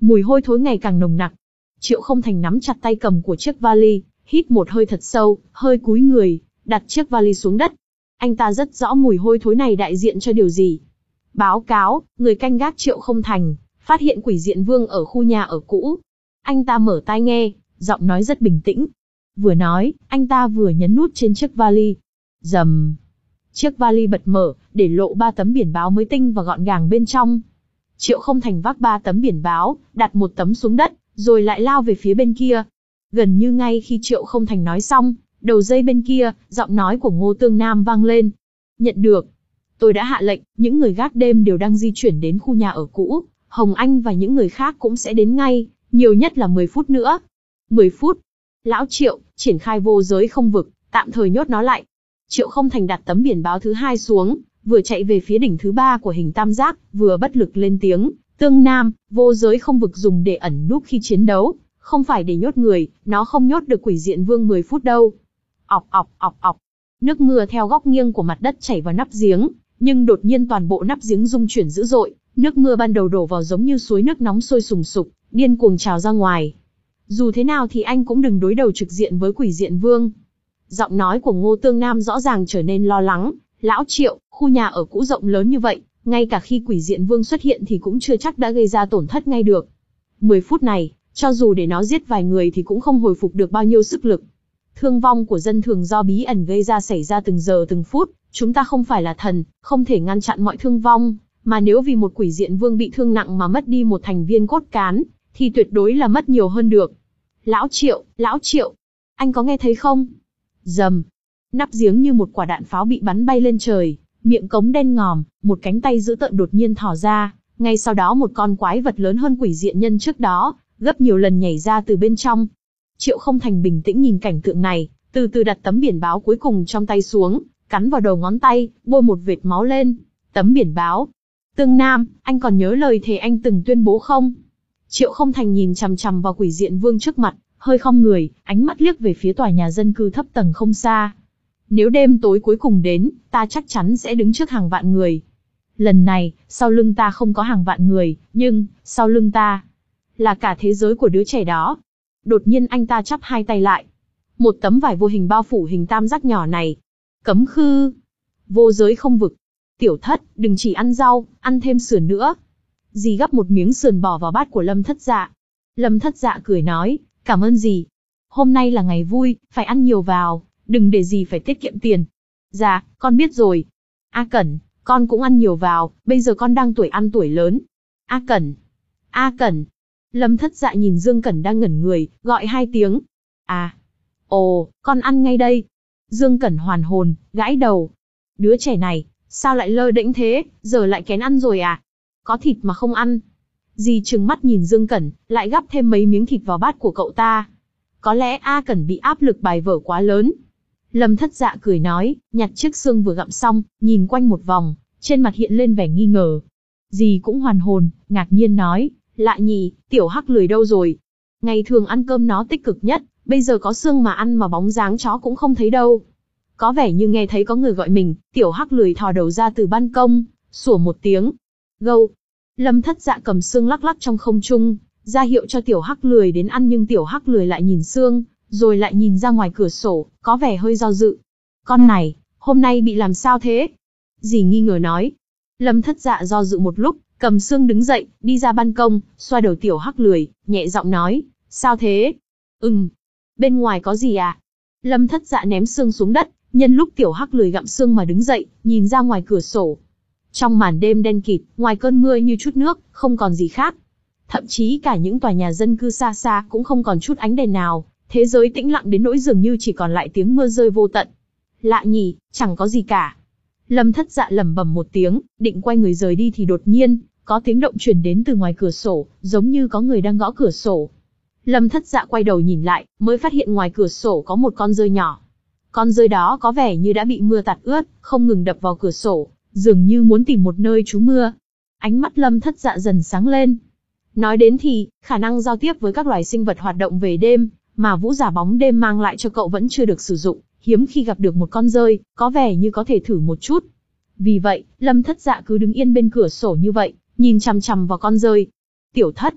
mùi hôi thối ngày càng nồng nặc. Triệu Không Thành nắm chặt tay cầm của chiếc vali, hít một hơi thật sâu, hơi cúi người, đặt chiếc vali xuống đất. Anh ta rất rõ mùi hôi thối này đại diện cho điều gì. Báo cáo, người canh gác Triệu Không Thành, phát hiện Quỷ Diện Vương ở khu nhà ở cũ. Anh ta mở tai nghe, giọng nói rất bình tĩnh. Vừa nói, anh ta vừa nhấn nút trên chiếc vali. Rầm. Chiếc vali bật mở, để lộ ba tấm biển báo mới tinh và gọn gàng bên trong. Triệu Không Thành vác ba tấm biển báo, đặt một tấm xuống đất, rồi lại lao về phía bên kia. Gần như ngay khi Triệu Không Thành nói xong, đầu dây bên kia, giọng nói của Ngô Tương Nam vang lên. Nhận được. Tôi đã hạ lệnh, những người gác đêm đều đang di chuyển đến khu nhà ở cũ. Hồng Anh và những người khác cũng sẽ đến ngay, nhiều nhất là mười phút nữa. mười phút. Lão Triệu, triển khai vô giới không vực, tạm thời nhốt nó lại. Triệu Không Thành đặt tấm biển báo thứ hai xuống, vừa chạy về phía đỉnh thứ ba của hình tam giác, vừa bất lực lên tiếng. Tương Nam, vô giới không vực dùng để ẩn núp khi chiến đấu, không phải để nhốt người, nó không nhốt được Quỷ Diện Vương mười phút đâu. Ọc ọc ọc ọc. Nước mưa theo góc nghiêng của mặt đất chảy vào nắp giếng, nhưng đột nhiên toàn bộ nắp giếng rung chuyển dữ dội, nước mưa ban đầu đổ vào giống như suối nước nóng sôi sùng sục, điên cuồng trào ra ngoài. Dù thế nào thì anh cũng đừng đối đầu trực diện với Quỷ Diện Vương. Giọng nói của Ngô Tương Nam rõ ràng trở nên lo lắng. Lão Triệu, khu nhà ở cũ rộng lớn như vậy, ngay cả khi Quỷ Diện Vương xuất hiện thì cũng chưa chắc đã gây ra tổn thất ngay được. mười phút này, cho dù để nó giết vài người thì cũng không hồi phục được bao nhiêu sức lực. Thương vong của dân thường do bí ẩn gây ra xảy ra từng giờ từng phút, chúng ta không phải là thần, không thể ngăn chặn mọi thương vong, mà nếu vì một Quỷ Diện Vương bị thương nặng mà mất đi một thành viên cốt cán, thì tuyệt đối là mất nhiều hơn được. Lão Triệu, Lão Triệu, anh có nghe thấy không? Rầm. Nắp giếng như một quả đạn pháo bị bắn bay lên trời, miệng cống đen ngòm, một cánh tay dữ tợn đột nhiên thò ra, ngay sau đó một con quái vật lớn hơn Quỷ Diện Nhân trước đó, gấp nhiều lần nhảy ra từ bên trong. Triệu Không Thành bình tĩnh nhìn cảnh tượng này, từ từ đặt tấm biển báo cuối cùng trong tay xuống, cắn vào đầu ngón tay, bôi một vệt máu lên. Tấm biển báo. Tương Nam, anh còn nhớ lời thề anh từng tuyên bố không? Triệu Không Thành nhìn chằm chằm vào Quỷ Diện Vương trước mặt, hơi khom người, ánh mắt liếc về phía tòa nhà dân cư thấp tầng không xa. Nếu đêm tối cuối cùng đến, ta chắc chắn sẽ đứng trước hàng vạn người. Lần này, sau lưng ta không có hàng vạn người, nhưng, sau lưng ta, là cả thế giới của đứa trẻ đó. Đột nhiên anh ta chắp hai tay lại. Một tấm vải vô hình bao phủ hình tam giác nhỏ này. Cấm khư. Vô giới không vực. Tiểu Thất, đừng chỉ ăn rau, ăn thêm sườn nữa. Dì gắp một miếng sườn bỏ vào bát của Lâm Thất Dạ. Lâm Thất Dạ cười nói, cảm ơn dì. Hôm nay là ngày vui, phải ăn nhiều vào, đừng để dì phải tiết kiệm tiền. Dạ, con biết rồi. A Cẩn, con cũng ăn nhiều vào, bây giờ con đang tuổi ăn tuổi lớn. A Cẩn. A Cẩn. Lâm Thất Dạ nhìn Dương Cẩn đang ngẩn người, gọi hai tiếng. À. Ồ, con ăn ngay đây. Dương Cẩn hoàn hồn, gãi đầu. Đứa trẻ này, sao lại lơ đễnh thế, giờ lại kén ăn rồi à? Có thịt mà không ăn. Dì trừng mắt nhìn Dương Cẩn, lại gắp thêm mấy miếng thịt vào bát của cậu ta. Có lẽ A Cẩn bị áp lực bài vở quá lớn. Lâm Thất Dạ cười nói, nhặt chiếc xương vừa gặm xong, nhìn quanh một vòng, trên mặt hiện lên vẻ nghi ngờ. Dì cũng hoàn hồn, ngạc nhiên nói, lạ nhỉ, tiểu hắc lười đâu rồi? Ngày thường ăn cơm nó tích cực nhất, bây giờ có xương mà ăn mà bóng dáng chó cũng không thấy đâu. Có vẻ như nghe thấy có người gọi mình, tiểu hắc lười thò đầu ra từ ban công, sủa một tiếng. Gâu. Lâm Thất Dạ cầm xương lắc lắc trong không trung, ra hiệu cho tiểu hắc lười đến ăn, nhưng tiểu hắc lười lại nhìn xương, rồi lại nhìn ra ngoài cửa sổ, có vẻ hơi do dự. Con này, hôm nay bị làm sao thế? Dì nghi ngờ nói. Lâm Thất Dạ do dự một lúc, cầm xương đứng dậy, đi ra ban công, xoa đầu tiểu hắc lười, nhẹ giọng nói, sao thế? Ừm, bên ngoài có gì à? Lâm Thất Dạ ném xương xuống đất, nhân lúc tiểu hắc lười gặm xương mà đứng dậy, nhìn ra ngoài cửa sổ. Trong màn đêm đen kịt, ngoài cơn mưa như chút nước, không còn gì khác. Thậm chí cả những tòa nhà dân cư xa xa cũng không còn chút ánh đèn nào, thế giới tĩnh lặng đến nỗi dường như chỉ còn lại tiếng mưa rơi vô tận. Lạ nhỉ, chẳng có gì cả. Lâm Thất Dạ lẩm bẩm một tiếng, định quay người rời đi thì đột nhiên, có tiếng động truyền đến từ ngoài cửa sổ, giống như có người đang gõ cửa sổ. Lâm Thất Dạ quay đầu nhìn lại, mới phát hiện ngoài cửa sổ có một con dơi nhỏ. Con dơi đó có vẻ như đã bị mưa tạt ướt, không ngừng đập vào cửa sổ, dường như muốn tìm một nơi trú mưa. Ánh mắt Lâm Thất Dạ dần sáng lên. Nói đến thì, khả năng giao tiếp với các loài sinh vật hoạt động về đêm, mà vũ giả bóng đêm mang lại cho cậu vẫn chưa được sử dụng, hiếm khi gặp được một con dơi, có vẻ như có thể thử một chút. Vì vậy, Lâm Thất Dạ cứ đứng yên bên cửa sổ như vậy, nhìn chằm chằm vào con dơi. Tiểu Thất,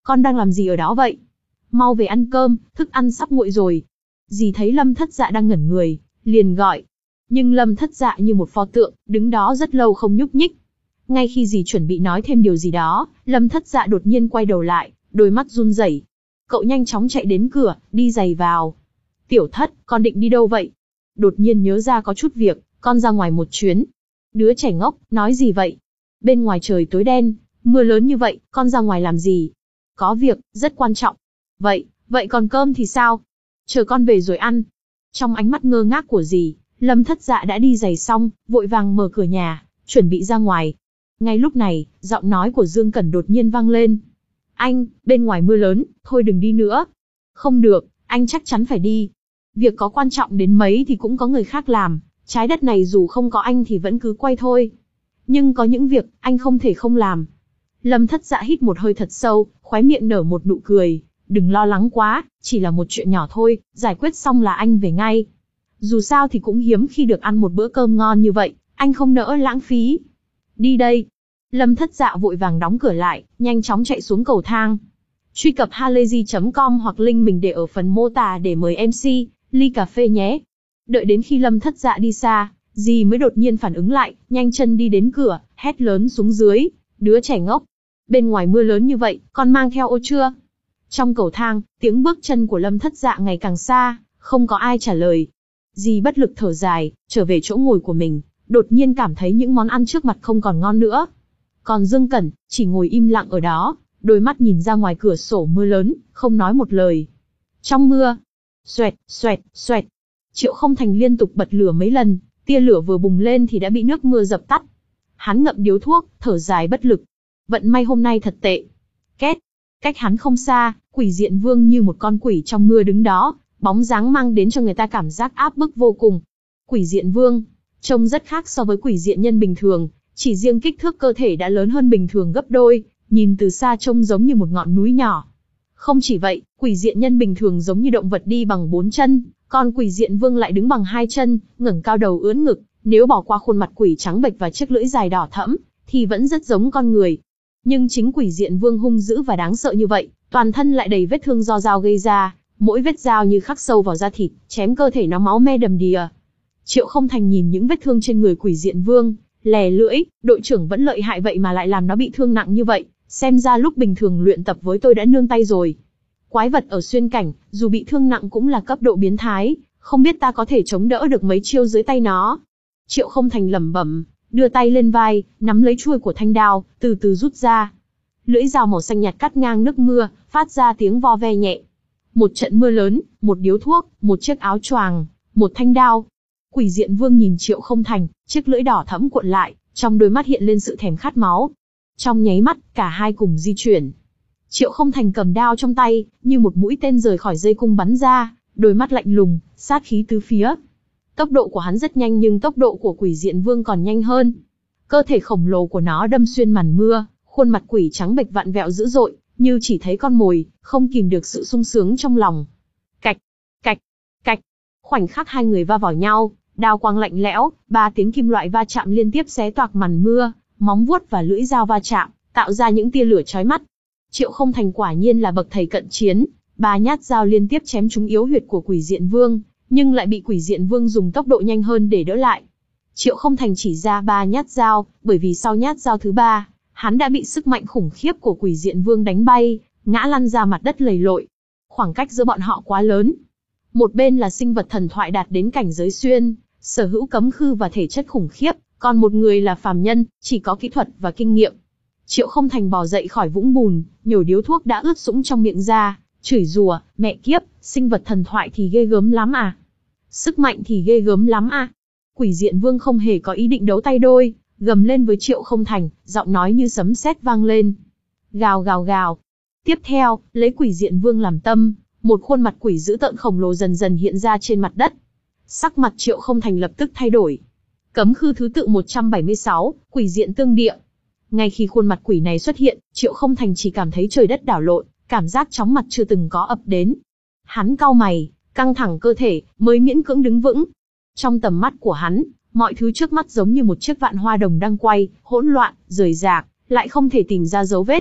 con đang làm gì ở đó vậy? Mau về ăn cơm, thức ăn sắp nguội rồi. Dì thấy Lâm Thất Dạ đang ngẩn người, liền gọi. Nhưng Lâm Thất Dạ như một pho tượng, đứng đó rất lâu không nhúc nhích. Ngay khi dì chuẩn bị nói thêm điều gì đó, Lâm Thất Dạ đột nhiên quay đầu lại, đôi mắt run rẩy. Cậu nhanh chóng chạy đến cửa, đi giày vào. Tiểu Thất, con định đi đâu vậy? Đột nhiên nhớ ra có chút việc, con ra ngoài một chuyến. Đứa trẻ ngốc, nói gì vậy? Bên ngoài trời tối đen, mưa lớn như vậy, con ra ngoài làm gì? Có việc, rất quan trọng. Vậy, vậy còn cơm thì sao? Chờ con về rồi ăn. Trong ánh mắt ngơ ngác của dì, Lâm Thất Dạ đã đi giày xong, vội vàng mở cửa nhà, chuẩn bị ra ngoài. Ngay lúc này, giọng nói của Dương Cẩn đột nhiên vang lên. Anh, bên ngoài mưa lớn, thôi đừng đi nữa. Không được, anh chắc chắn phải đi. Việc có quan trọng đến mấy thì cũng có người khác làm, trái đất này dù không có anh thì vẫn cứ quay thôi. Nhưng có những việc, anh không thể không làm. Lâm Thất Dạ hít một hơi thật sâu, khóe miệng nở một nụ cười. Đừng lo lắng quá, chỉ là một chuyện nhỏ thôi, giải quyết xong là anh về ngay. Dù sao thì cũng hiếm khi được ăn một bữa cơm ngon như vậy, anh không nỡ lãng phí. Đi đây. Lâm Thất Dạ vội vàng đóng cửa lại, nhanh chóng chạy xuống cầu thang. Truy cập halayzi chấm com hoặc link mình để ở phần mô tả để mời em xê, ly cà phê nhé. Đợi đến khi Lâm Thất Dạ đi xa, dì mới đột nhiên phản ứng lại, nhanh chân đi đến cửa, hét lớn xuống dưới. Đứa trẻ ngốc. Bên ngoài mưa lớn như vậy, con mang theo ô chưa? Trong cầu thang, tiếng bước chân của Lâm Thất Dạ ngày càng xa, không có ai trả lời. Dì bất lực thở dài, trở về chỗ ngồi của mình, đột nhiên cảm thấy những món ăn trước mặt không còn ngon nữa. Còn Dương Cẩn, chỉ ngồi im lặng ở đó, đôi mắt nhìn ra ngoài cửa sổ mưa lớn, không nói một lời. Trong mưa, xoẹt, xoẹt, xoẹt, Triệu Không Thành liên tục bật lửa mấy lần, tia lửa vừa bùng lên thì đã bị nước mưa dập tắt. Hắn ngậm điếu thuốc, thở dài bất lực. Vận may hôm nay thật tệ. Két, cách hắn không xa, Quỷ Diện Vương như một con quỷ trong mưa đứng đó, bóng dáng mang đến cho người ta cảm giác áp bức vô cùng. Quỷ Diện Vương, trông rất khác so với quỷ diện nhân bình thường, chỉ riêng kích thước cơ thể đã lớn hơn bình thường gấp đôi, nhìn từ xa trông giống như một ngọn núi nhỏ. Không chỉ vậy, quỷ diện nhân bình thường giống như động vật đi bằng bốn chân, còn Quỷ Diện Vương lại đứng bằng hai chân, ngẩng cao đầu ưỡn ngực, nếu bỏ qua khuôn mặt quỷ trắng bệch và chiếc lưỡi dài đỏ thẫm, thì vẫn rất giống con người. Nhưng chính Quỷ Diện Vương hung dữ và đáng sợ như vậy, toàn thân lại đầy vết thương do dao gây ra, mỗi vết dao như khắc sâu vào da thịt, chém cơ thể nó máu me đầm đìa. Triệu Không Thành nhìn những vết thương trên người Quỷ Diện Vương, lè lưỡi, đội trưởng vẫn lợi hại vậy mà lại làm nó bị thương nặng như vậy, xem ra lúc bình thường luyện tập với tôi đã nương tay rồi. Quái vật ở xuyên cảnh, dù bị thương nặng cũng là cấp độ biến thái, không biết ta có thể chống đỡ được mấy chiêu dưới tay nó. Triệu Không Thành lẩm bẩm, đưa tay lên vai, nắm lấy chuôi của thanh đao, từ từ rút ra. Lưỡi dao màu xanh nhạt cắt ngang nước mưa, phát ra tiếng vo ve nhẹ. Một trận mưa lớn, một điếu thuốc, một chiếc áo choàng, một thanh đao. Quỷ Diện Vương nhìn Triệu Không Thành, chiếc lưỡi đỏ thẫm cuộn lại, trong đôi mắt hiện lên sự thèm khát máu. Trong nháy mắt, cả hai cùng di chuyển. Triệu Không Thành cầm đao trong tay, như một mũi tên rời khỏi dây cung bắn ra, đôi mắt lạnh lùng, sát khí tứ phía. Tốc độ của hắn rất nhanh nhưng tốc độ của Quỷ Diện Vương còn nhanh hơn. Cơ thể khổng lồ của nó đâm xuyên màn mưa, khuôn mặt quỷ trắng bệch vặn vẹo dữ dội, như chỉ thấy con mồi, không kìm được sự sung sướng trong lòng. Cạch, cạch, cạch. Khoảnh khắc hai người va vào nhau, đao quang lạnh lẽo, ba tiếng kim loại va chạm liên tiếp xé toạc màn mưa, móng vuốt và lưỡi dao va chạm, tạo ra những tia lửa chói mắt. Triệu Không Thành quả nhiên là bậc thầy cận chiến, ba nhát dao liên tiếp chém trúng yếu huyệt của Quỷ Diện Vương, nhưng lại bị Quỷ Diện Vương dùng tốc độ nhanh hơn để đỡ lại. Triệu Không Thành chỉ ra ba nhát dao, bởi vì sau nhát dao thứ ba, hắn đã bị sức mạnh khủng khiếp của Quỷ Diện Vương đánh bay, ngã lăn ra mặt đất lầy lội. Khoảng cách giữa bọn họ quá lớn. Một bên là sinh vật thần thoại đạt đến cảnh giới xuyên, sở hữu cấm khư và thể chất khủng khiếp, còn một người là phàm nhân, chỉ có kỹ thuật và kinh nghiệm. Triệu Không Thành bò dậy khỏi vũng bùn, nhổ điếu thuốc đã ướt sũng trong miệng ra, chửi rủa, mẹ kiếp, sinh vật thần thoại thì ghê gớm lắm à. Sức mạnh thì ghê gớm lắm à. Quỷ Diện Vương không hề có ý định đấu tay đôi, gầm lên với Triệu Không Thành, giọng nói như sấm sét vang lên. Gào gào gào. Tiếp theo, lấy Quỷ Diện Vương làm tâm, một khuôn mặt quỷ dữ tợn khổng lồ dần dần hiện ra trên mặt đất. Sắc mặt Triệu Không Thành lập tức thay đổi. Cấm khư thứ tự một trăm bảy mươi sáu, Quỷ Diện Tương Địa. Ngay khi khuôn mặt quỷ này xuất hiện, Triệu Không Thành chỉ cảm thấy trời đất đảo lộn, cảm giác chóng mặt chưa từng có ập đến. Hắn cau mày, căng thẳng cơ thể, mới miễn cưỡng đứng vững. Trong tầm mắt của hắn, mọi thứ trước mắt giống như một chiếc vạn hoa đồng đang quay, hỗn loạn, rời rạc, lại không thể tìm ra dấu vết.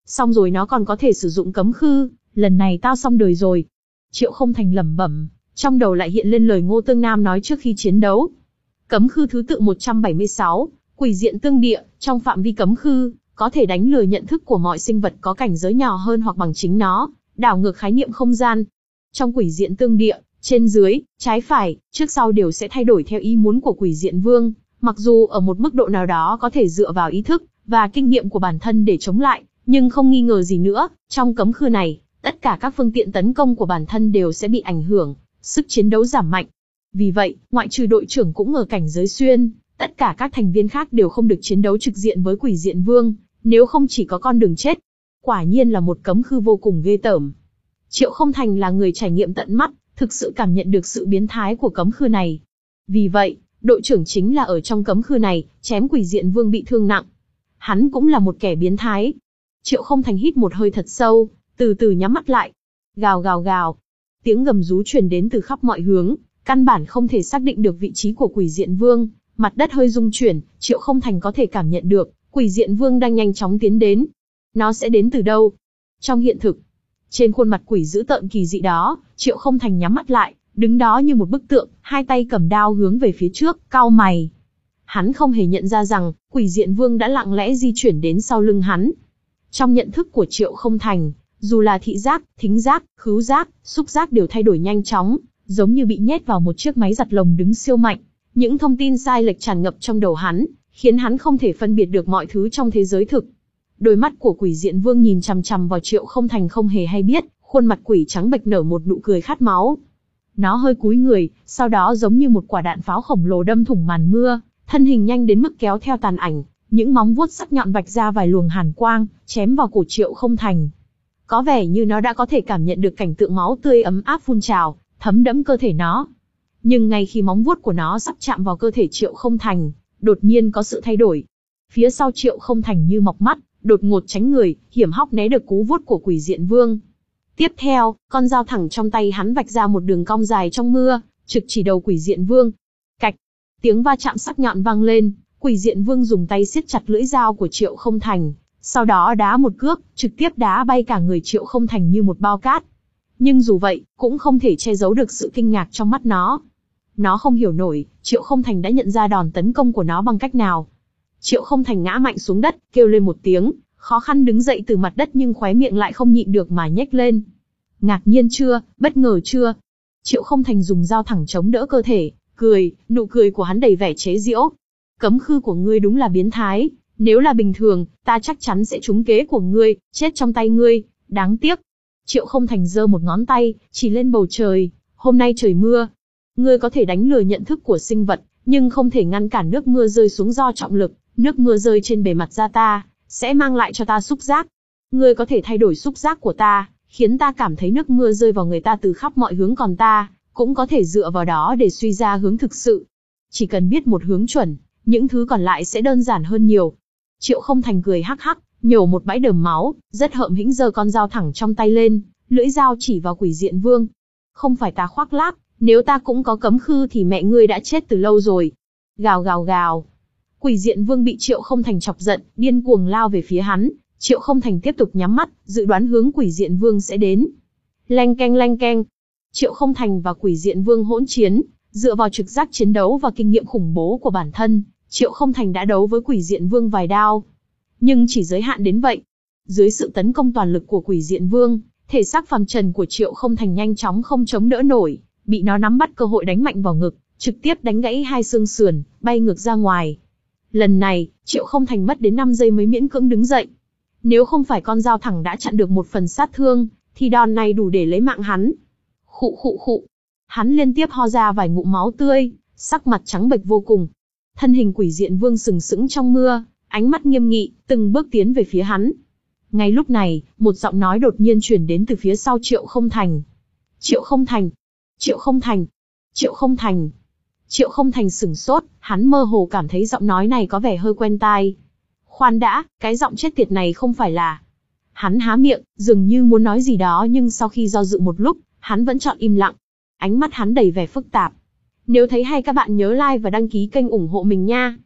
Xong rồi nó còn có thể sử dụng cấm khư, lần này tao xong đời rồi. Triệu Không Thành lẩm bẩm, trong đầu lại hiện lên lời Ngô Tương Nam nói trước khi chiến đấu. Cấm khư thứ tự một trăm bảy mươi sáu, quỷ diện tương địa, trong phạm vi cấm khư, có thể đánh lừa nhận thức của mọi sinh vật có cảnh giới nhỏ hơn hoặc bằng chính nó, đảo ngược khái niệm không gian. Trong quỷ diện tương địa, trên dưới, trái phải, trước sau đều sẽ thay đổi theo ý muốn của quỷ diện vương, mặc dù ở một mức độ nào đó có thể dựa vào ý thức và kinh nghiệm của bản thân để chống lại, nhưng không nghi ngờ gì nữa, trong cấm khư này, tất cả các phương tiện tấn công của bản thân đều sẽ bị ảnh hưởng, sức chiến đấu giảm mạnh. Vì vậy, ngoại trừ đội trưởng cũng ở cảnh giới xuyên, tất cả các thành viên khác đều không được chiến đấu trực diện với quỷ diện vương, nếu không chỉ có con đường chết. Quả nhiên là một cấm khư vô cùng ghê tởm. Triệu Không Thành là người trải nghiệm tận mắt, thực sự cảm nhận được sự biến thái của cấm khư này. Vì vậy, đội trưởng chính là ở trong cấm khư này, chém quỷ diện vương bị thương nặng. Hắn cũng là một kẻ biến thái. Triệu Không Thành hít một hơi thật sâu, từ từ nhắm mắt lại. Gào gào gào. Tiếng gầm rú truyền đến từ khắp mọi hướng, căn bản không thể xác định được vị trí của quỷ diện vương. Mặt đất hơi rung chuyển, Triệu Không Thành có thể cảm nhận được, quỷ diện vương đang nhanh chóng tiến đến. Nó sẽ đến từ đâu? Trong hiện thực, trên khuôn mặt quỷ dữ tợn kỳ dị đó, Triệu Không Thành nhắm mắt lại, đứng đó như một bức tượng, hai tay cầm đao hướng về phía trước, cau mày. Hắn không hề nhận ra rằng, quỷ diện vương đã lặng lẽ di chuyển đến sau lưng hắn. Trong nhận thức của Triệu Không Thành, dù là thị giác, thính giác, khứu giác, xúc giác đều thay đổi nhanh chóng, giống như bị nhét vào một chiếc máy giặt lồng đứng siêu mạnh. Những thông tin sai lệch tràn ngập trong đầu hắn, khiến hắn không thể phân biệt được mọi thứ trong thế giới thực. Đôi mắt của quỷ diện vương nhìn chằm chằm vào Triệu Không Thành không hề hay biết, khuôn mặt quỷ trắng bệch nở một nụ cười khát máu. Nó hơi cúi người, sau đó giống như một quả đạn pháo khổng lồ đâm thủng màn mưa, thân hình nhanh đến mức kéo theo tàn ảnh, những móng vuốt sắc nhọn vạch ra vài luồng hàn quang, chém vào cổ Triệu Không Thành. Có vẻ như nó đã có thể cảm nhận được cảnh tượng máu tươi ấm áp phun trào, thấm đẫm cơ thể nó. Nhưng ngay khi móng vuốt của nó sắp chạm vào cơ thể Triệu Không Thành, đột nhiên có sự thay đổi. Phía sau Triệu Không Thành như mọc mắt, đột ngột tránh người, hiểm hóc né được cú vuốt của quỷ diện vương. Tiếp theo, con dao thẳng trong tay hắn vạch ra một đường cong dài trong mưa, trực chỉ đầu quỷ diện vương. Cạch, tiếng va chạm sắc nhọn vang lên, quỷ diện vương dùng tay siết chặt lưỡi dao của Triệu Không Thành, sau đó đá một cước, trực tiếp đá bay cả người Triệu Không Thành như một bao cát. Nhưng dù vậy, cũng không thể che giấu được sự kinh ngạc trong mắt nó. Nó không hiểu nổi, Triệu Không Thành đã nhận ra đòn tấn công của nó bằng cách nào. Triệu Không Thành ngã mạnh xuống đất, kêu lên một tiếng, khó khăn đứng dậy từ mặt đất nhưng khóe miệng lại không nhịn được mà nhếch lên. Ngạc nhiên chưa, bất ngờ chưa? Triệu Không Thành dùng dao thẳng chống đỡ cơ thể, cười, nụ cười của hắn đầy vẻ chế giễu. Cấm khư của ngươi đúng là biến thái, nếu là bình thường, ta chắc chắn sẽ trúng kế của ngươi, chết trong tay ngươi, đáng tiếc. Triệu Không Thành giơ một ngón tay, chỉ lên bầu trời, hôm nay trời mưa. Ngươi có thể đánh lừa nhận thức của sinh vật, nhưng không thể ngăn cản nước mưa rơi xuống do trọng lực, nước mưa rơi trên bề mặt da ta, sẽ mang lại cho ta xúc giác. Ngươi có thể thay đổi xúc giác của ta, khiến ta cảm thấy nước mưa rơi vào người ta từ khắp mọi hướng, còn ta cũng có thể dựa vào đó để suy ra hướng thực sự. Chỉ cần biết một hướng chuẩn, những thứ còn lại sẽ đơn giản hơn nhiều. Triệu Không Thành cười hắc hắc, nhổ một bãi đờm máu, rất hậm hĩnh giơ con dao thẳng trong tay lên, lưỡi dao chỉ vào quỷ diện vương. Không phải ta khoác lác, nếu ta cũng có cấm khư thì mẹ ngươi đã chết từ lâu rồi. Gào gào gào. Quỷ diện vương bị Triệu Không Thành chọc giận, điên cuồng lao về phía hắn. Triệu Không Thành tiếp tục nhắm mắt, dự đoán hướng quỷ diện vương sẽ đến. Leng keng leng keng. Triệu Không Thành và quỷ diện vương hỗn chiến, dựa vào trực giác chiến đấu và kinh nghiệm khủng bố của bản thân, Triệu Không Thành đã đấu với quỷ diện vương vài đao. Nhưng chỉ giới hạn đến vậy. Dưới sự tấn công toàn lực của quỷ diện vương, thể xác phàm trần của Triệu Không Thành nhanh chóng không chống đỡ nổi, bị nó nắm bắt cơ hội đánh mạnh vào ngực, trực tiếp đánh gãy hai xương sườn, bay ngược ra ngoài. Lần này, Triệu Không Thành mất đến năm giây mới miễn cưỡng đứng dậy. Nếu không phải con dao thẳng đã chặn được một phần sát thương, thì đòn này đủ để lấy mạng hắn. Khụ khụ khụ. Hắn liên tiếp ho ra vài ngụm máu tươi, sắc mặt trắng bệch vô cùng. Thân hình quỷ diện vương sừng sững trong mưa, ánh mắt nghiêm nghị, từng bước tiến về phía hắn. Ngay lúc này, một giọng nói đột nhiên truyền đến từ phía sau Triệu Không Thành. Triệu Không Thành! Triệu Không Thành! Triệu Không Thành! Triệu Không Thành sửng sốt, hắn mơ hồ cảm thấy giọng nói này có vẻ hơi quen tai. Khoan đã, cái giọng chết tiệt này không phải là... Hắn há miệng, dường như muốn nói gì đó nhưng sau khi do dự một lúc, hắn vẫn chọn im lặng. Ánh mắt hắn đầy vẻ phức tạp. Nếu thấy hay các bạn nhớ like và đăng ký kênh ủng hộ mình nha.